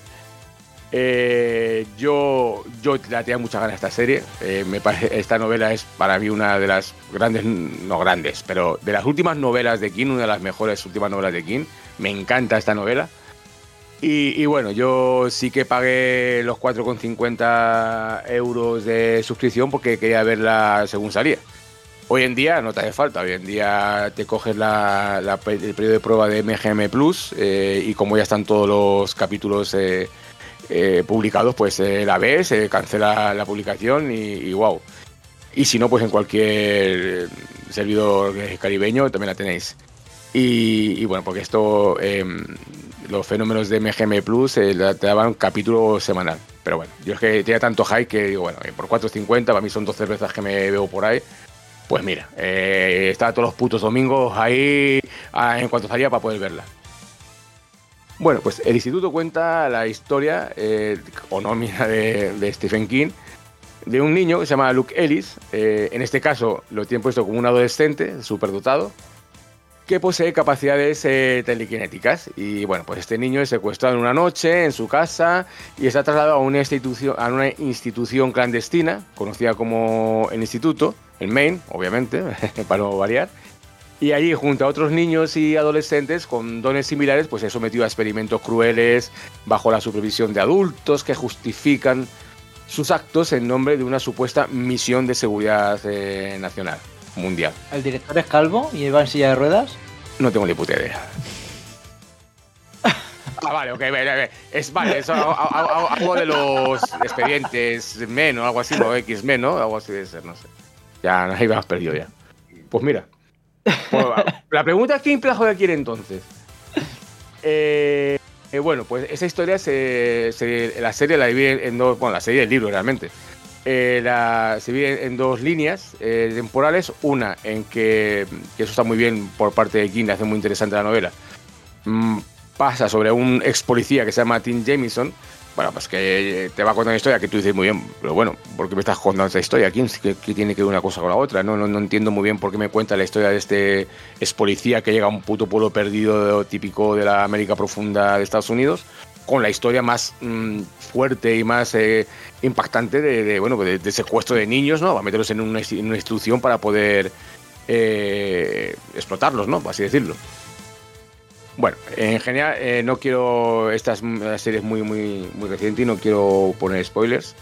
Eh, yo, yo la tenía muchas ganas de esta serie. Eh, me parece, esta novela es para mí una de las grandes, no grandes, pero de las últimas novelas de King, una de las mejores últimas novelas de King. Me encanta esta novela. Y, y bueno, yo sí que pagué los cuatro con cincuenta euros de suscripción porque quería verla según salía. Hoy en día no te hace falta, hoy en día te coges la, la, el periodo de prueba de M G M Plus eh, y como ya están todos los capítulos eh, eh, publicados, pues eh, la ves, eh, cancela la publicación y, y wow. Y si no, pues en cualquier servidor caribeño también la tenéis. Y, y bueno, porque esto, eh, los fenómenos de M G M Plus eh, te daban un capítulo semanal. Pero bueno, yo es que tenía tanto hype que digo, bueno, por cuatro cincuenta, para mí son dos cervezas que me veo por ahí. Pues mira, eh, estaba todos los putos domingos ahí ah, en cuanto salía para poder verla. Bueno, pues El Instituto cuenta la historia eh, homónima de, de Stephen King, de un niño que se llama Luke Ellis. Eh, en este caso lo tienen puesto como un adolescente superdotado que posee capacidades eh, telequinéticas. Y bueno, pues este niño es secuestrado en una noche en su casa y está trasladado a una institución, a una institución clandestina conocida como el Instituto, en Maine, obviamente, para no variar. Y allí, junto a otros niños y adolescentes con dones similares, pues es sometido a experimentos crueles bajo la supervisión de adultos que justifican sus actos en nombre de una supuesta misión de seguridad eh, nacional, mundial. ¿El director es calvo y va en silla de ruedas? No tengo ni puta idea. Ah, vale, ok, vale, vale. Es, vale, eso, algo de los expedientes Men o algo así, o X-Men, ¿no? Algo así de ser, no sé. Ya, ahí me has perdido ya. Pues mira. Pues, la pregunta es: ¿quién plazo de quiere entonces? Eh, eh, bueno, pues esa historia, se, se, la serie la divide en dos. Bueno, la serie del libro realmente. Eh, la, se divide en dos líneas eh, temporales. Una en que, que eso está muy bien por parte de King, hace muy interesante la novela. Mm, pasa sobre un ex policía que se llama Tim Jamison. Bueno, pues que te va a contar una historia que tú dices muy bien, pero bueno, ¿por qué me estás contando esta historia? ¿Quién qué, qué tiene que ver una cosa con la otra? No, no, no entiendo muy bien por qué me cuenta la historia de este ex policía que llega a un puto pueblo perdido típico de la América profunda de Estados Unidos, con la historia más mmm, fuerte y más eh, impactante de, de bueno de, de secuestro de niños, ¿no? Va a meterlos en una, en una institución para poder eh, explotarlos, ¿no? Por así decirlo. Bueno, en general eh, no quiero, esta serie es muy muy muy reciente y no quiero poner spoilers.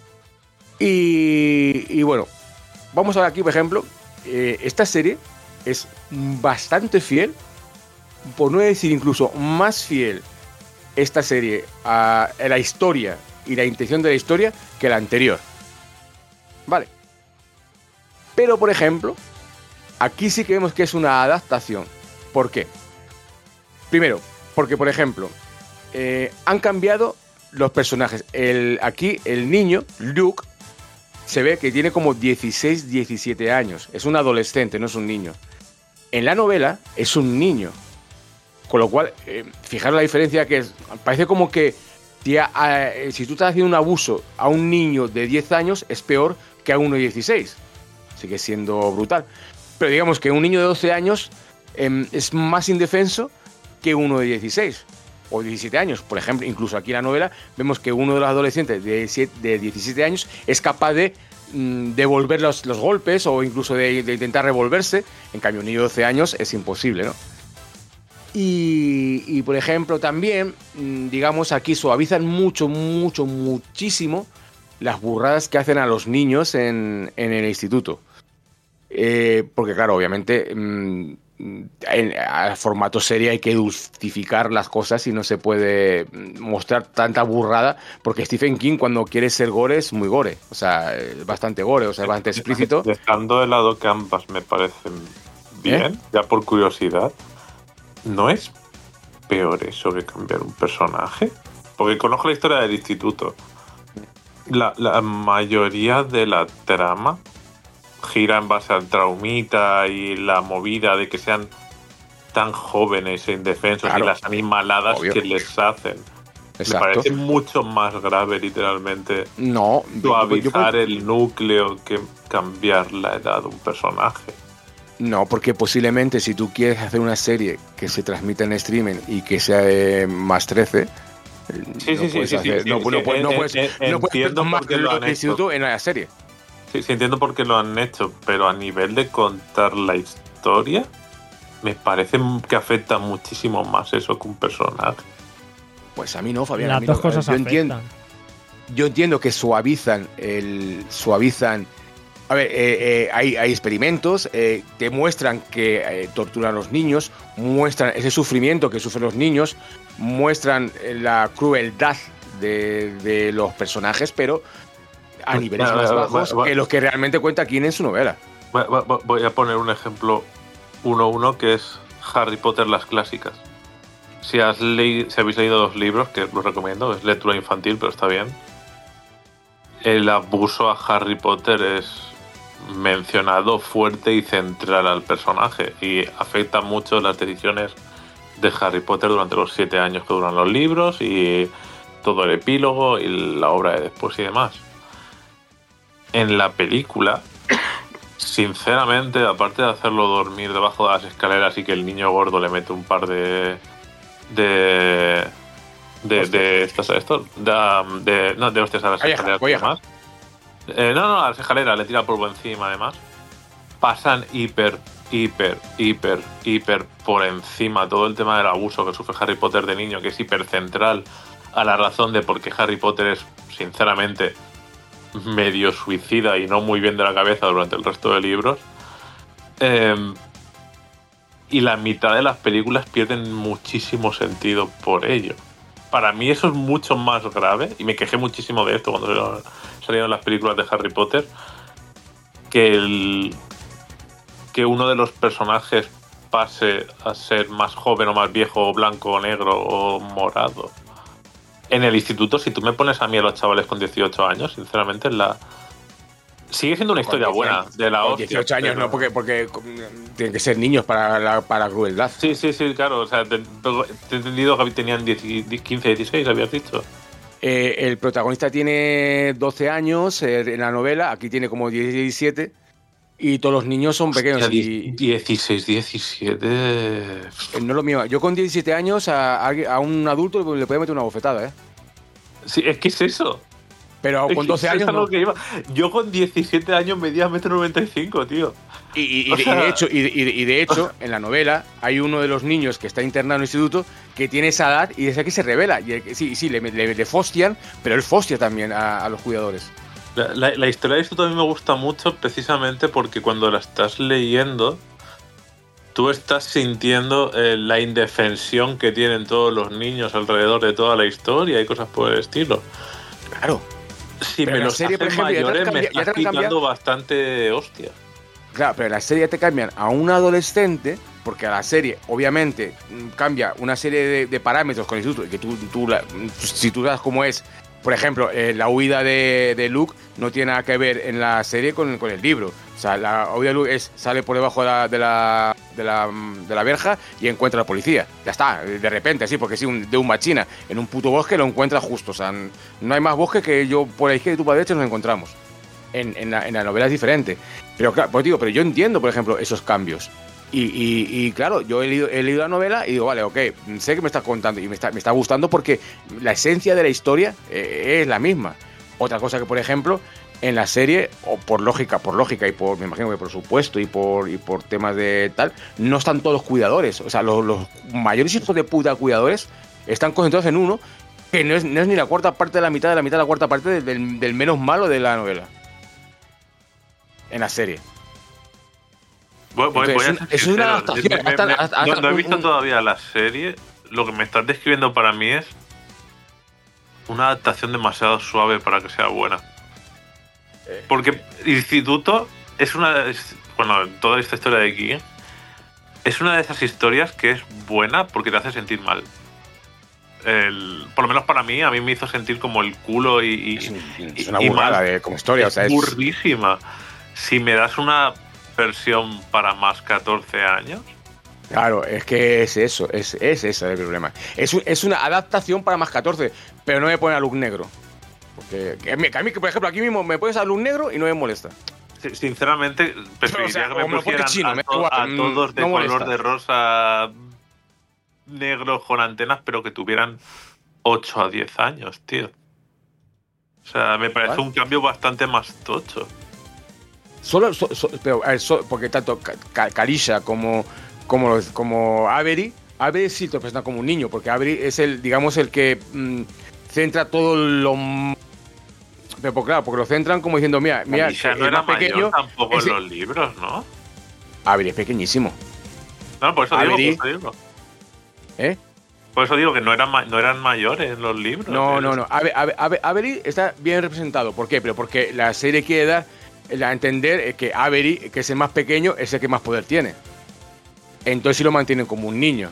Y, y bueno, vamos a ver aquí, por ejemplo, eh, esta serie es bastante fiel, por no decir incluso más fiel, esta serie a, a la historia y la intención de la historia que la anterior. Vale. Pero, por ejemplo, aquí sí que vemos que es una adaptación. ¿Por qué? Primero, porque, por ejemplo, eh, han cambiado los personajes. El, aquí, el niño, Luke, se ve que tiene como dieciséis, diecisiete años. Es un adolescente, no es un niño. En la novela, es un niño. Con lo cual, eh, fijaros la diferencia que es. Parece como que tía, eh, si tú estás haciendo un abuso a un niño de diez años, es peor que a uno de dieciséis. Sigue siendo brutal. Pero digamos que un niño de doce años eh, es más indefenso que uno de dieciséis o diecisiete años. Por ejemplo, incluso aquí en la novela vemos que uno de los adolescentes de diecisiete años es capaz de mm, devolver los, los golpes o incluso de, de intentar revolverse. En cambio, un niño de doce años es imposible, ¿no? Y, y por ejemplo, también, mm, digamos, aquí suavizan mucho, mucho, muchísimo las burradas que hacen a los niños en, en el instituto. Eh, porque, claro, obviamente, mmm, en, al formato serie hay que justificar las cosas y no se puede mostrar tanta burrada, porque Stephen King, cuando quiere ser gore, es muy gore. O sea, es bastante gore, o sea, es bastante explícito. Dejando de lado que ambas me parecen bien, ¿eh? Ya por curiosidad, ¿no es peor eso que cambiar un personaje? Porque conozco la historia del instituto. La, la mayoría de la trama gira en base al traumita y la movida de que sean tan jóvenes e indefensos, claro, y las animaladas obvio que les hacen. Exacto. Me parece mucho más grave, literalmente, no, suavizar yo, yo, el núcleo que cambiar la edad de un personaje. No, porque posiblemente si tú quieres hacer una serie que se transmita en streaming y que sea de más trece, sí, no sí, puedes sí, hacer, sí, no, sí, no, sí, puedes, no eh, puedes, eh, no puedes entiendo más por qué que lo lo han del instituto en la serie. Sí, sí, entiendo por qué lo han hecho, pero a nivel de contar la historia, me parece que afecta muchísimo más eso que un personaje. Pues a mí no, Fabián. Las a mí dos no. cosas yo afectan. Entiendo, yo entiendo que suavizan el suavizan. A ver, eh, eh, hay, hay experimentos, eh, demuestran que eh, torturan a los niños, muestran ese sufrimiento que sufren los niños, muestran la crueldad de, de los personajes, pero a Pues, niveles vale, más vale, bajos vale, vale. que los que realmente cuenta King en su novela. Voy a poner un ejemplo uno a uno, que es Harry Potter, las clásicas. Si, has leído, si habéis leído dos libros, que los recomiendo, es lectura infantil, pero está bien. El abuso a Harry Potter es mencionado fuerte y central al personaje, y afecta mucho las decisiones de Harry Potter durante los siete años que duran los libros y todo el epílogo y la obra de después y demás. En la película, sinceramente, aparte de hacerlo dormir debajo de las escaleras y que el niño gordo le mete un par de de de, de estas esto de, de no de hostias a las escaleras y demás. Eh, no, no, a las escaleras le tira polvo encima, además. Pasan hiper, hiper, hiper, hiper por encima todo el tema del abuso que sufre Harry Potter de niño, que es hiper central a la razón de por qué Harry Potter es, sinceramente, medio suicida y no muy bien de la cabeza durante el resto de libros. Eh, y la mitad de las películas pierden muchísimo sentido por ello. Para mí eso es mucho más grave, y me quejé muchísimo de esto cuando salieron las películas de Harry Potter, que el que uno de los personajes pase a ser más joven o más viejo, o blanco o negro o morado. En el instituto, si tú me pones a mí a los chavales con dieciocho años, sinceramente, la sigue siendo una historia buena de la hostia. dieciocho años, pero... no, porque, porque tienen que ser niños para la para crueldad. Sí, sí, sí, claro. O sea, te, te he entendido que tenían diez, quince, dieciséis, habías dicho. Eh, el protagonista tiene doce años eh, en la novela, aquí tiene como diecisiete, y todos los niños son pequeños. Hostia, y, dieciséis, diecisiete... Eh, no es lo mío. Yo con diecisiete años a, a un adulto le podía meter una bofetada, ¿eh? Sí, es que es eso. Pero con doce años no. Que iba. Yo con diecisiete años medía metro noventa y cinco, tío. Y, y, y, de, sea... y, de hecho, y, de, y de hecho, en la novela hay uno de los niños que está internado en el instituto que tiene esa edad y desde aquí se revela. Y sí, sí, le, le, le fostian, pero él fostia también a, a los cuidadores. La, la, la historia de esto también me gusta mucho, precisamente porque cuando la estás leyendo, tú estás sintiendo eh, la indefensión que tienen todos los niños alrededor de toda la historia y cosas por el estilo. Claro. Si pero me los serie, hacen ejemplo, mayores, cambia, me estás quitando bastante hostia. Claro, pero en la serie te cambian a un adolescente, porque a la serie, obviamente, cambia una serie de, de parámetros con el instituto, y que tú, tú la, si tú sabes cómo es, por ejemplo, eh, la huida de, de Luke no tiene nada que ver en la serie con, con el libro. O sea, la huida de Luke es, sale por debajo de la, de, la, de, la, de la verja y encuentra a la policía. Ya está, de repente, así, porque sí, un, de un machina en un puto bosque lo encuentra justo. O sea, no hay más bosque que yo por la izquierda y tú para la derecha nos encontramos. En, en, la, en la novela es diferente. Pero claro, pues digo, pero yo entiendo, por ejemplo, esos cambios. Y, y, y claro, yo he leído, he leído la novela y digo, vale, ok, sé que me estás contando y me está, me está gustando porque la esencia de la historia eh, es la misma. Otra cosa que, por ejemplo, en la serie, o por lógica, por lógica y por, me imagino que por supuesto y por, y por temas de tal, no están todos cuidadores. O sea, los, los mayores hijos de puta cuidadores están concentrados en uno que no es, no es ni la cuarta parte de la mitad de la mitad de la cuarta parte del, del menos malo de la novela. En la serie. Voy, voy, Entonces, voy a ser es una sincero, adaptación, me- me- hasta- me- hasta- no, hasta no he un- visto un- todavía la serie. Lo que me estás describiendo para mí es una adaptación demasiado suave para que sea buena. Porque Instituto es una... es- bueno, toda esta historia de King es una de esas historias que es buena porque te hace sentir mal. El, por lo menos para mí, a mí me hizo sentir como el culo y... y- Es, un- y- es una y burrada mal. de, como historia. Es O sea, es, burrísima. Si me das una versión para más catorce años... claro, es que es eso, es, es ese el problema. Es, un- es una adaptación para más catorce, pero no me pone a Luke negro. Porque que a mí, que a mí, por ejemplo, aquí mismo me pones a Luke negro y no me molesta. Si- Sinceramente, preferiría O sea, que o me me lo pones pusieran chino, a, me da to- igual, a mm, todos de no color molesta. de rosa negros con antenas, pero que tuvieran ocho a diez años, tío. O sea, me parece ¿Vale? un cambio bastante más tocho. Solo, so- so- pero, a ver, so- porque tanto Ka- Ka- Kalisha como, como, los- como Avery, Avery sí te presenta como un niño, porque Avery es el, digamos, el que mm, centra todo lo... m- Pero pues, claro, porque lo centran como diciendo, mira, mira, Alicia que no el era más pequeño, mayor tampoco ese- en los libros, ¿no? Avery es pequeñísimo, No, por eso digo, Avery- por eso digo. ¿eh? Por eso digo que no eran, ma- no eran mayores en los libros. No, ¿eh? no, no. Ave- Ave- Ave- Avery está bien representado. ¿Por qué? Pero porque la serie quiere dar a entender eh, que Avery, que es el más pequeño, es el que más poder tiene. Entonces sí lo mantienen como un niño.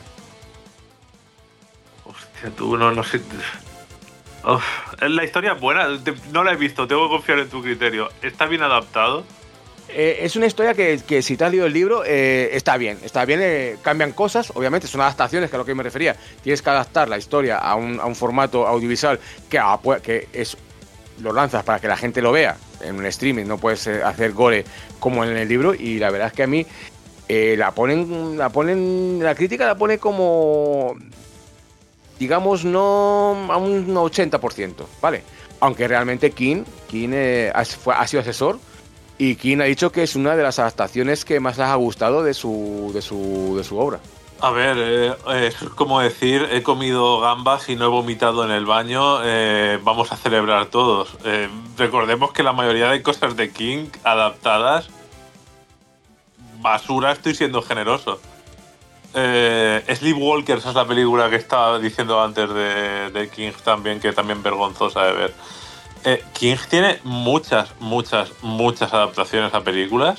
Hostia, tú no, no sé. Uf, la historia es buena, te- no la he visto, tengo que confiar en tu criterio. ¿Está bien adaptado? Eh, es una historia que, que si te has leído el libro, eh, está bien. Está bien, eh, cambian cosas, obviamente, son adaptaciones, que es a lo que me refería. Tienes que adaptar la historia a un, a un formato audiovisual que, ah, pues, que es lo lanzas para que la gente lo vea en un streaming, no puedes eh, hacer gore como en el libro. Y la verdad es que a mí eh, la ponen, la ponen, la crítica la pone como, digamos, no a un ochenta por ciento, ¿vale? Aunque realmente King, King eh, ha, fue- ha sido asesor. Y King ha dicho que es una de las adaptaciones que más les ha gustado de su, de su, de su obra. A ver, eh, es como decir, he comido gambas y no he vomitado en el baño, eh, vamos a celebrar todos. Eh, recordemos que la mayoría de cosas de King adaptadas, basura, estoy siendo generoso. Eh, Sleepwalkers es la película que estaba diciendo antes de, de King también, que también vergonzosa de ver. Eh, King tiene muchas, muchas, muchas adaptaciones a películas.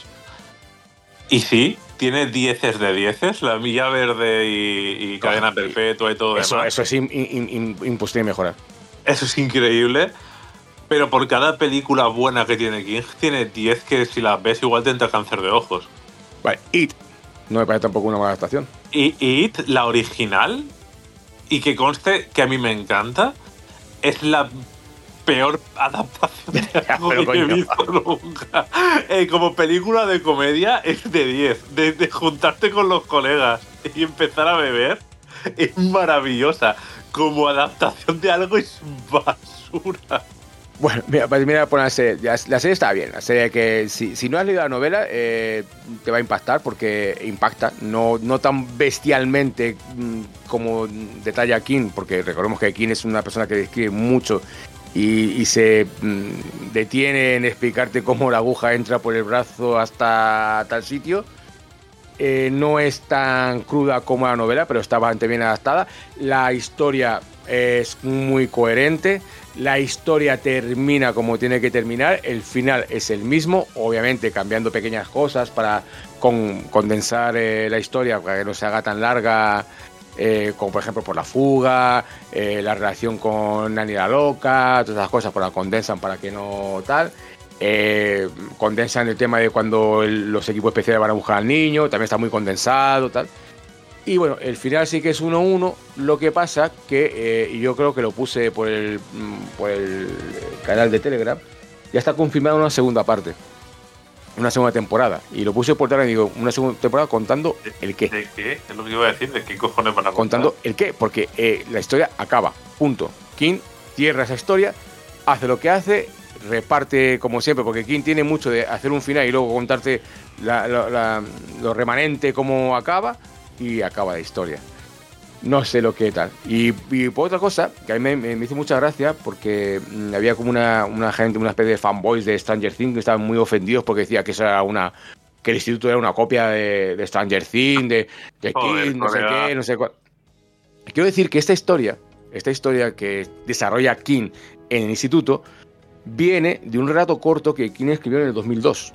Y sí, tiene dieces de dieces, La Milla Verde y, y Cadena Perpetua y todo Eso, demás. eso es in- in- in- imposible de mejorar. Eso es increíble. Pero por cada película buena que tiene King, tiene diez que si las ves igual te entra cáncer de ojos. Vale, It no me parece tampoco una buena adaptación. Y y It, la original, y que conste que a mí me encanta, es la peor adaptación de algo Pero, que he coño. visto nunca. Eh, como película de comedia es de diez. De, de juntarte con los colegas y empezar a beber es maravillosa. Como adaptación de algo es basura. Bueno, mira, pues mira, por la serie, la, la serie está bien. La serie que si, si no has leído la novela eh, te va a impactar porque impacta, no, no tan bestialmente mm, como detalla King, porque recordemos que King es una persona que describe mucho y, y se mm, detiene en explicarte cómo la aguja entra por el brazo hasta tal sitio. Eh, no es tan cruda como la novela, pero está bastante bien adaptada. La historia es muy coherente. La historia termina como tiene que terminar. El final es el mismo, obviamente cambiando pequeñas cosas para con- condensar eh, la historia para que no se haga tan larga, eh, como por ejemplo por la fuga, eh, la relación con Nani la loca, todas esas cosas, pues la condensan para que no tal. Eh, condensan el tema de cuando el- los equipos especiales van a buscar al niño, también está muy condensado, tal. Y bueno, el final sí que es uno uno. Lo que pasa que, eh, y yo creo que lo puse por el, mm, por el canal de Telegram, ya está confirmada una segunda parte, una segunda temporada. Y lo puse por Telegram y digo, una segunda temporada contando el qué. ¿De qué? Es lo que iba a decir, ¿de qué cojones van a contar? Contando el qué, porque eh, la historia acaba, punto. King cierra esa historia, hace lo que hace, reparte como siempre, porque King tiene mucho de hacer un final y luego contarte la, la, la, lo remanente cómo acaba y acaba la historia. No sé lo que tal. Y, y por otra cosa, que a mí me, me hizo mucha gracia, porque mmm, había como una, una gente, una especie de fanboys de Stranger Things que estaban muy ofendidos porque decía que eso era una que el instituto era una copia de, de Stranger Things, de, de Joder, King, no sé colega. qué, no sé cuál. Quiero decir que esta historia, esta historia que desarrolla King en el instituto, viene de un relato corto que King escribió en el dos mil dos.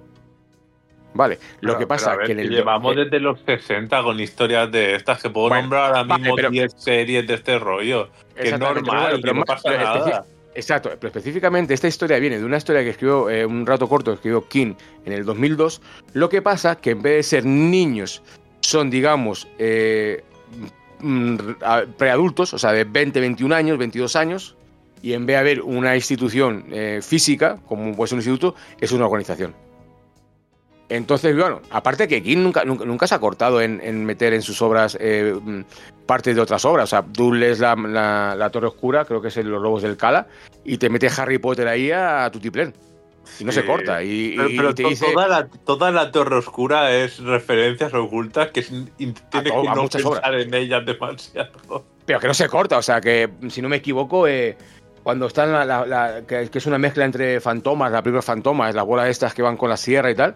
Vale, lo Pero- que pasa pero a ver, que en si el llevamos eh, desde los sesenta con historias de estas, que puedo Bueno, nombrar ahora vale, mismo pero- diez series de este rollo. Que es Exactamente, pero normal, bueno, que pero no más- pasa pero nada. especi- Exacto, pero específicamente esta historia viene de una historia que escribió, eh, un rato corto que escribió King en el dos mil dos. Lo que pasa que en vez de ser niños, son, digamos, eh, mm, a- preadultos, o sea, de veinte, veintiún años, veintidós años, y en vez de haber una institución eh, física, como puede ser un instituto, es una organización. Entonces, bueno, aparte que King nunca, nunca, nunca se ha cortado en, en meter en sus obras eh, mm, partes de otras obras. O sea, tú lees la, la, la Torre Oscura, creo que es el Los Lobos del Cala, y te mete Harry Potter ahí a tutiplén. Y no Sí. se corta. Y, Pero, y- pero y te to- dice toda, la, toda la Torre Oscura es referencias ocultas que sin- in- tienes to- que a no muchas pensar obras. en ellas demasiado. Pero que no se corta, o sea, que si no me equivoco, eh, cuando están la, la- la- que, que es una mezcla entre fantomas, la película Fantomas, las bolas estas que van con la sierra y tal.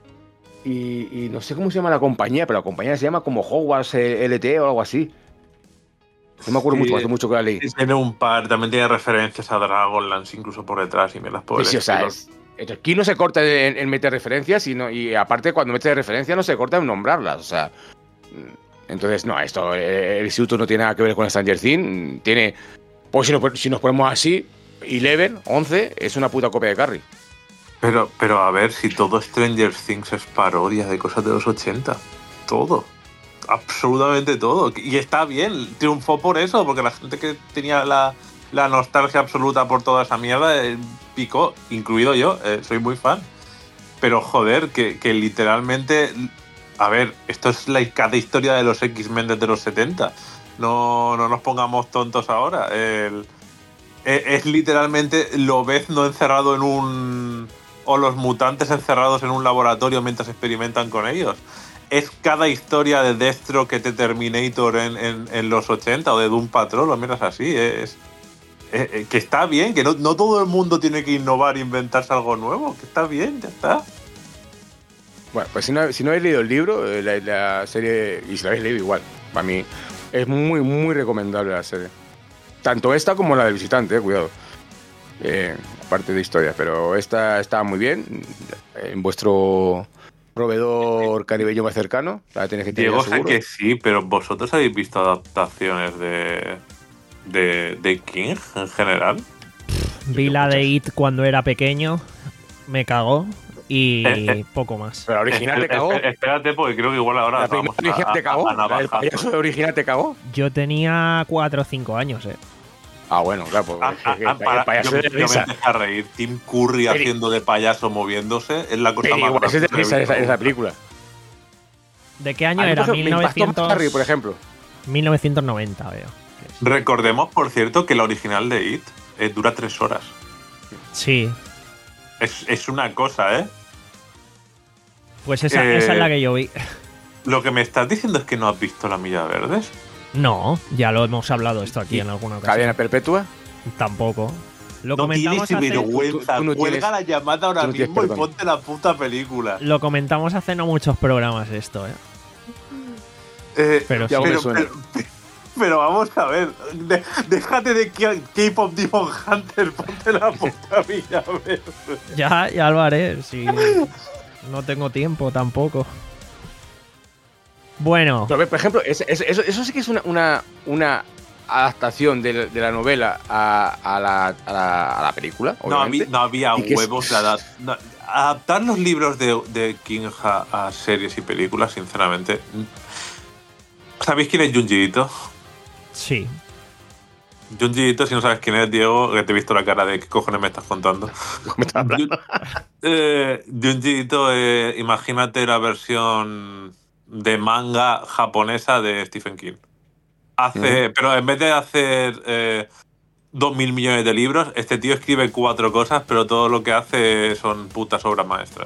Y, y no sé cómo se llama la compañía, pero la compañía se llama como Hogwarts eh, L T o algo así. No me acuerdo Sí, mucho, hace mucho que la leí. sí, tiene un par, también tiene referencias a Dragonlance incluso por detrás y me las puedo Sí, sí, o sea, es, entonces, aquí no se corta en, en meter referencias y, no, y aparte cuando mete referencias no se corta en nombrarlas, o sea, entonces no, esto, eh, el instituto no tiene nada que ver con Stranger Things, tiene, pues si nos, si nos ponemos así, Eleven, once, es una puta copia de Carrie. Pero, pero a ver, si todo Stranger Things es parodia de cosas de los ochenta. Todo. Absolutamente todo. Y está bien. Triunfó por eso, porque la gente que tenía la, la nostalgia absoluta por toda esa mierda eh, picó, incluido yo. Eh, soy muy fan. Pero joder, que, que literalmente... A ver, esto es la, cada historia de los X-Men desde los setenta. No, no nos pongamos tontos ahora. El, es, es literalmente Lobezno encerrado en un... o los mutantes encerrados en un laboratorio mientras experimentan con ellos. Es cada historia de Deathstroke que te Terminator en, en, en los ochenta o de Doom Patrol o miras así. Es, es, es que está bien, que no, no todo el mundo tiene que innovar e inventarse algo nuevo. Que está bien, ya está. Bueno, pues si no, si no habéis leído el libro, eh, la, la serie, y si la habéis leído igual, para mí es muy, muy recomendable la serie. Tanto esta como la del visitante, eh, cuidado. Eh, aparte de historia, pero esta está muy bien. En vuestro proveedor caribeño más cercano, la tenéis que tener Diego, sé seguro. que sí, pero ¿vosotros habéis visto adaptaciones de, de, de King en general? Vi la de It cuando era pequeño, me cagó y Eh, eh. poco más. Pero la original te cagó. Espérate, espérate, porque creo que igual ahora La nos primera vamos a, original te cagó. a, a La del navajazos. payaso original te cagó. Yo tenía cuatro o cinco años, eh. Ah, bueno, claro, pues Ah, es que- ah, que ah, el para- payaso yo, de yo me risa. empecé a reír. Tim Curry Pero- haciendo de payaso moviéndose es la cosa Pero más igual es de graciosa que he risa visto esa, esa nunca. película. ¿De qué año A mí, era? por ejemplo, me impactó más 1900... Harry, por ejemplo. mil novecientos noventa, veo. Recordemos, por cierto, que la original de It eh, dura tres horas. Sí, Es, es una cosa, ¿eh? pues esa, Eh, esa es la que yo vi. Lo que me estás diciendo es que no has visto La Milla Verdes. No, ya lo hemos hablado esto aquí en alguna ocasión. Cadena perpetua. Tampoco. Lo No comentamos, tienes hace, vergüenza. tú- tú no Cuelga tienes- la llamada ahora tú no tienes mismo y perdón. ponte la puta película. lo comentamos hace no muchos programas esto, ¿eh? Eh, Pero Ya sí. me pero, suena. pero- pero vamos a ver. de- déjate de K- K-pop Demon Hunter. Ponte la puta Milla Verde. Ya, ya lo haré, si no tengo tiempo tampoco. Bueno, Pero, a ver, por ejemplo, es- es- eso, eso sí que es una, una, una adaptación de, la- de la novela a, a, la, a, la, a la película, No, había, obviamente. no había Y que es- huevos de adap- no, adaptar los libros de, de King a, a series y películas, sinceramente. ¿Sabéis quién es Junji Ito? sí. Junji Ito, si no sabes quién es, Diego, que te he visto la cara de qué cojones me estás contando. Me estaba hablando. Jun- eh, Junji Ito, eh, imagínate la versión de manga japonesa de Stephen King. Hace, pero en vez de hacer eh, dos mil millones de libros. Este tío escribe cuatro cosas, pero todo lo que hace son putas obras maestras.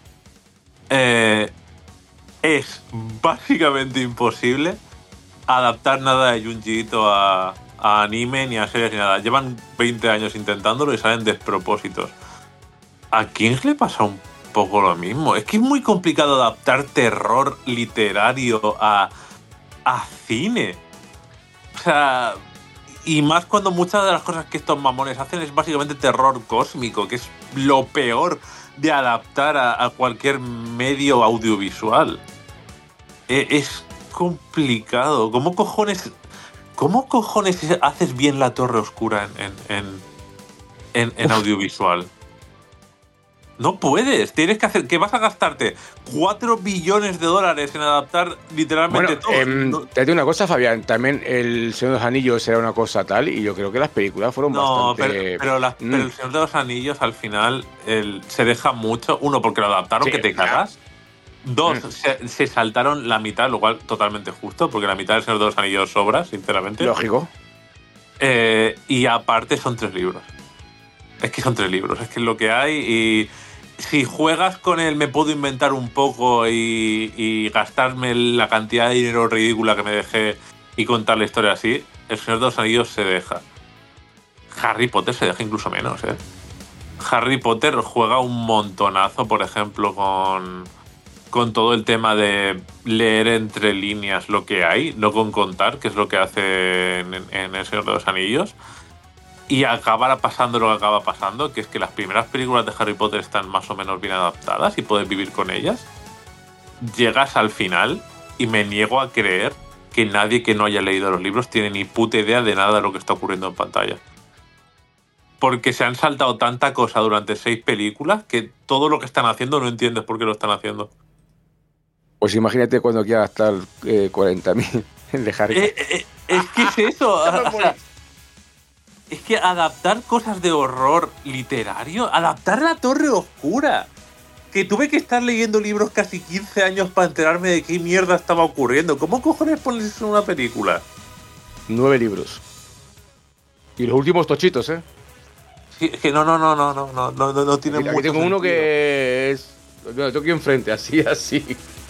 Eh, es básicamente imposible adaptar nada de Junji Ito a, a anime, ni a series, ni nada. Llevan veinte años intentándolo y salen despropósitos. A King le pasa un poco lo mismo. Es que es muy complicado adaptar terror literario a, a cine. O sea, y más cuando muchas de las cosas que estos mamones hacen es básicamente terror cósmico, que es lo peor de adaptar a, a cualquier medio audiovisual. E, es complicado. ¿Cómo cojones, cómo cojones haces bien la Torre Oscura en, en, en, en audiovisual? No puedes, tienes que hacer. ¿Qué vas a gastarte? cuatro billones de dólares en adaptar literalmente bueno, todo. Eh, no. Te digo una cosa, Fabián. También El Señor de los Anillos era una cosa tal, y yo creo que las películas fueron No, bastante. pero, pero, la, mm. pero El Señor de los Anillos al final el, se deja mucho. Uno, porque lo adaptaron, Sí, que te claro. cagas. Dos, Mm. se, se saltaron la mitad, lo cual totalmente justo, porque la mitad del Señor de los Anillos sobra, sinceramente. Lógico. Eh, y aparte son tres libros. Es que son tres libros, es que es lo que hay. Y si juegas con el me puedo inventar un poco y, y gastarme la cantidad de dinero ridícula que me dejé y contar la historia así, El Señor de los Anillos se deja. Harry Potter se deja incluso menos, ¿eh? Harry Potter juega un montonazo, por ejemplo, con, con todo el tema de leer entre líneas lo que hay, no con contar, que es lo que hace en, en El Señor de los Anillos. Y acabará pasando lo que acaba pasando, que es que las primeras películas de Harry Potter están más o menos bien adaptadas y puedes vivir con ellas. Llegas al final y me niego a creer que nadie que no haya leído los libros tiene ni puta idea de nada de lo que está ocurriendo en pantalla. Porque se han saltado tanta cosa durante seis películas que todo lo que están haciendo no entiendes por qué lo están haciendo. Pues imagínate cuando quiera gastar eh, cuarenta mil de Harry. Eh, eh, es que es eso. O sea, es que adaptar cosas de horror literario, adaptar La Torre Oscura, que tuve que estar leyendo libros casi quince años para enterarme de qué mierda estaba ocurriendo. ¿Cómo cojones pones eso en una película? Nueve libros. Y los últimos tochitos, ¿eh? Sí, es que no, no, no, no, no, no, no, no, no tiene Mira, mucho aquí tengo uno sentido. que es. Lo tengo aquí enfrente, así, así.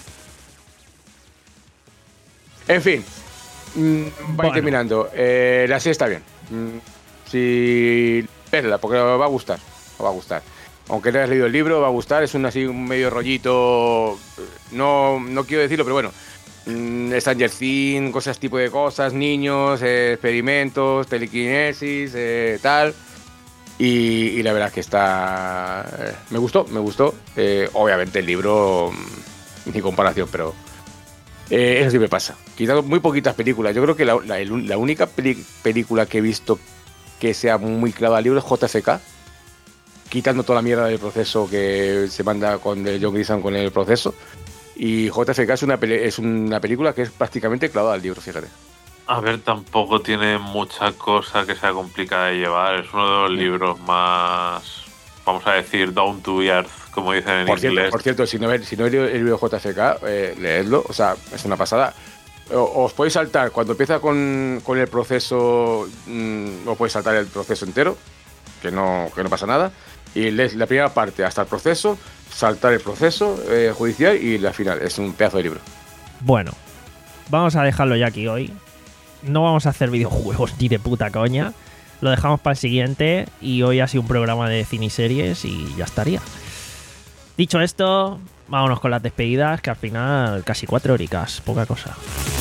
En fin. Mm, va Bueno. terminando. Eh, la serie está bien. Mm, si. Verla, porque os va a gustar. Os va a gustar. Aunque no hayas leído el libro, va a gustar. Es un así un medio rollito. No, no quiero decirlo, pero bueno. Mm, Stranger Things, cosas tipo de cosas, niños, eh, experimentos, telequinesis, eh, tal. Y, y la verdad es que está. Eh, me gustó, me gustó. Eh, obviamente el libro. mm, Ni comparación, pero. Eh, eso sí me pasa. Quitando muy poquitas películas. Yo creo que la, la, el- la única peli- película que he visto que sea muy clavada al libro es J F K. Quitando toda la mierda del proceso que se manda con el John Grisham con el proceso. Y J F K es una, pele- es una película que es prácticamente clavada al libro, fíjate. A ver, tampoco tiene mucha cosa que sea complicada de llevar. Es uno de los libros más, vamos a decir, down to earth, como dicen en Por cierto, inglés. por cierto, si no veis si no leído el libro de J F K, eh, leedlo, o sea, es una pasada. O- Os podéis saltar, cuando empieza con, con el proceso, mmm, os podéis saltar el proceso entero, que no, que no pasa nada, y lees la primera parte hasta el proceso, saltar el proceso eh, judicial y la final. Es un pedazo de libro. Bueno, vamos a dejarlo ya aquí hoy. No vamos a hacer videojuegos ni de puta coña. Lo dejamos para el siguiente y hoy ha sido un programa de cine y series y ya estaría. Dicho esto, vámonos con las despedidas, que al final casi cuatro horicas, poca cosa.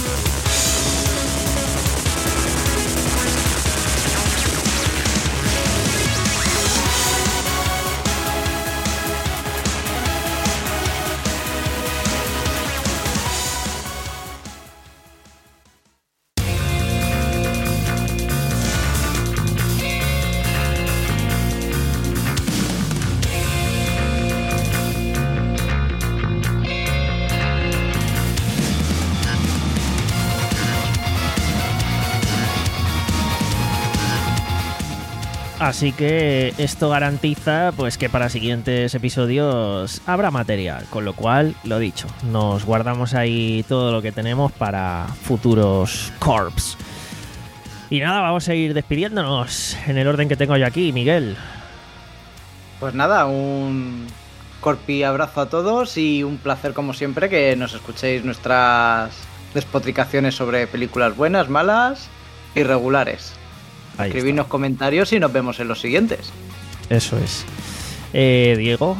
Así que esto garantiza pues que para siguientes episodios habrá material, con lo cual, lo dicho, nos guardamos ahí todo lo que tenemos para futuros corps. Y nada, vamos a ir despidiéndonos en el orden que tengo yo aquí, Miguel. Pues nada, un corpi abrazo a todos y un placer como siempre que nos escuchéis nuestras despotricaciones sobre películas buenas, malas y regulares. Ahí Escribidnos está. comentarios y nos vemos en los siguientes. Eso es. Eh, Diego.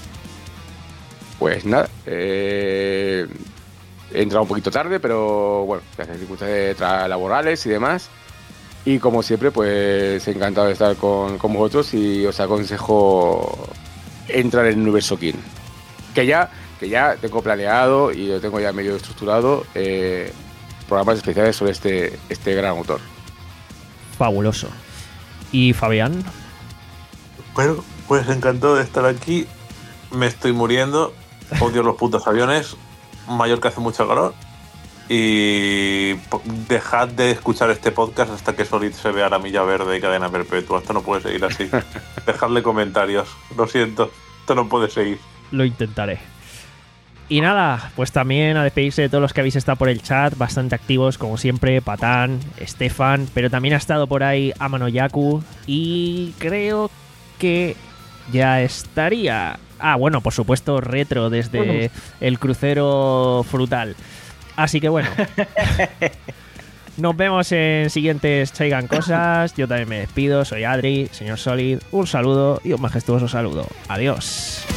Pues nada, eh, he entrado un poquito tarde, pero bueno, gracias a circunstancias tra- laborales y demás. Y como siempre, pues encantado de estar con, con vosotros y os aconsejo entrar en el universo King. Que ya, que ya tengo planeado y lo tengo ya medio estructurado, eh, programas especiales sobre este, este gran autor. Fabuloso. ¿Y Fabián? Bueno, pues encantado de estar aquí. Me estoy muriendo. Odio los putos aviones. Mallorca hace mucho calor. Y po- dejad de escuchar este podcast hasta que Solid se vea la milla verde y cadena perpetua. Esto no puede seguir así. Dejadle comentarios. Lo siento. Esto no puede seguir. Lo intentaré. Y nada, pues también a despedirse de todos los que habéis estado por el chat, bastante activos como siempre, Patán, Estefan, pero también ha estado por ahí Amanoyaku y creo que ya estaría. Ah, bueno, por supuesto, Retro desde Bueno. el crucero frutal. Así que bueno, nos vemos en siguientes Traigan Cosas. Yo también me despido, soy Adri, señor Solid, un saludo y un majestuoso saludo. Adiós.